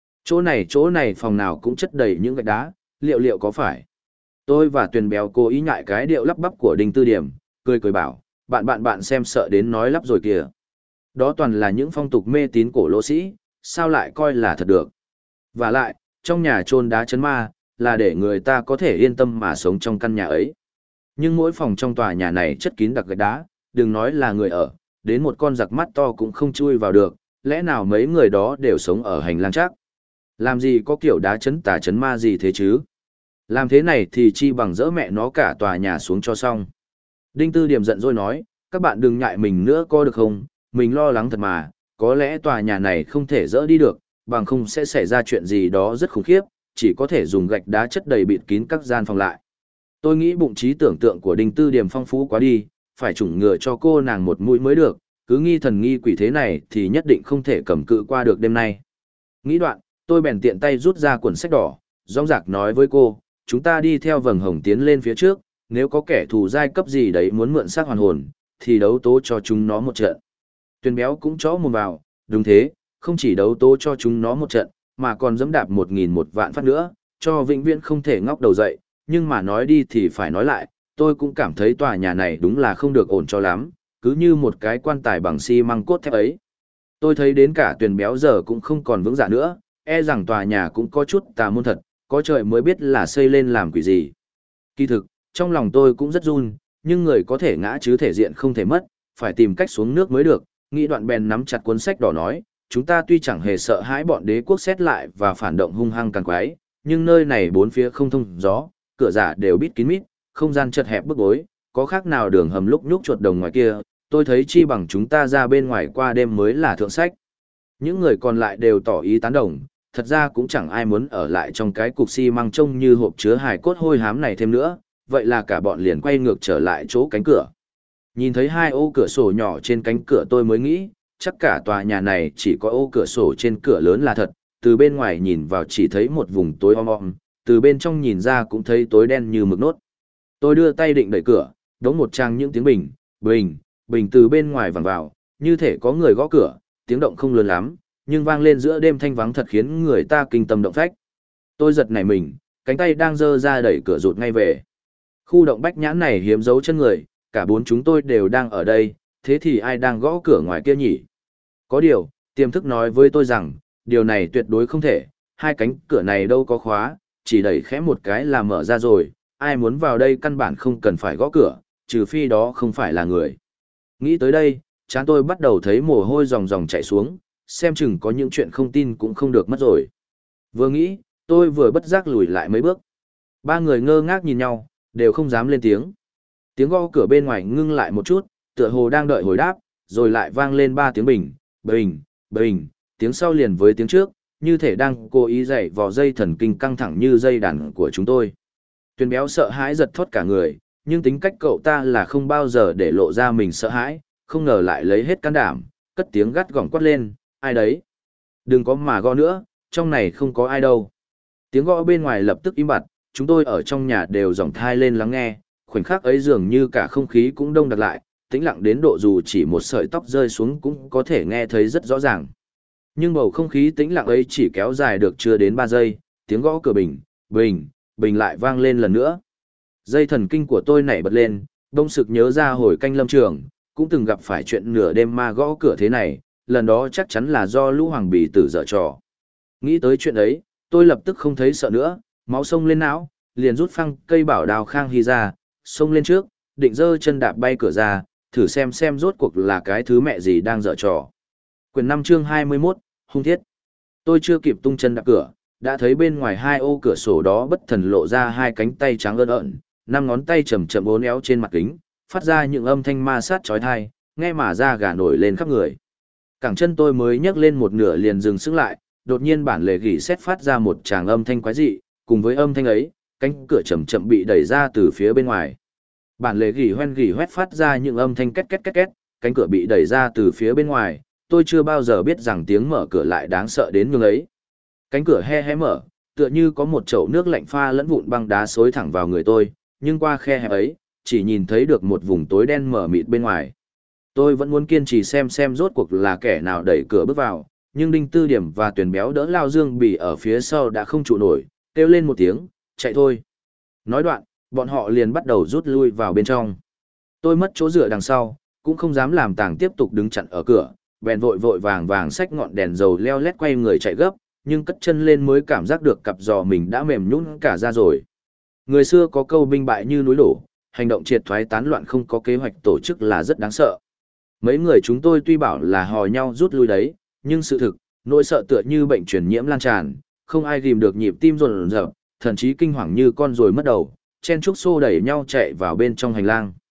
Chỗ này phòng nào cũng chất đầy những gạch đá, liệu có phải? Tôi và Tuyền béo cố ý nhại cái điệu lắp bắp của Đinh Tư Điểm, cười bảo, bạn xem sợ đến nói lắp rồi kìa. Đó toàn là những phong tục mê tín cổ lỗ sĩ, sao lại coi là thật được? Và lại, trong nhà chôn đá chấn ma, là để người ta có thể yên tâm mà sống trong căn nhà ấy. Nhưng mỗi phòng trong tòa nhà này chất kín đặc gạch đá, đừng nói là người ở, đến một con giặc mắt to cũng không chui vào được, lẽ nào mấy người đó đều sống ở hành lang chắc? Làm gì có kiểu đá chấn tà chấn ma gì thế chứ? Làm thế này thì chi bằng dỡ mẹ nó cả tòa nhà xuống cho xong. Đinh Tư Điểm giận dỗi nói, Các bạn đừng ngại mình nữa có được không, mình lo lắng thật mà, có lẽ tòa nhà này không thể dỡ đi được, bằng không sẽ xảy ra chuyện gì đó rất khủng khiếp, chỉ có thể dùng gạch đá chất đầy bịt kín các gian phòng lại. Tôi nghĩ bụng trí tưởng tượng của Đinh Tư Điểm phong phú quá đi, phải chủng ngừa cho cô nàng một mũi mới được, cứ nghi thần nghi quỷ thế này thì nhất định không thể cầm cự qua được đêm nay. Nghĩ đoạn, tôi bèn tiện tay rút ra cuốn sách đỏ, rõng rạc nói với cô, chúng ta đi theo vầng hồng tiến lên phía trước, nếu có kẻ thù giai cấp gì đấy muốn mượn xác hoàn hồn, thì đấu tố cho chúng nó một trận. Tuyền béo cũng chó mồm vào, đúng thế, không chỉ đấu tố cho chúng nó một trận, mà còn dẫm đạp 1.000 1 vạn phát nữa, cho vĩnh viễn không thể ngóc đầu dậy, nhưng mà nói đi thì phải nói lại, tôi cũng cảm thấy tòa nhà này đúng là không được ổn cho lắm, cứ như một cái quan tài bằng xi măng cốt thép ấy. Tôi thấy đến cả Tuyền béo giờ cũng không còn vững dạ nữa, e rằng tòa nhà cũng có chút tà môn thật, có trời mới biết là xây lên làm quỷ gì. Kỳ thực, trong lòng tôi cũng rất run, nhưng người có thể ngã chứ thể diện không thể mất, phải tìm cách xuống nước mới được, nghĩ đoạn bèn nắm chặt cuốn sách đỏ nói, chúng ta tuy chẳng hề sợ hãi bọn đế quốc xét lại và phản động hung hăng càng quái, nhưng nơi này bốn phía không thông gió, cửa giả đều bít kín mít, không gian chật hẹp bức bối, có khác nào đường hầm lúc nhúc chuột đồng ngoài kia, tôi thấy chi bằng chúng ta ra bên ngoài qua đêm mới là thượng sách. Những người còn lại đều tỏ ý tán đồng, thật ra cũng chẳng ai muốn ở lại trong cái cục xi măng trông như hộp chứa hài cốt hôi hám này thêm nữa, vậy là cả bọn liền quay ngược trở lại chỗ cánh cửa. Nhìn thấy hai ô cửa sổ nhỏ trên cánh cửa tôi mới nghĩ, chắc cả tòa nhà này chỉ có ô cửa sổ trên cửa lớn là thật, từ bên ngoài nhìn vào chỉ thấy một vùng tối om om, từ bên trong nhìn ra cũng thấy tối đen như mực nốt. Tôi đưa tay định đẩy cửa, đống một tràng những tiếng bình, bình, bình từ bên ngoài vẳng vào, như thể có người gõ cửa, tiếng động không lớn lắm, nhưng vang lên giữa đêm thanh vắng thật khiến người ta kinh tâm động phách. Tôi giật nảy mình, cánh tay đang giơ ra đẩy cửa rụt ngay về. Khu động bách nhãn này hiếm dấu chân người, cả bốn chúng tôi đều đang ở đây, thế thì ai đang gõ cửa ngoài kia nhỉ? Có điều, tiềm thức nói với tôi rằng, điều này tuyệt đối không thể, hai cánh cửa này đâu có khóa, chỉ đẩy khẽ một cái là mở ra rồi, ai muốn vào đây căn bản không cần phải gõ cửa, trừ phi đó không phải là người. Nghĩ tới đây, trán tôi bắt đầu thấy mồ hôi ròng ròng chảy xuống, xem chừng có những chuyện không tin cũng không được mất rồi. Vừa nghĩ, tôi vừa bất giác lùi lại mấy bước. Ba người ngơ ngác nhìn nhau, đều không dám lên tiếng. Tiếng gõ cửa bên ngoài ngưng lại một chút, tựa hồ đang đợi hồi đáp, rồi lại vang lên 3 tiếng bình, bình, bình, tiếng sau liền với tiếng trước, như thể đang cố ý dạy vò dây thần kinh căng thẳng như dây đàn của chúng tôi. Tuyền béo sợ hãi giật thót cả người, nhưng tính cách cậu ta là không bao giờ để lộ ra mình sợ hãi, không ngờ lại lấy hết can đảm, cất tiếng gắt gỏng quát lên, ai đấy? Đừng có mà gõ nữa, trong này không có ai đâu. Tiếng gõ bên ngoài lập tức im bặt, chúng tôi ở trong nhà đều dòng thai lên lắng nghe, khoảnh khắc ấy dường như cả không khí cũng đông đặc lại, tĩnh lặng đến độ dù chỉ một sợi tóc rơi xuống cũng có thể nghe thấy rất rõ ràng. Nhưng bầu không khí tĩnh lặng ấy chỉ kéo dài được chưa đến 3 giây, tiếng gõ cửa bình, bình, bình lại vang lên lần nữa. Dây thần kinh của tôi nảy bật lên, bỗng sực nhớ ra hồi canh lâm trường, cũng từng gặp phải chuyện nửa đêm ma gõ cửa thế này, lần đó chắc chắn là do lũ hoàng bì tử dở trò. Nghĩ tới chuyện ấy, tôi lập tức không thấy sợ nữa, máu sông lên não, liền rút phăng cây bảo đào Khang Hy ra, xông lên trước, định giơ chân đạp bay cửa ra, thử xem rốt cuộc là cái thứ mẹ gì đang dở trò. Quyển 5 chương 21, hung thiết. Tôi chưa kịp tung chân đạp cửa, đã thấy bên ngoài hai ô cửa sổ đó bất thần lộ ra hai cánh tay trắng ơn ợn, 5 ngón tay chầm chậm uốn éo trên mặt kính, phát ra những âm thanh ma sát chói tai, nghe mà da gà nổi lên khắp người. Cẳng chân tôi mới nhấc lên một nửa liền dừng sức lại, đột nhiên bản lề gỉ xét phát ra một tràng âm thanh quái dị, cùng với âm thanh ấy, cánh cửa chậm chậm bị đẩy ra từ phía bên ngoài. Bản lề gỉ hoét phát ra những âm thanh két két két két, cánh cửa bị đẩy ra từ phía bên ngoài, tôi chưa bao giờ biết rằng tiếng mở cửa lại đáng sợ đến nhường ấy. Cánh cửa hé mở, tựa như có một chậu nước lạnh pha lẫn vụn băng đá xối thẳng vào người tôi, nhưng qua khe hẹp ấy, chỉ nhìn thấy được một vùng tối đen mờ mịt bên ngoài. Tôi vẫn muốn kiên trì xem rốt cuộc là kẻ nào đẩy cửa bước vào, nhưng Đinh Tư Điểm và Tuyền béo đỡ Lao Dương Bỉ ở phía sau đã không trụ nổi, kêu lên một tiếng, chạy thôi. Nói đoạn, bọn họ liền bắt đầu rút lui vào bên trong. Tôi mất chỗ dựa đằng sau, cũng không dám làm tàng tiếp tục đứng chặn ở cửa, bèn vội vàng xách ngọn đèn dầu leo lét quay người chạy gấp, nhưng cất chân lên mới cảm giác được cặp giò mình đã mềm nhũn cả ra rồi. Người xưa có câu binh bại như núi đổ, hành động triệt thoái tán loạn không có kế hoạch tổ chức là rất đáng sợ. Mấy người chúng tôi tuy bảo là hò nhau rút lui đấy, nhưng sự thực, nỗi sợ tựa như bệnh truyền nhiễm lan tràn, không ai ghìm được nhịp tim rộn rợp, thậm chí kinh hoàng như con ruồi mất đầu, chen chúc xô đẩy nhau chạy vào bên trong hành lang.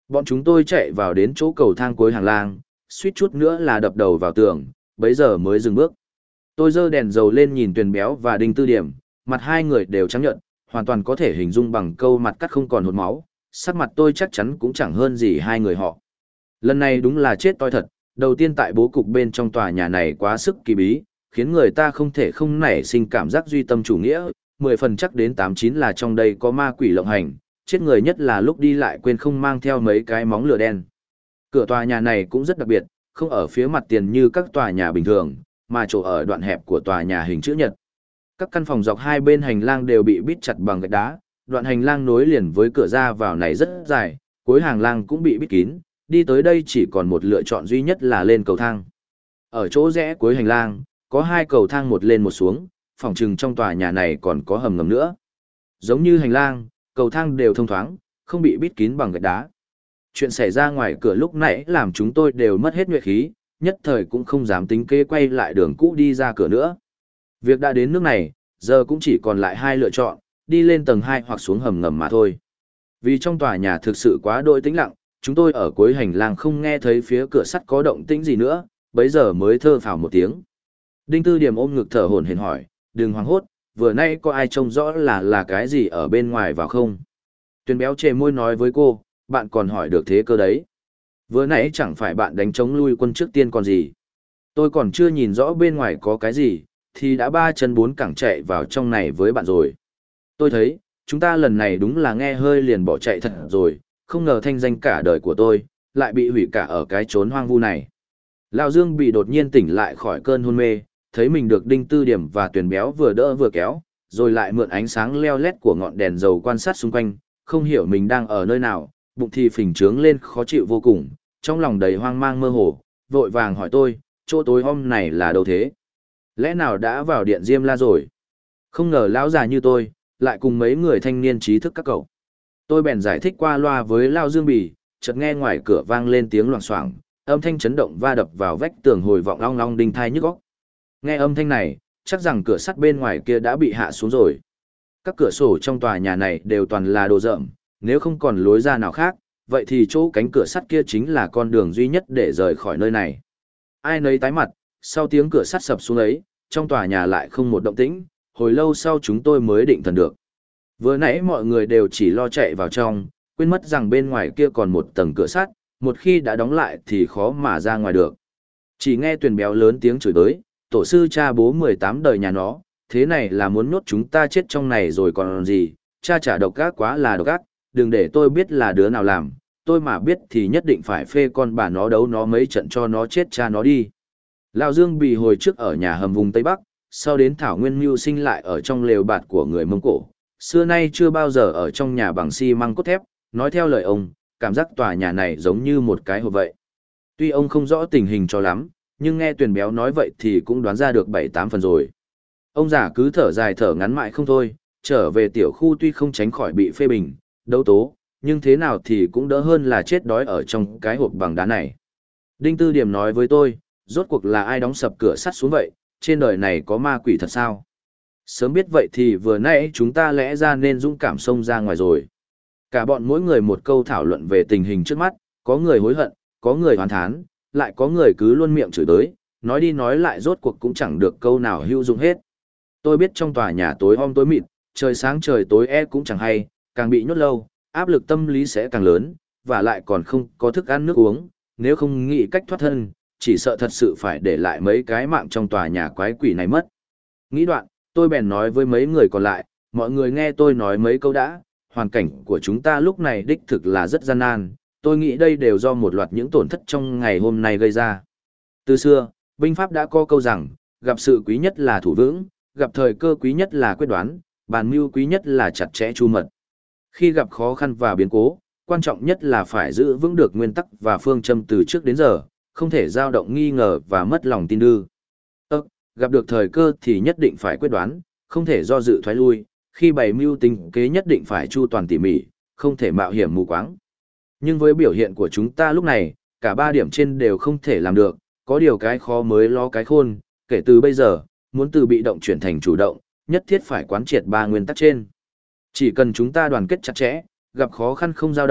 Bọn chúng tôi chạy vào đến chỗ cầu thang cuối hành lang, suýt chút nữa là đập đầu vào tường, bấy giờ mới dừng bước. Tôi giơ đèn dầu lên nhìn Tuyền Béo và Đinh Tư Điểm, mặt hai người đều trắng nhợt, hoàn toàn có thể hình dung bằng câu mặt cắt không còn hột máu, sắc mặt tôi chắc chắn cũng chẳng hơn gì hai người họ. Lần này đúng là chết toi thật, đầu tiên tại bố cục bên trong tòa nhà này quá sức kỳ bí, khiến người ta không thể không nảy sinh cảm giác duy tâm chủ nghĩa, 10 phần chắc đến 89 là trong đây có ma quỷ lộng hành, chết người nhất là lúc đi lại quên không mang theo mấy cái móng lửa đen. Cửa tòa nhà này cũng rất đặc biệt, không ở phía mặt tiền như các tòa nhà bình thường, mà chỗ ở đoạn hẹp của tòa nhà hình chữ nhật. Các căn phòng dọc hai bên hành lang đều bị bít chặt bằng gạch đá, đoạn hành lang nối liền với cửa ra vào này rất dài, cuối hành lang cũng bị bít kín, đi tới đây chỉ còn một lựa chọn duy nhất là lên cầu thang. Ở chỗ rẽ cuối hành lang, có hai cầu thang một lên một xuống, phòng trừng trong tòa nhà này còn có hầm ngầm nữa. Giống như hành lang, cầu thang đều thông thoáng, không bị bít kín bằng gạch đá. Chuyện xảy ra ngoài cửa lúc nãy làm chúng tôi đều mất hết nhuệ khí, nhất thời cũng không dám tính kế quay lại đường cũ đi ra cửa nữa. Việc đã đến nước này, giờ cũng chỉ còn lại hai lựa chọn, đi lên tầng 2 hoặc xuống hầm ngầm mà thôi. Vì trong tòa nhà thực sự quá đỗi tĩnh lặng, chúng tôi ở cuối hành lang không nghe thấy phía cửa sắt có động tĩnh gì nữa, bấy giờ mới thở phào một tiếng. Đinh Tư Điểm ôm ngực thở hổn hển hỏi, đừng hoảng hốt, vừa nay có ai trông rõ là cái gì ở bên ngoài vào không? Tuyền Béo chề môi nói với cô, bạn còn hỏi được thế cơ đấy. Vừa nãy chẳng phải bạn đánh chống lui quân trước tiên còn gì. Tôi còn chưa nhìn rõ bên ngoài có cái gì, thì đã 3 chân 4 cẳng chạy vào trong này với bạn rồi. Tôi thấy, chúng ta lần này đúng là nghe hơi liền bỏ chạy thật rồi, không ngờ thanh danh cả đời của tôi, lại bị hủy cả ở cái chốn hoang vu này. Lão Dương bị đột nhiên tỉnh lại khỏi cơn hôn mê, thấy mình được Đinh Tư Điểm và Tuyền Béo vừa đỡ vừa kéo, rồi lại mượn ánh sáng leo lét của ngọn đèn dầu quan sát xung quanh, không hiểu mình đang ở nơi nào, bụng thì phình trướng lên khó chịu vô cùng, trong lòng đầy hoang mang mơ hồ, vội vàng hỏi tôi, chỗ tối hôm này là đâu thế? Lẽ nào đã vào điện Diêm La rồi? Không ngờ lão già như tôi, lại cùng mấy người thanh niên trí thức các cậu. Tôi bèn giải thích qua loa với Lao Dương Bì, chợt nghe ngoài cửa vang lên tiếng loảng xoảng, âm thanh chấn động va đập vào vách tường hồi vọng long long đinh thai nhức óc. Nghe âm thanh này, chắc rằng cửa sắt bên ngoài kia đã bị hạ xuống rồi. Các cửa sổ trong tòa nhà này đều toàn là đồ rợm, nếu không còn lối ra nào khác, vậy thì chỗ cánh cửa sắt kia chính là con đường duy nhất để rời khỏi nơi này. Ai nấy tái mặt, sau tiếng cửa sắt sập xuống ấy, trong tòa nhà lại không một động tĩnh, hồi lâu sau chúng tôi mới định thần được. Vừa nãy mọi người đều chỉ lo chạy vào trong, quên mất rằng bên ngoài kia còn một tầng cửa sắt, một khi đã đóng lại thì khó mà ra ngoài được. Chỉ nghe Tuyền Béo lớn tiếng chửi tới, tổ sư cha bố 18 đời nhà nó, thế này là muốn nhốt chúng ta chết trong này rồi còn gì, cha chả độc ác quá là độc ác, đừng để tôi biết là đứa nào làm, tôi mà biết thì nhất định phải phê con bà nó đấu nó mấy trận cho nó chết cha nó đi. Lão Dương bị hồi trước ở nhà hầm vùng Tây Bắc, sau đến Thảo Nguyên mưu sinh lại ở trong lều bạt của người Mông Cổ, xưa nay chưa bao giờ ở trong nhà bằng xi măng cốt thép, nói theo lời ông, cảm giác tòa nhà này giống như một cái hộp vậy. Tuy ông không rõ tình hình cho lắm, nhưng nghe Tuyền Béo nói vậy thì cũng đoán ra được 7-8 phần rồi. Ông già cứ thở dài thở ngắn mãi không thôi, trở về tiểu khu tuy không tránh khỏi bị phê bình, đấu tố, nhưng thế nào thì cũng đỡ hơn là chết đói ở trong cái hộp bằng đá này. Đinh Tư Điểm nói với tôi, rốt cuộc là ai đóng sập cửa sắt xuống vậy, trên đời này có ma quỷ thật sao? Sớm biết vậy thì vừa nãy chúng ta lẽ ra nên dũng cảm xông ra ngoài rồi. Cả bọn mỗi người một câu thảo luận về tình hình trước mắt, có người hối hận, có người oán thán, lại có người cứ luôn miệng chửi tới, nói đi nói lại rốt cuộc cũng chẳng được câu nào hữu dụng hết. Tôi biết trong tòa nhà tối om tối mịt, trời sáng trời tối cũng chẳng hay, càng bị nhốt lâu, áp lực tâm lý sẽ càng lớn, và lại còn không có thức ăn nước uống, nếu không nghĩ cách thoát thân, chỉ sợ thật sự phải để lại mấy cái mạng trong tòa nhà quái quỷ này mất. Nghĩ đoạn, tôi bèn nói với mấy người còn lại, mọi người nghe tôi nói mấy câu đã, hoàn cảnh của chúng ta lúc này đích thực là rất gian nan, tôi nghĩ đây đều do một loạt những tổn thất trong ngày hôm nay gây ra. Từ xưa, binh pháp đã có câu rằng, gặp sự quý nhất là thủ vững, gặp thời cơ quý nhất là quyết đoán, bàn mưu quý nhất là chặt chẽ chu mật. Khi gặp khó khăn và biến cố, quan trọng nhất là phải giữ vững được nguyên tắc và phương châm từ trước đến giờ, không thể dao động nghi ngờ và mất lòng tin đưa. Gặp được thời cơ thì nhất định phải quyết đoán, không thể do dự thoái lui, khi bày mưu tính kế nhất định phải chu toàn tỉ mỉ, không thể mạo hiểm mù quáng. Nhưng với biểu hiện của chúng ta lúc này, cả 3 điểm trên đều không thể làm được, có điều cái khó mới lo cái khôn, kể từ bây giờ, muốn từ bị động chuyển thành chủ động, nhất thiết phải quán triệt 3 nguyên tắc trên. Chỉ cần chúng ta đoàn kết chặt chẽ, gặp khó khăn không dao động,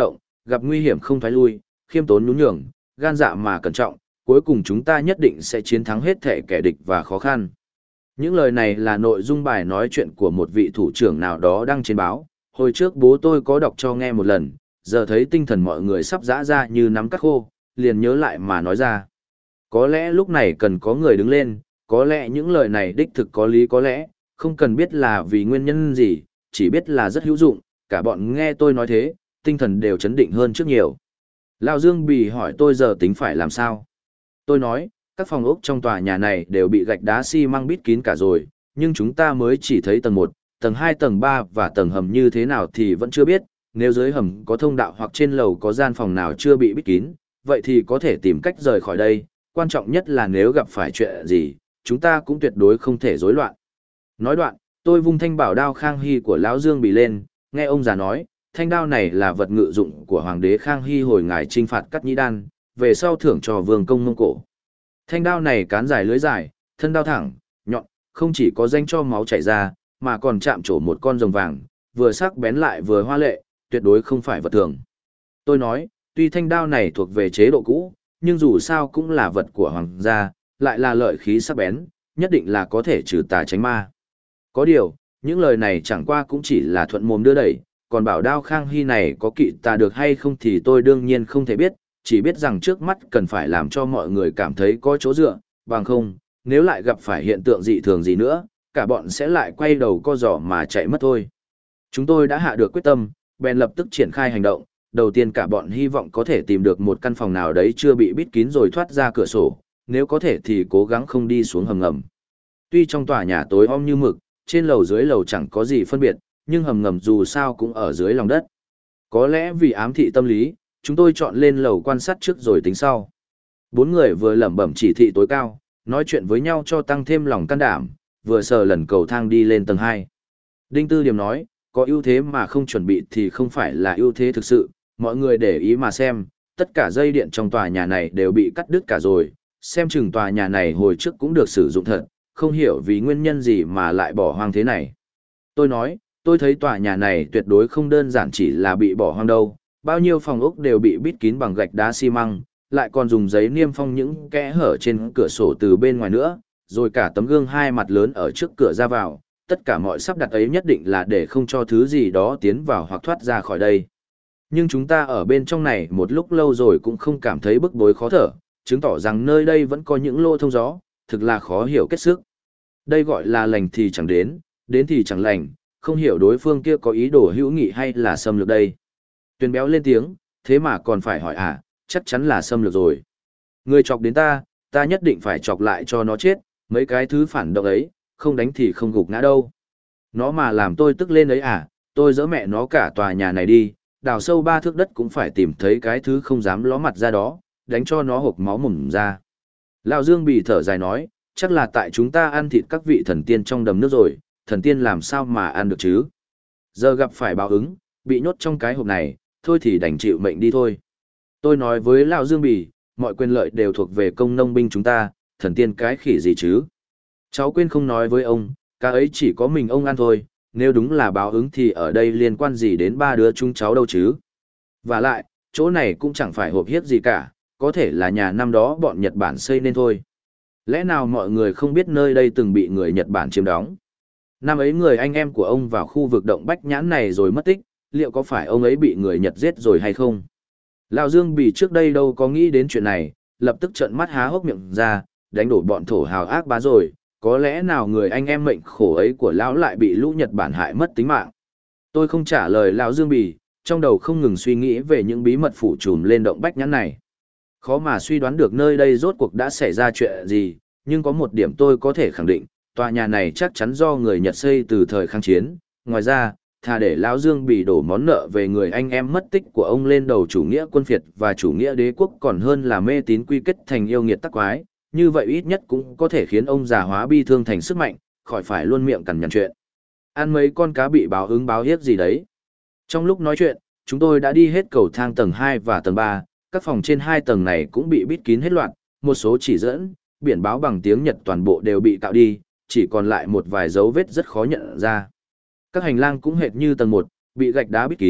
gặp nguy hiểm không thoái lui, khiêm tốn nhún nhường, gan dạ mà cẩn trọng, cuối cùng chúng ta nhất định sẽ chiến thắng hết thể kẻ địch và khó khăn. Những lời này là nội dung bài nói chuyện của một vị thủ trưởng nào đó đăng trên báo, hồi trước bố tôi có đọc cho nghe một lần, giờ thấy tinh thần mọi người sắp rã ra như nắm cắt khô, liền nhớ lại mà nói ra. Có lẽ lúc này cần có người đứng lên, có lẽ những lời này đích thực có lý, có lẽ, không cần biết là vì nguyên nhân gì, chỉ biết là rất hữu dụng, cả bọn nghe tôi nói thế, tinh thần đều chấn định hơn trước nhiều. Lão Dương Bì hỏi tôi giờ tính phải làm sao. Tôi nói, các phòng ốc trong tòa nhà này đều bị gạch đá xi măng bít kín cả rồi, nhưng chúng ta mới chỉ thấy tầng 1, tầng 2, tầng 3 và tầng hầm như thế nào thì vẫn chưa biết, nếu dưới hầm có thông đạo hoặc trên lầu có gian phòng nào chưa bị bít kín, vậy thì có thể tìm cách rời khỏi đây, quan trọng nhất là nếu gặp phải chuyện gì, chúng ta cũng tuyệt đối không thể rối loạn. Nói đoạn, tôi vung thanh bảo đao Khang Hy của lão Dương Bì lên, nghe ông già nói, thanh đao này là vật ngự dụng của hoàng đế Khang Hy hồi ngài chinh phạt Cắt Nhĩ Đan, về sau thưởng cho vương công Mông Cổ. Thanh đao này cán dài lưới dài, thân đao thẳng, nhọn, không chỉ có danh cho máu chảy ra, mà còn chạm trổ một con rồng vàng, vừa sắc bén lại vừa hoa lệ, tuyệt đối không phải vật thường. Tôi nói, tuy thanh đao này thuộc về chế độ cũ, nhưng dù sao cũng là vật của hoàng gia, lại là lợi khí sắc bén, nhất định là có thể trừ tà tránh ma. Có điều, những lời này chẳng qua cũng chỉ là thuận mồm đưa đẩy, còn bảo đao Khang Hy này có kỵ tà được hay không thì tôi đương nhiên không thể biết, chỉ biết rằng trước mắt cần phải làm cho mọi người cảm thấy có chỗ dựa, bằng không, nếu lại gặp phải hiện tượng dị thường gì nữa, cả bọn sẽ lại quay đầu co giò mà chạy mất thôi. Chúng tôi đã hạ được quyết tâm, bèn lập tức triển khai hành động, đầu tiên cả bọn hy vọng có thể tìm được một căn phòng nào đấy chưa bị bít kín rồi thoát ra cửa sổ, nếu có thể thì cố gắng không đi xuống hầm ngầm. Tuy trong tòa nhà tối om như mực, trên lầu dưới lầu chẳng có gì phân biệt, nhưng hầm ngầm dù sao cũng ở dưới lòng đất. Có lẽ vì ám thị tâm lý, chúng tôi chọn lên lầu quan sát trước rồi tính sau. 4 người vừa lẩm bẩm chỉ thị tối cao, nói chuyện với nhau cho tăng thêm lòng can đảm, vừa sờ lần cầu thang đi lên tầng 2. Đinh Tư Điểm nói, có ưu thế mà không chuẩn bị thì không phải là ưu thế thực sự, mọi người để ý mà xem, tất cả dây điện trong tòa nhà này đều bị cắt đứt cả rồi, xem chừng tòa nhà này hồi trước cũng được sử dụng thật, không hiểu vì nguyên nhân gì mà lại bỏ hoang thế này. Tôi nói, tôi thấy tòa nhà này tuyệt đối không đơn giản chỉ là bị bỏ hoang đâu, bao nhiêu phòng ốc đều bị bít kín bằng gạch đá xi măng, lại còn dùng giấy niêm phong những kẽ hở trên cửa sổ từ bên ngoài nữa, rồi cả tấm gương 2 mặt lớn ở trước cửa ra vào, tất cả mọi sắp đặt ấy nhất định là để không cho thứ gì đó tiến vào hoặc thoát ra khỏi đây. Nhưng chúng ta ở bên trong này một lúc lâu rồi cũng không cảm thấy bức bối khó thở, chứng tỏ rằng nơi đây vẫn có những lỗ thông gió, thực là khó hiểu kết sức. Đây gọi là lành thì chẳng đến, đến thì chẳng lành, không hiểu đối phương kia có ý đồ hữu nghị hay là xâm lược đây. Tuyền Béo lên tiếng, thế mà còn phải hỏi à, chắc chắn là xâm lược rồi. Người chọc đến ta nhất định phải chọc lại cho nó chết, mấy cái thứ phản động ấy, không đánh thì không gục ngã đâu. Nó mà làm tôi tức lên ấy à, tôi dỡ mẹ nó cả tòa nhà này đi, đào sâu 3 thước đất cũng phải tìm thấy cái thứ không dám ló mặt ra đó, đánh cho nó hộc máu mồm ra. Lão Dương Bì thở dài nói, chắc là tại chúng ta ăn thịt các vị thần tiên trong đầm nước rồi, thần tiên làm sao mà ăn được chứ. Giờ gặp phải báo ứng, bị nhốt trong cái hộp này, thôi thì đành chịu mệnh đi thôi. Tôi nói với Lão Dương Bì, mọi quyền lợi đều thuộc về công nông binh chúng ta, thần tiên cái khỉ gì chứ. Cháu quên không nói với ông, cái ấy chỉ có mình ông ăn thôi, nếu đúng là báo ứng thì ở đây liên quan gì đến 3 đứa chúng cháu đâu chứ. Và lại, chỗ này cũng chẳng phải hộp hiếp gì cả, có thể là nhà năm đó bọn Nhật Bản xây nên thôi. Lẽ nào mọi người không biết nơi đây từng bị người Nhật Bản chiếm đóng? Năm ấy người anh em của ông vào khu vực động Bách Nhãn này rồi mất tích, liệu có phải ông ấy bị người Nhật giết rồi hay không? Lão Dương Bì trước đây đâu có nghĩ đến chuyện này, lập tức trợn mắt há hốc miệng ra, đánh đổ bọn thổ hào ác bá rồi, có lẽ nào người anh em mệnh khổ ấy của lão lại bị lũ Nhật Bản hại mất tính mạng. Tôi không trả lời Lão Dương Bì, trong đầu không ngừng suy nghĩ về những bí mật phủ trùm lên động Bách Nhãn này. Khó mà suy đoán được nơi đây rốt cuộc đã xảy ra chuyện gì, nhưng có một điểm tôi có thể khẳng định, tòa nhà này chắc chắn do người Nhật xây từ thời kháng chiến. Ngoài ra, thà để Lão Dương Bì đổ món nợ về người anh em mất tích của ông lên đầu chủ nghĩa quân phiệt và chủ nghĩa đế quốc còn hơn là mê tín quy kết thành yêu nghiệt tắc quái, như vậy ít nhất cũng có thể khiến ông già hóa bi thương thành sức mạnh, khỏi phải luôn miệng cằn nhằn chuyện. Ăn mấy con cá bị báo ứng báo hiếp gì đấy. Trong lúc nói chuyện, chúng tôi đã đi hết cầu thang tầng 2 và tầng 3, các phòng trên 2 tầng này cũng bị bít kín hết loạt, một số chỉ dẫn, biển báo bằng tiếng Nhật toàn bộ đều bị cạo đi, chỉ còn lại một vài dấu vết rất khó nhận ra. Các hành lang cũng hệt như tầng 1, bị gạch đá bít kín,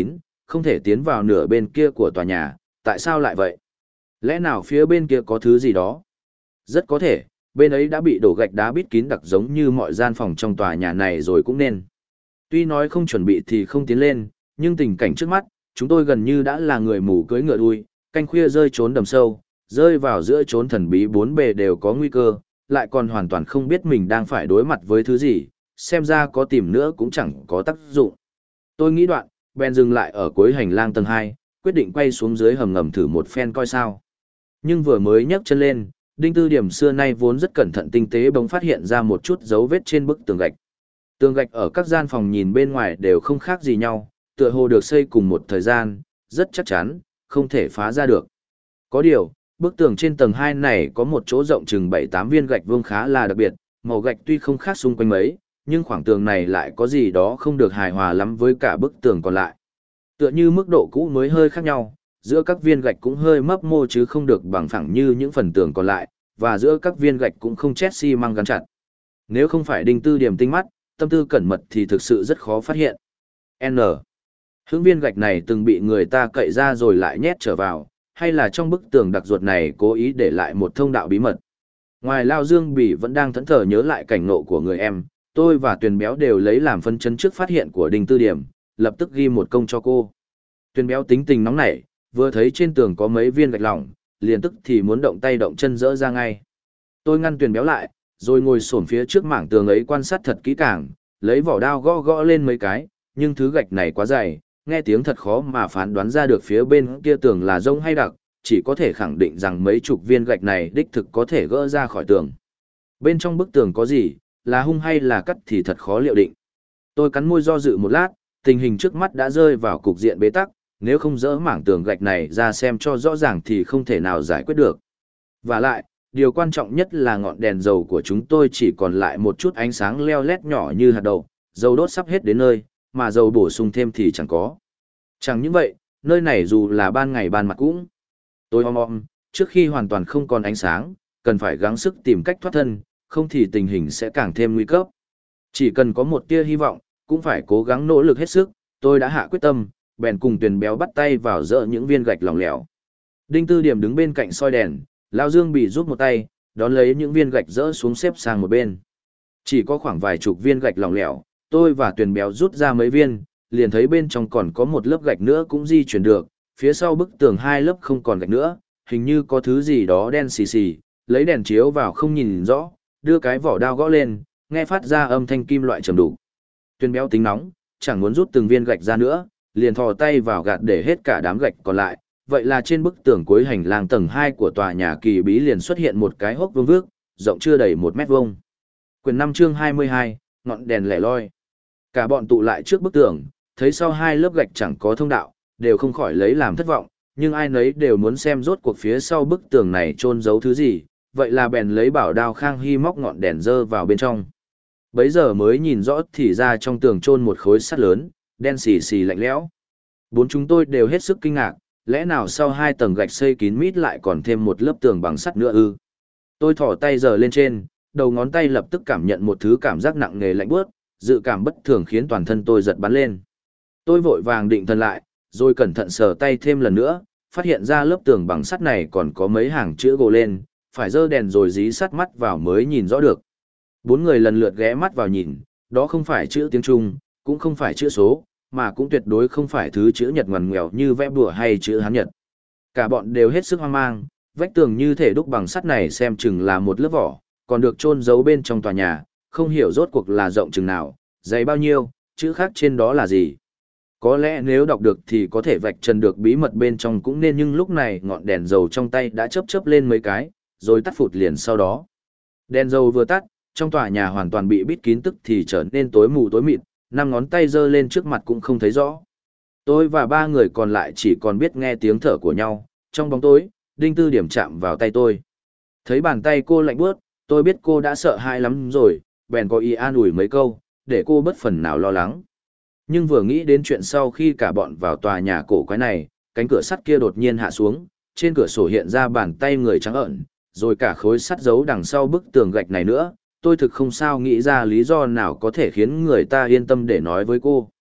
không thể tiến vào nửa bên kia của tòa nhà, tại sao lại vậy? Lẽ nào phía bên kia có thứ gì đó? Rất có thể, bên ấy đã bị đổ gạch đá bít kín đặc giống như mọi gian phòng trong tòa nhà này rồi cũng nên. Tuy nói không chuẩn bị thì không tiến lên, nhưng tình cảnh trước mắt, chúng tôi gần như đã là người mù cưỡi ngựa đuôi, canh khuya rơi trốn đầm sâu, rơi vào giữa chốn thần bí bốn bề đều có nguy cơ, lại còn hoàn toàn không biết mình đang phải đối mặt với thứ gì, xem ra có tìm nữa cũng chẳng có tác dụng. Tôi nghĩ đoạn, bèn dừng lại ở cuối hành lang tầng 2, quyết định quay xuống dưới hầm ngầm thử một phen coi sao. Nhưng vừa mới nhấc chân lên, Đinh Tư Điểm xưa nay vốn rất cẩn thận tinh tế bỗng phát hiện ra một chút dấu vết trên bức tường gạch. Tường gạch ở các gian phòng nhìn bên ngoài đều không khác gì nhau, tựa hồ được xây cùng một thời gian, rất chắc chắn, không thể phá ra được. Có điều, bức tường trên tầng 2 này có một chỗ rộng chừng 7-8 viên gạch vuông khá là đặc biệt, màu gạch tuy không khác xung quanh mấy, nhưng khoảng tường này lại có gì đó không được hài hòa lắm với cả bức tường còn lại. Tựa như mức độ cũ mới hơi khác nhau, giữa các viên gạch cũng hơi mấp mô chứ không được bằng phẳng như những phần tường còn lại, và giữa các viên gạch cũng không chét xi măng gắn chặt. Nếu không phải Đinh Tư Điểm tinh mắt, tâm tư cẩn mật thì thực sự rất khó phát hiện. N. Hướng viên gạch này từng bị người ta cậy ra rồi lại nhét trở vào, hay là trong bức tường đặc ruột này cố ý để lại một thông đạo bí mật. Ngoài Lao Dương Bỉ vẫn đang thẫn thờ nhớ lại cảnh nộ của người em, tôi và Tuyền Béo đều lấy làm phân chấn trước phát hiện của Đinh Tư Điểm, lập tức ghi một công cho cô. Tuyền Béo tính tình nóng nảy, vừa thấy trên tường có mấy viên gạch lỏng, liền tức thì muốn động tay động chân dỡ ra ngay. Tôi ngăn Tuyền Béo lại, rồi ngồi xổm phía trước mảng tường ấy quan sát thật kỹ càng, lấy vỏ đao gõ gõ lên mấy cái, nhưng thứ gạch này quá dày, nghe tiếng thật khó mà phán đoán ra được phía bên kia tường là rông hay đặc, chỉ có thể khẳng định rằng mấy chục viên gạch này đích thực có thể gỡ ra khỏi tường. Bên trong bức tường có gì, là hung hay là cắt thì thật khó liệu định. Tôi cắn môi do dự một lát, tình hình trước mắt đã rơi vào cục diện bế tắc, nếu không dỡ mảng tường gạch này ra xem cho rõ ràng thì không thể nào giải quyết được. Và lại, điều quan trọng nhất là ngọn đèn dầu của chúng tôi chỉ còn lại một chút ánh sáng leo lét nhỏ như hạt đậu, dầu đốt sắp hết đến nơi, mà dầu bổ sung thêm thì chẳng có. Chẳng những vậy, nơi này dù là ban ngày ban mặt cũng tối om, trước khi hoàn toàn không còn ánh sáng, cần phải gắng sức tìm cách thoát thân, không thì tình hình sẽ càng thêm nguy cấp. Chỉ cần có một tia hy vọng, cũng phải cố gắng nỗ lực hết sức, tôi đã hạ quyết tâm, bèn cùng Tuyền Béo bắt tay vào dỡ những viên gạch lỏng lẻo. Đinh Tư Điểm đứng bên cạnh soi đèn, Lao Dương bị rút một tay, đón lấy những viên gạch dỡ xuống xếp sang một bên. Chỉ có khoảng vài chục viên gạch lỏng lẻo, tôi và Tuyền Béo rút ra mấy viên, liền thấy bên trong còn có một lớp gạch nữa cũng di chuyển được, phía sau bức tường 2 lớp không còn gạch nữa, hình như có thứ gì đó đen xì xì, lấy đèn chiếu vào không nhìn rõ, đưa cái vỏ đao gõ lên, nghe phát ra âm thanh kim loại trầm đục. Tuyền Béo tính nóng, chẳng muốn rút từng viên gạch ra nữa, liền thò tay vào gạt để hết cả đám gạch còn lại. Vậy là trên bức tường cuối hành lang tầng 2 của tòa nhà kỳ bí liền xuất hiện một cái hốc vương vước, rộng chưa đầy 1 mét vuông. Quyển 5 chương 22, ngọn đèn lẻ loi. Cả bọn tụ lại trước bức tường, thấy sau 2 lớp gạch chẳng có thông đạo, đều không khỏi lấy làm thất vọng, nhưng ai nấy đều muốn xem rốt cuộc phía sau bức tường này chôn giấu thứ gì, vậy là bèn lấy bảo đao Khang Hy móc ngọn đèn dơ vào bên trong. Bấy giờ mới nhìn rõ thì ra trong tường chôn một khối sắt lớn, đen xì xì lạnh lẽo. Bốn chúng tôi đều hết sức kinh ngạc, lẽ nào sau 2 tầng gạch xây kín mít lại còn thêm một lớp tường bằng sắt nữa ư? Tôi thò tay giơ lên trên, đầu ngón tay lập tức cảm nhận một thứ cảm giác nặng nề lạnh buốt, dự cảm bất thường khiến toàn thân tôi giật bắn lên. Tôi vội vàng định thần lại, rồi cẩn thận sờ tay thêm lần nữa, phát hiện ra lớp tường bằng sắt này còn có mấy hàng chữ gồ lên, phải giơ đèn rồi dí sát mắt vào mới nhìn rõ được. 4 người lần lượt ghé mắt vào nhìn, đó không phải chữ tiếng Trung, cũng không phải chữ số, mà cũng tuyệt đối không phải thứ chữ Nhật ngoằn ngoèo như vẽ bùa hay chữ Hán Nhật. Cả bọn đều hết sức hoang mang, vách tường như thể đúc bằng sắt này xem chừng là một lớp vỏ, còn được chôn giấu bên trong tòa nhà, không hiểu rốt cuộc là rộng chừng nào, dày bao nhiêu, chữ khác trên đó là gì. Có lẽ nếu đọc được thì có thể vạch trần được bí mật bên trong cũng nên, nhưng lúc này ngọn đèn dầu trong tay đã chớp lên mấy cái, rồi tắt phụt liền sau đó. Đèn dầu vừa tắt, trong tòa nhà hoàn toàn bị bít kín tức thì trở nên tối mù tối mịt, 5 ngón tay giơ lên trước mặt cũng không thấy rõ. Tôi và 3 người còn lại chỉ còn biết nghe tiếng thở của nhau, trong bóng tối, Đinh Tư Điểm chạm vào tay tôi. Thấy bàn tay cô lạnh buốt, tôi biết cô đã sợ hãi lắm rồi, bèn có ý an ủi mấy câu, để cô bớt phần nào lo lắng. Nhưng vừa nghĩ đến chuyện sau khi cả bọn vào tòa nhà cổ quái này, cánh cửa sắt kia đột nhiên hạ xuống, trên cửa sổ hiện ra bàn tay người trắng ẩn, rồi cả khối sắt giấu đằng sau bức tường gạch này nữa, tôi thực không sao nghĩ ra lý do nào có thể khiến người ta yên tâm để nói với cô.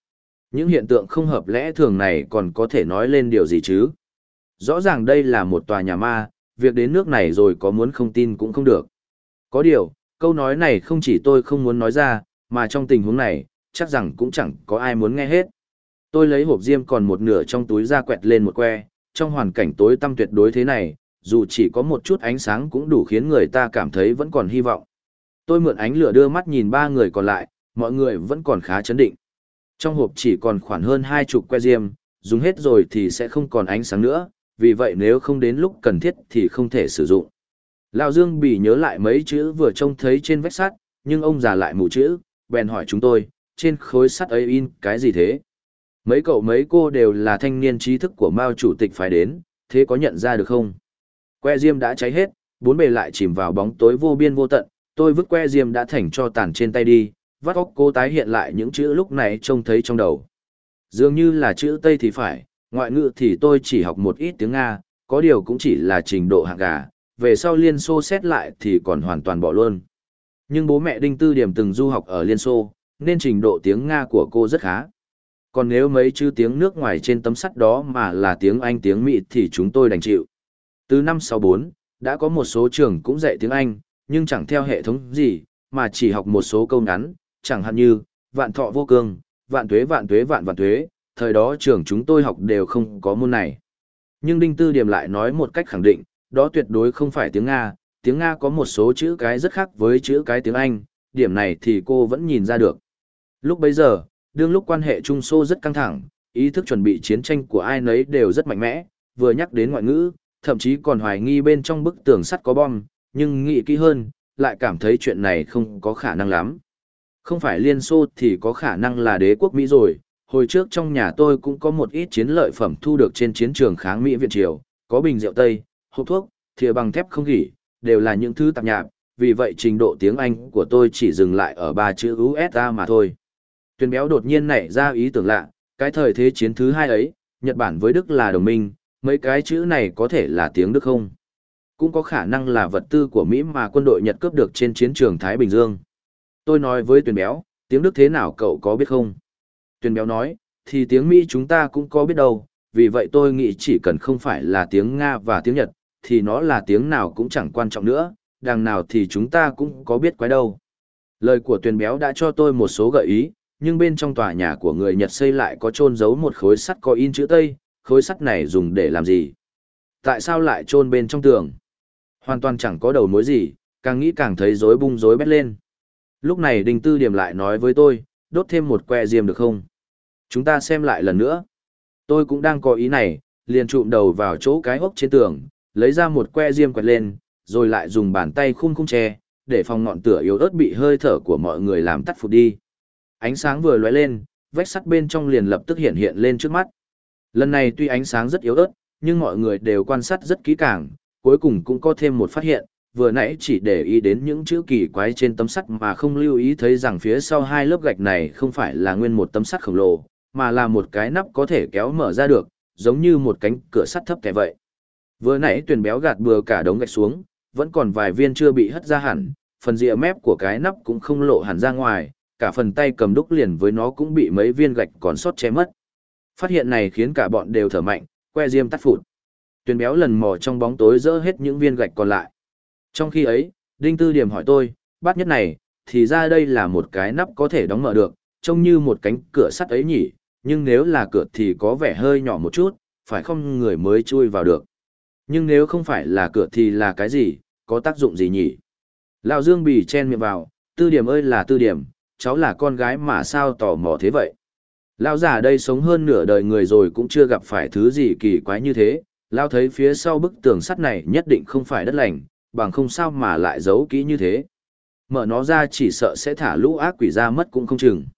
Những hiện tượng không hợp lẽ thường này còn có thể nói lên điều gì chứ? Rõ ràng đây là một tòa nhà ma, việc đến nước này rồi có muốn không tin cũng không được. Có điều, câu nói này không chỉ tôi không muốn nói ra, mà trong tình huống này, chắc rằng cũng chẳng có ai muốn nghe hết. Tôi lấy hộp diêm còn một nửa trong túi ra quẹt lên một que, trong hoàn cảnh tối tăm tuyệt đối thế này, dù chỉ có một chút ánh sáng cũng đủ khiến người ta cảm thấy vẫn còn hy vọng. Tôi mượn ánh lửa đưa mắt nhìn ba người còn lại, mọi người vẫn còn khá chấn định. Trong hộp chỉ còn khoảng hơn 20 que diêm, dùng hết rồi thì sẽ không còn ánh sáng nữa, vì vậy nếu không đến lúc cần thiết thì không thể sử dụng. Lão Dương Bỉ nhớ lại mấy chữ vừa trông thấy trên vách sắt, nhưng ông già lại mù chữ, bèn hỏi chúng tôi, trên khối sắt ấy in cái gì thế? Mấy cậu mấy cô đều là thanh niên trí thức của Mao chủ tịch phải đến, thế có nhận ra được không? Que diêm đã cháy hết, bốn bề lại chìm vào bóng tối vô biên vô tận, tôi vứt que diêm đã thành cho tàn trên tay đi, vắt óc cô tái hiện lại những chữ lúc này trông thấy trong đầu. Dường như là chữ Tây thì phải, ngoại ngữ thì tôi chỉ học một ít tiếng Nga, có điều cũng chỉ là trình độ hạng gà, về sau Liên Xô xét lại thì còn hoàn toàn bỏ luôn. Nhưng bố mẹ Đinh Tư Điểm từng du học ở Liên Xô, nên trình độ tiếng Nga của cô rất khá. Còn nếu mấy chữ tiếng nước ngoài trên tấm sắt đó mà là tiếng Anh tiếng Mỹ thì chúng tôi đành chịu. Từ năm 64, đã có một số trường cũng dạy tiếng Anh, nhưng chẳng theo hệ thống gì, mà chỉ học một số câu ngắn, chẳng hạn như, vạn thọ vô cương, vạn tuế vạn tuế vạn vạn tuế, thời đó trường chúng tôi học đều không có môn này. Nhưng Đinh Tư Điểm lại nói một cách khẳng định, đó tuyệt đối không phải tiếng Nga có một số chữ cái rất khác với chữ cái tiếng Anh, điểm này thì cô vẫn nhìn ra được. Lúc bấy giờ, đương lúc quan hệ Trung Xô rất căng thẳng, ý thức chuẩn bị chiến tranh của ai nấy đều rất mạnh mẽ, vừa nhắc đến ngoại ngữ, thậm chí còn hoài nghi bên trong bức tường sắt có bom, nhưng nghĩ kỹ hơn, lại cảm thấy chuyện này không có khả năng lắm. Không phải Liên Xô thì có khả năng là đế quốc Mỹ rồi, hồi trước trong nhà tôi cũng có một ít chiến lợi phẩm thu được trên chiến trường kháng Mỹ Viện Triều, có bình rượu Tây, hộp thuốc, thìa bằng thép không gỉ, đều là những thứ tạp nhạp, vì vậy trình độ tiếng Anh của tôi chỉ dừng lại ở 3 chữ USA mà thôi. Tuyền Béo đột nhiên nảy ra ý tưởng lạ, cái thời thế chiến thứ hai ấy, Nhật Bản với Đức là đồng minh, mấy cái chữ này có thể là tiếng Đức không? Cũng có khả năng là vật tư của Mỹ mà quân đội Nhật cướp được trên chiến trường Thái Bình Dương. Tôi nói với Tuyền Béo, tiếng Đức thế nào cậu có biết không? Tuyền Béo nói, thì tiếng Mỹ chúng ta cũng có biết đâu, vì vậy tôi nghĩ chỉ cần không phải là tiếng Nga và tiếng Nhật, thì nó là tiếng nào cũng chẳng quan trọng nữa, đằng nào thì chúng ta cũng có biết quái đâu. Lời của Tuyền Béo đã cho tôi một số gợi ý, nhưng bên trong tòa nhà của người Nhật xây lại có chôn giấu một khối sắt có in chữ Tây, khối sắt này dùng để làm gì? Tại sao lại chôn bên trong tường? Hoàn toàn chẳng có đầu mối gì, càng nghĩ càng thấy rối bung rối bét lên. Lúc này Đinh Tư Điểm lại nói với tôi, đốt thêm một que diêm được không? Chúng ta xem lại lần nữa. Tôi cũng đang có ý này, liền trụm đầu vào chỗ cái hốc trên tường, lấy ra một que diêm quẹt lên, rồi lại dùng bàn tay khum khum che, để phòng ngọn lửa yếu ớt bị hơi thở của mọi người làm tắt phụt đi. Ánh sáng vừa lóe lên, vách sắt bên trong liền lập tức hiện hiện lên trước mắt. Lần này tuy ánh sáng rất yếu ớt, nhưng mọi người đều quan sát rất kỹ càng, cuối cùng cũng có thêm một phát hiện, vừa nãy chỉ để ý đến những chữ kỳ quái trên tấm sắt mà không lưu ý thấy rằng phía sau hai lớp gạch này không phải là nguyên một tấm sắt khổng lồ, mà là một cái nắp có thể kéo mở ra được, giống như một cánh cửa sắt thấp kẻ vậy. Vừa nãy Tuyền Béo gạt bừa cả đống gạch xuống, vẫn còn vài viên chưa bị hất ra hẳn, phần rìa mép của cái nắp cũng không lộ hẳn ra ngoài, cả phần tay cầm đúc liền với nó cũng bị mấy viên gạch còn sót che mất. Phát hiện này khiến cả bọn đều thở mạnh, que diêm tắt phụt. Tuyền Béo lần mò trong bóng tối dỡ hết những viên gạch còn lại. Trong khi ấy, Đinh Tư Điểm hỏi tôi, bát nhất này, thì ra đây là một cái nắp có thể đóng mở được, trông như một cánh cửa sắt ấy nhỉ, nhưng nếu là cửa thì có vẻ hơi nhỏ một chút, phải không người mới chui vào được. Nhưng nếu không phải là cửa thì là cái gì, có tác dụng gì nhỉ? Lão Dương Bỉ chen miệng vào, Tư Điểm ơi là Tư Điểm, cháu là con gái mà sao tò mò thế vậy? Lão già đây sống hơn nửa đời người rồi cũng chưa gặp phải thứ gì kỳ quái như thế, Lão thấy phía sau bức tường sắt này nhất định không phải đất lành, bằng không sao mà lại giấu kỹ như thế. Mở nó ra chỉ sợ sẽ thả lũ ác quỷ ra mất cũng không chừng.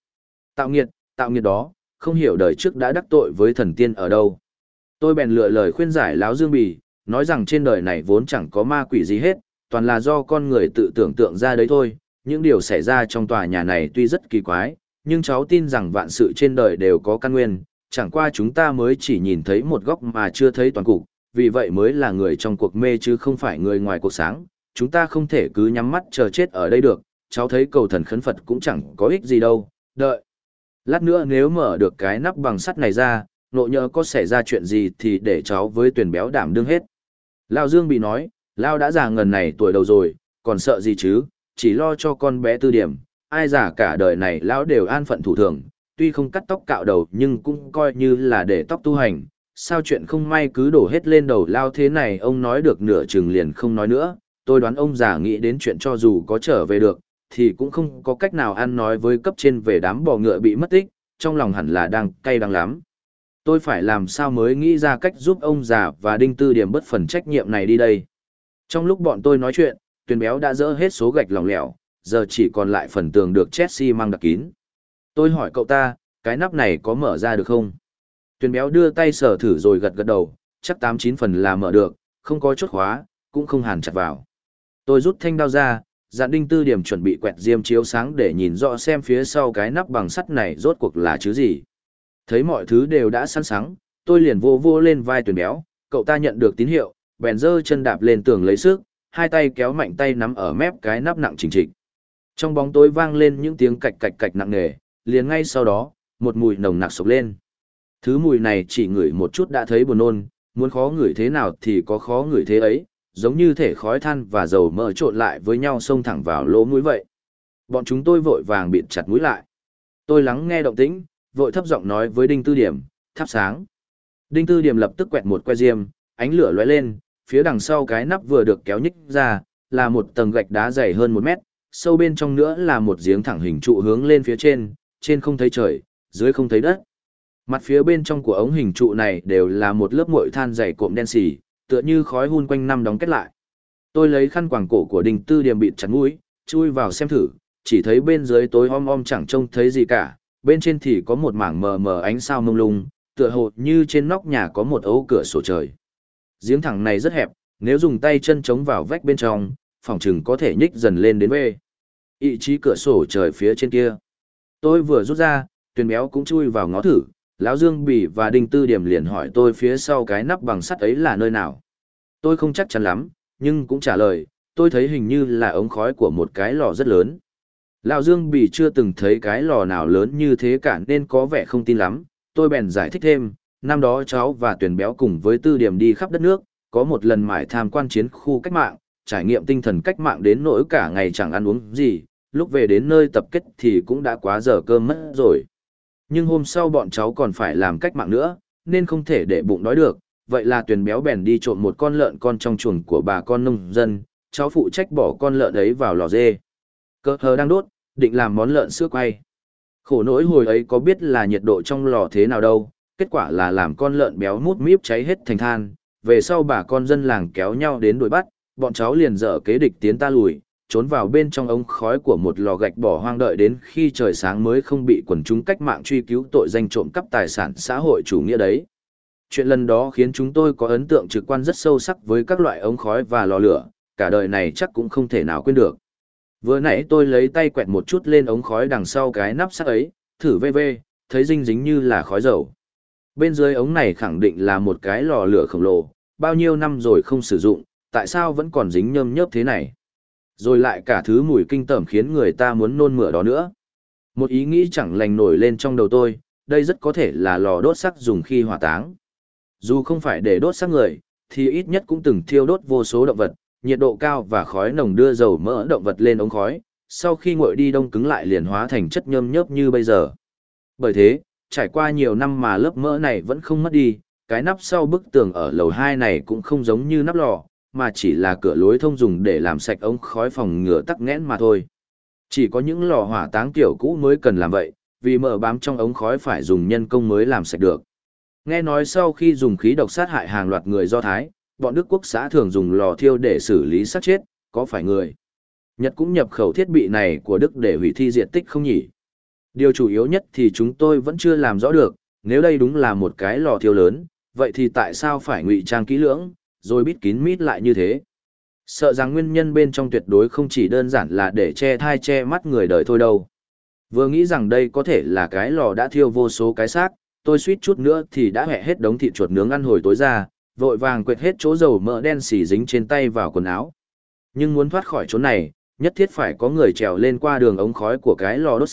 Tạo nghiệt đó, không hiểu đời trước đã đắc tội với thần tiên ở đâu. Tôi bèn lựa lời khuyên giải Lão Dương Bỉ, nói rằng trên đời này vốn chẳng có ma quỷ gì hết, toàn là do con người tự tưởng tượng ra đấy thôi. Những điều xảy ra trong tòa nhà này tuy rất kỳ quái, nhưng cháu tin rằng vạn sự trên đời đều có căn nguyên, chẳng qua chúng ta mới chỉ nhìn thấy một góc mà chưa thấy toàn cục, vì vậy mới là người trong cuộc mê chứ không phải người ngoài cuộc sáng. Chúng ta không thể cứ nhắm mắt chờ chết ở đây được, cháu thấy cầu thần khấn Phật cũng chẳng có ích gì đâu, đợi. Lát nữa nếu mở được cái nắp bằng sắt này ra, nộ nhỡ có xảy ra chuyện gì thì để cháu với Tuyền béo đảm đương hết. Lão Dương bị nói, Lão đã già ngần này tuổi đầu rồi, còn sợ gì chứ, chỉ lo cho con bé Tư Điểm, ai già cả đời này Lão đều an phận thủ thường, tuy không cắt tóc cạo đầu nhưng cũng coi như là để tóc tu hành, sao chuyện không may cứ đổ hết lên đầu Lão thế này. Ông nói được nửa chừng liền không nói nữa, tôi đoán ông già nghĩ đến chuyện cho dù có trở về được, thì cũng không có cách nào ăn nói với cấp trên về đám bò ngựa bị mất tích, trong lòng hẳn là đang cay đắng lắm. Tôi phải làm sao mới nghĩ ra cách giúp ông già và Đinh Tư Điểm bớt phần trách nhiệm này đi đây. Trong lúc bọn tôi nói chuyện, Tuyền béo đã dỡ hết số gạch lỏng lẻo, giờ chỉ còn lại phần tường được chét xi măng đặc kín. Tôi hỏi cậu ta, cái nắp này có mở ra được không? Tuyền béo đưa tay sờ thử rồi gật gật đầu, chắc 89 phần là mở được, không có chốt khóa, cũng không hàn chặt vào. Tôi rút thanh đao ra, dặn Đinh Tư Điểm chuẩn bị quẹt diêm chiếu sáng để nhìn rõ xem phía sau cái nắp bằng sắt này rốt cuộc là chứ gì. Thấy mọi thứ đều đã sẵn sàng, tôi liền vô vô lên vai Tuyền béo, cậu ta nhận được tín hiệu, bèn giơ chân đạp lên tường lấy sức, hai tay kéo mạnh tay nắm ở mép cái nắp nặng chỉnh trịch. Trong bóng tối vang lên những tiếng cạch cạch cạch nặng nề, liền ngay sau đó, một mùi nồng nặc sộc lên. Thứ mùi này chỉ ngửi một chút đã thấy buồn nôn, muốn khó ngửi thế nào thì có khó ngửi thế ấy, giống như thể khói than và dầu mỡ trộn lại với nhau xông thẳng vào lỗ mũi vậy. Bọn chúng tôi vội vàng bịt chặt mũi lại. Tôi lắng nghe động tĩnh, vội thấp giọng nói với Đinh Tư Điểm, thắp sáng. Đinh Tư Điểm lập tức quẹt một que diêm, ánh lửa lóe lên, phía đằng sau cái nắp vừa được kéo nhích ra, là một tầng gạch đá dày hơn 1 mét, sâu bên trong nữa là một giếng thẳng hình trụ hướng lên phía trên không thấy trời, dưới không thấy đất. Mặt phía bên trong của ống hình trụ này đều là một lớp muội than dày cộm đen xì, tựa như khói hun quanh năm đóng kết lại. Tôi lấy khăn quàng cổ của Đinh Tư Điểm bịt chặt mũi, chui vào xem thử, chỉ thấy bên dưới tối om om chẳng trông thấy gì cả, bên trên thì có một mảng mờ mờ ánh sao mông lung, tựa hồ như trên nóc nhà có một ấu cửa sổ trời. Giếng thẳng này rất hẹp, nếu dùng tay chân chống vào vách bên trong, phòng chừng có thể nhích dần lên đến bê. Vị trí cửa sổ trời phía trên kia. Tôi vừa rút ra, Tuyền béo cũng chui vào ngó thử, Lão Dương Bỉ và Đinh Tư Điểm liền hỏi tôi phía sau cái nắp bằng sắt ấy là nơi nào. Tôi không chắc chắn lắm, nhưng cũng trả lời, tôi thấy hình như là ống khói của một cái lò rất lớn. Lão Dương Bỉ chưa từng thấy cái lò nào lớn như thế cả nên có vẻ không tin lắm, tôi bèn giải thích thêm, năm đó cháu và Tuyền béo cùng với Tư Điểm đi khắp đất nước, có một lần mải tham quan chiến khu cách mạng, trải nghiệm tinh thần cách mạng đến nỗi cả ngày chẳng ăn uống gì, lúc về đến nơi tập kết thì cũng đã quá giờ cơm mất rồi. Nhưng hôm sau bọn cháu còn phải làm cách mạng nữa, nên không thể để bụng đói được, vậy là Tuyền béo bèn đi trộm một con lợn con trong chuồng của bà con nông dân, cháu phụ trách bỏ con lợn ấy vào lò dê. Cơ hờ đang đốt, định làm món lợn sữa quay. Khổ nỗi hồi ấy có biết là nhiệt độ trong lò thế nào đâu, kết quả là làm con lợn béo mút míp cháy hết thành than, về sau bà con dân làng kéo nhau đến đuổi bắt, bọn cháu liền dở kế địch tiến ta lùi, trốn vào bên trong ống khói của một lò gạch bỏ hoang đợi đến khi trời sáng mới không bị quần chúng cách mạng truy cứu tội danh trộm cắp tài sản xã hội chủ nghĩa đấy. Chuyện lần đó khiến chúng tôi có ấn tượng trực quan rất sâu sắc với các loại ống khói và lò lửa, cả đời này chắc cũng không thể nào quên được. Vừa nãy tôi lấy tay quẹt một chút lên ống khói đằng sau cái nắp sắt ấy, thử thấy dính dính như là khói dầu. Bên dưới ống này khẳng định là một cái lò lửa khổng lồ, bao nhiêu năm rồi không sử dụng, tại sao vẫn còn dính nhơm nhớp thế này? Rồi lại cả thứ mùi kinh tởm khiến người ta muốn nôn mửa đó nữa. Một ý nghĩ chẳng lành nổi lên trong đầu tôi, đây rất có thể là lò đốt xác dùng khi hỏa táng. Dù không phải để đốt xác người, thì ít nhất cũng từng thiêu đốt vô số động vật, nhiệt độ cao và khói nồng đưa dầu mỡ động vật lên ống khói, sau khi nguội đi đông cứng lại liền hóa thành chất nhơm nhớp như bây giờ. Bởi thế, trải qua nhiều năm mà lớp mỡ này vẫn không mất đi, cái nắp sau bức tường ở lầu 2 này cũng không giống như nắp lò, mà chỉ là cửa lối thông dùng để làm sạch ống khói phòng ngừa tắc nghẽn mà thôi. Chỉ có những lò hỏa táng kiểu cũ mới cần làm vậy, vì mỡ bám trong ống khói phải dùng nhân công mới làm sạch được. Nghe nói sau khi dùng khí độc sát hại hàng loạt người Do Thái, bọn Đức Quốc xã thường dùng lò thiêu để xử lý xác chết, có phải người Nhật cũng nhập khẩu thiết bị này của Đức để hủy thi diện tích không nhỉ? Điều chủ yếu nhất thì chúng tôi vẫn chưa làm rõ được, nếu đây đúng là một cái lò thiêu lớn, vậy thì tại sao phải ngụy trang kỹ lưỡng, rồi bít kín mít lại như thế? Sợ rằng nguyên nhân bên trong tuyệt đối không chỉ đơn giản là để che thai che mắt người đời thôi đâu. Vừa nghĩ rằng đây có thể là cái lò đã thiêu vô số cái xác, tôi suýt chút nữa thì đã hẹ hết đống thịt chuột nướng ăn hồi tối ra, vội vàng quệt hết chỗ dầu mỡ đen xì dính trên tay vào quần áo. Nhưng muốn thoát khỏi chỗ này, nhất thiết phải có người trèo lên qua đường ống khói của cái lò đốt xác,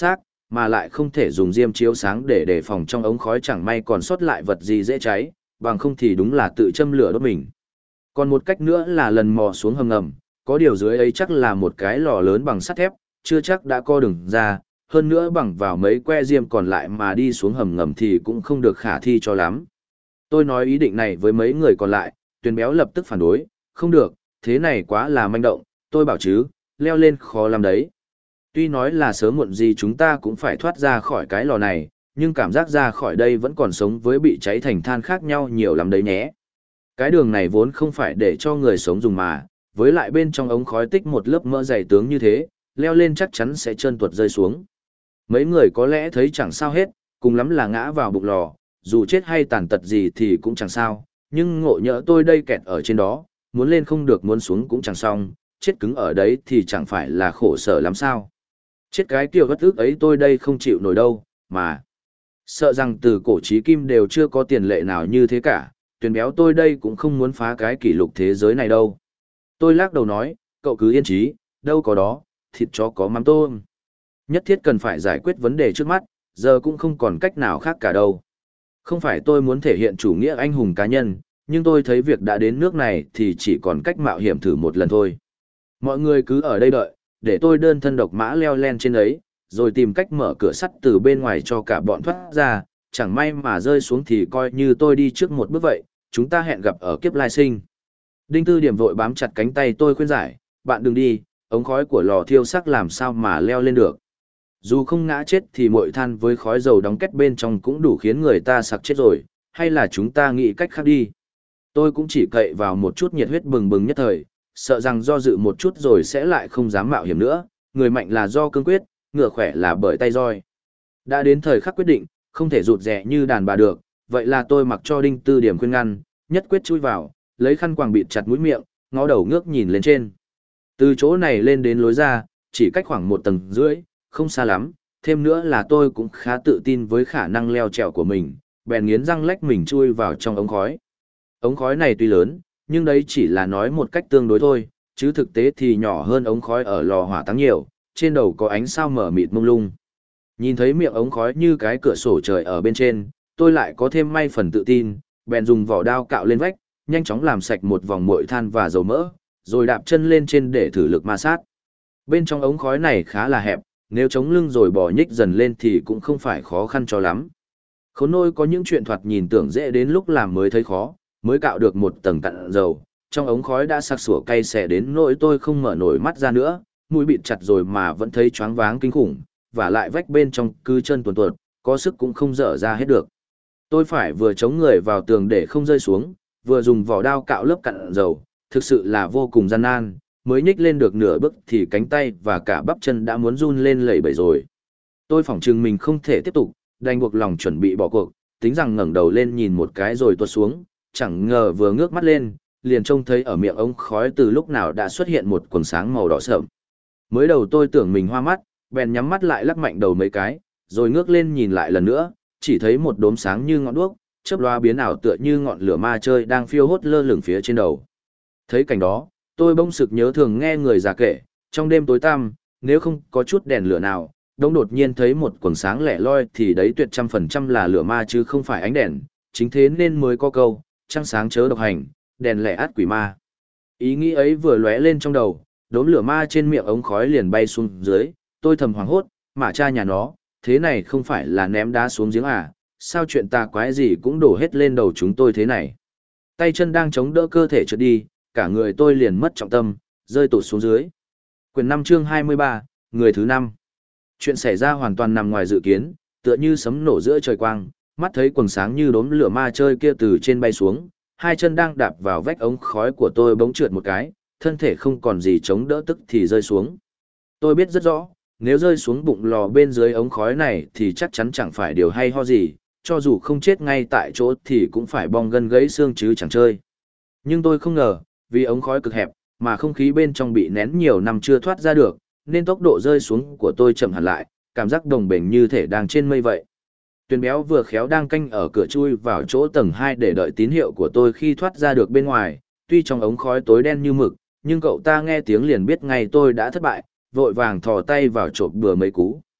mà lại không thể dùng diêm chiếu sáng để đề phòng trong ống khói chẳng may còn sót lại vật gì dễ cháy, bằng không thì đúng là tự châm lửa đốt mình. Còn một cách nữa là lần mò xuống hầm ngầm, có điều dưới ấy chắc là một cái lò lớn bằng sắt thép, chưa chắc đã co đường ra, hơn nữa bằng vào mấy que diêm còn lại mà đi xuống hầm ngầm thì cũng không được khả thi cho lắm. Tôi nói ý định này với mấy người còn lại, Tuyền Béo lập tức phản đối, không được, thế này quá là manh động, tôi bảo chứ, leo lên khó làm đấy. Tuy nói là sớm muộn gì chúng ta cũng phải thoát ra khỏi cái lò này, nhưng cảm giác ra khỏi đây vẫn còn sống với bị cháy thành than khác nhau nhiều lắm đấy nhé. Cái đường này vốn không phải để cho người sống dùng mà, với lại bên trong ống khói tích một lớp mỡ dày tướng như thế, leo lên chắc chắn sẽ trơn tuột rơi xuống. Mấy người có lẽ thấy chẳng sao hết, cùng lắm là ngã vào bụng lò, dù chết hay tàn tật gì thì cũng chẳng sao, nhưng ngộ nhỡ tôi đây kẹt ở trên đó, muốn lên không được muốn xuống cũng chẳng xong, chết cứng ở đấy thì chẳng phải là khổ sở lắm sao. Chết cái kiểu bất ức ấy tôi đây không chịu nổi đâu, mà. Sợ rằng từ cổ chí kim đều chưa có tiền lệ nào như thế cả, Tuyền Béo tôi đây cũng không muốn phá cái kỷ lục thế giới này đâu. Tôi lắc đầu nói, cậu cứ yên trí, đâu có đó, thịt chó có mắm tôm. Nhất thiết cần phải giải quyết vấn đề trước mắt, giờ cũng không còn cách nào khác cả đâu. Không phải tôi muốn thể hiện chủ nghĩa anh hùng cá nhân, nhưng tôi thấy việc đã đến nước này thì chỉ còn cách mạo hiểm thử một lần thôi. Mọi người cứ ở đây đợi, để tôi đơn thân độc mã leo lên trên ấy, rồi tìm cách mở cửa sắt từ bên ngoài cho cả bọn thoát ra, chẳng may mà rơi xuống thì coi như tôi đi trước một bước vậy, chúng ta hẹn gặp ở kiếp lai sinh. Đinh Tư Điểm vội bám chặt cánh tay tôi khuyên giải, bạn đừng đi, ống khói của lò thiêu sắc làm sao mà leo lên được. Dù không ngã chết thì muội than với khói dầu đóng kết bên trong cũng đủ khiến người ta sặc chết rồi, hay là chúng ta nghĩ cách khác đi. Tôi cũng chỉ cậy vào một chút nhiệt huyết bừng bừng nhất thời, sợ rằng do dự một chút rồi sẽ lại không dám mạo hiểm nữa, người mạnh là do cương quyết, ngựa khỏe là bởi tay roi. Đã đến thời khắc quyết định, không thể rụt rè như đàn bà được, vậy là tôi mặc cho Đinh Tư Điểm khuyên ngăn, nhất quyết chui vào, lấy khăn quàng bịt chặt mũi miệng, ngó đầu ngước nhìn lên trên. Từ chỗ này lên đến lối ra, chỉ cách khoảng 1,5 tầng, không xa lắm, thêm nữa là tôi cũng khá tự tin với khả năng leo trèo của mình, bèn nghiến răng lách mình chui vào trong ống khói. Ống khói này tuy lớn, nhưng đấy chỉ là nói một cách tương đối thôi, chứ thực tế thì nhỏ hơn ống khói ở lò hỏa táng nhiều, trên đầu có ánh sao mở mịt mông lung. Nhìn thấy miệng ống khói như cái cửa sổ trời ở bên trên, tôi lại có thêm may phần tự tin, bèn dùng vỏ đao cạo lên vách, nhanh chóng làm sạch một vòng muội than và dầu mỡ, rồi đạp chân lên trên để thử lực ma sát. Bên trong ống khói này khá là hẹp, nếu chống lưng rồi bò nhích dần lên thì cũng không phải khó khăn cho lắm. Khốn nôi có những chuyện thoạt nhìn tưởng dễ đến lúc làm mới thấy khó, mới cạo được 1 tầng cặn dầu, trong ống khói đã sặc sủa cay xè đến nỗi tôi không mở nổi mắt ra nữa, mũi bịt chặt rồi mà vẫn thấy choáng váng kinh khủng, và lại vách bên trong cứ chân tuồn tuột, có sức cũng không dở ra hết được. Tôi phải vừa chống người vào tường để không rơi xuống, vừa dùng vỏ đao cạo lớp cặn dầu, thực sự là vô cùng gian nan, mới nhích lên được nửa bước thì cánh tay và cả bắp chân đã muốn run lên lẩy bẩy rồi. Tôi phỏng chừng mình không thể tiếp tục, đành buộc lòng chuẩn bị bỏ cuộc, tính rằng ngẩng đầu lên nhìn một cái rồi tuột xuống, chẳng ngờ vừa ngước mắt lên, liền trông thấy ở miệng ống khói từ lúc nào đã xuất hiện một quầng sáng màu đỏ sậm. Mới đầu tôi tưởng mình hoa mắt, bèn nhắm mắt lại lắc mạnh đầu mấy cái, rồi ngước lên nhìn lại lần nữa, chỉ thấy một đốm sáng như ngọn đuốc, chớp lóa biến ảo tựa như ngọn lửa ma chơi đang phiêu hốt lơ lửng phía trên đầu. Thấy cảnh đó, tôi bỗng sực nhớ thường nghe người già kể, trong đêm tối tăm, nếu không có chút đèn lửa nào, đột nhiên thấy một quầng sáng lẻ loi thì đấy tuyệt 100% là lửa ma chứ không phải ánh đèn, chính thế nên mới có câu, trăng sáng chớ độc hành, đèn lẻ át quỷ ma. Ý nghĩ ấy vừa lóe lên trong đầu, đốm lửa ma trên miệng ống khói liền bay xuống dưới, tôi thầm hoảng hốt, mà cha nhà nó, thế này không phải là ném đá xuống giếng à, sao chuyện tà quái gì cũng đổ hết lên đầu chúng tôi thế này. Tay chân đang chống đỡ cơ thể trượt đi, cả người tôi liền mất trọng tâm, rơi tụt xuống dưới. Quyển 5 chương 23, người thứ 5. Chuyện xảy ra hoàn toàn nằm ngoài dự kiến, tựa như sấm nổ giữa trời quang, mắt thấy quầng sáng như đốm lửa ma chơi kia từ trên bay xuống, hai chân đang đạp vào vách ống khói của tôi bỗng trượt một cái, thân thể không còn gì chống đỡ tức thì rơi xuống. Tôi biết rất rõ, nếu rơi xuống bụng lò bên dưới ống khói này thì chắc chắn chẳng phải điều hay ho gì, cho dù không chết ngay tại chỗ thì cũng phải bong gân gãy xương chứ chẳng chơi. Nhưng tôi không ngờ, vì ống khói cực hẹp, mà không khí bên trong bị nén nhiều năm chưa thoát ra được, nên tốc độ rơi xuống của tôi chậm hẳn lại, cảm giác đồng bền như thể đang trên mây vậy. Tuyền Béo vừa khéo đang canh ở cửa chui vào chỗ tầng 2 để đợi tín hiệu của tôi khi thoát ra được bên ngoài, tuy trong ống khói tối đen như mực, nhưng cậu ta nghe tiếng liền biết ngay tôi đã thất bại, vội vàng thò tay vào chộp bừa mấy cú.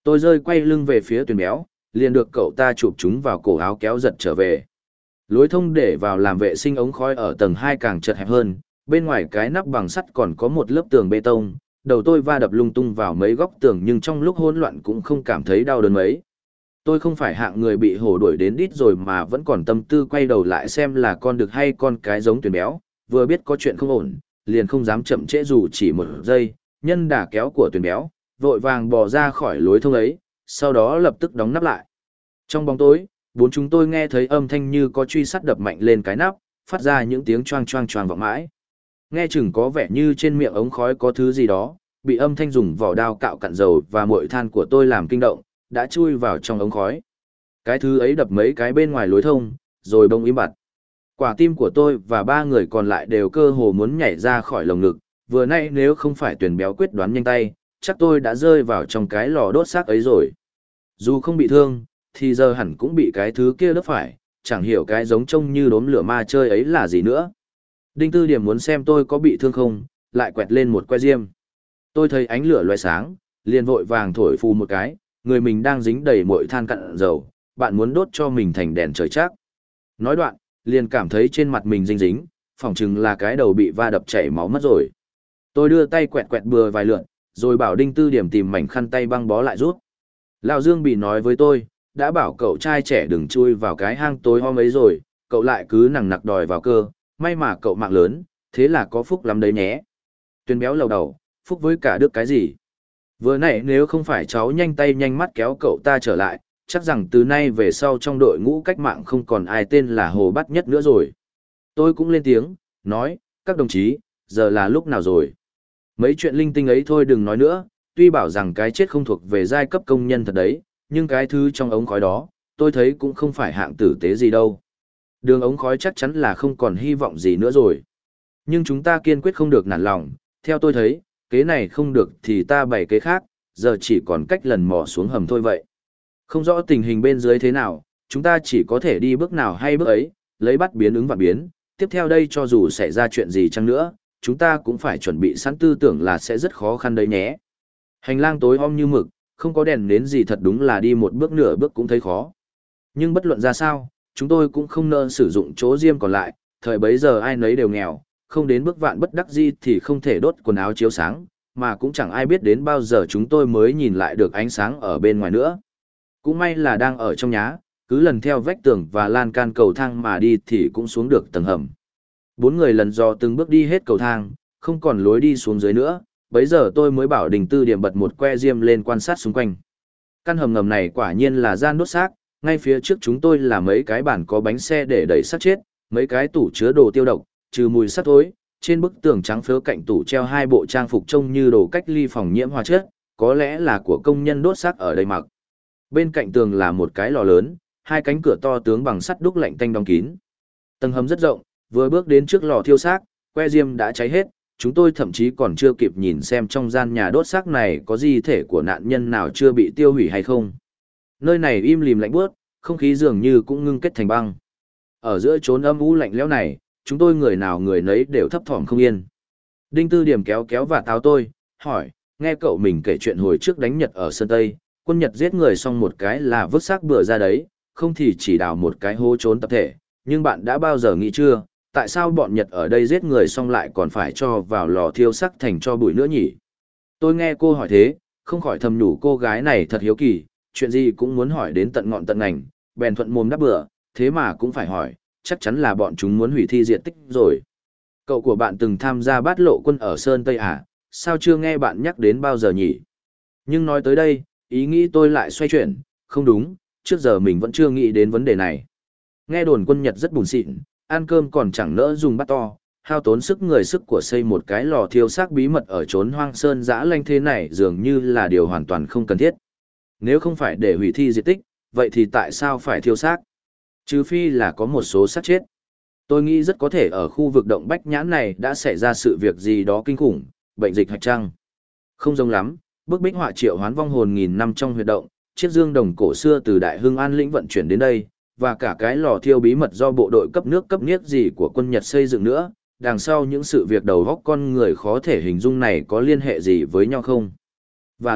Tôi rơi quay lưng về phía Tuyền Béo, liền được cậu ta chụp chúng vào cổ áo kéo giật trở về. Lối thông để vào làm vệ sinh ống khói ở tầng 2 càng chật hẹp hơn, bên ngoài cái nắp bằng sắt còn có một lớp tường bê tông, đầu tôi va đập lung tung vào mấy góc tường nhưng trong lúc hỗn loạn cũng không cảm thấy đau đớn mấy. Tôi không phải hạng người bị hổ đuổi đến đít rồi mà vẫn còn tâm tư quay đầu lại xem là con đực hay con cái giống Tuyền Béo, vừa biết có chuyện không ổn, liền không dám chậm trễ dù chỉ một giây, nhân đà kéo của Tuyền Béo, vội vàng bò ra khỏi lối thông ấy, sau đó lập tức đóng nắp lại. Trong bóng tối, bốn chúng tôi nghe thấy âm thanh như có truy sắt đập mạnh lên cái nắp, phát ra những tiếng choang choang choang vọng mãi. Nghe chừng có vẻ như trên miệng ống khói có thứ gì đó, bị âm thanh dùng vỏ đao cạo cặn dầu và muội than của tôi làm kinh động, đã chui vào trong ống khói. Cái thứ ấy đập mấy cái bên ngoài lối thông, rồi bỗng im bặt. Quả tim của tôi và ba người còn lại đều cơ hồ muốn nhảy ra khỏi lồng ngực, vừa nãy nếu không phải Tuyền Béo quyết đoán nhanh tay, chắc tôi đã rơi vào trong cái lò đốt xác ấy rồi. Dù không bị thương, thì giờ hẳn cũng bị cái thứ kia đớp phải, chẳng hiểu cái giống trông như đốm lửa ma chơi ấy là gì nữa. Đinh Tư Điểm muốn xem tôi có bị thương không, lại quẹt lên một que diêm. Tôi thấy ánh lửa loé sáng, liền vội vàng thổi phù một cái, người mình đang dính đầy muội than cặn dầu, bạn muốn đốt cho mình thành đèn trời chắc. Nói đoạn, liền cảm thấy trên mặt mình dính dính, phỏng chừng là cái đầu bị va đập chảy máu mất rồi. Tôi đưa tay quẹt quẹt bừa vài lượt, rồi bảo Đinh Tư Điểm tìm mảnh khăn tay băng bó lại rút. Lão Dương bị nói với tôi, đã bảo cậu trai trẻ đừng chui vào cái hang tối om ấy rồi, cậu lại cứ nằng nặc đòi vào cơ, may mà cậu mạng lớn, thế là có phúc lắm đấy nhé. Tuyền Béo lầu đầu, phúc với cả đức cái gì? Vừa nãy nếu không phải cháu nhanh tay nhanh mắt kéo cậu ta trở lại, chắc rằng từ nay về sau trong đội ngũ cách mạng không còn ai tên là Hồ Bát Nhất nữa rồi. Tôi cũng lên tiếng, nói, các đồng chí, giờ là lúc nào rồi? Mấy chuyện linh tinh ấy thôi đừng nói nữa, tuy bảo rằng cái chết không thuộc về giai cấp công nhân thật đấy, nhưng cái thứ trong ống khói đó, tôi thấy cũng không phải hạng tử tế gì đâu. Đường ống khói chắc chắn là không còn hy vọng gì nữa rồi. Nhưng chúng ta kiên quyết không được nản lòng, theo tôi thấy, kế này không được thì ta bày kế khác, giờ chỉ còn cách lần mò xuống hầm thôi vậy. Không rõ tình hình bên dưới thế nào, chúng ta chỉ có thể đi bước nào hay bước ấy, lấy bắt biến ứng vạn biến. Tiếp theo đây cho dù xảy ra chuyện gì chăng nữa, chúng ta cũng phải chuẩn bị sẵn tư tưởng là sẽ rất khó khăn đấy nhé. Hành lang tối om như mực, không có đèn nến gì thật đúng là đi một bước nửa bước cũng thấy khó. Nhưng bất luận ra sao, chúng tôi cũng không nỡ sử dụng chỗ diêm còn lại, thời bấy giờ ai nấy đều nghèo, không đến bước vạn bất đắc di thì không thể đốt quần áo chiếu sáng, mà cũng chẳng ai biết đến bao giờ chúng tôi mới nhìn lại được ánh sáng ở bên ngoài nữa. Cũng may là đang ở trong nhá, cứ lần theo vách tường và lan can cầu thang mà đi thì cũng xuống được tầng hầm. Bốn người lần dò từng bước đi hết cầu thang, không còn lối đi xuống dưới nữa, bấy giờ tôi mới bảo Đình Tư Điểm bật một que diêm lên quan sát xung quanh. Căn hầm ngầm này quả nhiên là gian đốt xác, ngay phía trước chúng tôi là mấy cái bàn có bánh xe để đẩy xác chết, mấy cái tủ chứa đồ tiêu độc, trừ mùi xác thối, trên bức tường trắng phớ cạnh tủ treo hai bộ trang phục trông như đồ cách ly phòng nhiễm hóa chất, có lẽ là của công nhân đốt xác ở đây mặc. Bên cạnh tường là một cái lò lớn, hai cánh cửa to tướng bằng sắt đúc lạnh tanh đóng kín. Tầng hầm rất rộng, vừa bước đến trước lò thiêu xác, que diêm đã cháy hết, chúng tôi thậm chí còn chưa kịp nhìn xem trong gian nhà đốt xác này có di thể của nạn nhân nào chưa bị tiêu hủy hay không. Nơi này im lìm lạnh buốt, không khí dường như cũng ngưng kết thành băng. Ở giữa chốn âm u lạnh lẽo này, chúng tôi người nào người nấy đều thấp thỏm không yên. Đinh Tư Điểm kéo kéo và táo tôi, hỏi, nghe cậu mình kể chuyện hồi trước đánh Nhật ở Sơn Tây, quân Nhật giết người xong một cái là vứt xác bừa ra đấy, không thì chỉ đào một cái hố trốn tập thể, nhưng bạn đã bao giờ nghĩ chưa, tại sao bọn Nhật ở đây giết người xong lại còn phải cho vào lò thiêu xác thành cho bụi nữa nhỉ? Tôi nghe cô hỏi thế, không khỏi thầm nhủ cô gái này thật hiếu kỳ, chuyện gì cũng muốn hỏi đến tận ngọn tận ngành, bèn thuận mồm đáp bừa, thế mà cũng phải hỏi, chắc chắn là bọn chúng muốn hủy thi diệt tích rồi. Cậu của bạn từng tham gia bát lộ quân ở Sơn Tây à, sao chưa nghe bạn nhắc đến bao giờ nhỉ? Nhưng nói tới đây, ý nghĩ tôi lại xoay chuyển, không đúng, trước giờ mình vẫn chưa nghĩ đến vấn đề này. Nghe đồn quân Nhật rất bùn xịn, ăn cơm còn chẳng nỡ dùng bát to, hao tốn sức người sức của xây một cái lò thiêu xác bí mật ở chốn hoang sơn dã lanh thế này dường như là điều hoàn toàn không cần thiết. Nếu không phải để hủy thi diệt tích, vậy thì tại sao phải thiêu xác? Trừ phi là có một số xác chết. Tôi nghĩ rất có thể ở khu vực động Bách Nhãn này đã xảy ra sự việc gì đó kinh khủng, bệnh dịch hạch trăng. Không giống lắm, bức bích họa triệu hoán vong hồn nghìn năm trong huyệt động, chiếc dương đồng cổ xưa từ Đại Hưng An lĩnh vận chuyển đến đây, và cả cái lò thiêu bí mật do bộ đội cấp nước cấp niếc gì của quân Nhật xây dựng nữa, đằng sau những sự việc đầu góc con người khó thể hình dung này có liên hệ gì với nhau không? Và lại,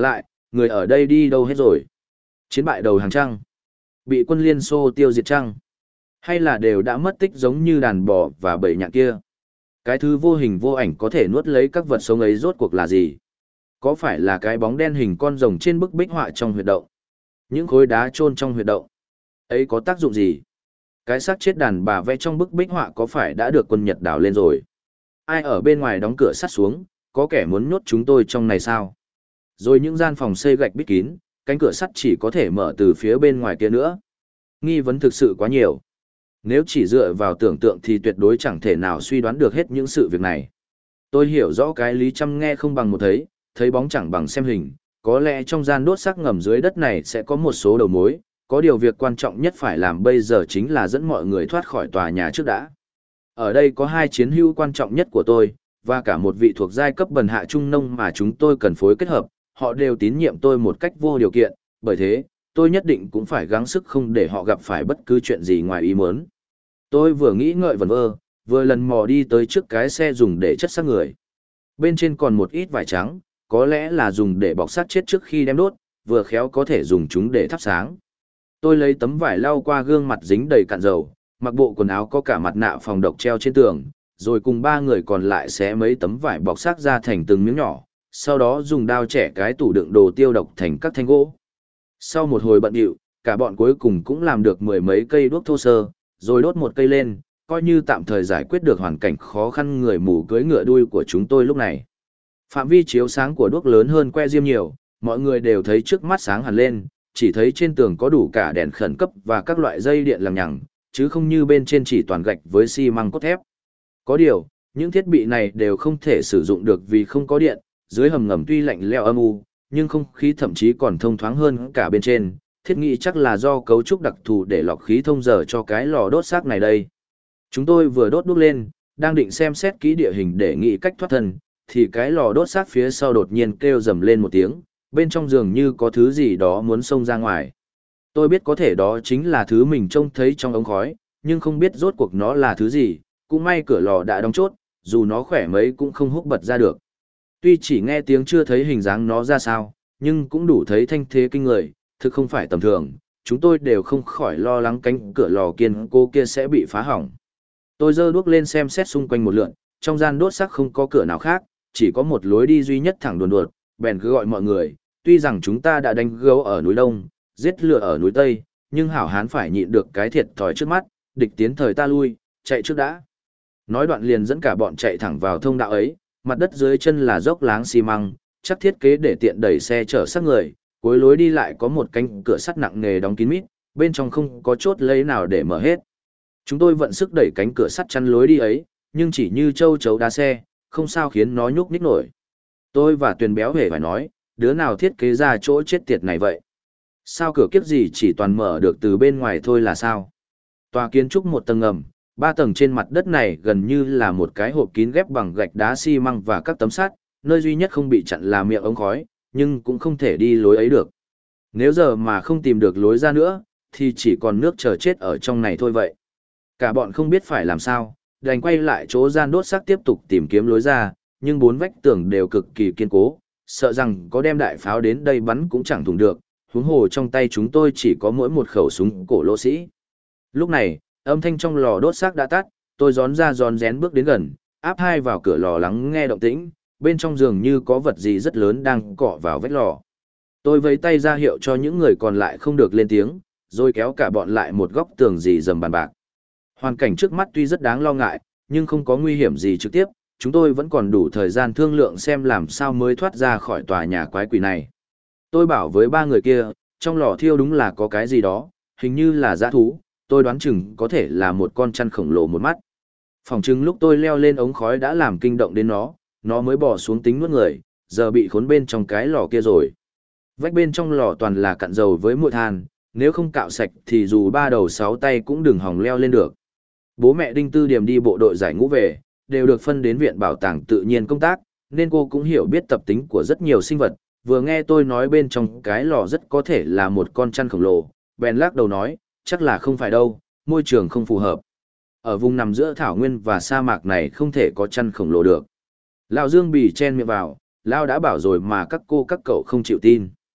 người ở đây đi đâu hết rồi? Chiến bại đầu hàng trăng? Bị quân Liên Xô tiêu diệt trăng? Hay là đều đã mất tích giống như đàn bò và bầy nhạn kia? Cái thứ vô hình vô ảnh có thể nuốt lấy các vật sống ấy rốt cuộc là gì? Có phải là cái bóng đen hình con rồng trên bức bích họa trong huyệt động? Những khối đá chôn trong huyệt động ấy có tác dụng gì? Cái xác chết đàn bà vẽ trong bức bích họa có phải đã được quân Nhật đào lên rồi? Ai ở bên ngoài đóng cửa sắt xuống, có kẻ muốn nhốt chúng tôi trong này sao? Rồi những gian phòng xây gạch bít kín, cánh cửa sắt chỉ có thể mở từ phía bên ngoài kia nữa. Nghi vấn thực sự quá nhiều. Nếu chỉ dựa vào tưởng tượng thì tuyệt đối chẳng thể nào suy đoán được hết những sự việc này. Tôi hiểu rõ cái lý chăm nghe không bằng một thấy, thấy bóng chẳng bằng xem hình. Có lẽ trong gian đốt xác ngầm dưới đất này sẽ có một số đầu mối, có điều việc quan trọng nhất phải làm bây giờ chính là dẫn mọi người thoát khỏi tòa nhà trước đã. Ở đây có hai chiến hữu quan trọng nhất của tôi, và cả một vị thuộc giai cấp bần hạ trung nông mà chúng tôi cần phối kết hợp, họ đều tín nhiệm tôi một cách vô điều kiện, bởi thế, tôi nhất định cũng phải gắng sức không để họ gặp phải bất cứ chuyện gì ngoài ý muốn. Tôi vừa nghĩ ngợi vẩn vơ, vừa lần mò đi tới trước cái xe dùng để chất xác người. Bên trên còn một ít vải trắng, có lẽ là dùng để bọc xác chết trước khi đem đốt, vừa khéo có thể dùng chúng để thắp sáng. Tôi lấy tấm vải lau qua gương mặt dính đầy cặn dầu, mặc bộ quần áo có cả mặt nạ phòng độc treo trên tường, rồi cùng ba người còn lại xé mấy tấm vải bọc xác ra thành từng miếng nhỏ, sau đó dùng đao chẻ cái tủ đựng đồ tiêu độc thành các thanh gỗ. Sau một hồi bận rộn, cả bọn cuối cùng cũng làm được mười mấy cây đuốc thô sơ, rồi đốt một cây lên, coi như tạm thời giải quyết được hoàn cảnh khó khăn người mù cưỡi ngựa đuôi của chúng tôi lúc này. Phạm vi chiếu sáng của đuốc lớn hơn que diêm nhiều, mọi người đều thấy trước mắt sáng hẳn lên, chỉ thấy trên tường có đủ cả đèn khẩn cấp và các loại dây điện lằng nhằng, chứ không như bên trên chỉ toàn gạch với xi măng cốt thép. Có điều, những thiết bị này đều không thể sử dụng được vì không có điện, dưới hầm ngầm tuy lạnh lẽo âm u, nhưng không khí thậm chí còn thông thoáng hơn cả bên trên, thiết nghĩ chắc là do cấu trúc đặc thù để lọc khí thông giờ cho cái lò đốt xác này đây. Chúng tôi vừa đốt đuốc lên, đang định xem xét kỹ địa hình để nghĩ cách thoát thân, thì cái lò đốt xác phía sau đột nhiên kêu rầm lên một tiếng, bên trong dường như có thứ gì đó muốn xông ra ngoài. Tôi biết có thể đó chính là thứ mình trông thấy trong ống khói, nhưng không biết rốt cuộc nó là thứ gì, cũng may cửa lò đã đóng chốt, dù nó khỏe mấy cũng không húc bật ra được. Tuy chỉ nghe tiếng chưa thấy hình dáng nó ra sao, nhưng cũng đủ thấy thanh thế kinh người, thực không phải tầm thường, chúng tôi đều không khỏi lo lắng cánh cửa lò kiên cố kia sẽ bị phá hỏng. Tôi giơ đuốc lên xem xét xung quanh một lượn, trong gian đốt xác không có cửa nào khác, chỉ có một lối đi duy nhất thẳng đuồn đuột, bèn cứ gọi mọi người, tuy rằng chúng ta đã đánh gấu ở núi Đông, giết lửa ở núi Tây, nhưng hảo hán phải nhịn được cái thiệt thòi trước mắt, địch tiến thời ta lui, chạy trước đã. Nói đoạn liền dẫn cả bọn chạy thẳng vào thông đạo ấy, mặt đất dưới chân là dốc láng xi măng, chắc thiết kế để tiện đẩy xe chở xác người, cuối lối đi lại có một cánh cửa sắt nặng nề đóng kín mít, bên trong không có chốt lấy nào để mở hết. Chúng tôi vận sức đẩy cánh cửa sắt chắn lối đi ấy, nhưng chỉ như châu chấu đá xe, không sao khiến nó nhúc nhích nổi. Tôi và Tuyền béo hề phải nói, đứa nào thiết kế ra chỗ chết tiệt này vậy? Sao cửa kiếp gì chỉ toàn mở được từ bên ngoài thôi là sao? Tòa kiến trúc một tầng ngầm, 3 tầng trên mặt đất này gần như là một cái hộp kín ghép bằng gạch đá xi măng và các tấm sắt, nơi duy nhất không bị chặn là miệng ống khói, nhưng cũng không thể đi lối ấy được. Nếu giờ mà không tìm được lối ra nữa, thì chỉ còn nước chờ chết ở trong này thôi vậy. Cả bọn không biết phải làm sao, đành quay lại chỗ gian đốt xác tiếp tục tìm kiếm lối ra, nhưng 4 vách tường đều cực kỳ kiên cố, sợ rằng có đem đại pháo đến đây bắn cũng chẳng thủng được, huống hồ trong tay chúng tôi chỉ có mỗi một khẩu súng cổ lỗ sĩ. Lúc này, âm thanh trong lò đốt xác đã tắt, tôi rón ra rón rén bước đến gần, áp hai vào cửa lò lắng nghe động tĩnh, bên trong giường như có vật gì rất lớn đang cọ vào vách lò. Tôi vẫy tay ra hiệu cho những người còn lại không được lên tiếng, rồi kéo cả bọn lại một góc tường rì rầm bàn bạc. Hoàn cảnh trước mắt tuy rất đáng lo ngại, nhưng không có nguy hiểm gì trực tiếp, chúng tôi vẫn còn đủ thời gian thương lượng xem làm sao mới thoát ra khỏi tòa nhà quái quỷ này. Tôi bảo với 3 người kia, trong lò thiêu đúng là có cái gì đó, hình như là dã thú, tôi đoán chừng có thể là một con chăn khổng lồ một mắt. Phòng chừng lúc tôi leo lên ống khói đã làm kinh động đến nó mới bỏ xuống tính nuốt người, giờ bị khốn bên trong cái lò kia rồi. Vách bên trong lò toàn là cặn dầu với muội than, nếu không cạo sạch thì dù 3 đầu 6 tay cũng đừng hòng leo lên được. Bố mẹ Đinh Tư Điềm đi bộ đội giải ngũ về, đều được phân đến viện bảo tàng tự nhiên công tác, nên cô cũng hiểu biết tập tính của rất nhiều sinh vật. Vừa nghe tôi nói bên trong cái lò rất có thể là một con chăn khổng lồ, bèn lắc đầu nói, chắc là không phải đâu, môi trường không phù hợp. Ở vùng nằm giữa thảo nguyên và sa mạc này không thể có chăn khổng lồ được. Lão Dương Bì chen miệng vào, Lão đã bảo rồi mà các cô các cậu không chịu tin.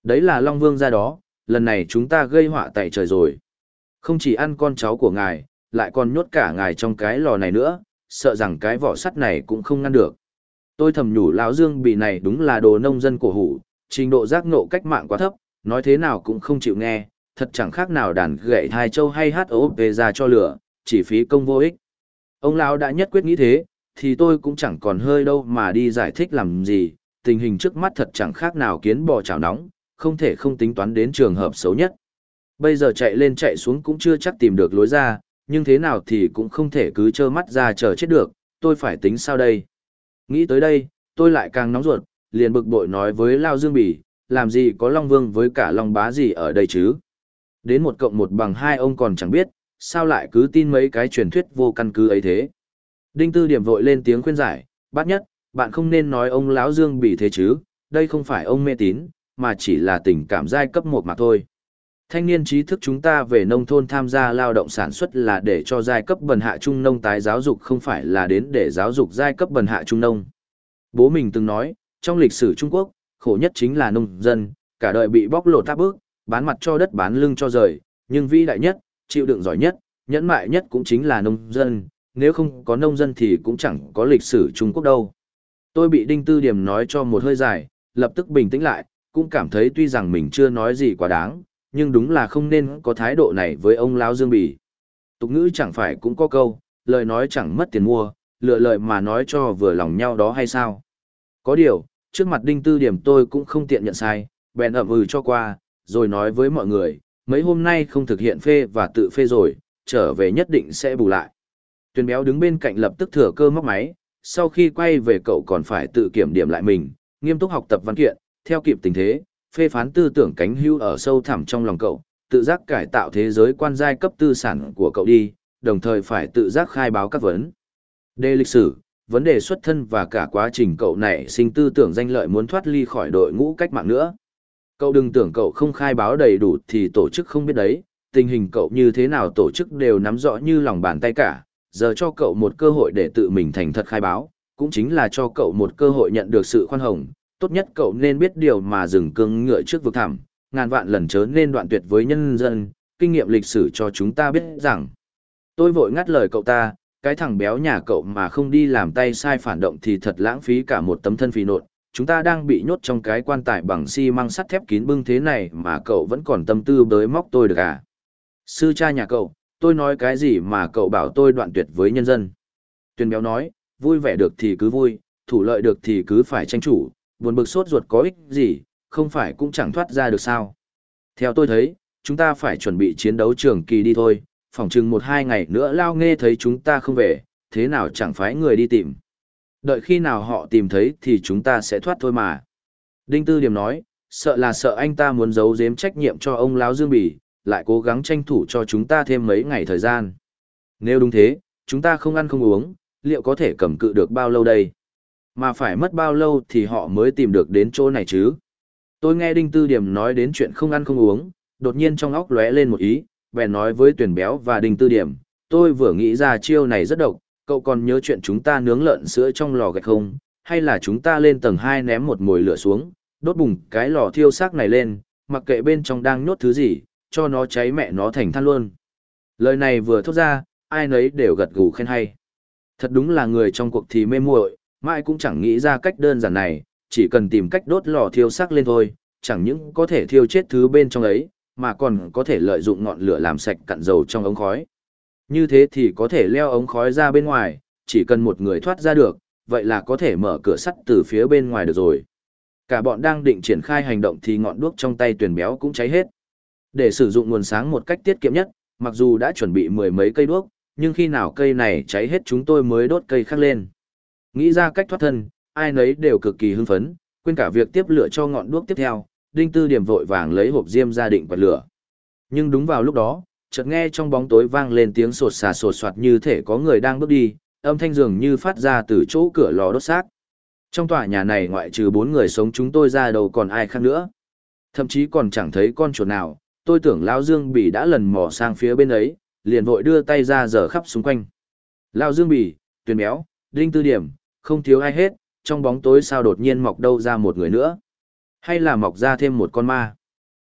Đấy là Long Vương ra đó, lần này chúng ta gây họa tại trời rồi. Không chỉ ăn con cháu của ngài, lại còn nhốt cả ngài trong cái lò này nữa, sợ rằng cái vỏ sắt này cũng không ngăn được. Tôi thầm nhủ lão Dương Bỉ này đúng là đồ nông dân cổ hủ, trình độ giác ngộ cách mạng quá thấp, nói thế nào cũng không chịu nghe, thật chẳng khác nào đàn gậy hai châu hay hát ốp về ra cho lửa, chỉ phí công vô ích. Ông lão đã nhất quyết nghĩ thế, thì tôi cũng chẳng còn hơi đâu mà đi giải thích làm gì, tình hình trước mắt thật chẳng khác nào kiến bò chảo nóng, không thể không tính toán đến trường hợp xấu nhất. Bây giờ chạy lên chạy xuống cũng chưa chắc tìm được lối ra, nhưng thế nào thì cũng không thể cứ trơ mắt ra chờ chết được, tôi phải tính sao đây? Nghĩ tới đây, tôi lại càng nóng ruột, liền bực bội nói với Lao Dương Bỉ, làm gì có Long Vương với cả Long Bá gì ở đây chứ? Đến 1+1=2 ông còn chẳng biết, sao lại cứ tin mấy cái truyền thuyết vô căn cứ ấy thế? Đinh Tư Điểm vội lên tiếng khuyên giải, bát nhất, bạn không nên nói ông lão Dương Bỉ thế chứ, đây không phải ông mê tín, mà chỉ là tình cảm giai cấp một mà thôi. Thanh niên trí thức chúng ta về nông thôn tham gia lao động sản xuất là để cho giai cấp bần hạ trung nông tái giáo dục, không phải là đến để giáo dục giai cấp bần hạ trung nông. Bố mình từng nói, trong lịch sử Trung Quốc, khổ nhất chính là nông dân, cả đời bị bóc lột áp bức, bán mặt cho đất bán lưng cho rời, nhưng vĩ đại nhất, chịu đựng giỏi nhất, nhẫn mại nhất cũng chính là nông dân, nếu không có nông dân thì cũng chẳng có lịch sử Trung Quốc đâu. Tôi bị Đinh Tư Điểm nói cho một hơi dài, lập tức bình tĩnh lại, cũng cảm thấy tuy rằng mình chưa nói gì quá đáng, nhưng đúng là không nên có thái độ này với ông lão Dương Bỉ. Tục ngữ chẳng phải cũng có câu, lời nói chẳng mất tiền mua, lựa lời mà nói cho vừa lòng nhau đó hay sao? Có điều, trước mặt Đinh Tư Điểm tôi cũng không tiện nhận sai, bèn ậm ừ cho qua, rồi nói với mọi người, mấy hôm nay không thực hiện phê và tự phê rồi, trở về nhất định sẽ bù lại. Tuyền Béo đứng bên cạnh lập tức thừa cơ móc máy, sau khi quay về cậu còn phải tự kiểm điểm lại mình, nghiêm túc học tập văn kiện, theo kịp tình thế, phê phán tư tưởng cánh hữu ở sâu thẳm trong lòng cậu, tự giác cải tạo thế giới quan giai cấp tư sản của cậu đi, đồng thời phải tự giác khai báo các vấn đề lịch sử, vấn đề xuất thân và cả quá trình cậu nảy sinh tư tưởng danh lợi muốn thoát ly khỏi đội ngũ cách mạng nữa. Cậu đừng tưởng cậu không khai báo đầy đủ thì tổ chức không biết đấy, tình hình cậu như thế nào tổ chức đều nắm rõ như lòng bàn tay cả, giờ cho cậu một cơ hội để tự mình thành thật khai báo, cũng chính là cho cậu một cơ hội nhận được sự khoan hồng. Tốt nhất cậu nên biết điều mà dừng cương ngựa trước vực thẳm, ngàn vạn lần chớ nên đoạn tuyệt với nhân dân, kinh nghiệm lịch sử cho chúng ta biết rằng. Tôi vội ngắt lời cậu ta, cái thằng béo nhà cậu mà không đi làm tay sai phản động thì thật lãng phí cả một tấm thân phì nộn, chúng ta đang bị nhốt trong cái quan tài bằng xi măng sắt thép kín bưng thế này mà cậu vẫn còn tâm tư bới móc tôi được à? Sư cha nhà cậu, tôi nói cái gì mà cậu bảo tôi đoạn tuyệt với nhân dân? Tuyền Béo nói, vui vẻ được thì cứ vui, thủ lợi được thì cứ phải tranh thủ, buồn bực sốt ruột có ích gì, không phải cũng chẳng thoát ra được sao. Theo tôi thấy, chúng ta phải chuẩn bị chiến đấu trường kỳ đi thôi, phỏng chừng 1-2 ngày nữa Lao Nghê thấy chúng ta không về, thế nào chẳng phái người đi tìm. Đợi khi nào họ tìm thấy thì chúng ta sẽ thoát thôi mà. Đinh Tư Điểm nói, sợ là sợ anh ta muốn giấu giếm trách nhiệm cho ông lão Dương Bỉ, lại cố gắng tranh thủ cho chúng ta thêm mấy ngày thời gian. Nếu đúng thế, chúng ta không ăn không uống, liệu có thể cầm cự được bao lâu đây? Mà phải mất bao lâu thì họ mới tìm được đến chỗ này chứ? Tôi nghe Đinh Tư Điểm nói đến chuyện không ăn không uống, đột nhiên trong óc lóe lên một ý, bèn nói với Tuyền Béo và Đinh Tư Điểm, tôi vừa nghĩ ra chiêu này rất độc, cậu còn nhớ chuyện chúng ta nướng lợn sữa trong lò gạch không? Hay là chúng ta lên tầng 2 ném một mồi lửa xuống, đốt bùng cái lò thiêu xác này lên, mặc kệ bên trong đang nhốt thứ gì, cho nó cháy mẹ nó thành than luôn. Lời này vừa thốt ra, ai nấy đều gật gù khen hay. Thật đúng là người trong cuộc thì mê muội, mãi cũng chẳng nghĩ ra cách đơn giản này, chỉ cần tìm cách đốt lò thiêu xác lên thôi, chẳng những có thể thiêu chết thứ bên trong ấy, mà còn có thể lợi dụng ngọn lửa làm sạch cặn dầu trong ống khói. Như thế thì có thể leo ống khói ra bên ngoài, chỉ cần một người thoát ra được, vậy là có thể mở cửa sắt từ phía bên ngoài được rồi. Cả bọn đang định triển khai hành động thì ngọn đuốc trong tay Tuyền Béo cũng cháy hết. Để sử dụng nguồn sáng một cách tiết kiệm nhất, mặc dù đã chuẩn bị 10 mấy cây đuốc, nhưng khi nào cây này cháy hết chúng tôi mới đốt cây khác lên. Nghĩ ra cách thoát thân, ai nấy đều cực kỳ hưng phấn, quên cả việc tiếp lửa cho ngọn đuốc tiếp theo, Đinh Tư Điểm vội vàng lấy hộp diêm ra định bật lửa. Nhưng đúng vào lúc đó, chợt nghe trong bóng tối vang lên tiếng sột soạt như thể có người đang bước đi, âm thanh dường như phát ra từ chỗ cửa lò đốt xác. Trong tòa nhà này ngoại trừ 4 người sống chúng tôi ra đâu còn ai khác nữa. Thậm chí còn chẳng thấy con chuột nào, tôi tưởng Lão Dương Bỉ đã lần mò sang phía bên ấy, liền vội đưa tay ra giở khắp xung quanh. Lão Dương Bỉ, Tuyền Béo, Đinh Tư Điểm, không thiếu ai hết, trong bóng tối sao đột nhiên mọc đâu ra một người nữa. Hay là mọc ra thêm một con ma.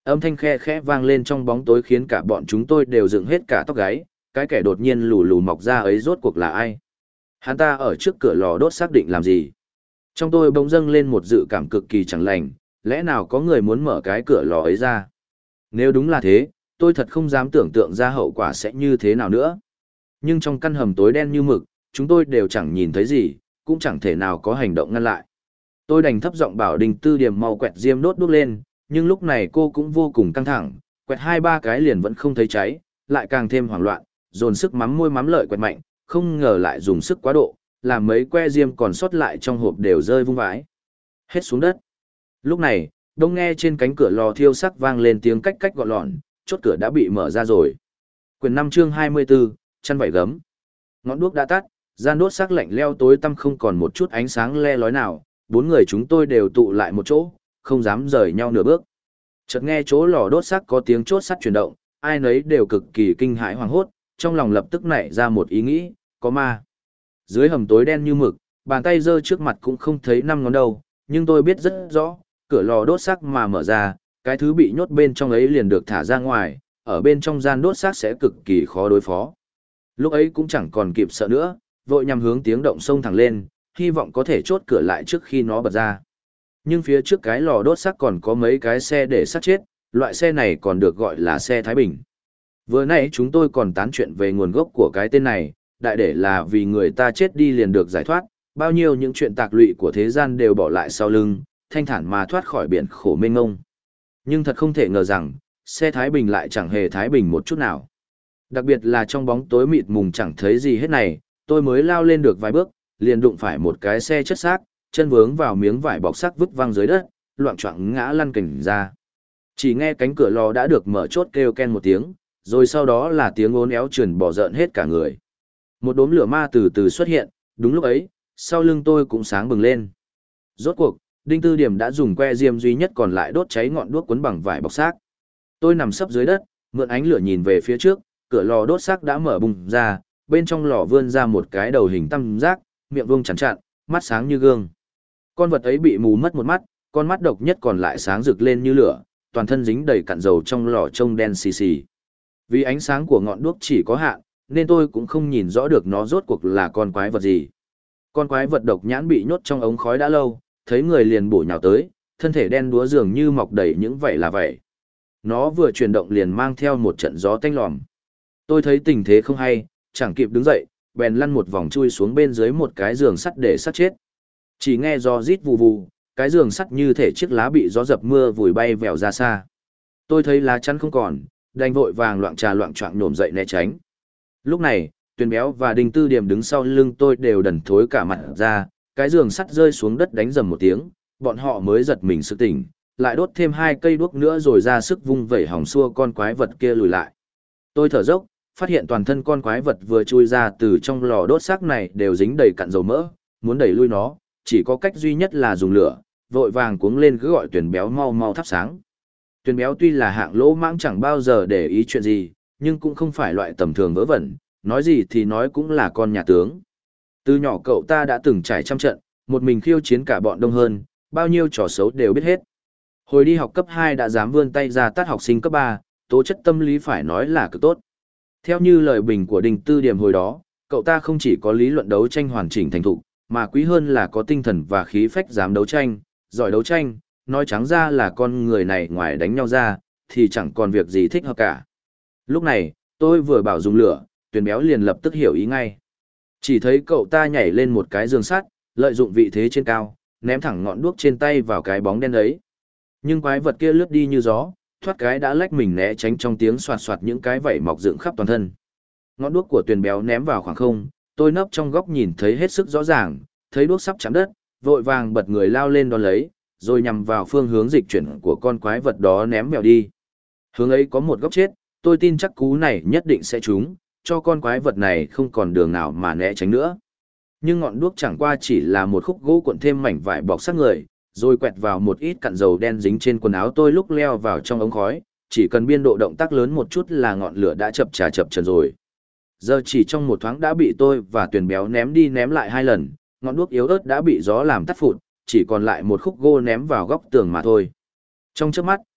Âm thanh khe khẽ vang lên trong bóng tối khiến cả bọn chúng tôi đều dựng hết cả tóc gáy, cái kẻ đột nhiên lù lù mọc ra ấy rốt cuộc là ai? Hắn ta ở trước cửa lò đốt xác định làm gì? Trong tôi bỗng dâng lên một dự cảm cực kỳ chẳng lành, lẽ nào có người muốn mở cái cửa lò ấy ra? Nếu đúng là thế, tôi thật không dám tưởng tượng ra hậu quả sẽ như thế nào nữa. Nhưng trong căn hầm tối đen như mực, chúng tôi đều chẳng nhìn thấy gì, cũng chẳng thể nào có hành động ngăn lại. Tôi đành thấp giọng bảo Đình Tư Điểm mau quẹt diêm đốt đuốc lên, nhưng lúc này cô cũng vô cùng căng thẳng, quẹt 2-3 cái liền vẫn không thấy cháy, lại càng thêm hoảng loạn, dồn sức mắm môi mắm lợi quẹt mạnh, không ngờ lại dùng sức quá độ, làm mấy que diêm còn sót lại trong hộp đều rơi vung vãi hết xuống đất. Lúc này, đông nghe trên cánh cửa lò thiêu sắc vang lên tiếng cách cách gọn lọn, chốt cửa đã bị mở ra rồi. Quyển 5 chương 24, chăn vải gấm. Ngọn đuốc đã tắt, gian đốt sắc lạnh leo tối tăm không còn một chút ánh sáng le lói nào, bốn người chúng tôi đều tụ lại một chỗ, không dám rời nhau nửa bước. Chợt nghe chỗ lò đốt sắc có tiếng chốt sắt chuyển động, ai nấy đều cực kỳ kinh hãi hoảng hốt, trong lòng lập tức nảy ra một ý nghĩ, có ma. Dưới hầm tối đen như mực, bàn tay giơ trước mặt cũng không thấy 5 ngón đâu, nhưng tôi biết rất rõ, cửa lò đốt xác mà mở ra, cái thứ bị nhốt bên trong ấy liền được thả ra ngoài, ở bên trong gian đốt xác sẽ cực kỳ khó đối phó. Lúc ấy cũng chẳng còn kịp sợ nữa, vội nhằm hướng tiếng động xông thẳng lên, hy vọng có thể chốt cửa lại trước khi nó bật ra. Nhưng phía trước cái lò đốt xác còn có mấy cái xe để xác chết, loại xe này còn được gọi là xe Thái Bình. Vừa nãy chúng tôi còn tán chuyện về nguồn gốc của cái tên này, đại để là vì người ta chết đi liền được giải thoát, bao nhiêu những chuyện tạc lụy của thế gian đều bỏ lại sau lưng, thanh thản mà thoát khỏi biển khổ mênh mông. Nhưng thật không thể ngờ rằng, xe Thái Bình lại chẳng hề Thái Bình một chút nào. Đặc biệt là trong bóng tối mịt mùng chẳng thấy gì hết này, tôi mới lao lên được vài bước, liền đụng phải một cái xe chất xác, chân vướng vào miếng vải bọc xác vứt văng dưới đất, loạng choạng ngã lăn cành ra. Chỉ nghe cánh cửa lò đã được mở chốt kêu ken một tiếng, rồi sau đó là tiếng ốn éo truyền bỏ rợn hết cả người. Một đốm lửa ma từ từ xuất hiện, đúng lúc ấy, sau lưng tôi cũng sáng bừng lên. Rốt cuộc, Đinh Tư Điểm đã dùng que diêm duy nhất còn lại đốt cháy ngọn đuốc quấn bằng vải bọc xác. Tôi nằm sấp dưới đất, mượn ánh lửa nhìn về phía trước, cửa lò đốt xác đã mở bùng ra, bên trong lò vươn ra một cái đầu hình tam giác, miệng vuông chắn chặn, mắt sáng như gương. Con vật ấy bị mù mất một mắt, con mắt độc nhất còn lại sáng rực lên như lửa, toàn thân dính đầy cặn dầu trong lò trông đen xì xì. Vì ánh sáng của ngọn đuốc chỉ có hạn, nên tôi cũng không nhìn rõ được nó rốt cuộc là con quái vật gì. Con quái vật độc nhãn bị nhốt trong ống khói đã lâu, thấy người liền bổ nhào tới, thân thể đen đúa dường như mọc đầy những vảy là vảy. Nó vừa chuyển động liền mang theo một trận gió tanh lòm. Tôi thấy tình thế không hay, chẳng kịp đứng dậy, bèn lăn một vòng chui xuống bên dưới một cái giường sắt để sắt chết. Chỉ nghe gió rít vù vù, cái giường sắt như thể chiếc lá bị gió dập mưa vùi bay vèo ra xa. Tôi thấy lá chắn không còn, đành vội vàng loạng choạng nhổm dậy né tránh. Lúc này, Tuyền Béo và Đinh Tư Điểm đứng sau lưng tôi đều đần thối cả mặt ra, cái giường sắt rơi xuống đất đánh rầm một tiếng, bọn họ mới giật mình sực tỉnh, lại đốt thêm 2 cây đuốc nữa rồi ra sức vung vẩy hòng xua con quái vật kia lùi lại. Tôi thở dốc, phát hiện toàn thân con quái vật vừa chui ra từ trong lò đốt xác này đều dính đầy cặn dầu mỡ, muốn đẩy lui nó, chỉ có cách duy nhất là dùng lửa, vội vàng cuống lên cứ gọi Tuyền Béo mau mau thắp sáng. Tuyền Béo tuy là hạng lỗ mãng chẳng bao giờ để ý chuyện gì, nhưng cũng không phải loại tầm thường vớ vẩn, nói gì thì nói cũng là con nhà tướng. Từ nhỏ cậu ta đã từng trải trăm trận, một mình khiêu chiến cả bọn đông hơn, bao nhiêu trò xấu đều biết hết. Hồi đi học cấp 2 đã dám vươn tay ra tát học sinh cấp 3, tố chất tâm lý phải nói là cực tốt. Theo như lời bình của Đinh Tư Điểm hồi đó, cậu ta không chỉ có lý luận đấu tranh hoàn chỉnh thành thục, mà quý hơn là có tinh thần và khí phách dám đấu tranh, giỏi đấu tranh, nói trắng ra là con người này ngoài đánh nhau ra, thì chẳng còn việc gì thích hợp cả. Lúc này, tôi vừa bảo dùng lửa, Tuyền Béo liền lập tức hiểu ý ngay. Chỉ thấy cậu ta nhảy lên một cái giường sắt, lợi dụng vị thế trên cao, ném thẳng ngọn đuốc trên tay vào cái bóng đen ấy. Nhưng quái vật kia lướt đi như gió, thoát cái đã lách mình né tránh trong tiếng xoạt xoạt những cái vảy mọc dựng khắp toàn thân. Ngọn đuốc của Tuyền Béo ném vào khoảng không, tôi nấp trong góc nhìn thấy hết sức rõ ràng, thấy đuốc sắp chạm đất, vội vàng bật người lao lên đón lấy, rồi nhằm vào phương hướng dịch chuyển của con quái vật đó ném mèo đi. Hướng ấy có một góc chết, tôi tin chắc cú này nhất định sẽ trúng, cho con quái vật này không còn đường nào mà né tránh nữa. Nhưng ngọn đuốc chẳng qua chỉ là một khúc gỗ cuộn thêm mảnh vải bọc xác người, rồi quẹt vào một ít cặn dầu đen dính trên quần áo tôi lúc leo vào trong ống khói, chỉ cần biên độ động tác lớn một chút là ngọn lửa đã chập trần rồi. Giờ chỉ trong một thoáng đã bị tôi và Tuyền Béo ném đi ném lại 2 lần, ngọn đuốc yếu ớt đã bị gió làm tắt phụt, chỉ còn lại một khúc gỗ ném vào góc tường mà thôi. Trong chớp mắt,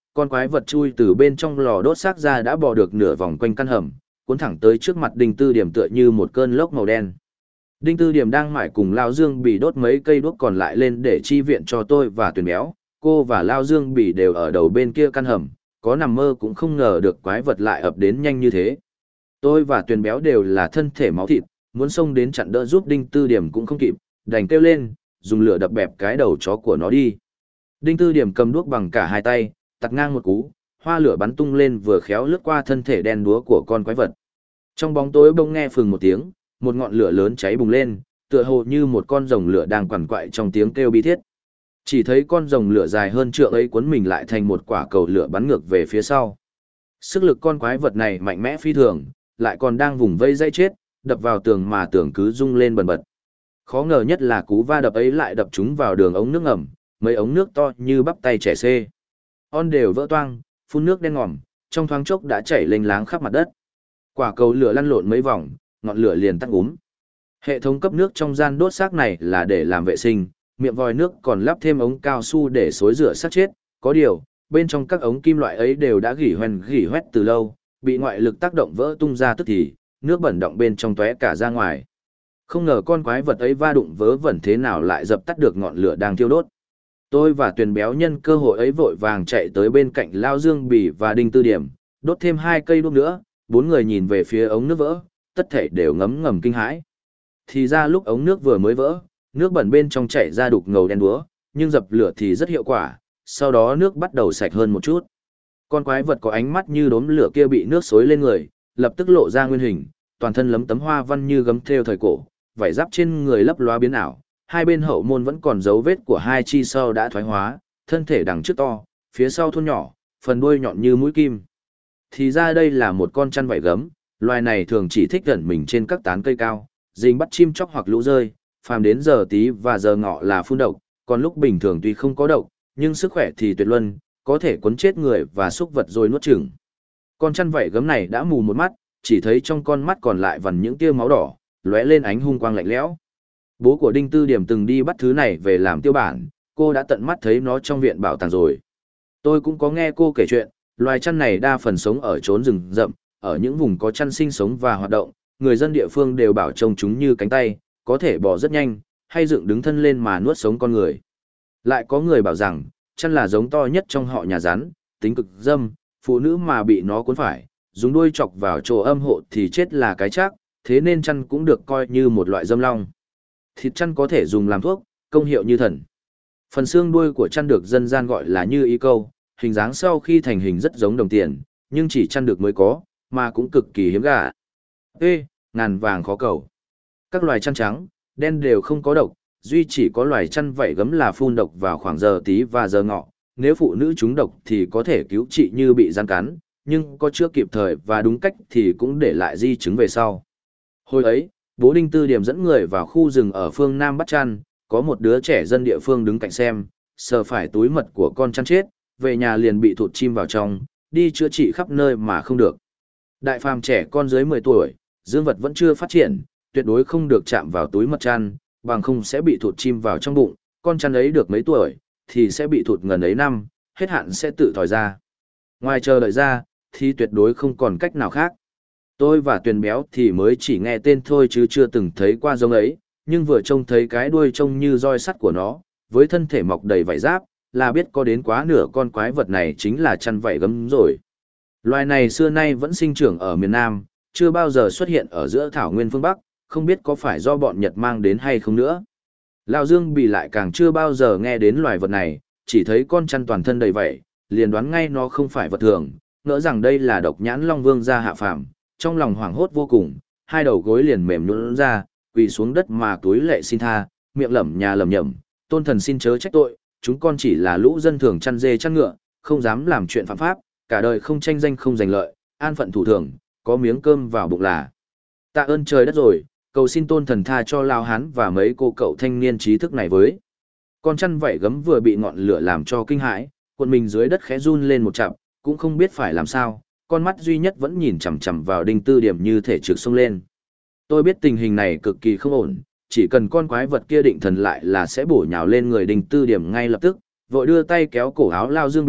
con quái vật chui từ bên trong lò đốt xác ra đã bò được nửa vòng quanh căn hầm, cuốn thẳng tới trước mặt Đinh Tư Điểm tựa như một cơn lốc màu đen. Đinh Tư Điểm đang mải cùng Lao Dương Bỉ đốt mấy cây đuốc còn lại lên để chi viện cho tôi và Tuyền Béo, cô và Lao Dương Bỉ đều ở đầu bên kia căn hầm, có nằm mơ cũng không ngờ được quái vật lại ập đến nhanh như thế. Tôi và Tuyền Béo đều là thân thể máu thịt, muốn xông đến chặn đỡ giúp Đinh Tư Điểm cũng không kịp, đành kêu lên, dùng lửa đập bẹp cái đầu chó của nó đi. Đinh Tư Điểm cầm đuốc bằng cả hai tay, tạt ngang một cú, hoa lửa bắn tung lên vừa khéo lướt qua thân thể đen đúa của con quái vật. Trong bóng tối bỗng nghe phừng một tiếng, một ngọn lửa lớn cháy bùng lên, tựa hồ như một con rồng lửa đang quằn quại trong tiếng kêu bi thiết. Chỉ thấy con rồng lửa dài hơn trượng ấy cuốn mình lại thành một quả cầu lửa bắn ngược về phía sau. Sức lực con quái vật này mạnh mẽ phi thường, lại còn đang vùng vây dây chết, đập vào tường mà tường cứ rung lên bần bật. Khó ngờ nhất là cú va đập ấy lại đập chúng vào đường ống nước ngầm, mấy ống nước to như bắp tay trẻ xê. On đều vỡ toang, phun nước đen ngòm, trong thoáng chốc đã chảy lênh láng khắp mặt đất. Quả cầu lửa lăn lộn mấy vòng, ngọn lửa liền tắt úm. Hệ thống cấp nước trong gian đốt xác này là để làm vệ sinh, miệng vòi nước còn lắp thêm ống cao su để xối rửa xác chết, có điều, bên trong các ống kim loại ấy đều đã gỉ hoét từ lâu, bị ngoại lực tác động vỡ tung ra tức thì, nước bẩn động bên trong tóe cả ra ngoài. Không ngờ con quái vật ấy va đụng vớ vẩn thế nào lại dập tắt được ngọn lửa đang thiêu đốt. Tôi và Tuyền Béo nhân cơ hội ấy vội vàng chạy tới bên cạnh Lao Dương Bỉ và Đinh Tư Điểm, đốt thêm 2 cây đuốc nữa, 4 người nhìn về phía ống nước vỡ, tất thể đều ngấm ngầm kinh hãi. Thì ra lúc ống nước vừa mới vỡ, nước bẩn bên trong chảy ra đục ngầu đen đúa, nhưng dập lửa thì rất hiệu quả, sau đó nước bắt đầu sạch hơn một chút. Con quái vật có ánh mắt như đốm lửa kia bị nước xối lên người, lập tức lộ ra nguyên hình, toàn thân lấm tấm hoa văn như gấm thêu thời cổ, vảy giáp trên người lấp loá biến ảo, hai bên hậu môn vẫn còn dấu vết của hai chi sau đã thoái hóa, thân thể đằng trước to, phía sau thon nhỏ, phần đuôi nhọn như mũi kim. Thì ra đây là một con chăn vảy gấm, loài này thường chỉ thích gần mình trên các tán cây cao, dính bắt chim chóc hoặc lũ rơi, phàm đến giờ tí và giờ ngọ là phun độc, còn lúc bình thường tuy không có độc, nhưng sức khỏe thì tuyệt luân, có thể cuốn chết người và súc vật rồi nuốt chửng. Con chăn vảy gấm này đã mù một mắt, chỉ thấy trong con mắt còn lại vằn những tia máu đỏ, lóe lên ánh hung quang lạnh lẽo. Bố của Đinh Tư Điểm từng đi bắt thứ này về làm tiêu bản, cô đã tận mắt thấy nó trong viện bảo tàng rồi. Tôi cũng có nghe cô kể chuyện, loài chăn này đa phần sống ở chốn rừng rậm, ở những vùng có chăn sinh sống và hoạt động, người dân địa phương đều bảo trông chúng như cánh tay, có thể bò rất nhanh, hay dựng đứng thân lên mà nuốt sống con người. Lại có người bảo rằng, chăn là giống to nhất trong họ nhà rắn, tính cực dâm, phụ nữ mà bị nó cuốn phải, dùng đuôi chọc vào chỗ âm hộ thì chết là cái chắc, thế nên chăn cũng được coi như một loại dâm long. Thịt chăn có thể dùng làm thuốc, công hiệu như thần. Phần xương đuôi của chăn được dân gian gọi là như ý câu, hình dáng sau khi thành hình rất giống đồng tiền, nhưng chỉ chăn được mới có, mà cũng cực kỳ hiếm gà. Ê, ngàn vàng khó cầu. Các loài chăn trắng, đen đều không có độc, duy chỉ có loài chăn vảy gấm là phun độc vào khoảng giờ tí và giờ ngọ. Nếu phụ nữ trúng độc thì có thể cứu trị như bị rắn cắn, nhưng có chữa kịp thời và đúng cách thì cũng để lại di chứng về sau. Hồi ấy, bố Đinh Tư Điểm dẫn người vào khu rừng ở phương Nam bắt chăn, có một đứa trẻ dân địa phương đứng cạnh xem, sờ phải túi mật của con chăn chết, về nhà liền bị thụt chim vào trong, đi chữa trị khắp nơi mà không được. Đại phàm trẻ con dưới 10 tuổi, dương vật vẫn chưa phát triển, tuyệt đối không được chạm vào túi mật chăn, bằng không sẽ bị thụt chim vào trong bụng, con chăn ấy được mấy tuổi, thì sẽ bị thụt ngần ấy năm, hết hạn sẽ tự thòi ra. Ngoài chờ đợi ra, thì tuyệt đối không còn cách nào khác. Tôi và Tuyền Béo thì mới chỉ nghe tên thôi chứ chưa từng thấy qua giống ấy, nhưng vừa trông thấy cái đuôi trông như roi sắt của nó, với thân thể mọc đầy vảy giáp, là biết có đến quá nửa con quái vật này chính là chăn vảy gấm rồi. Loài này xưa nay vẫn sinh trưởng ở miền Nam, chưa bao giờ xuất hiện ở giữa thảo nguyên phương Bắc, không biết có phải do bọn Nhật mang đến hay không nữa. Lão Dương Bỉ lại càng chưa bao giờ nghe đến loài vật này, chỉ thấy con chăn toàn thân đầy vảy, liền đoán ngay nó không phải vật thường, ngỡ rằng đây là độc nhãn Long Vương gia hạ phàm, trong lòng hoảng hốt vô cùng, hai đầu gối liền mềm nhũn ra, quỳ xuống đất mà túi lệ xin tha, miệng lẩm nhẩm, tôn thần xin chớ trách tội, chúng con chỉ là lũ dân thường chăn dê chăn ngựa, không dám làm chuyện phạm pháp, cả đời không tranh danh không giành lợi, an phận thủ thường, có miếng cơm vào bụng là. Tạ ơn trời đất rồi, cầu xin tôn thần tha cho lao hán và mấy cô cậu thanh niên trí thức này với. Con chăn vảy gấm vừa bị ngọn lửa làm cho kinh hãi, cuộn mình dưới đất khẽ run lên một chặp, cũng không biết phải làm sao, con mắt duy nhất vẫn nhìn chằm chằm vào Đinh Tư Điểm như thể trực xông lên. Tôi biết tình hình này cực kỳ không ổn, chỉ cần con quái vật kia định thần lại là sẽ bổ nhào lên người Đinh Tư Điểm ngay lập tức, vội đưa tay kéo cổ áo Lao Dương Bỉ,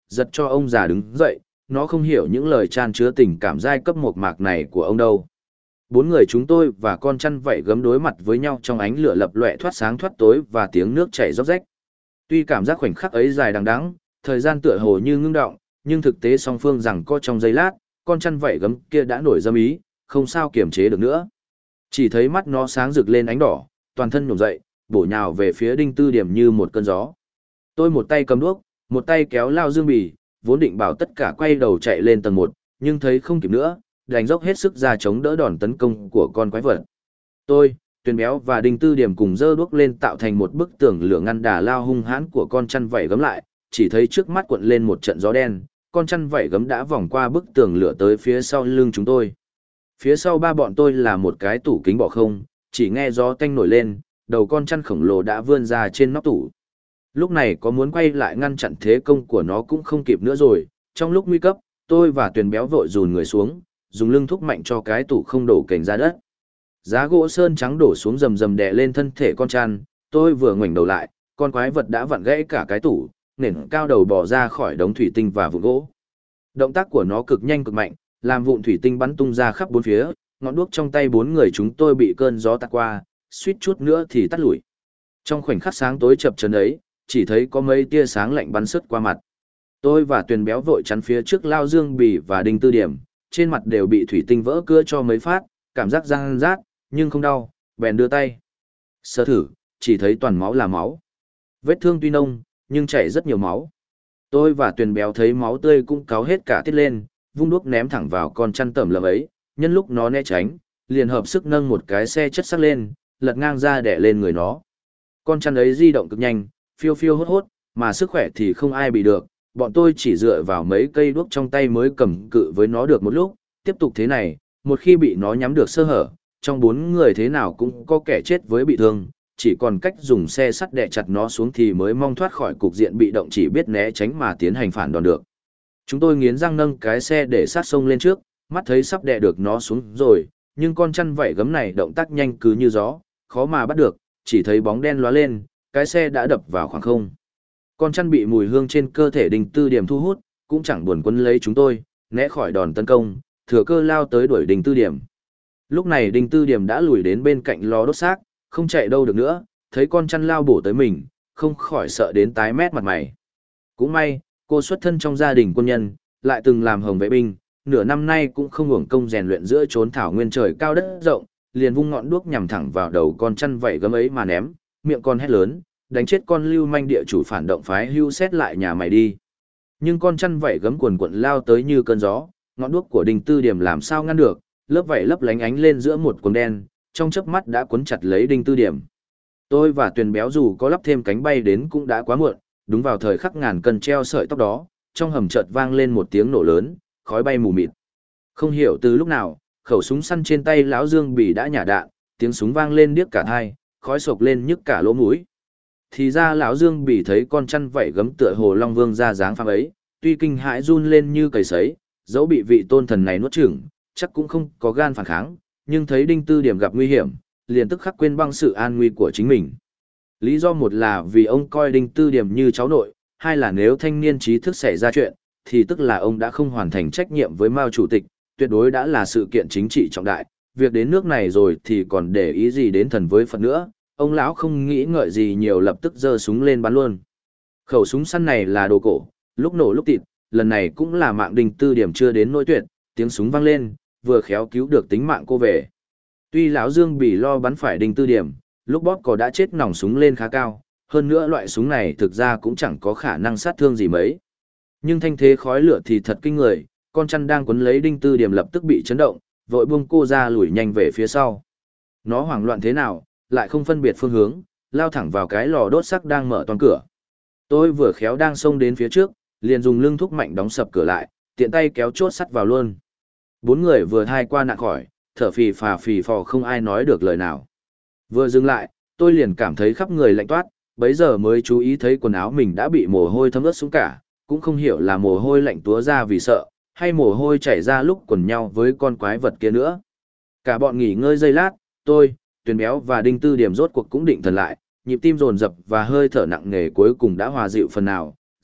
giật cho ông già đứng dậy, nó không hiểu những lời chan chứa tình cảm giai cấp một mạc này của ông đâu. Bốn người chúng tôi và con chăn vảy gấm đối mặt với nhau trong ánh lửa lập lòe thoát sáng thoát tối và tiếng nước chảy róc rách. Tuy cảm giác khoảnh khắc ấy dài đằng đẵng, thời gian tựa hồ như ngưng động, nhưng thực tế song phương rằng co trong giây lát, con chăn vảy gấm kia đã nổi dâm ý, không sao kiềm chế được nữa. Chỉ thấy mắt nó sáng rực lên ánh đỏ, toàn thân nhổm dậy, bổ nhào về phía Đinh Tư Điểm như một cơn gió. Tôi một tay cầm đuốc, một tay kéo Lao Dương Bì, vốn định bảo tất cả quay đầu chạy lên tầng 1, nhưng thấy không kịp nữa, đành dốc hết sức ra chống đỡ đòn tấn công của con quái vật. Tôi, Tuyền Béo và Đinh Tư Điểm cùng giơ đuốc lên tạo thành một bức tường lửa ngăn đà lao hung hãn của con chăn vảy gấm lại, chỉ thấy trước mắt cuộn lên một trận gió đen, con chăn vảy gấm đã vòng qua bức tường lửa tới phía sau lưng chúng tôi. Phía sau ba bọn tôi là một cái tủ kính bỏ không, chỉ nghe gió tanh nổi lên, đầu con chăn khổng lồ đã vươn ra trên nóc tủ. Lúc này có muốn quay lại ngăn chặn thế công của nó cũng không kịp nữa rồi, trong lúc nguy cấp, tôi và Tuyền Béo vội dùn người xuống, dùng lưng thúc mạnh cho cái tủ không đổ kềnh ra đất. Giá gỗ sơn trắng đổ xuống rầm rầm đè lên thân thể con chăn, tôi vừa ngoảnh đầu lại, con quái vật đã vặn gãy cả cái tủ, nền cao đầu bò ra khỏi đống thủy tinh và vụn gỗ. Động tác của nó cực nhanh cực mạnh, làm vụn thủy tinh bắn tung ra khắp bốn phía, ngọn đuốc trong tay bốn người chúng tôi bị cơn gió tạt qua, suýt chút nữa thì tắt lủi. Trong khoảnh khắc sáng tối chập chờn ấy, chỉ thấy có mấy tia sáng lạnh bắn sứt qua mặt. Tôi và Tuyền Béo vội chắn phía trước Lao Dương Bì và Đinh Tư Điểm, trên mặt đều bị thủy tinh vỡ cưa cho mấy phát, cảm giác răng rát, nhưng không đau, bèn đưa tay. Sơ thử, chỉ thấy toàn máu là máu. Vết thương tuy nông, nhưng chảy rất nhiều máu. Tôi và Tuyền Béo thấy máu tươi cũng cáu hết cả tiết lên, vung đuốc ném thẳng vào con chăn tẩm lầm ấy, nhân lúc nó né tránh, liền hợp sức nâng một cái xe chất sắc lên, lật ngang ra đè lên người nó. Con chăn ấy di động cực nhanh, phiêu phiêu hốt hốt, mà sức khỏe thì không ai bị được, bọn tôi chỉ dựa vào mấy cây đuốc trong tay mới cầm cự với nó được một lúc, tiếp tục thế này, một khi bị nó nhắm được sơ hở, trong bốn người thế nào cũng có kẻ chết với bị thương, chỉ còn cách dùng xe sắt đè chặt nó xuống thì mới mong thoát khỏi cục diện bị động chỉ biết né tránh mà tiến hành phản đòn được. Chúng tôi nghiến răng nâng cái xe để sát sông lên trước, mắt thấy sắp đè được nó xuống rồi, nhưng con chăn vảy gấm này động tác nhanh cứ như gió, khó mà bắt được, chỉ thấy bóng đen lóe lên, cái xe đã đập vào khoảng không. Con chăn bị mùi hương trên cơ thể Đinh Tư Điểm thu hút, cũng chẳng buồn quấn lấy chúng tôi, né khỏi đòn tấn công, thừa cơ lao tới đuổi Đinh Tư Điểm. Lúc này Đinh Tư Điểm đã lùi đến bên cạnh lò đốt xác, không chạy đâu được nữa, thấy con chăn lao bổ tới mình, không khỏi sợ đến tái mét mặt mày. Cũng may, cô xuất thân trong gia đình quân nhân, lại từng làm hồng vệ binh, nửa năm nay cũng không hưởng công rèn luyện giữa chốn thảo nguyên trời cao đất rộng, liền vung ngọn đuốc nhằm thẳng vào đầu con chăn vảy gấm ấy mà ném, miệng con hét lớn, đánh chết con lưu manh địa chủ phản động phái Hưu xét lại nhà mày đi. Nhưng con chăn vảy gấm quần quận lao tới như cơn gió, ngọn đuốc của Đinh Tư Điểm làm sao ngăn được, lớp vảy lấp lánh ánh lên giữa một quần đen, trong chớp mắt đã cuốn chặt lấy Đinh Tư Điểm. Tôi và Tuyền Béo dù có lắp thêm cánh bay đến cũng đã quá muộn, đúng vào thời khắc ngàn cân treo sợi tóc đó, trong hầm chợt vang lên một tiếng nổ lớn, khói bay mù mịt. Không hiểu từ lúc nào, khẩu súng săn trên tay lão Dương Bì đã nhả đạn, tiếng súng vang lên điếc cả tai, khói sộc lên nhức cả lỗ mũi. Thì ra lão Dương Bì thấy con chăn vảy gấm tựa hồ Long Vương ra dáng phàm ấy, tuy kinh hãi run lên như cầy sấy, dẫu bị vị tôn thần này nuốt chửng, chắc cũng không có gan phản kháng, nhưng thấy Đinh Tư Điểm gặp nguy hiểm, liền tức khắc quên băng sự an nguy của chính mình. Lý do một là vì ông coi Đinh Tư Điểm như cháu nội, hai là nếu thanh niên trí thức xảy ra chuyện, thì tức là ông đã không hoàn thành trách nhiệm với Mao Chủ tịch, tuyệt đối đã là sự kiện chính trị trọng đại, việc đến nước này rồi thì còn để ý gì đến thần với Phật nữa, ông lão không nghĩ ngợi gì nhiều lập tức giơ súng lên bắn luôn. Khẩu súng săn này là đồ cổ, lúc nổ lúc tịt, lần này cũng là mạng Đinh Tư Điểm chưa đến nỗi tuyệt, tiếng súng vang lên, vừa khéo cứu được tính mạng cô về. Tuy lão Dương Bì lo bắn phải Đinh Tư Điểm, lúc bóp cò đã chết nòng súng lên khá cao, hơn nữa loại súng này thực ra cũng chẳng có khả năng sát thương gì mấy. Nhưng thanh thế khói lửa thì thật kinh người, con chăn đang quấn lấy Đinh Tư Điểm lập tức bị chấn động, vội buông cô ra lùi nhanh về phía sau. Nó hoảng loạn thế nào, lại không phân biệt phương hướng, lao thẳng vào cái lò đốt xác đang mở toang cửa. Tôi vừa khéo đang xông đến phía trước, liền dùng lưng thúc mạnh đóng sập cửa lại, tiện tay kéo chốt sắt vào luôn. Bốn người vừa thai qua nạn khỏi, thở phì phò không ai nói được lời nào. Vừa dừng lại, tôi liền cảm thấy khắp người lạnh toát, bấy giờ mới chú ý thấy quần áo mình đã bị mồ hôi thấm ướt xuống cả, cũng không hiểu là mồ hôi lạnh túa ra vì sợ, hay mồ hôi chảy ra lúc quần nhau với con quái vật kia nữa. Cả bọn nghỉ ngơi giây lát, tôi, Tuyền Béo và Đinh Tư Điểm rốt cuộc cũng định thần lại, nhịp tim dồn dập và hơi thở nặng nề cuối cùng đã hòa dịu phần nào,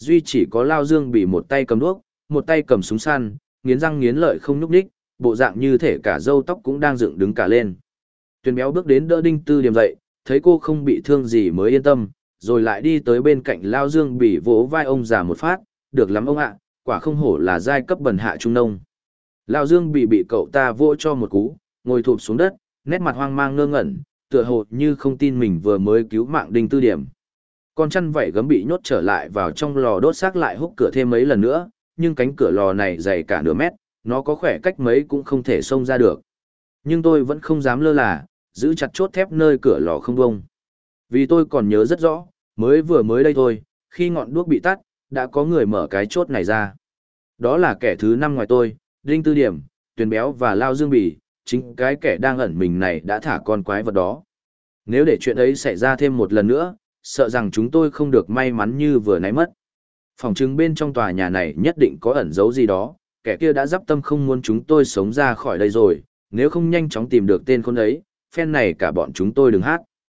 duy chỉ có Lao Dương bị một tay cầm đuốc, một tay cầm súng săn, nghiến răng nghiến lợi không nhúc nhích, bộ dạng như thể cả râu tóc cũng đang dựng đứng cả lên. Tuyền béo bước đến đỡ Đinh Tư Điểm dậy, thấy cô không bị thương gì mới yên tâm, rồi lại đi tới bên cạnh Lao Dương bị vỗ vai ông già một phát, được lắm ông ạ, quả không hổ là giai cấp bần hạ trung nông. Lao Dương bị cậu ta vỗ cho một cú, ngồi thụp xuống đất, nét mặt hoang mang ngơ ngẩn, tựa hồ như không tin mình vừa mới cứu mạng Đinh Tư Điểm. Con chăn vảy gấm bị nhốt trở lại vào trong lò đốt xác lại húc cửa thêm mấy lần nữa, nhưng cánh cửa lò này dày cả nửa mét, nó có khỏe cách mấy cũng không thể xông ra được. Nhưng tôi vẫn không dám lơ là, giữ chặt chốt thép nơi cửa lò không bông. Vì tôi còn nhớ rất rõ, mới đây thôi, khi ngọn đuốc bị tắt, đã có người mở cái chốt này ra. Đó là kẻ thứ 5 ngoài tôi, Đinh Tư Điểm, Tuyền béo và Lao Dương Bỉ, chính cái kẻ đang ẩn mình này đã thả con quái vật đó. Nếu để chuyện ấy xảy ra thêm một lần nữa, sợ rằng chúng tôi không được may mắn như vừa nãy mất. Phòng chứng bên trong tòa nhà này nhất định có ẩn giấu gì đó, kẻ kia đã dắp tâm không muốn chúng tôi sống ra khỏi đây rồi, nếu không nhanh chóng tìm được tên con ấy, phen này cả bọn chúng tôi đừng hát.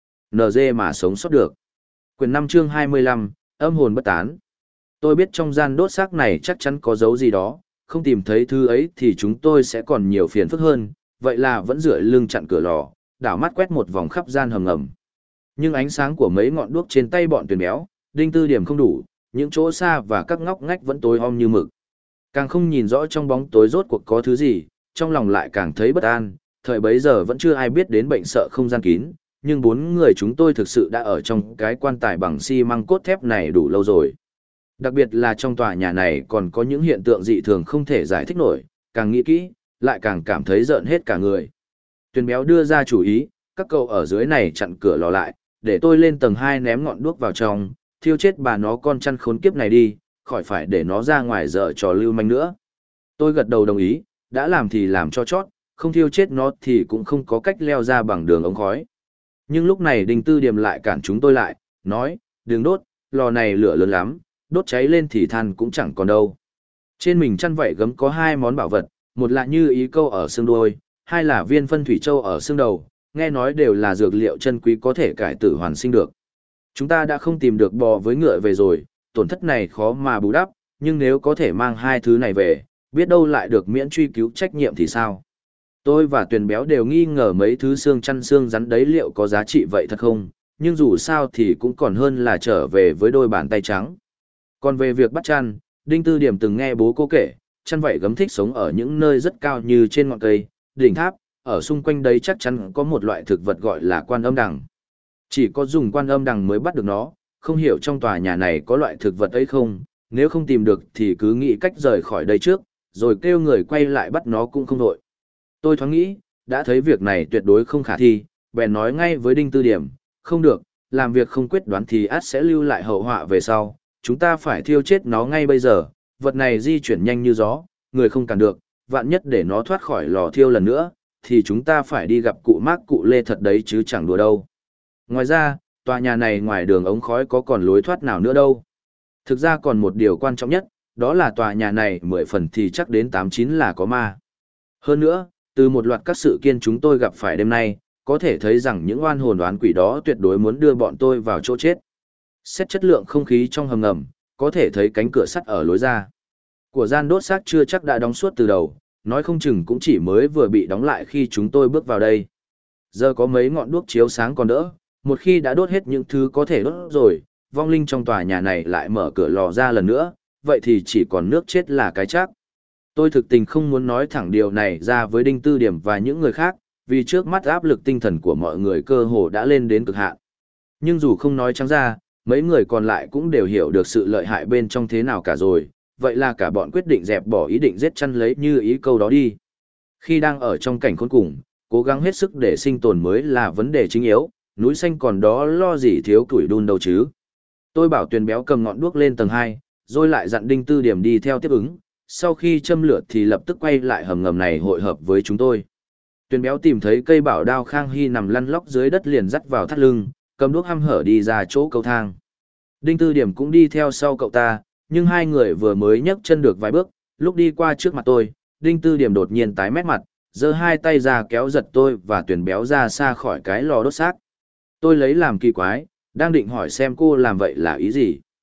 NG mà sống sót được. Quyển 5 chương 25, âm hồn bất tán. Tôi biết trong gian đốt xác này chắc chắn có dấu gì đó, không tìm thấy thứ ấy thì chúng tôi sẽ còn nhiều phiền phức hơn, vậy là vẫn dựa lưng chặn cửa lò, đảo mắt quét một vòng khắp gian hầm ngầm. Nhưng ánh sáng của mấy ngọn đuốc trên tay bọn Tuyền béo, Đinh Tư Điểm không đủ, những chỗ xa và các ngóc ngách vẫn tối om như mực. Càng không nhìn rõ trong bóng tối rốt cuộc có thứ gì, trong lòng lại càng thấy bất an, thời bấy giờ vẫn chưa ai biết đến bệnh sợ không gian kín, nhưng 4 người chúng tôi thực sự đã ở trong cái quan tài bằng xi măng cốt thép này đủ lâu rồi. Đặc biệt là trong tòa nhà này còn có những hiện tượng dị thường không thể giải thích nổi, càng nghĩ kỹ, lại càng cảm thấy rợn hết cả người. Tuyền béo đưa ra chủ ý, các cậu ở dưới này chặn cửa lò lại, để tôi lên tầng 2 ném ngọn đuốc vào trong, thiêu chết bà nó con chăn khốn kiếp này đi, khỏi phải để nó ra ngoài dở trò lưu manh nữa. Tôi gật đầu đồng ý, đã làm thì làm cho chót, không thiêu chết nó thì cũng không có cách leo ra bằng đường ống khói. Nhưng lúc này Đinh Tư Điểm lại cản chúng tôi lại, nói, đừng đốt, lò này lửa lớn lắm, đốt cháy lên thì than cũng chẳng còn đâu. Trên mình chăn vảy gấm có 2 món bảo vật, một là như ý câu ở xương đuôi, 2 là viên phân thủy châu ở xương đầu, nghe nói đều là dược liệu chân quý có thể cải tử hoàn sinh được. Chúng ta đã không tìm được bò với ngựa về rồi, tổn thất này khó mà bù đắp, nhưng nếu có thể mang 2 thứ này về, biết đâu lại được miễn truy cứu trách nhiệm thì sao? Tôi và Tuyền béo đều nghi ngờ mấy thứ xương chăn xương rắn đấy liệu có giá trị vậy thật không, nhưng dù sao thì cũng còn hơn là trở về với đôi bàn tay trắng. Còn về việc bắt chăn, Đinh Tư Điểm từng nghe bố cô kể, chăn vảy gấm thích sống ở những nơi rất cao như trên ngọn cây, đỉnh tháp, ở xung quanh đấy chắc chắn có một loại thực vật gọi là quan âm đằng. Chỉ có dùng quan âm đằng mới bắt được nó, không hiểu trong tòa nhà này có loại thực vật ấy không, nếu không tìm được thì cứ nghĩ cách rời khỏi đây trước, rồi kêu người quay lại bắt nó cũng không đội. Tôi thoáng nghĩ, đã thấy việc này tuyệt đối không khả thi, bèn nói ngay với Đinh Tư Điểm, không được, làm việc không quyết đoán thì ắt sẽ lưu lại hậu họa về sau, chúng ta phải thiêu chết nó ngay bây giờ, vật này di chuyển nhanh như gió, người không cản được, vạn nhất để nó thoát khỏi lò thiêu lần nữa, thì chúng ta phải đi gặp cụ Mác cụ Lê thật đấy chứ chẳng đùa đâu. Ngoài ra, tòa nhà này ngoài đường ống khói có còn lối thoát nào nữa đâu. Thực ra còn một điều quan trọng nhất, đó là tòa nhà này 10 phần thì chắc đến 8-9 là có ma. Hơn nữa, từ một loạt các sự kiện chúng tôi gặp phải đêm nay, có thể thấy rằng những oan hồn oán quỷ đó tuyệt đối muốn đưa bọn tôi vào chỗ chết. Xét chất lượng không khí trong hầm ngầm, có thể thấy cánh cửa sắt ở lối ra của gian đốt xác chưa chắc đã đóng suốt từ đầu, nói không chừng cũng chỉ mới vừa bị đóng lại khi chúng tôi bước vào đây. Giờ có mấy ngọn đuốc chiếu sáng còn đỡ, một khi đã đốt hết những thứ có thể đốt rồi, vong linh trong tòa nhà này lại mở cửa lò ra lần nữa, vậy thì chỉ còn nước chết là cái chắc. Tôi thực tình không muốn nói thẳng điều này ra với Đinh Tư Điểm và những người khác, vì trước mắt áp lực tinh thần của mọi người cơ hồ đã lên đến cực hạn. Nhưng dù không nói trắng ra, mấy người còn lại cũng đều hiểu được sự lợi hại bên trong thế nào cả rồi, vậy là cả bọn quyết định dẹp bỏ ý định giết chăn lấy như ý câu đó đi. Khi đang ở trong cảnh khốn cùng, cố gắng hết sức để sinh tồn mới là vấn đề chính yếu, núi xanh còn đó lo gì thiếu củi đun đâu chứ. Tôi bảo Tuyền béo cầm ngọn đuốc lên tầng 2, rồi lại dặn Đinh Tư Điểm đi theo tiếp ứng, sau khi châm lửa thì lập tức quay lại hầm ngầm này hội hợp với chúng tôi. Tuyền béo tìm thấy cây bảo đao Khang Hy nằm lăn lóc dưới đất liền dắt vào thắt lưng, cầm đuốc hăm hở đi ra chỗ cầu thang. Đinh Tư Điểm cũng đi theo sau cậu ta, nhưng hai người vừa mới nhấc chân được vài bước, lúc đi qua trước mặt tôi, Đinh Tư Điểm đột nhiên tái mét mặt, giơ hai tay ra kéo giật tôi và Tuyền béo ra xa khỏi cái lò đốt xác. Tôi lấy làm kỳ quái, đang định hỏi xem cô làm vậy là ý gì.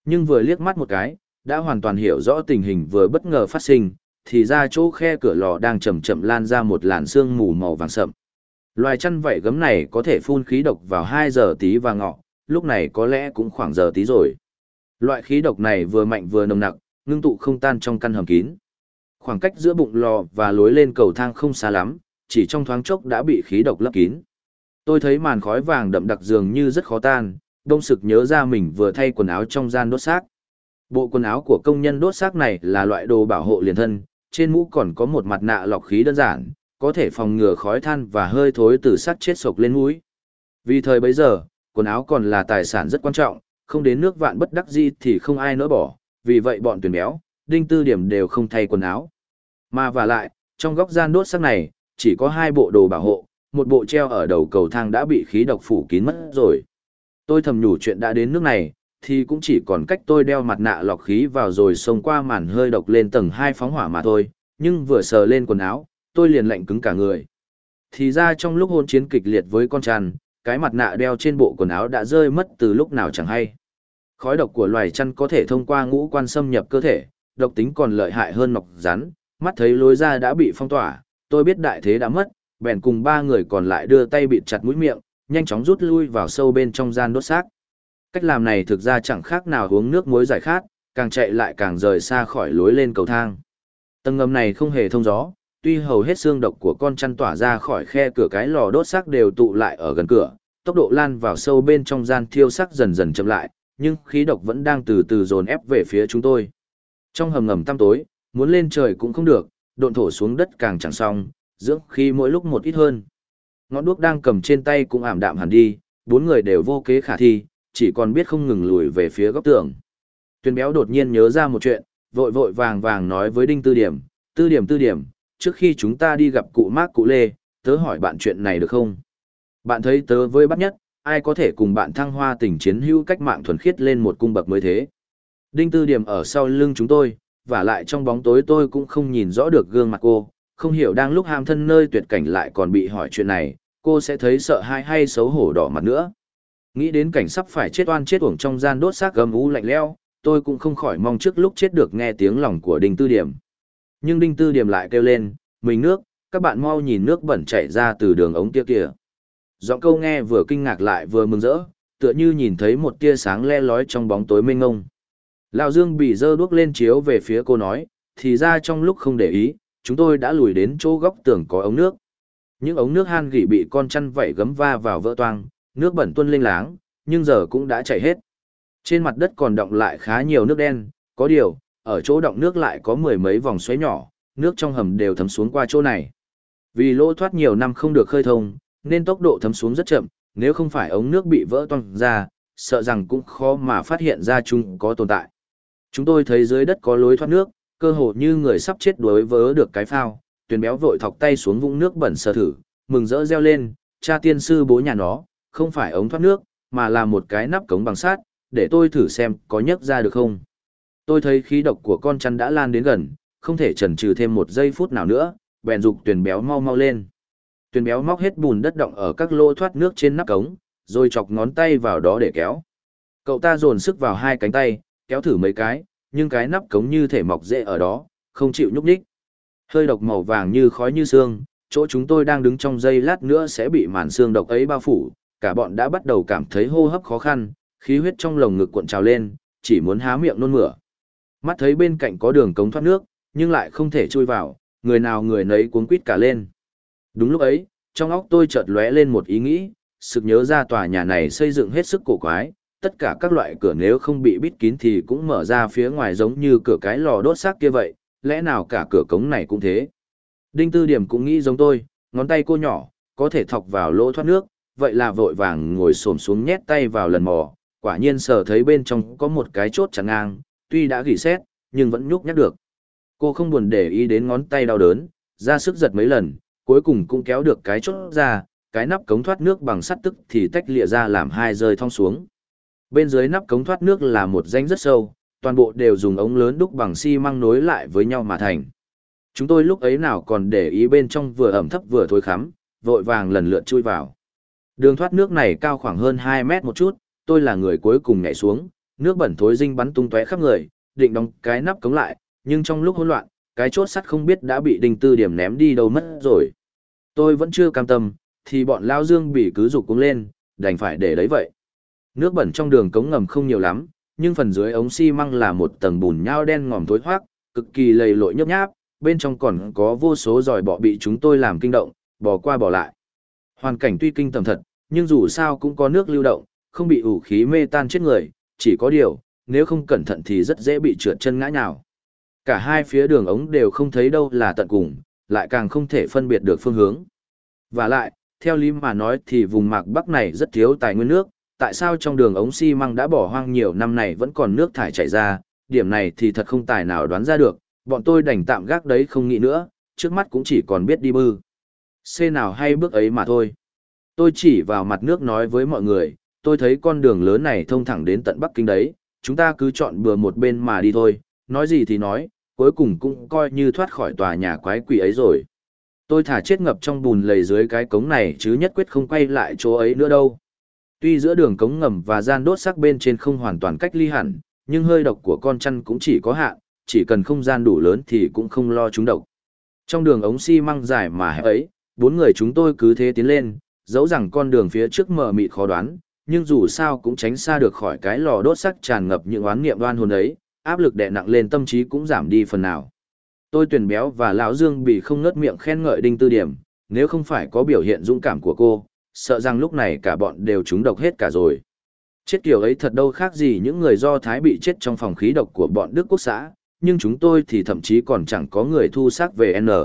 Nhưng vừa liếc mắt một cái, đã hoàn toàn hiểu rõ tình hình vừa bất ngờ phát sinh, thì ra chỗ khe cửa lò đang chậm chậm lan ra một làn sương mù màu vàng sậm. Loài chăn vảy gấm này có thể phun khí độc vào 2 giờ tí và ngọ, lúc này có lẽ cũng khoảng giờ tí rồi. Loại khí độc này vừa mạnh vừa nồng nặc, ngưng tụ không tan trong căn hầm kín. Khoảng cách giữa bụng lò và lối lên cầu thang không xa lắm, chỉ trong thoáng chốc đã bị khí độc lấp kín. Tôi thấy màn khói vàng đậm đặc dường như rất khó tan, đông sực nhớ ra mình vừa thay quần áo trong gian đốt xác. Bộ quần áo của công nhân đốt xác này là loại đồ bảo hộ liền thân, trên mũ còn có một mặt nạ lọc khí đơn giản, có thể phòng ngừa khói than và hơi thối từ xác chết sộc lên mũi. Vì thời bấy giờ, quần áo còn là tài sản rất quan trọng, không đến nước vạn bất đắc dĩ thì không ai nỡ bỏ, vì vậy bọn Tuyền Béo, Đinh Tư Điểm đều không thay quần áo. Mà vả lại, trong góc gian đốt xác này, chỉ có 2 bộ đồ bảo hộ, một bộ treo ở đầu cầu thang đã bị khí độc phủ kín mất rồi. Tôi thầm nhủ chuyện đã đến nước này, thì cũng chỉ còn cách tôi đeo mặt nạ lọc khí vào rồi xông qua màn hơi độc lên tầng 2 phóng hỏa mà thôi, nhưng vừa sờ lên quần áo, tôi liền lạnh cứng cả người. Thì ra trong lúc hôn chiến kịch liệt với con chăn, cái mặt nạ đeo trên bộ quần áo đã rơi mất từ lúc nào chẳng hay. Khói độc của loài chăn có thể thông qua ngũ quan xâm nhập cơ thể, độc tính còn lợi hại hơn nọc rắn, mắt thấy lối ra đã bị phong tỏa, tôi biết đại thế đã mất, bèn cùng 3 người còn lại đưa tay bịt chặt mũi miệng, nhanh chóng rút lui vào sâu bên trong gian đốt xác. Cách làm này thực ra chẳng khác nào uống nước muối giải khát, càng chạy lại càng rời xa khỏi lối lên cầu thang. Tầng ngầm này không hề thông gió, tuy hầu hết xương độc của con chăn tỏa ra khỏi khe cửa cái lò đốt xác đều tụ lại ở gần cửa, tốc độ lan vào sâu bên trong gian thiêu xác dần dần chậm lại, nhưng khí độc vẫn đang từ từ dồn ép về phía chúng tôi. Trong hầm ngầm tăm tối, muốn lên trời cũng không được, độn thổ xuống đất càng chẳng xong, dưỡng khí mỗi lúc một ít hơn. Ngọn đuốc đang cầm trên tay cũng ảm đạm hẳn đi, 4 người đều vô kế khả thi, chỉ còn biết không ngừng lùi về phía góc tường. Tuyền Béo đột nhiên nhớ ra một chuyện, vội vội vàng vàng nói với Đinh Tư Điểm, Tư Điểm, trước khi chúng ta đi gặp cụ Mác cụ Lê, tớ hỏi bạn chuyện này được không? Bạn thấy tớ với bắt nhất, ai có thể cùng bạn thăng hoa tình chiến hữu cách mạng thuần khiết lên một cung bậc mới thế? Đinh Tư Điểm ở sau lưng chúng tôi, và lại trong bóng tối tôi cũng không nhìn rõ được gương mặt cô, không hiểu đang lúc ham thân nơi tuyệt cảnh lại còn bị hỏi chuyện này, cô sẽ thấy sợ hãi hay xấu hổ đỏ mặt nữa. Nghĩ đến cảnh sắp phải chết oan chết uổng trong gian đốt xác gầm u lạnh lẽo, tôi cũng không khỏi mong trước lúc chết được nghe tiếng lòng của Đinh Tư Điểm. Nhưng Đinh Tư Điểm lại kêu lên, mình nước, các bạn mau nhìn nước bẩn chảy ra từ đường ống kia kìa. Giọng câu nghe vừa kinh ngạc lại vừa mừng rỡ, tựa như nhìn thấy một tia sáng le lói trong bóng tối mênh mông. Lão Dương bị dơ đuốc lên chiếu về phía cô nói, thì ra trong lúc không để ý, chúng tôi đã lùi đến chỗ góc tường có ống nước. Những ống nước han gỉ bị con chăn vảy gấm va vào vỡ toang, nước bẩn tuôn lênh láng, nhưng giờ cũng đã chảy hết. Trên mặt đất còn đọng lại khá nhiều nước đen, có điều, ở chỗ đọng nước lại có 10 mấy vòng xoáy nhỏ, nước trong hầm đều thấm xuống qua chỗ này. Vì lỗ thoát nhiều năm không được khơi thông, nên tốc độ thấm xuống rất chậm, nếu không phải ống nước bị vỡ toang ra, sợ rằng cũng khó mà phát hiện ra chúng có tồn tại. Chúng tôi thấy dưới đất có lối thoát nước, cơ hồ như người sắp chết đuối vớ được cái phao, Tuyền Béo vội thọc tay xuống vũng nước bẩn sờ thử, mừng rỡ reo lên, cha tiên sư bố nhà nó, không phải ống thoát nước, mà là một cái nắp cống bằng sắt, để tôi thử xem có nhấc ra được không. Tôi thấy khí độc của con chăn đã lan đến gần, không thể chần chừ thêm một giây phút nào nữa, bèn giục Tuyền Béo mau mau lên. Tuyền Béo móc hết bùn đất đọng ở các lỗ thoát nước trên nắp cống, rồi chọc ngón tay vào đó để kéo. Cậu ta dồn sức vào 2 cánh tay, kéo thử mấy cái, nhưng cái nắp cống như thể mọc rễ ở đó, không chịu nhúc nhích. Hơi độc màu vàng như khói như sương, chỗ chúng tôi đang đứng trong giây lát nữa sẽ bị màn sương độc ấy bao phủ, cả bọn đã bắt đầu cảm thấy hô hấp khó khăn, khí huyết trong lồng ngực cuộn trào lên, chỉ muốn há miệng nôn mửa. Mắt thấy bên cạnh có đường cống thoát nước, nhưng lại không thể chui vào, người nào người nấy cuống quýt cả lên. Đúng lúc ấy, trong óc tôi chợt lóe lên một ý nghĩ, sực nhớ ra tòa nhà này xây dựng hết sức cổ quái, tất cả các loại cửa nếu không bị bít kín thì cũng mở ra phía ngoài giống như cửa cái lò đốt xác kia vậy, lẽ nào cả cửa cống này cũng thế. Đinh Tư Điểm cũng nghĩ giống tôi, ngón tay cô nhỏ, có thể thọc vào lỗ thoát nước, vậy là vội vàng ngồi xổm xuống nhét tay vào lần mò, quả nhiên sờ thấy bên trong có một cái chốt chắn ngang, tuy đã gỉ sét, nhưng vẫn nhúc nhắc được. Cô không buồn để ý đến ngón tay đau đớn, ra sức giật mấy lần, cuối cùng cũng kéo được cái chốt ra, cái nắp cống thoát nước bằng sắt tức thì tách lịa ra làm 2 rơi thong xuống. Bên dưới nắp cống thoát nước là một rãnh rất sâu, toàn bộ đều dùng ống lớn đúc bằng xi măng nối lại với nhau mà thành. Chúng tôi lúc ấy nào còn để ý bên trong vừa ẩm thấp vừa thối khắm, vội vàng lần lượt chui vào. Đường thoát nước này cao khoảng hơn 2 mét một chút, tôi là người cuối cùng nhảy xuống, Nước bẩn thối dinh bắn tung tóe khắp người, định đóng cái nắp cống lại, nhưng trong lúc hỗn loạn, cái chốt sắt không biết đã bị Đinh Tư Điểm ném đi đâu mất rồi. Tôi vẫn chưa cam tâm, thì bọn Lao Dương bị cứ giục cuống lên, đành phải để đấy vậy. Nước bẩn trong đường cống ngầm không nhiều lắm, nhưng phần dưới ống xi măng là một tầng bùn nhão đen ngòm thối thoát, cực kỳ lầy lội nhớp nháp, bên trong còn có vô số giòi bọ bị chúng tôi làm kinh động, bò qua bò lại. Hoàn cảnh tuy kinh tởm thật, nhưng dù sao cũng có nước lưu động, không bị ủ khí mê tan chết người, chỉ có điều, nếu không cẩn thận thì rất dễ bị trượt chân ngã nhào. Cả hai phía đường ống đều không thấy đâu là tận cùng, lại càng không thể phân biệt được phương hướng. Và lại, theo lý mà nói thì vùng mạc Bắc này rất thiếu tài nguyên nước, tại sao trong đường ống xi măng đã bỏ hoang nhiều năm này vẫn còn nước thải chảy ra, điểm này thì thật không tài nào đoán ra được, bọn tôi đành tạm gác đấy không nghĩ nữa, trước mắt cũng chỉ còn biết đi bư. Xê nào hay bước ấy mà thôi. Tôi chỉ vào mặt nước nói với mọi người, tôi thấy con đường lớn này thông thẳng đến tận Bắc Kinh đấy, chúng ta cứ chọn bừa một bên mà đi thôi, nói gì thì nói, cuối cùng cũng coi như thoát khỏi tòa nhà quái quỷ ấy rồi. Tôi thả chết ngập trong bùn lầy dưới cái cống này chứ nhất quyết không quay lại chỗ ấy nữa đâu. Tuy giữa đường cống ngầm và gian đốt xác bên trên không hoàn toàn cách ly hẳn, nhưng hơi độc của con chăn cũng chỉ có hạn, chỉ cần không gian đủ lớn thì cũng không lo trúng độc. Trong đường ống xi măng dài mà hẹp ấy, 4 người chúng tôi cứ thế tiến lên, dẫu rằng con đường phía trước mờ mịt khó đoán, nhưng dù sao cũng tránh xa được khỏi cái lò đốt xác tràn ngập những oán niệm đoan hồn ấy, áp lực đè nặng lên tâm trí cũng giảm đi phần nào. Tôi Tuyển Béo và lão Dương bị không ngớt miệng khen ngợi Đinh Tư Điểm, nếu không phải có biểu hiện dũng cảm của cô, sợ rằng lúc này cả bọn đều trúng độc hết cả rồi. Chết kiểu ấy thật đâu khác gì những người Do Thái bị chết trong phòng khí độc của bọn Đức Quốc xã, nhưng chúng tôi thì thậm chí còn chẳng có người thu xác về N.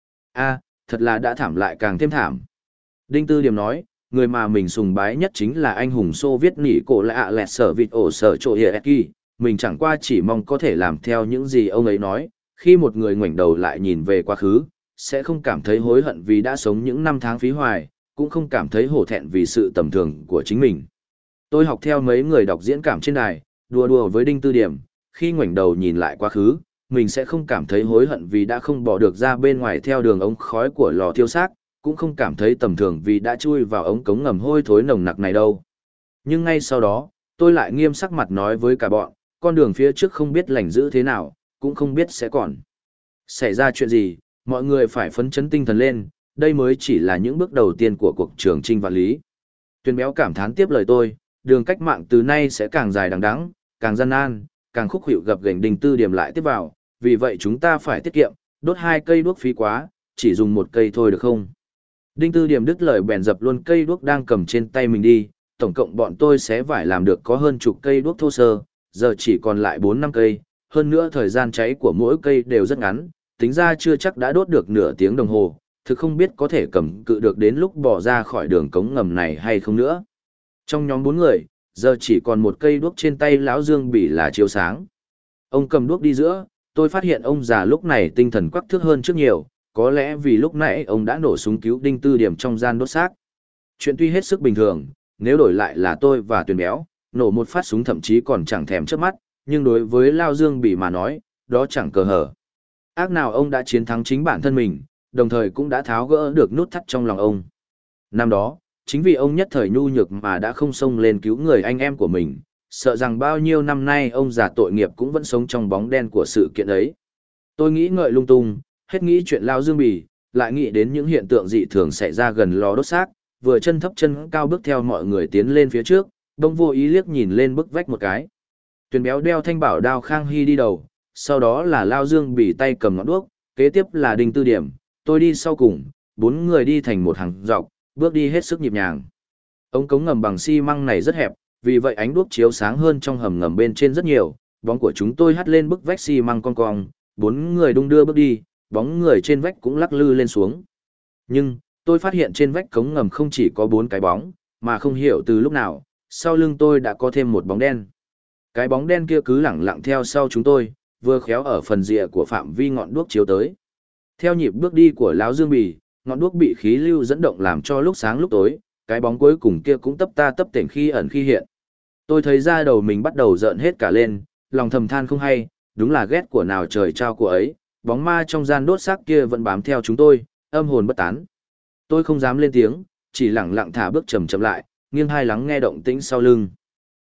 Thật là đã thảm lại càng thêm thảm. Đinh Tư Điểm nói, người mà mình sùng bái nhất chính là anh hùng Xô Viết nỉ cổ lạ lẹt sở vịt ổ sở trộ hiệa kỳ, mình chẳng qua chỉ mong có thể làm theo những gì ông ấy nói, khi một người ngoảnh đầu lại nhìn về quá khứ, sẽ không cảm thấy hối hận vì đã sống những năm tháng phí hoài, cũng không cảm thấy hổ thẹn vì sự tầm thường của chính mình. Tôi học theo mấy người đọc diễn cảm trên đài, đùa đùa với Đinh Tư Điểm, khi ngoảnh đầu nhìn lại quá khứ, mình sẽ không cảm thấy hối hận vì đã không bỏ được ra bên ngoài theo đường ống khói của lò thiêu xác, cũng không cảm thấy tầm thường vì đã chui vào ống cống ngầm hôi thối nồng nặc này đâu. Nhưng ngay sau đó, tôi lại nghiêm sắc mặt nói với cả bọn, con đường phía trước không biết lành giữ thế nào, cũng không biết sẽ còn xảy ra chuyện gì, mọi người phải phấn chấn tinh thần lên, đây mới chỉ là những bước đầu tiên của cuộc trường chinh vạn lý. Tuyên Béo cảm thán tiếp lời tôi, đường cách mạng từ nay sẽ càng dài đằng đẵng, càng gian nan, càng khúc hiệu gập ghềnh. Đinh Tư Điểm lại tiếp vào, vì vậy chúng ta phải tiết kiệm, đốt 2 cây đuốc phí quá, chỉ dùng 1 cây thôi được không? Đinh Tư Điểm đứt lời bèn dập luôn cây đuốc đang cầm trên tay mình đi, tổng cộng bọn tôi sẽ phải làm được có hơn chục cây đuốc thô sơ, giờ chỉ còn lại 4-5 cây, hơn nữa thời gian cháy của mỗi cây đều rất ngắn, tính ra chưa chắc đã đốt được nửa tiếng đồng hồ, thực không biết có thể cầm cự được đến lúc bỏ ra khỏi đường cống ngầm này hay không nữa. Trong nhóm 4 người, giờ chỉ còn 1 cây đuốc trên tay lão Dương Bỉ là chiếu sáng. Ông cầm đuốc đi giữa, tôi phát hiện ông già lúc này tinh thần quắc thước hơn trước nhiều, có lẽ vì lúc nãy ông đã nổ súng cứu Đinh Tư Điểm trong gian đốt xác. Chuyện tuy hết sức bình thường, nếu đổi lại là tôi và Tuyền Béo, nổ một phát súng thậm chí còn chẳng thèm chớp mắt, nhưng đối với Lao Dương Bỉ mà nói, đó chẳng cờ hở. Ác nào ông đã chiến thắng chính bản thân mình, đồng thời cũng đã tháo gỡ được nút thắt trong lòng ông. Năm đó, chính vì ông nhất thời nhu nhược mà đã không xông lên cứu người anh em của mình, sợ rằng bao nhiêu năm nay ông già tội nghiệp cũng vẫn sống trong bóng đen của sự kiện ấy. Tôi nghĩ ngợi lung tung, hết nghĩ chuyện Lao Dương Bỉ, lại nghĩ đến những hiện tượng dị thường xảy ra gần lò đốt xác, vừa chân thấp chân cao bước theo mọi người tiến lên phía trước, đông vô ý liếc nhìn lên bức vách một cái. Tuyền Béo đeo thanh bảo đao Khang Hy đi đầu, sau đó là Lao Dương Bỉ tay cầm ngọn đuốc, kế tiếp là Đinh Tư Điểm, tôi đi sau cùng, 4 người đi thành một hàng dọc, bước đi hết sức nhịp nhàng. Ống cống ngầm bằng xi măng này rất hẹp, vì vậy ánh đuốc chiếu sáng hơn trong hầm ngầm bên trên rất nhiều, bóng của chúng tôi hắt lên bức vách xi măng cong cong, 4 người đung đưa bước đi, bóng người trên vách cũng lắc lư lên xuống. Nhưng, tôi phát hiện trên vách cống ngầm không chỉ có 4 cái bóng, mà không hiểu từ lúc nào, sau lưng tôi đã có thêm một bóng đen. Cái bóng đen kia cứ lẳng lặng theo sau chúng tôi, vừa khéo ở phần rìa của phạm vi ngọn đuốc chiếu tới. Theo nhịp bước đi của lão Dương Bỉ, ngọn đuốc bị khí lưu dẫn động làm cho lúc sáng lúc tối, cái bóng cuối cùng kia cũng tấp ta tấp tểnh khi ẩn khi hiện. Tôi thấy da đầu mình bắt đầu rợn hết cả lên, lòng thầm than không hay, đúng là ghét của nào trời trao của ấy, bóng ma trong gian đốt xác kia vẫn bám theo chúng tôi, âm hồn bất tán. Tôi không dám lên tiếng, chỉ lẳng lặng thả bước chậm chậm lại, nghiêng hai lắng nghe động tĩnh sau lưng.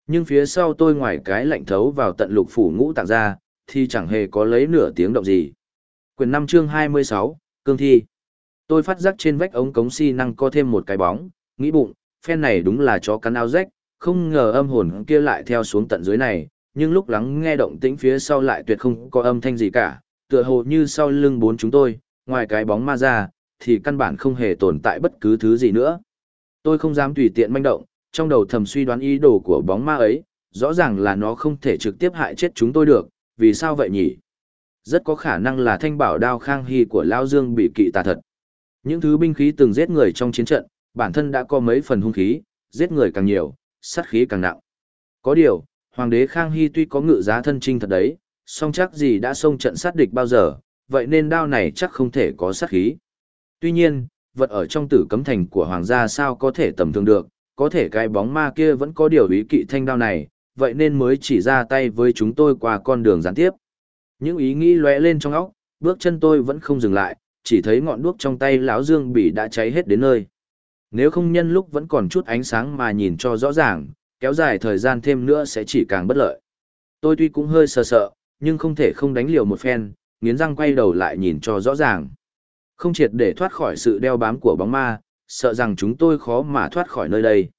Nhưng phía sau tôi ngoài cái lạnh thấu vào tận lục phủ ngũ tạng ra, thì chẳng hề có lấy nửa tiếng động gì. Quyển 5 chương 26, Cương thi. Tôi phát giác trên vách ống cống xi năng có thêm một cái bóng, nghĩ bụng, phen này đúng là chó cắn áo rách, không ngờ âm hồn kia lại theo xuống tận dưới này, nhưng lúc lắng nghe động tĩnh phía sau lại tuyệt không có âm thanh gì cả, tựa hồ như sau lưng bốn chúng tôi, ngoài cái bóng ma ra, thì căn bản không hề tồn tại bất cứ thứ gì nữa. Tôi không dám tùy tiện manh động, trong đầu thầm suy đoán ý đồ của bóng ma ấy, rõ ràng là nó không thể trực tiếp hại chết chúng tôi được, vì sao vậy nhỉ? Rất có khả năng là thanh bảo đao Khang Hy của Lão Dương bị kỵ tà thật. Những thứ binh khí từng giết người trong chiến trận, bản thân đã có mấy phần hung khí, giết người càng nhiều, sát khí càng nặng. Có điều, Hoàng đế Khang Hy tuy có ngự giá thân chinh thật đấy, song chắc gì đã xông trận sát địch bao giờ, vậy nên đao này chắc không thể có sát khí. Tuy nhiên, vật ở trong tử cấm thành của Hoàng gia sao có thể tầm thường được, có thể cái bóng ma kia vẫn có điều ý kỵ thanh đao này, vậy nên mới chỉ ra tay với chúng tôi qua con đường gián tiếp. Những ý nghĩ lóe lên trong óc, bước chân tôi vẫn không dừng lại, chỉ thấy ngọn đuốc trong tay lão Dương Bỉ đã cháy hết đến nơi. Nếu không nhân lúc vẫn còn chút ánh sáng mà nhìn cho rõ ràng, kéo dài thời gian thêm nữa sẽ chỉ càng bất lợi. Tôi tuy cũng hơi sợ, nhưng không thể không đánh liều một phen, nghiến răng quay đầu lại nhìn cho rõ ràng. Không triệt để thoát khỏi sự đeo bám của bóng ma, sợ rằng chúng tôi khó mà thoát khỏi nơi đây.